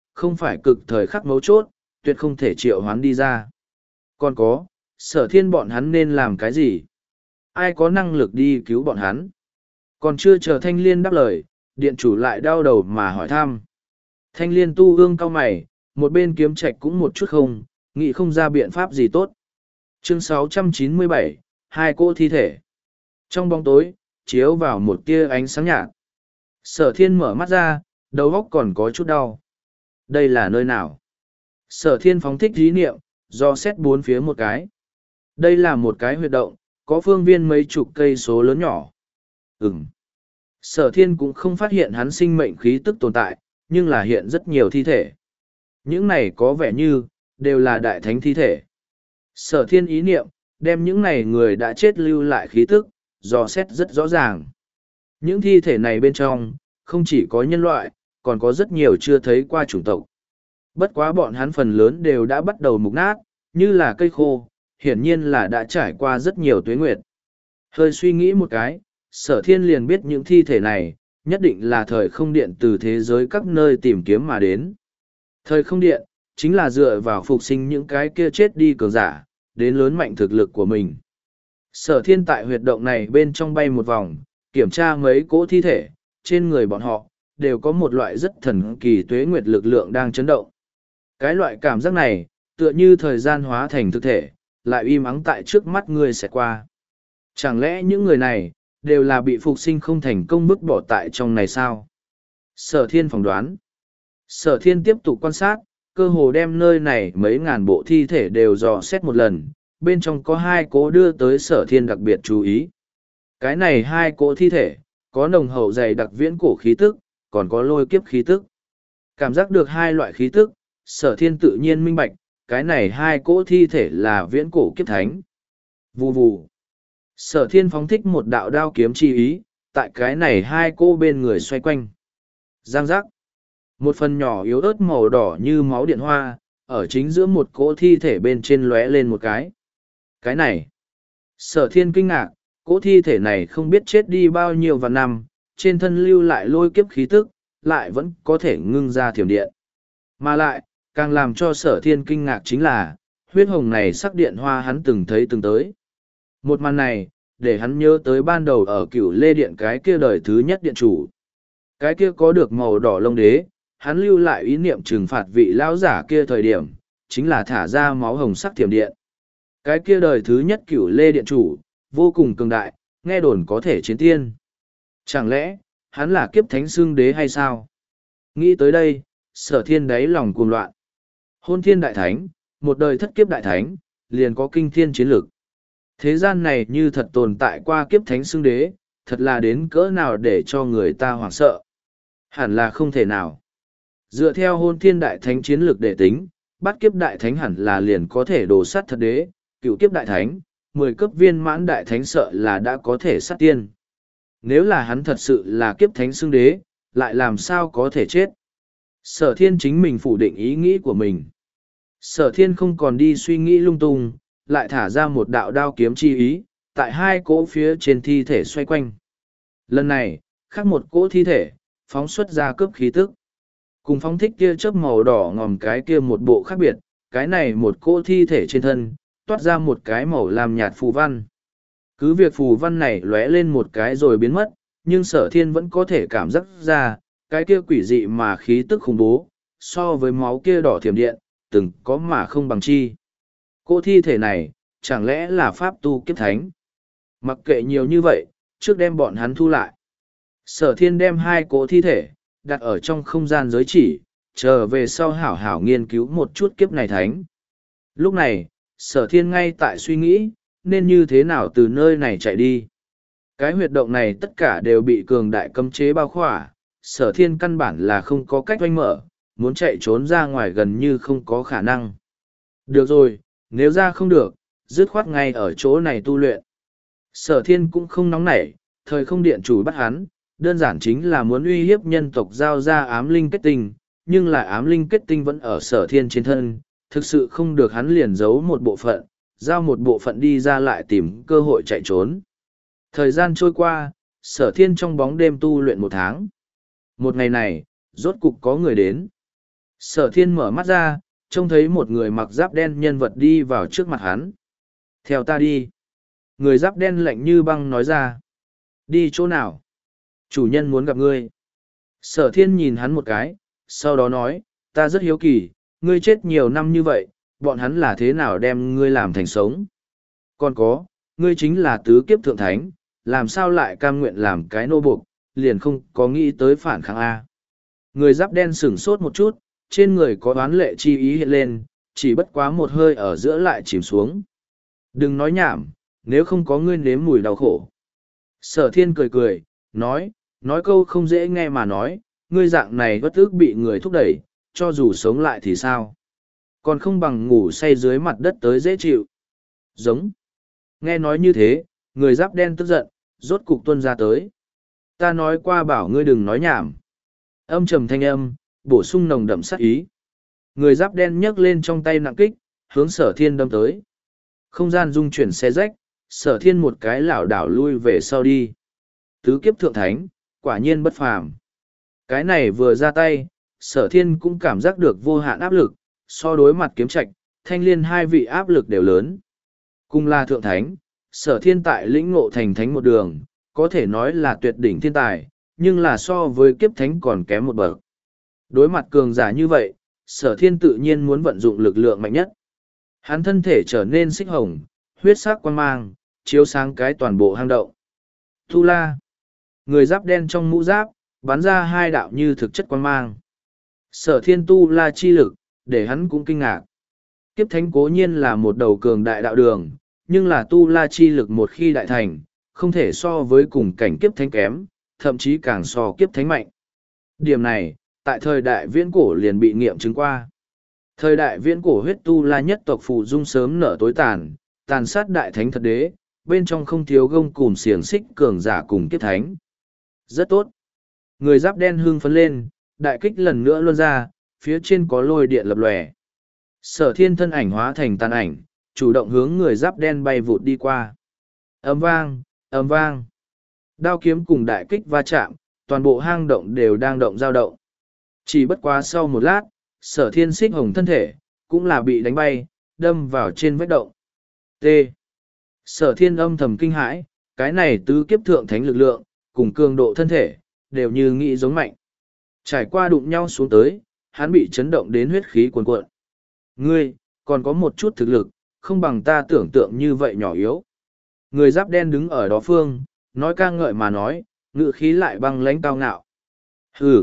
không phải cực thời khắc mấu chốt, tuyệt không thể triệu hoán đi ra. Còn có, sở thiên bọn hắn nên làm cái gì? Ai có năng lực đi cứu bọn hắn? Còn chưa chờ thanh liên đáp lời, điện chủ lại đau đầu mà hỏi thăm. Thanh liên tu ương cao mày, một bên kiếm trạch cũng một chút không, nghĩ không ra biện pháp gì tốt. Chương sáu trăm chín mươi bảy, hai cỗ thi thể. Trong bóng tối, chiếu vào một tia ánh sáng nhạt. Sở thiên mở mắt ra, đầu óc còn có chút đau. Đây là nơi nào? Sở thiên phóng thích ý niệm, do xét bốn phía một cái. Đây là một cái huyệt động, có phương viên mấy chục cây số lớn nhỏ. Ừm. Sở thiên cũng không phát hiện hắn sinh mệnh khí tức tồn tại, nhưng là hiện rất nhiều thi thể. Những này có vẻ như, đều là đại thánh thi thể. Sở thiên ý niệm, đem những này người đã chết lưu lại khí tức, dò xét rất rõ ràng. Những thi thể này bên trong, không chỉ có nhân loại, còn có rất nhiều chưa thấy qua chủng tộc. Bất quá bọn hắn phần lớn đều đã bắt đầu mục nát, như là cây khô, hiển nhiên là đã trải qua rất nhiều tuế nguyệt. Hơi suy nghĩ một cái, sở thiên liền biết những thi thể này, nhất định là thời không điện từ thế giới các nơi tìm kiếm mà đến. Thời không điện, chính là dựa vào phục sinh những cái kia chết đi cường giả, đến lớn mạnh thực lực của mình. Sở thiên tại huyệt động này bên trong bay một vòng, kiểm tra mấy cỗ thi thể, trên người bọn họ, đều có một loại rất thần kỳ tuế nguyệt lực lượng đang chấn động. Cái loại cảm giác này, tựa như thời gian hóa thành thực thể, lại im ắng tại trước mắt người sẽ qua. Chẳng lẽ những người này, đều là bị phục sinh không thành công bức bỏ tại trong này sao? Sở thiên phỏng đoán. Sở thiên tiếp tục quan sát, cơ hồ đem nơi này mấy ngàn bộ thi thể đều dò xét một lần, bên trong có hai cỗ đưa tới sở thiên đặc biệt chú ý. Cái này hai cỗ thi thể, có nồng hậu dày đặc viễn cổ khí tức, còn có lôi kiếp khí tức. Cảm giác được hai loại khí tức, sở thiên tự nhiên minh bạch, cái này hai cỗ thi thể là viễn cổ kiếp thánh. Vù vù. Sở thiên phóng thích một đạo đao kiếm chi ý, tại cái này hai cỗ bên người xoay quanh. Giang giác. Một phần nhỏ yếu ớt màu đỏ như máu điện hoa, ở chính giữa một cỗ thi thể bên trên lóe lên một cái. Cái này. Sở thiên kinh ngạc, cỗ thi thể này không biết chết đi bao nhiêu vạn năm, trên thân lưu lại lôi kiếp khí tức, lại vẫn có thể ngưng ra thiểm điện. Mà lại, càng làm cho sở thiên kinh ngạc chính là, huyết hồng này sắc điện hoa hắn từng thấy từng tới. Một màn này, để hắn nhớ tới ban đầu ở cửu lê điện cái kia đời thứ nhất điện chủ. Cái kia có được màu đỏ lông đế, hắn lưu lại ý niệm trừng phạt vị lão giả kia thời điểm, chính là thả ra máu hồng sắc thiểm điện. Cái kia đời thứ nhất cửu lê điện chủ, vô cùng cường đại, nghe đồn có thể chiến tiên. Chẳng lẽ, hắn là kiếp thánh xương đế hay sao? Nghĩ tới đây, sở thiên đáy lòng cuồng loạn. Hôn thiên đại thánh, một đời thất kiếp đại thánh, liền có kinh thiên chiến lực. Thế gian này như thật tồn tại qua kiếp thánh xương đế, thật là đến cỡ nào để cho người ta hoảng sợ. Hẳn là không thể nào. Dựa theo hôn thiên đại thánh chiến lược để tính, bắt kiếp đại thánh hẳn là liền có thể đổ sát thật đế, cựu kiếp đại thánh, mười cấp viên mãn đại thánh sợ là đã có thể sát tiên. Nếu là hắn thật sự là kiếp thánh xưng đế, lại làm sao có thể chết? Sở thiên chính mình phủ định ý nghĩ của mình. Sở thiên không còn đi suy nghĩ lung tung, lại thả ra một đạo đao kiếm chi ý, tại hai cỗ phía trên thi thể xoay quanh. Lần này, khác một cỗ thi thể, phóng xuất ra cướp khí tức. Cùng phóng thích kia chớp màu đỏ ngòm cái kia một bộ khác biệt, cái này một cỗ thi thể trên thân, toát ra một cái màu làm nhạt phù văn. Cứ việc phù văn này lóe lên một cái rồi biến mất, nhưng sở thiên vẫn có thể cảm giác ra, cái kia quỷ dị mà khí tức khủng bố, so với máu kia đỏ thiểm điện, từng có mà không bằng chi. Cỗ thi thể này, chẳng lẽ là pháp tu kiếp thánh? Mặc kệ nhiều như vậy, trước đem bọn hắn thu lại. Sở thiên đem hai cỗ thi thể, đặt ở trong không gian giới chỉ, chờ về sau hảo hảo nghiên cứu một chút kiếp này thánh. Lúc này, sở thiên ngay tại suy nghĩ, nên như thế nào từ nơi này chạy đi. Cái huyệt động này tất cả đều bị cường đại cấm chế bao khỏa, sở thiên căn bản là không có cách oanh mở, muốn chạy trốn ra ngoài gần như không có khả năng. Được rồi, nếu ra không được, dứt khoát ngay ở chỗ này tu luyện. Sở thiên cũng không nóng nảy, thời không điện chủ bắt hắn, đơn giản chính là muốn uy hiếp nhân tộc giao ra ám linh kết tinh, nhưng lại ám linh kết tinh vẫn ở sở thiên trên thân, thực sự không được hắn liền giấu một bộ phận, giao một bộ phận đi ra lại tìm cơ hội chạy trốn. Thời gian trôi qua, sở thiên trong bóng đêm tu luyện một tháng. Một ngày này, rốt cục có người đến. Sở thiên mở mắt ra, trông thấy một người mặc giáp đen nhân vật đi vào trước mặt hắn. Theo ta đi. Người giáp đen lạnh như băng nói ra. Đi chỗ nào? Chủ nhân muốn gặp ngươi. Sở thiên nhìn hắn một cái, sau đó nói, ta rất hiếu kỳ, ngươi chết nhiều năm như vậy, bọn hắn là thế nào đem ngươi làm thành sống? Còn có, ngươi chính là tứ kiếp thượng thánh, làm sao lại cam nguyện làm cái nô buộc, liền không có nghĩ tới phản kháng A. Người giáp đen sửng sốt một chút, trên người có oán lệ chi ý hiện lên, chỉ bất quá một hơi ở giữa lại chìm xuống. Đừng nói nhảm, nếu không có ngươi nếm mùi đau khổ. Sở thiên cười cười, nói, nói câu không dễ nghe mà nói, ngươi dạng này bất ức bị người thúc đẩy, cho dù sống lại thì sao? Còn không bằng ngủ say dưới mặt đất tới dễ chịu. Giống. Nghe nói như thế, người giáp đen tức giận, rốt cục tuân ra tới. Ta nói qua bảo ngươi đừng nói nhảm. Âm trầm thanh âm, bổ sung nồng đậm sát ý. Người giáp đen nhấc lên trong tay nặng kích, hướng sở thiên đâm tới. Không gian dung chuyển xe rách, sở thiên một cái lảo đảo lui về sau đi. Tứ kiếp thượng thánh, quả nhiên bất phàm. Cái này vừa ra tay, sở thiên cũng cảm giác được vô hạn áp lực, so đối mặt kiếm trạch, thanh liên hai vị áp lực đều lớn. Cùng là thượng thánh, sở thiên tại lĩnh ngộ thành thánh một đường, có thể nói là tuyệt đỉnh thiên tài, nhưng là so với kiếp thánh còn kém một bậc. Đối mặt cường giả như vậy, sở thiên tự nhiên muốn vận dụng lực lượng mạnh nhất. Hắn thân thể trở nên xích hồng, huyết sắc quang mang, chiếu sáng cái toàn bộ hang động. Tu La. Người giáp đen trong mũ giáp, bắn ra hai đạo như thực chất quang mang. Sở thiên tu la chi lực, để hắn cũng kinh ngạc. Kiếp thánh cố nhiên là một đầu cường đại đạo đường, nhưng là tu la chi lực một khi đại thành, không thể so với cùng cảnh kiếp thánh kém, thậm chí càng so kiếp thánh mạnh. Điểm này, tại thời đại viễn cổ liền bị nghiệm chứng qua. Thời đại viễn cổ huyết tu la nhất tộc phù dung sớm nở tối tàn, tàn sát đại thánh thật đế, bên trong không thiếu gông cùm xiềng xích cường giả cùng kiếp thánh. Rất tốt. Người giáp đen hưng phấn lên, đại kích lần nữa luân ra, phía trên có lôi điện lập lòe. Sở thiên thân ảnh hóa thành tàn ảnh, chủ động hướng người giáp đen bay vụt đi qua. Ấm vang, ấm vang. Đao kiếm cùng đại kích va chạm, toàn bộ hang động đều đang động dao động. Chỉ bất quá sau một lát, sở thiên xích hồng thân thể, cũng là bị đánh bay, đâm vào trên vách động. T. Sở thiên âm thầm kinh hãi, cái này tứ kiếp thượng thánh lực lượng, cùng cường độ thân thể, đều như nghĩ giống mạnh. Trải qua đụng nhau xuống tới, hắn bị chấn động đến huyết khí cuồn cuộn. Ngươi, còn có một chút thực lực, không bằng ta tưởng tượng như vậy nhỏ yếu. Người giáp đen đứng ở đó phương, nói ca ngợi mà nói, ngự khí lại băng lãnh cao ngạo. Hừ.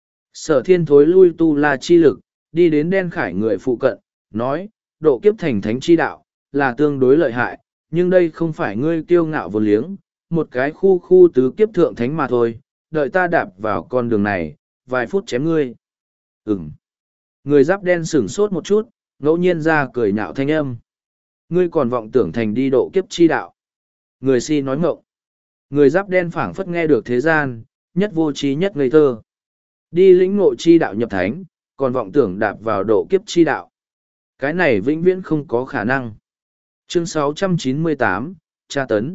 Sở thiên thối lui tu la chi lực, đi đến đen khải người phụ cận, nói, độ kiếp thành thánh chi đạo, là tương đối lợi hại, nhưng đây không phải ngươi kiêu ngạo vô liếng, một cái khu khu tứ kiếp thượng thánh mà thôi, đợi ta đạp vào con đường này, vài phút chém ngươi. Ừm. Người giáp đen sửng sốt một chút, ngẫu nhiên ra cười nhạo thanh âm. Ngươi còn vọng tưởng thành đi độ kiếp chi đạo. Người si nói ngộng. Người giáp đen phảng phất nghe được thế gian, nhất vô trí nhất ngây thơ. Đi lĩnh ngộ chi đạo nhập thánh, còn vọng tưởng đạp vào độ kiếp chi đạo. Cái này vĩnh viễn không có khả năng. Chương sáu trăm chín mươi tám, tra tấn.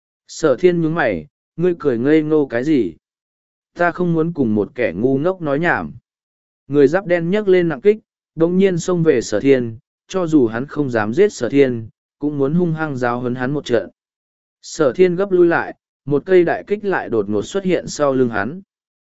Sở thiên nhướng mày, ngươi cười ngây ngô cái gì? Ta không muốn cùng một kẻ ngu ngốc nói nhảm. Người giáp đen nhấc lên nặng kích, đồng nhiên xông về sở thiên, cho dù hắn không dám giết sở thiên, cũng muốn hung hăng giáo huấn hắn một trận. Sở thiên gấp lui lại, một cây đại kích lại đột ngột xuất hiện sau lưng hắn.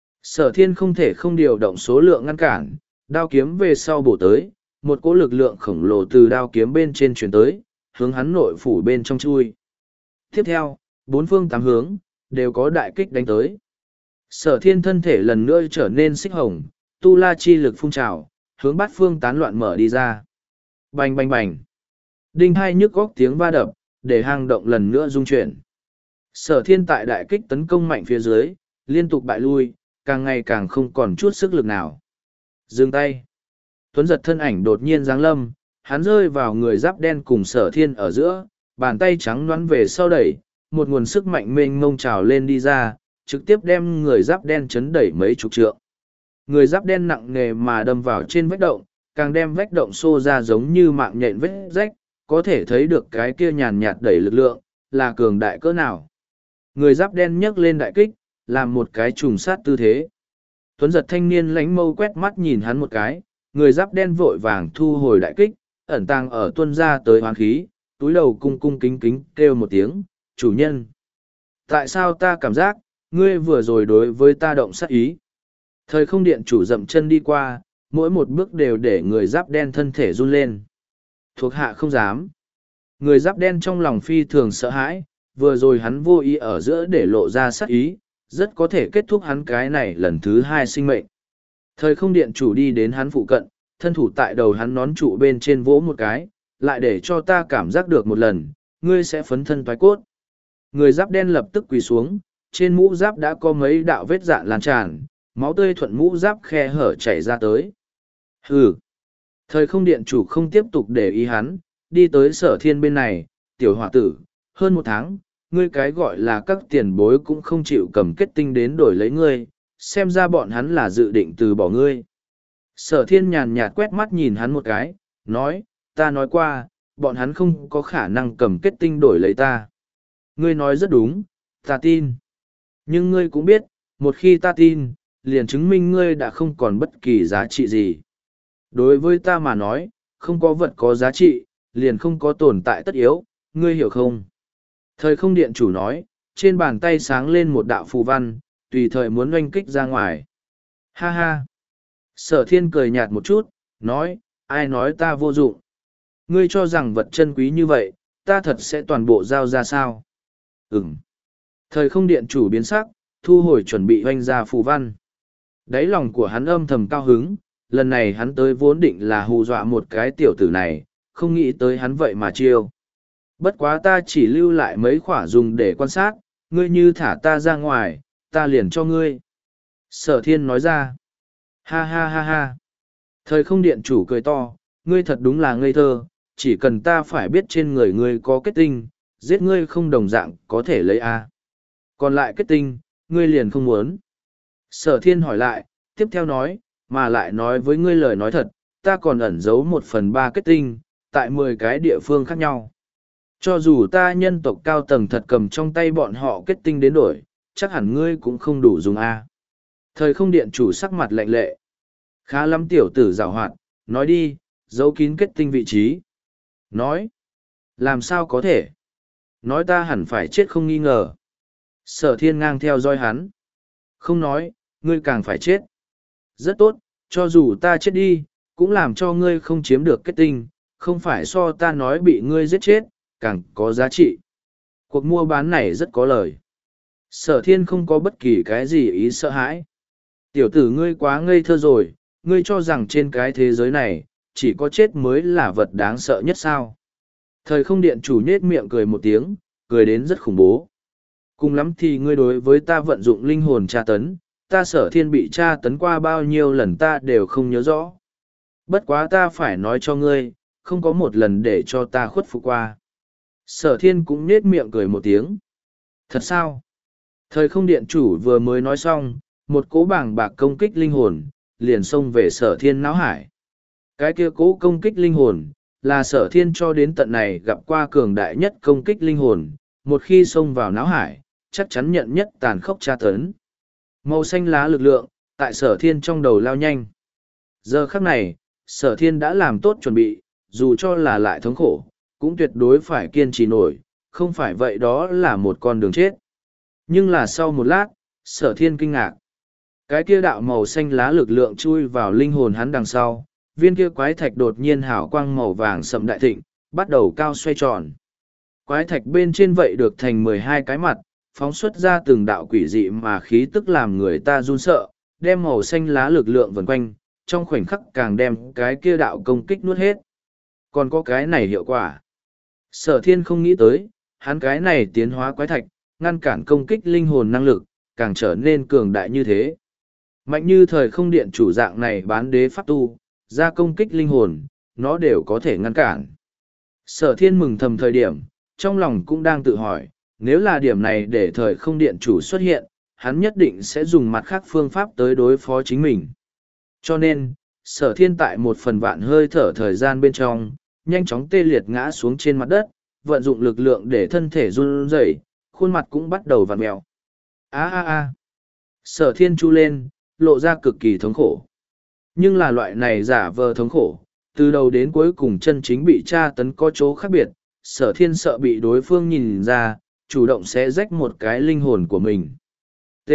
Sở thiên không thể không điều động số lượng ngăn cản, đao kiếm về sau bổ tới, một cỗ lực lượng khổng lồ từ đao kiếm bên trên chuyển tới, hướng hắn nội phủ bên trong chui. Tiếp theo, bốn phương tám hướng, đều có đại kích đánh tới. Sở thiên thân thể lần nữa trở nên xích hồng, tu la chi lực phun trào, hướng bát phương tán loạn mở đi ra. Bành bành bành. Đinh hai nhức góc tiếng va đập, để hang động lần nữa rung chuyển. Sở thiên tại đại kích tấn công mạnh phía dưới, liên tục bại lui, càng ngày càng không còn chút sức lực nào. Dừng tay. Tuấn giật thân ảnh đột nhiên giáng lâm, hắn rơi vào người giáp đen cùng sở thiên ở giữa, bàn tay trắng nõn về sau đẩy, một nguồn sức mạnh mênh mông trào lên đi ra, trực tiếp đem người giáp đen chấn đẩy mấy chục trượng. Người giáp đen nặng nề mà đâm vào trên vách động, càng đem vách động xô ra giống như mạng nhện vết rách, có thể thấy được cái kia nhàn nhạt đẩy lực lượng, là cường đại cỡ nào. Người giáp đen nhấc lên đại kích, làm một cái trùng sát tư thế. Tuấn giật thanh niên lánh mâu quét mắt nhìn hắn một cái, Người giáp đen vội vàng thu hồi đại kích, ẩn tàng ở tuân ra tới hoán khí, túi đầu cung cung kính kính kêu một tiếng, chủ nhân. Tại sao ta cảm giác, ngươi vừa rồi đối với ta động sát ý? Thời không điện chủ dậm chân đi qua, mỗi một bước đều để người giáp đen thân thể run lên. Thuộc hạ không dám. Người giáp đen trong lòng phi thường sợ hãi, vừa rồi hắn vô ý ở giữa để lộ ra sát ý, rất có thể kết thúc hắn cái này lần thứ hai sinh mệnh. Thời không điện chủ đi đến hắn phụ cận, thân thủ tại đầu hắn nón trụ bên trên vỗ một cái, lại để cho ta cảm giác được một lần, ngươi sẽ phấn thân toái cốt. Người giáp đen lập tức quỳ xuống, trên mũ giáp đã có mấy đạo vết dạn lan tràn, máu tươi thuận mũ giáp khe hở chảy ra tới. Hừ! Thời không điện chủ không tiếp tục để ý hắn, đi tới sở thiên bên này, tiểu hỏa tử, hơn một tháng, ngươi cái gọi là các tiền bối cũng không chịu cầm kết tinh đến đổi lấy ngươi, xem ra bọn hắn là dự định từ bỏ ngươi. Sở thiên nhàn nhạt quét mắt nhìn hắn một cái, nói, ta nói qua, bọn hắn không có khả năng cầm kết tinh đổi lấy ta. Ngươi nói rất đúng, ta tin. Nhưng ngươi cũng biết, một khi ta tin, liền chứng minh ngươi đã không còn bất kỳ giá trị gì. Đối với ta mà nói, không có vật có giá trị, liền không có tồn tại tất yếu, ngươi hiểu không? Thời không điện chủ nói, trên bàn tay sáng lên một đạo phù văn, tùy thời muốn oanh kích ra ngoài. Ha ha! Sở thiên cười nhạt một chút, nói, ai nói ta vô dụng? Ngươi cho rằng vật chân quý như vậy, ta thật sẽ toàn bộ giao ra sao? Ừm. Thời không điện chủ biến sắc, thu hồi chuẩn bị oanh ra phù văn. Đáy lòng của hắn âm thầm cao hứng, lần này hắn tới vốn định là hù dọa một cái tiểu tử này, không nghĩ tới hắn vậy mà chiêu. Bất quá ta chỉ lưu lại mấy khỏa dùng để quan sát, ngươi như thả ta ra ngoài, ta liền cho ngươi. Sở thiên nói ra. Ha ha ha ha. Thời không điện chủ cười to, ngươi thật đúng là ngây thơ, chỉ cần ta phải biết trên người ngươi có kết tinh, giết ngươi không đồng dạng có thể lấy A. Còn lại kết tinh, ngươi liền không muốn. Sở thiên hỏi lại, tiếp theo nói, mà lại nói với ngươi lời nói thật, ta còn ẩn giấu một phần ba kết tinh, tại mười cái địa phương khác nhau. Cho dù ta nhân tộc cao tầng thật cầm trong tay bọn họ kết tinh đến đổi, chắc hẳn ngươi cũng không đủ dùng A. Thời không điện chủ sắc mặt lạnh lệ. Khá lắm tiểu tử giảo hoạt, nói đi, giấu kín kết tinh vị trí. Nói, làm sao có thể? Nói ta hẳn phải chết không nghi ngờ. Sở thiên ngang theo dõi hắn. Không nói, ngươi càng phải chết. Rất tốt, cho dù ta chết đi, cũng làm cho ngươi không chiếm được kết tinh, không phải so ta nói bị ngươi giết chết, càng có giá trị. Cuộc mua bán này rất có lời. Sở thiên không có bất kỳ cái gì ý sợ hãi. Tiểu tử ngươi quá ngây thơ rồi, ngươi cho rằng trên cái thế giới này, chỉ có chết mới là vật đáng sợ nhất sao. Thời không điện chủ nết miệng cười một tiếng, cười đến rất khủng bố. Cùng lắm thì ngươi đối với ta vận dụng linh hồn tra tấn, ta sở thiên bị tra tấn qua bao nhiêu lần ta đều không nhớ rõ. Bất quá ta phải nói cho ngươi, không có một lần để cho ta khuất phục qua. Sở thiên cũng nết miệng cười một tiếng. Thật sao? Thời không điện chủ vừa mới nói xong, một cỗ bảng bạc công kích linh hồn, liền xông về sở thiên não hải. Cái kia cỗ công kích linh hồn, là sở thiên cho đến tận này gặp qua cường đại nhất công kích linh hồn, một khi xông vào não hải, chắc chắn nhận nhất tàn khốc tra tấn. Màu xanh lá lực lượng, tại sở thiên trong đầu lao nhanh. Giờ khắc này, sở thiên đã làm tốt chuẩn bị, dù cho là lại thống khổ, cũng tuyệt đối phải kiên trì nổi, không phải vậy đó là một con đường chết. Nhưng là sau một lát, sở thiên kinh ngạc. Cái kia đạo màu xanh lá lực lượng chui vào linh hồn hắn đằng sau, viên kia quái thạch đột nhiên hào quang màu vàng sậm đại thịnh, bắt đầu cao xoay tròn. Quái thạch bên trên vậy được thành mười hai cái mặt, phóng xuất ra từng đạo quỷ dị mà khí tức làm người ta run sợ, đem màu xanh lá lực lượng vần quanh, trong khoảnh khắc càng đem cái kia đạo công kích nuốt hết. Còn có cái này hiệu quả. Sở thiên không nghĩ tới, hắn cái này tiến hóa quái thạch, ngăn cản công kích linh hồn năng lực, càng trở nên cường đại như thế. Mạnh như thời không điện chủ dạng này bán đế pháp tu, ra công kích linh hồn, nó đều có thể ngăn cản. Sở thiên mừng thầm thời điểm, trong lòng cũng đang tự hỏi, nếu là điểm này để thời không điện chủ xuất hiện, hắn nhất định sẽ dùng mặt khác phương pháp tới đối phó chính mình. Cho nên, sở thiên tại một phần vạn hơi thở thời gian bên trong, nhanh chóng tê liệt ngã xuống trên mặt đất, vận dụng lực lượng để thân thể run rẩy, khuôn mặt cũng bắt đầu vặn mèo. A a a. Sở thiên chu lên, lộ ra cực kỳ thống khổ. Nhưng là loại này giả vờ thống khổ, từ đầu đến cuối cùng chân chính bị tra tấn có chỗ khác biệt, sở thiên sợ bị đối phương nhìn ra, chủ động sẽ rách một cái linh hồn của mình. T.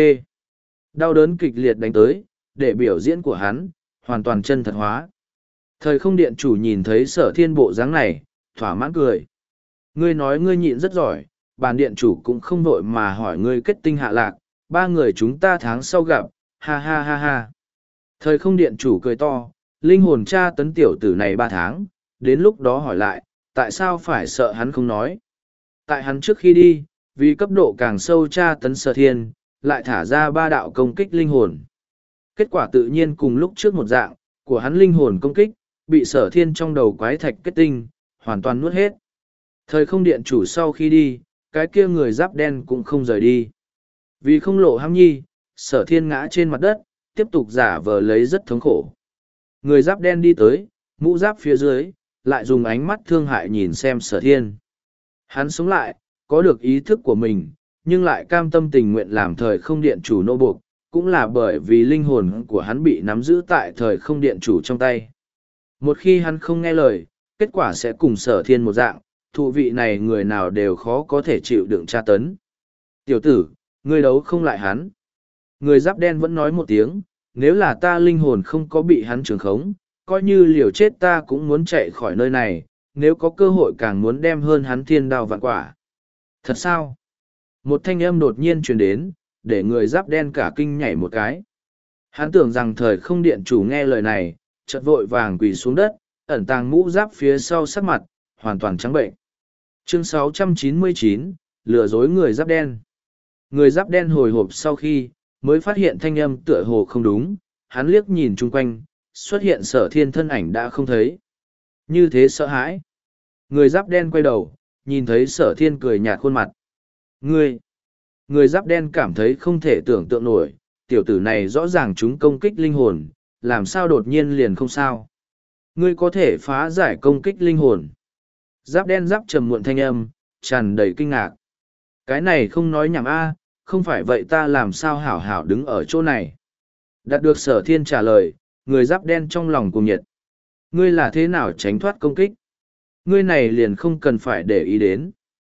Đau đớn kịch liệt đánh tới, để biểu diễn của hắn, hoàn toàn chân thật hóa. Thời không điện chủ nhìn thấy sở thiên bộ dáng này, thỏa mãn cười. Ngươi nói ngươi nhịn rất giỏi, bản điện chủ cũng không vội mà hỏi ngươi kết tinh hạ lạc, ba người chúng ta tháng sau gặp, ha ha ha ha. Thời không điện chủ cười to, linh hồn tra tấn tiểu tử này ba tháng, đến lúc đó hỏi lại, tại sao phải sợ hắn không nói. Tại hắn trước khi đi, vì cấp độ càng sâu tra tấn sở thiên, lại thả ra ba đạo công kích linh hồn. Kết quả tự nhiên cùng lúc trước một dạng, của hắn linh hồn công kích, bị sở thiên trong đầu quái thạch kết tinh, hoàn toàn nuốt hết. Thời không điện chủ sau khi đi, cái kia người giáp đen cũng không rời đi. Vì không lộ ham nhi, sở thiên ngã trên mặt đất, tiếp tục giả vờ lấy rất thống khổ. Người giáp đen đi tới, mũ giáp phía dưới, lại dùng ánh mắt thương hại nhìn xem sở thiên. Hắn sống lại, có được ý thức của mình, nhưng lại cam tâm tình nguyện làm thời không điện chủ nô buộc, cũng là bởi vì linh hồn của hắn bị nắm giữ tại thời không điện chủ trong tay. Một khi hắn không nghe lời, kết quả sẽ cùng sở thiên một dạng, thụ vị này người nào đều khó có thể chịu đựng tra tấn. Tiểu tử, ngươi đấu không lại hắn. Người giáp đen vẫn nói một tiếng, nếu là ta linh hồn không có bị hắn trường khống, coi như liều chết ta cũng muốn chạy khỏi nơi này, nếu có cơ hội càng muốn đem hơn hắn thiên đao vạn quả. Thật sao? Một thanh âm đột nhiên truyền đến, để người giáp đen cả kinh nhảy một cái. Hắn tưởng rằng thời không điện chủ nghe lời này, chợt vội vàng quỳ xuống đất, ẩn tàng mũ giáp phía sau sắc mặt, hoàn toàn trắng bệnh. Chương sáu trăm chín mươi chín, lừa dối người giáp đen. Người giáp đen hồi hộp sau khi, mới phát hiện thanh âm tựa hồ không đúng, hắn liếc nhìn chung quanh, xuất hiện sở thiên thân ảnh đã không thấy. Như thế sợ hãi. Người giáp đen quay đầu, nhìn thấy sở thiên cười nhạt khuôn mặt. Ngươi! Người giáp đen cảm thấy không thể tưởng tượng nổi, tiểu tử này rõ ràng chúng công kích linh hồn, làm sao đột nhiên liền không sao. Ngươi có thể phá giải công kích linh hồn. Giáp đen giáp trầm muộn thanh âm, tràn đầy kinh ngạc. Cái này không nói nhảm a, không phải vậy ta làm sao hảo hảo đứng ở chỗ này. Đạt được sở thiên trả lời, người giáp đen trong lòng cuồng nhiệt. Ngươi là thế nào tránh thoát công kích? Ngươi này liền không cần phải để ý đến.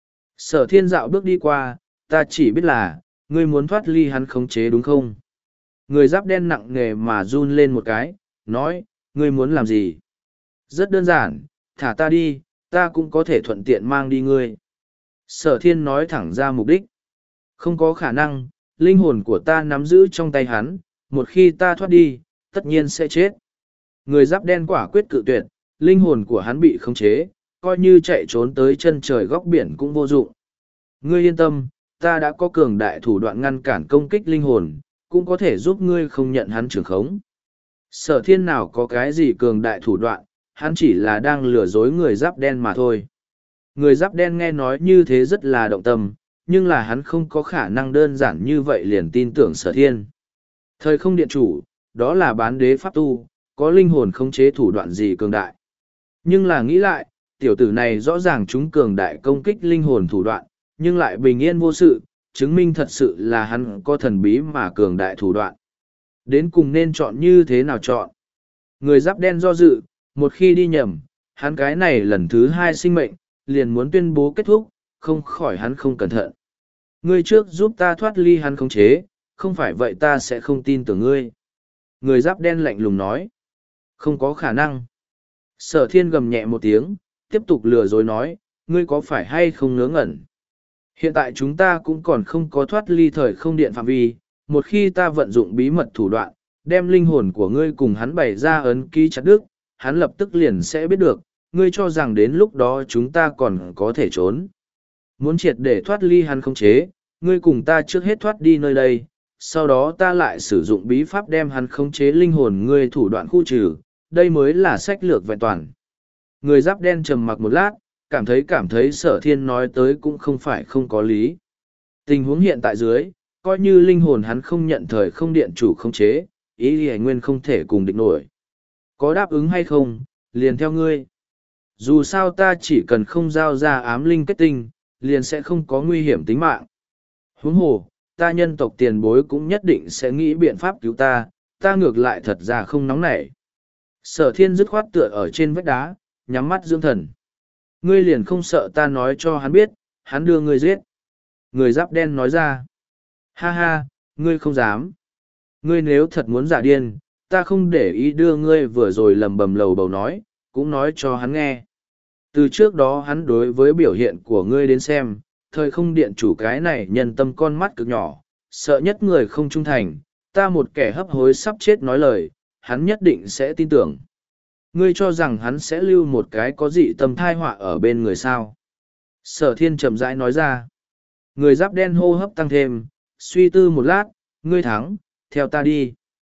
Sở thiên dạo bước đi qua, ta chỉ biết là, ngươi muốn thoát ly hắn khống chế đúng không? Người giáp đen nặng nề mà run lên một cái, nói, ngươi muốn làm gì? Rất đơn giản, thả ta đi, ta cũng có thể thuận tiện mang đi ngươi. Sở thiên nói thẳng ra mục đích. Không có khả năng, linh hồn của ta nắm giữ trong tay hắn, một khi ta thoát đi, tất nhiên sẽ chết. Người giáp đen quả quyết cự tuyệt, linh hồn của hắn bị khống chế, coi như chạy trốn tới chân trời góc biển cũng vô dụng. Ngươi yên tâm, ta đã có cường đại thủ đoạn ngăn cản công kích linh hồn, cũng có thể giúp ngươi không nhận hắn trưởng khống. Sở thiên nào có cái gì cường đại thủ đoạn, hắn chỉ là đang lừa dối người giáp đen mà thôi. Người giáp đen nghe nói như thế rất là động tâm, nhưng là hắn không có khả năng đơn giản như vậy liền tin tưởng sở thiên. Thời không điện chủ, đó là bán đế pháp tu, có linh hồn khống chế thủ đoạn gì cường đại. Nhưng là nghĩ lại, tiểu tử này rõ ràng chúng cường đại công kích linh hồn thủ đoạn, nhưng lại bình yên vô sự, chứng minh thật sự là hắn có thần bí mà cường đại thủ đoạn. Đến cùng nên chọn như thế nào chọn? Người giáp đen do dự, một khi đi nhầm, hắn cái này lần thứ hai sinh mệnh, liền muốn tuyên bố kết thúc, không khỏi hắn không cẩn thận. Ngươi trước giúp ta thoát ly hắn khống chế, không phải vậy ta sẽ không tin tưởng ngươi. Người giáp đen lạnh lùng nói. Không có khả năng. Sở thiên gầm nhẹ một tiếng, tiếp tục lừa dối nói, ngươi có phải hay không ngớ ngẩn. Hiện tại chúng ta cũng còn không có thoát ly thời không điện phạm vi, một khi ta vận dụng bí mật thủ đoạn, đem linh hồn của ngươi cùng hắn bày ra ấn ký chặt đứt, hắn lập tức liền sẽ biết được, ngươi cho rằng đến lúc đó chúng ta còn có thể trốn. Muốn triệt để thoát ly hắn khống chế, ngươi cùng ta trước hết thoát đi nơi đây, sau đó ta lại sử dụng bí pháp đem hắn khống chế linh hồn ngươi thủ đoạn khu trừ, đây mới là sách lược vẹn toàn. Người giáp đen trầm mặc một lát, cảm thấy cảm thấy sở thiên nói tới cũng không phải không có lý. Tình huống hiện tại dưới, coi như linh hồn hắn không nhận thời không điện chủ khống chế, ý thì nguyên không thể cùng địch nổi. Có đáp ứng hay không, liền theo ngươi. Dù sao ta chỉ cần không giao ra ám linh kết tinh, liền sẽ không có nguy hiểm tính mạng. Huống hồ, ta nhân tộc tiền bối cũng nhất định sẽ nghĩ biện pháp cứu ta, ta ngược lại thật ra không nóng nảy. Sở thiên dứt khoát tựa ở trên vách đá, nhắm mắt dưỡng thần. Ngươi liền không sợ ta nói cho hắn biết, hắn đưa ngươi giết. Người giáp đen nói ra. Ha ha, ngươi không dám. Ngươi nếu thật muốn giả điên, ta không để ý đưa ngươi vừa rồi lầm bầm lầu bầu nói, cũng nói cho hắn nghe. Từ trước đó hắn đối với biểu hiện của ngươi đến xem, thời không điện chủ cái này nhân tâm con mắt cực nhỏ, sợ nhất người không trung thành, ta một kẻ hấp hối sắp chết nói lời, hắn nhất định sẽ tin tưởng. Ngươi cho rằng hắn sẽ lưu một cái có dị tâm thai họa ở bên người sao. Sở thiên chậm rãi nói ra. Người giáp đen hô hấp tăng thêm, suy tư một lát, ngươi thắng, theo ta đi.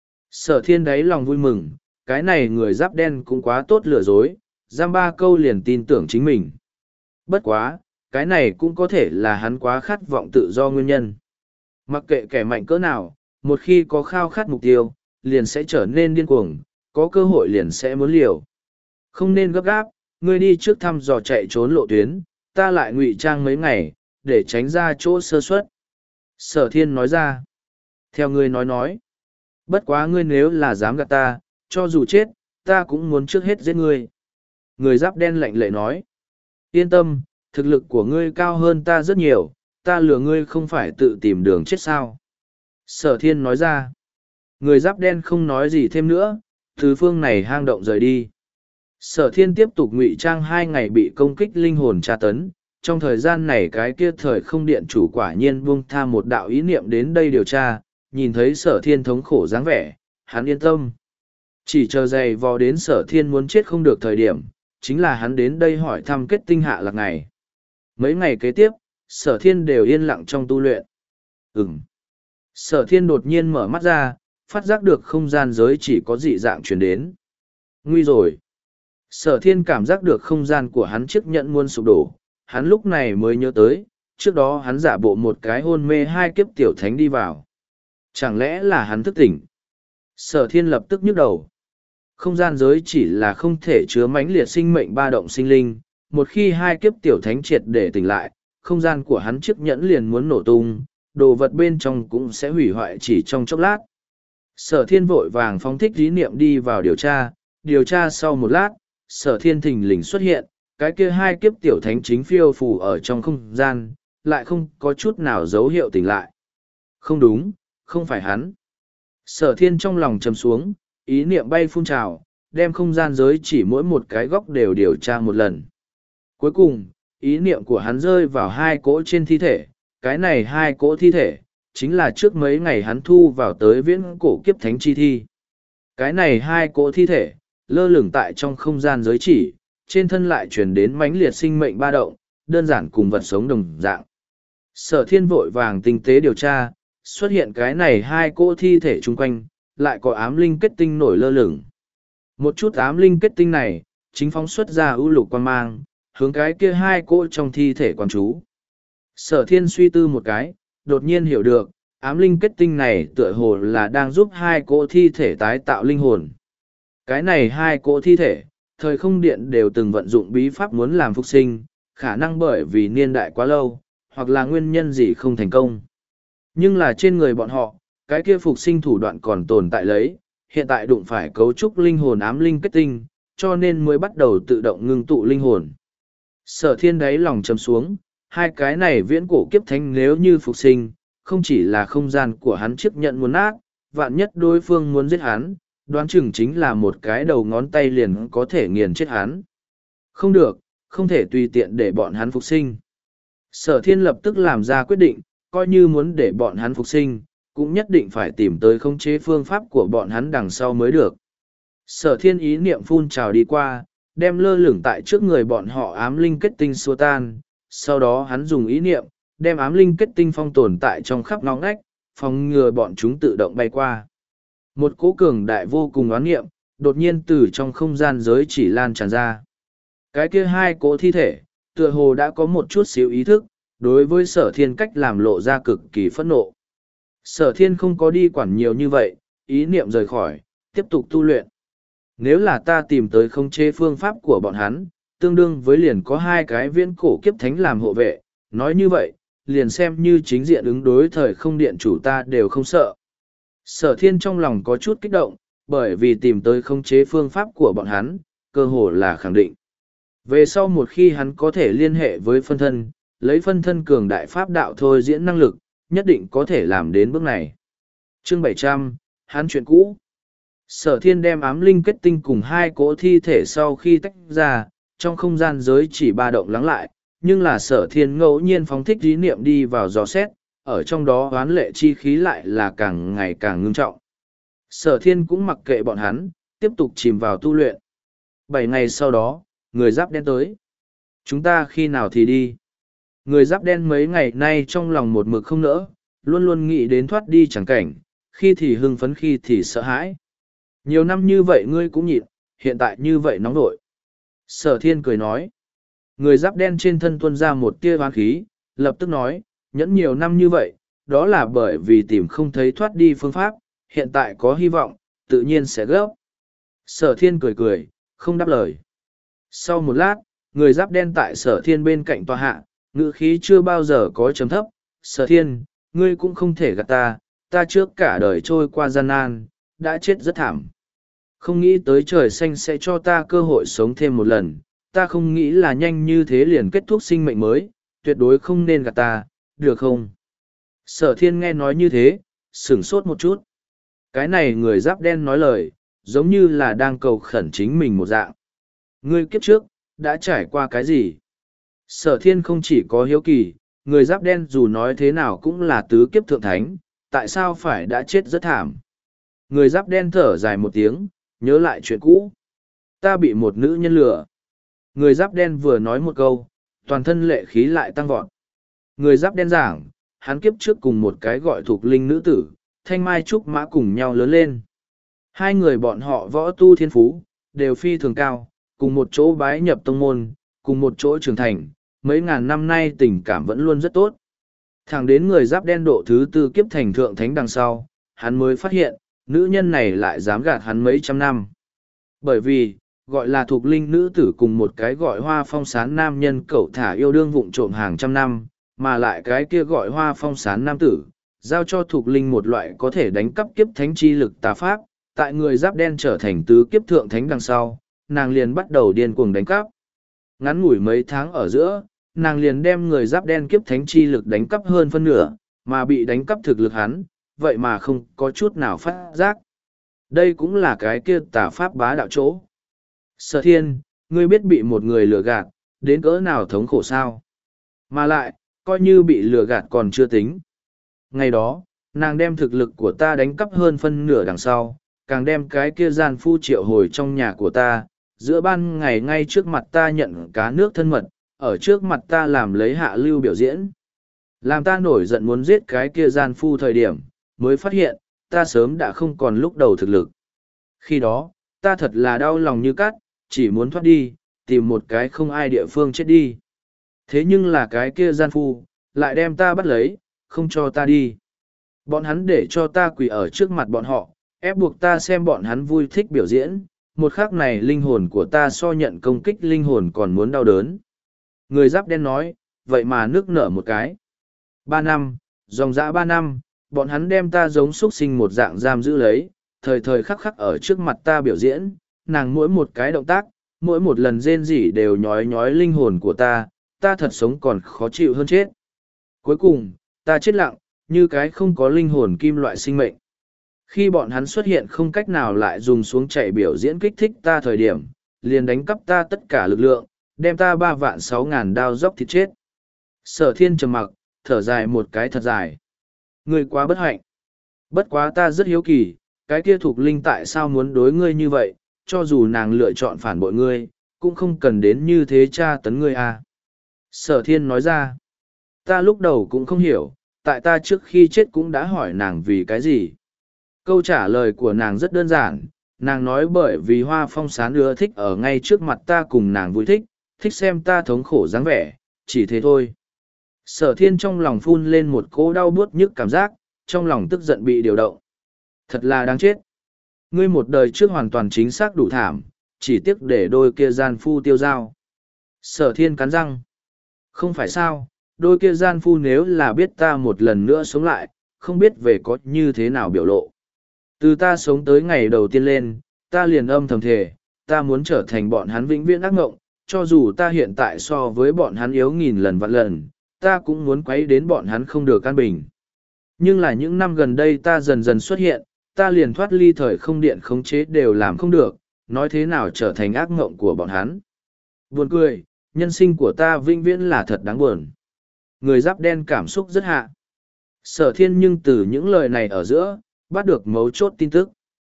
Sở thiên đáy lòng vui mừng, cái này người giáp đen cũng quá tốt lừa dối, giam ba câu liền tin tưởng chính mình. Bất quá, cái này cũng có thể là hắn quá khát vọng tự do nguyên nhân. Mặc kệ kẻ mạnh cỡ nào, một khi có khao khát mục tiêu, liền sẽ trở nên điên cuồng, có cơ hội liền sẽ muốn liều. Không nên gấp gáp, ngươi đi trước thăm dò chạy trốn lộ tuyến, ta lại ngụy trang mấy ngày, để tránh ra chỗ sơ suất. Sở thiên nói ra. Theo ngươi nói nói. Bất quá ngươi nếu là dám gạt ta, cho dù chết, ta cũng muốn trước hết giết ngươi. Người giáp đen lạnh lệ nói. Yên tâm, thực lực của ngươi cao hơn ta rất nhiều, ta lừa ngươi không phải tự tìm đường chết sao. Sở thiên nói ra. Người giáp đen không nói gì thêm nữa, từ phương này hang động rời đi. Sở thiên tiếp tục ngụy trang hai ngày bị công kích linh hồn tra tấn. Trong thời gian này cái kia thời không điện chủ quả nhiên buông tha một đạo ý niệm đến đây điều tra, nhìn thấy sở thiên thống khổ dáng vẻ, hắn yên tâm. Chỉ chờ giày vò đến sở thiên muốn chết không được thời điểm, chính là hắn đến đây hỏi thăm kết tinh hạ lạc ngày. Mấy ngày kế tiếp, sở thiên đều yên lặng trong tu luyện. Ừm. Sở thiên đột nhiên mở mắt ra, phát giác được không gian giới chỉ có dị dạng chuyển đến. Nguy rồi. Sở thiên cảm giác được không gian của hắn chiếc nhẫn muôn sụp đổ, hắn lúc này mới nhớ tới, trước đó hắn giả bộ một cái hôn mê hai kiếp tiểu thánh đi vào. Chẳng lẽ là hắn thức tỉnh? Sở thiên lập tức nhức đầu. Không gian giới chỉ là không thể chứa mãnh liệt sinh mệnh ba động sinh linh, một khi hai kiếp tiểu thánh triệt để tỉnh lại, không gian của hắn chiếc nhẫn liền muốn nổ tung, đồ vật bên trong cũng sẽ hủy hoại chỉ trong chốc lát. Sở thiên vội vàng phóng thích ý niệm đi vào điều tra, điều tra sau một lát, sở thiên thình lình xuất hiện, cái kia hai kiếp tiểu thánh chính phiêu phù ở trong không gian, lại không có chút nào dấu hiệu tỉnh lại. Không đúng, không phải hắn. Sở thiên trong lòng trầm xuống, ý niệm bay phun trào, đem không gian giới chỉ mỗi một cái góc đều điều tra một lần. Cuối cùng, ý niệm của hắn rơi vào hai cỗ trên thi thể, cái này hai cỗ thi thể, chính là trước mấy ngày hắn thu vào tới viễn cổ kiếp thánh chi thi. Cái này hai cỗ thi thể, lơ lửng tại trong không gian giới chỉ, trên thân lại truyền đến mãnh liệt sinh mệnh ba động, đơn giản cùng vật sống đồng dạng. Sở thiên vội vàng tinh tế điều tra, xuất hiện cái này hai cỗ thi thể chung quanh, lại có ám linh kết tinh nổi lơ lửng. Một chút ám linh kết tinh này, chính phóng xuất ra ưu lục quan mang, hướng cái kia hai cỗ trong thi thể quan chú. Sở thiên suy tư một cái, đột nhiên hiểu được, ám linh kết tinh này tựa hồ là đang giúp hai cỗ thi thể tái tạo linh hồn. Cái này hai cỗ thi thể, thời không điện đều từng vận dụng bí pháp muốn làm phục sinh, khả năng bởi vì niên đại quá lâu, hoặc là nguyên nhân gì không thành công. Nhưng là trên người bọn họ, cái kia phục sinh thủ đoạn còn tồn tại lấy, hiện tại đụng phải cấu trúc linh hồn ám linh kết tinh, cho nên mới bắt đầu tự động ngưng tụ linh hồn. Sở thiên đáy lòng chầm xuống, hai cái này viễn cổ kiếp thánh nếu như phục sinh, không chỉ là không gian của hắn chiếc nhận muốn nát, vạn nhất đối phương muốn giết hắn, đoán chừng chính là một cái đầu ngón tay liền có thể nghiền chết hắn. Không được, không thể tùy tiện để bọn hắn phục sinh. Sở thiên lập tức làm ra quyết định, coi như muốn để bọn hắn phục sinh, cũng nhất định phải tìm tới khống chế phương pháp của bọn hắn đằng sau mới được. Sở thiên ý niệm phun trào đi qua, đem lơ lửng tại trước người bọn họ ám linh kết tinh xua tan, sau đó hắn dùng ý niệm, đem ám linh kết tinh phong tồn tại trong khắp ngõ ngách, phòng ngừa bọn chúng tự động bay qua. Một cỗ cường đại vô cùng oán niệm, đột nhiên từ trong không gian giới chỉ lan tràn ra. Cái kia hai cỗ thi thể, tựa hồ đã có một chút xíu ý thức, đối với sở thiên cách làm lộ ra cực kỳ phẫn nộ. Sở thiên không có đi quản nhiều như vậy, ý niệm rời khỏi, tiếp tục tu luyện. Nếu là ta tìm tới khống chế phương pháp của bọn hắn, tương đương với liền có hai cái viễn cổ kiếp thánh làm hộ vệ, nói như vậy, liền xem như chính diện ứng đối thời không điện chủ ta đều không sợ. Sở thiên trong lòng có chút kích động, bởi vì tìm tới khống chế phương pháp của bọn hắn, cơ hồ là khẳng định. Về sau một khi hắn có thể liên hệ với phân thân, lấy phân thân cường đại pháp đạo thôi diễn năng lực, nhất định có thể làm đến bước này. Chương bảy trăm, hắn chuyện cũ. Sở Thiên đem ám linh kết tinh cùng hai cỗ thi thể sau khi tách ra, trong không gian giới chỉ ba động lắng lại, nhưng là Sở Thiên ngẫu nhiên phóng thích ý niệm đi vào dò xét, ở trong đó oán lệ chi khí lại là càng ngày càng ngưng trọng. Sở Thiên cũng mặc kệ bọn hắn, tiếp tục chìm vào tu luyện. Bảy ngày sau đó, người giáp đen tới. Chúng ta khi nào thì đi? Người giáp đen mấy ngày nay trong lòng một mực không nỡ, luôn luôn nghĩ đến thoát đi chẳng cảnh, khi thì hưng phấn khi thì sợ hãi. Nhiều năm như vậy ngươi cũng nhịn, hiện tại như vậy nóng nổi. Sở Thiên cười nói. Người giáp đen trên thân tuôn ra một tia oán khí, lập tức nói, nhẫn nhiều năm như vậy, đó là bởi vì tìm không thấy thoát đi phương pháp, hiện tại có hy vọng, tự nhiên sẽ gấp. Sở Thiên cười cười, không đáp lời. Sau một lát, người giáp đen tại Sở Thiên bên cạnh tòa hạ, ngữ khí chưa bao giờ có chấm thấp. Sở Thiên, ngươi cũng không thể gạt ta, ta trước cả đời trôi qua gian nan, đã chết rất thảm. Không nghĩ tới trời xanh sẽ cho ta cơ hội sống thêm một lần, ta không nghĩ là nhanh như thế liền kết thúc sinh mệnh mới, tuyệt đối không nên gạt ta, được không? Sở Thiên nghe nói như thế, sửng sốt một chút. Cái này người giáp đen nói lời, giống như là đang cầu khẩn chính mình một dạng. Ngươi kiếp trước, đã trải qua cái gì? Sở Thiên không chỉ có hiếu kỳ, người giáp đen dù nói thế nào cũng là tứ kiếp thượng thánh, tại sao phải đã chết rất thảm? Người giáp đen thở dài một tiếng, nhớ lại chuyện cũ. Ta bị một nữ nhân lừa. Người giáp đen vừa nói một câu, toàn thân lệ khí lại tăng vọt. Người giáp đen giảng, hắn kiếp trước cùng một cái gọi thuộc linh nữ tử, thanh mai trúc mã cùng nhau lớn lên. Hai người bọn họ võ tu thiên phú, đều phi thường cao, cùng một chỗ bái nhập tông môn, cùng một chỗ trưởng thành, mấy ngàn năm nay tình cảm vẫn luôn rất tốt. Thẳng đến người giáp đen độ thứ tư kiếp thành thượng thánh đằng sau, hắn mới phát hiện, nữ nhân này lại dám gạt hắn mấy trăm năm. Bởi vì, gọi là thuộc linh nữ tử cùng một cái gọi hoa phong sán nam nhân cẩu thả yêu đương vụng trộm hàng trăm năm, mà lại cái kia gọi hoa phong sán nam tử, giao cho thuộc linh một loại có thể đánh cắp kiếp thánh chi lực tà pháp, tại người giáp đen trở thành tứ kiếp thượng thánh đằng sau, nàng liền bắt đầu điên cuồng đánh cắp. Ngắn ngủi mấy tháng ở giữa, nàng liền đem người giáp đen kiếp thánh chi lực đánh cắp hơn phân nửa, mà bị đánh cắp thực lực hắn, vậy mà không có chút nào phát giác. Đây cũng là cái kia tà pháp bá đạo chỗ. Sở Thiên, ngươi biết bị một người lừa gạt, đến cỡ nào thống khổ sao? Mà lại, coi như bị lừa gạt còn chưa tính. Ngày đó, nàng đem thực lực của ta đánh cắp hơn phân nửa đằng sau, càng đem cái kia gian phu triệu hồi trong nhà của ta, giữa ban ngày ngay trước mặt ta nhận cá nước thân mật, ở trước mặt ta làm lấy hạ lưu biểu diễn. Làm ta nổi giận muốn giết cái kia gian phu thời điểm, mới phát hiện, ta sớm đã không còn lúc đầu thực lực. Khi đó, ta thật là đau lòng như cắt, chỉ muốn thoát đi, tìm một cái không ai địa phương chết đi. Thế nhưng là cái kia gian phu, lại đem ta bắt lấy, không cho ta đi. Bọn hắn để cho ta quỳ ở trước mặt bọn họ, ép buộc ta xem bọn hắn vui thích biểu diễn. Một khắc này linh hồn của ta so nhận công kích linh hồn còn muốn đau đớn. Người giáp đen nói, vậy mà nước nở một cái. Ba năm, dòng dã ba năm, bọn hắn đem ta giống xuất sinh một dạng giam giữ lấy, thời thời khắc khắc ở trước mặt ta biểu diễn, nàng mỗi một cái động tác, mỗi một lần rên rỉ đều nhói nhói linh hồn của ta, ta thật sống còn khó chịu hơn chết. Cuối cùng, ta chết lặng, như cái không có linh hồn kim loại sinh mệnh. Khi bọn hắn xuất hiện không cách nào lại dùng xuống chạy biểu diễn kích thích ta thời điểm, liền đánh cắp ta tất cả lực lượng, đem ta ba vạn sáu ngàn đao dốc thịt chết. Sở Thiên trầm mặc, thở dài một cái thật dài. Ngươi quá bất hạnh. Bất quá ta rất hiếu kỳ, cái kia thuộc linh tại sao muốn đối ngươi như vậy, cho dù nàng lựa chọn phản bội ngươi, cũng không cần đến như thế tra tấn ngươi à. Sở Thiên nói ra, ta lúc đầu cũng không hiểu, tại ta trước khi chết cũng đã hỏi nàng vì cái gì. Câu trả lời của nàng rất đơn giản, nàng nói bởi vì hoa phong sán ưa thích ở ngay trước mặt ta cùng nàng vui thích, thích xem ta thống khổ dáng vẻ, chỉ thế thôi. Sở Thiên trong lòng phun lên một cỗ đau buốt nhức cảm giác, trong lòng tức giận bị điều động. Thật là đáng chết. Ngươi một đời trước hoàn toàn chính xác đủ thảm, chỉ tiếc để đôi kia gian phu tiêu dao. Sở Thiên cắn răng. Không phải sao, đôi kia gian phu nếu là biết ta một lần nữa sống lại, không biết về có như thế nào biểu lộ. Từ ta sống tới ngày đầu tiên lên, ta liền âm thầm thề, ta muốn trở thành bọn hắn vĩnh viễn ác ngộng, cho dù ta hiện tại so với bọn hắn yếu nghìn lần vạn lần, ta cũng muốn quấy đến bọn hắn không được an bình. Nhưng là những năm gần đây ta dần dần xuất hiện, ta liền thoát ly thời không điện khống chế đều làm không được, nói thế nào trở thành ác ngộng của bọn hắn. Buồn cười, nhân sinh của ta vĩnh viễn là thật đáng buồn. Người giáp đen cảm xúc rất hạ. Sở thiên nhưng từ những lời này ở giữa, bắt được mấu chốt tin tức.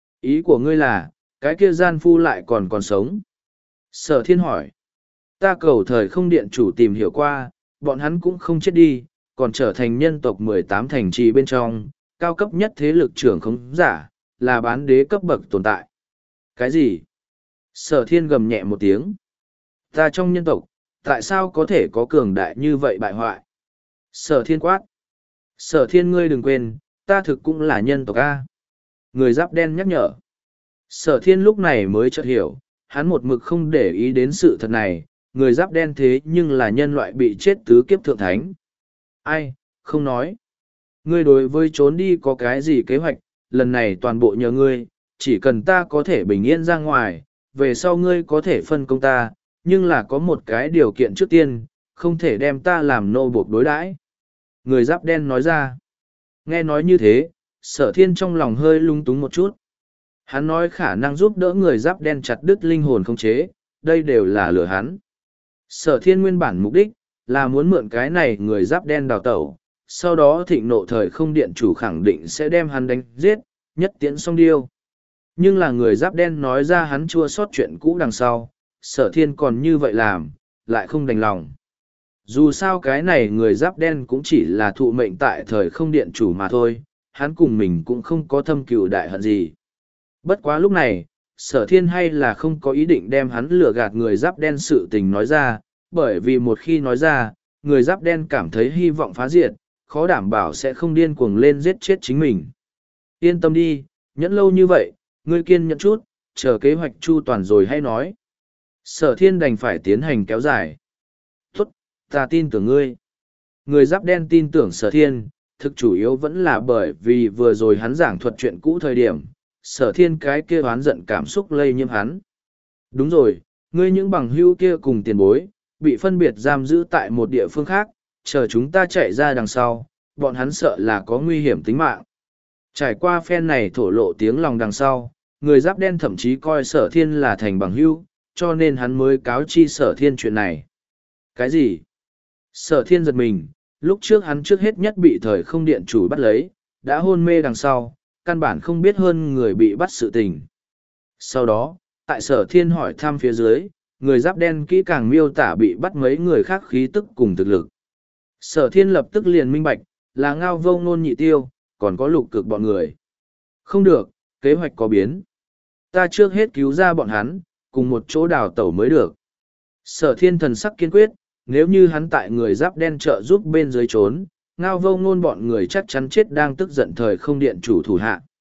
Ý của ngươi là, cái kia gian phu lại còn còn sống. Sở thiên hỏi. Ta cầu thời không điện chủ tìm hiểu qua, bọn hắn cũng không chết đi, còn trở thành nhân tộc mười tám thành trì bên trong, cao cấp nhất thế lực trưởng khống giả, là bán đế cấp bậc tồn tại. Cái gì? Sở thiên gầm nhẹ một tiếng. Ta trong nhân tộc, tại sao có thể có cường đại như vậy bại hoại? Sở thiên quát. Sở thiên ngươi đừng quên, ta thực cũng là nhân tộc A. Người giáp đen nhắc nhở. Sở thiên lúc này mới chợt hiểu, hắn một mực không để ý đến sự thật này, người giáp đen thế nhưng là nhân loại bị chết tứ kiếp thượng thánh. Ai, không nói. Ngươi đối với trốn đi có cái gì kế hoạch, lần này toàn bộ nhờ ngươi, chỉ cần ta có thể bình yên ra ngoài, về sau ngươi có thể phân công ta, nhưng là có một cái điều kiện trước tiên, không thể đem ta làm nô buộc đối đãi. Người giáp đen nói ra. Nghe nói như thế, sở thiên trong lòng hơi lung túng một chút. Hắn nói khả năng giúp đỡ người giáp đen chặt đứt linh hồn không chế, đây đều là lừa hắn. Sở thiên nguyên bản mục đích, là muốn mượn cái này người giáp đen đào tẩu, sau đó thịnh nộ thời không điện chủ khẳng định sẽ đem hắn đánh giết, nhất tiễn xong điêu. Nhưng là người giáp đen nói ra hắn chua sót chuyện cũ đằng sau, sở thiên còn như vậy làm, lại không đành lòng. Dù sao cái này người giáp đen cũng chỉ là thụ mệnh tại thời không điện chủ mà thôi, hắn cùng mình cũng không có thâm cừu đại hận gì. Bất quá lúc này, sở thiên hay là không có ý định đem hắn lừa gạt người giáp đen sự tình nói ra, bởi vì một khi nói ra, người giáp đen cảm thấy hy vọng phá diệt, khó đảm bảo sẽ không điên cuồng lên giết chết chính mình. Yên tâm đi, nhẫn lâu như vậy, ngươi kiên nhẫn chút, chờ kế hoạch chu toàn rồi hay nói. Sở thiên đành phải tiến hành kéo dài. Tốt, ta tin tưởng ngươi. Người giáp đen tin tưởng sở thiên, thực chủ yếu vẫn là bởi vì vừa rồi hắn giảng thuật chuyện cũ thời điểm, sở thiên cái kia oán giận cảm xúc lây nhiễm hắn. Đúng rồi, ngươi những bằng hữu kia cùng tiền bối, bị phân biệt giam giữ tại một địa phương khác, chờ chúng ta chạy ra đằng sau, bọn hắn sợ là có nguy hiểm tính mạng. Trải qua phen này thổ lộ tiếng lòng đằng sau, người giáp đen thậm chí coi sở thiên là thành bằng hữu, cho nên hắn mới cáo chi sở thiên chuyện này. Cái gì? Sở thiên giật mình, lúc trước hắn trước hết nhất bị thời không điện chủ bắt lấy, đã hôn mê đằng sau, căn bản không biết hơn người bị bắt sự tình. Sau đó, tại sở thiên hỏi thăm phía dưới, người giáp đen kỹ càng miêu tả bị bắt mấy người khác khí tức cùng thực lực. Sở thiên lập tức liền minh bạch, là ngao vô ngôn nhị tiêu, còn có lục cực bọn người. Không được, kế hoạch có biến. Ta trước hết cứu ra bọn hắn, cùng một chỗ đào tẩu mới được. Sở thiên thần sắc kiên quyết, nếu như hắn tại người giáp đen trợ giúp bên dưới trốn, ngao vô ngôn bọn người chắc chắn chết đang tức giận thời không điện chủ thủ hạ.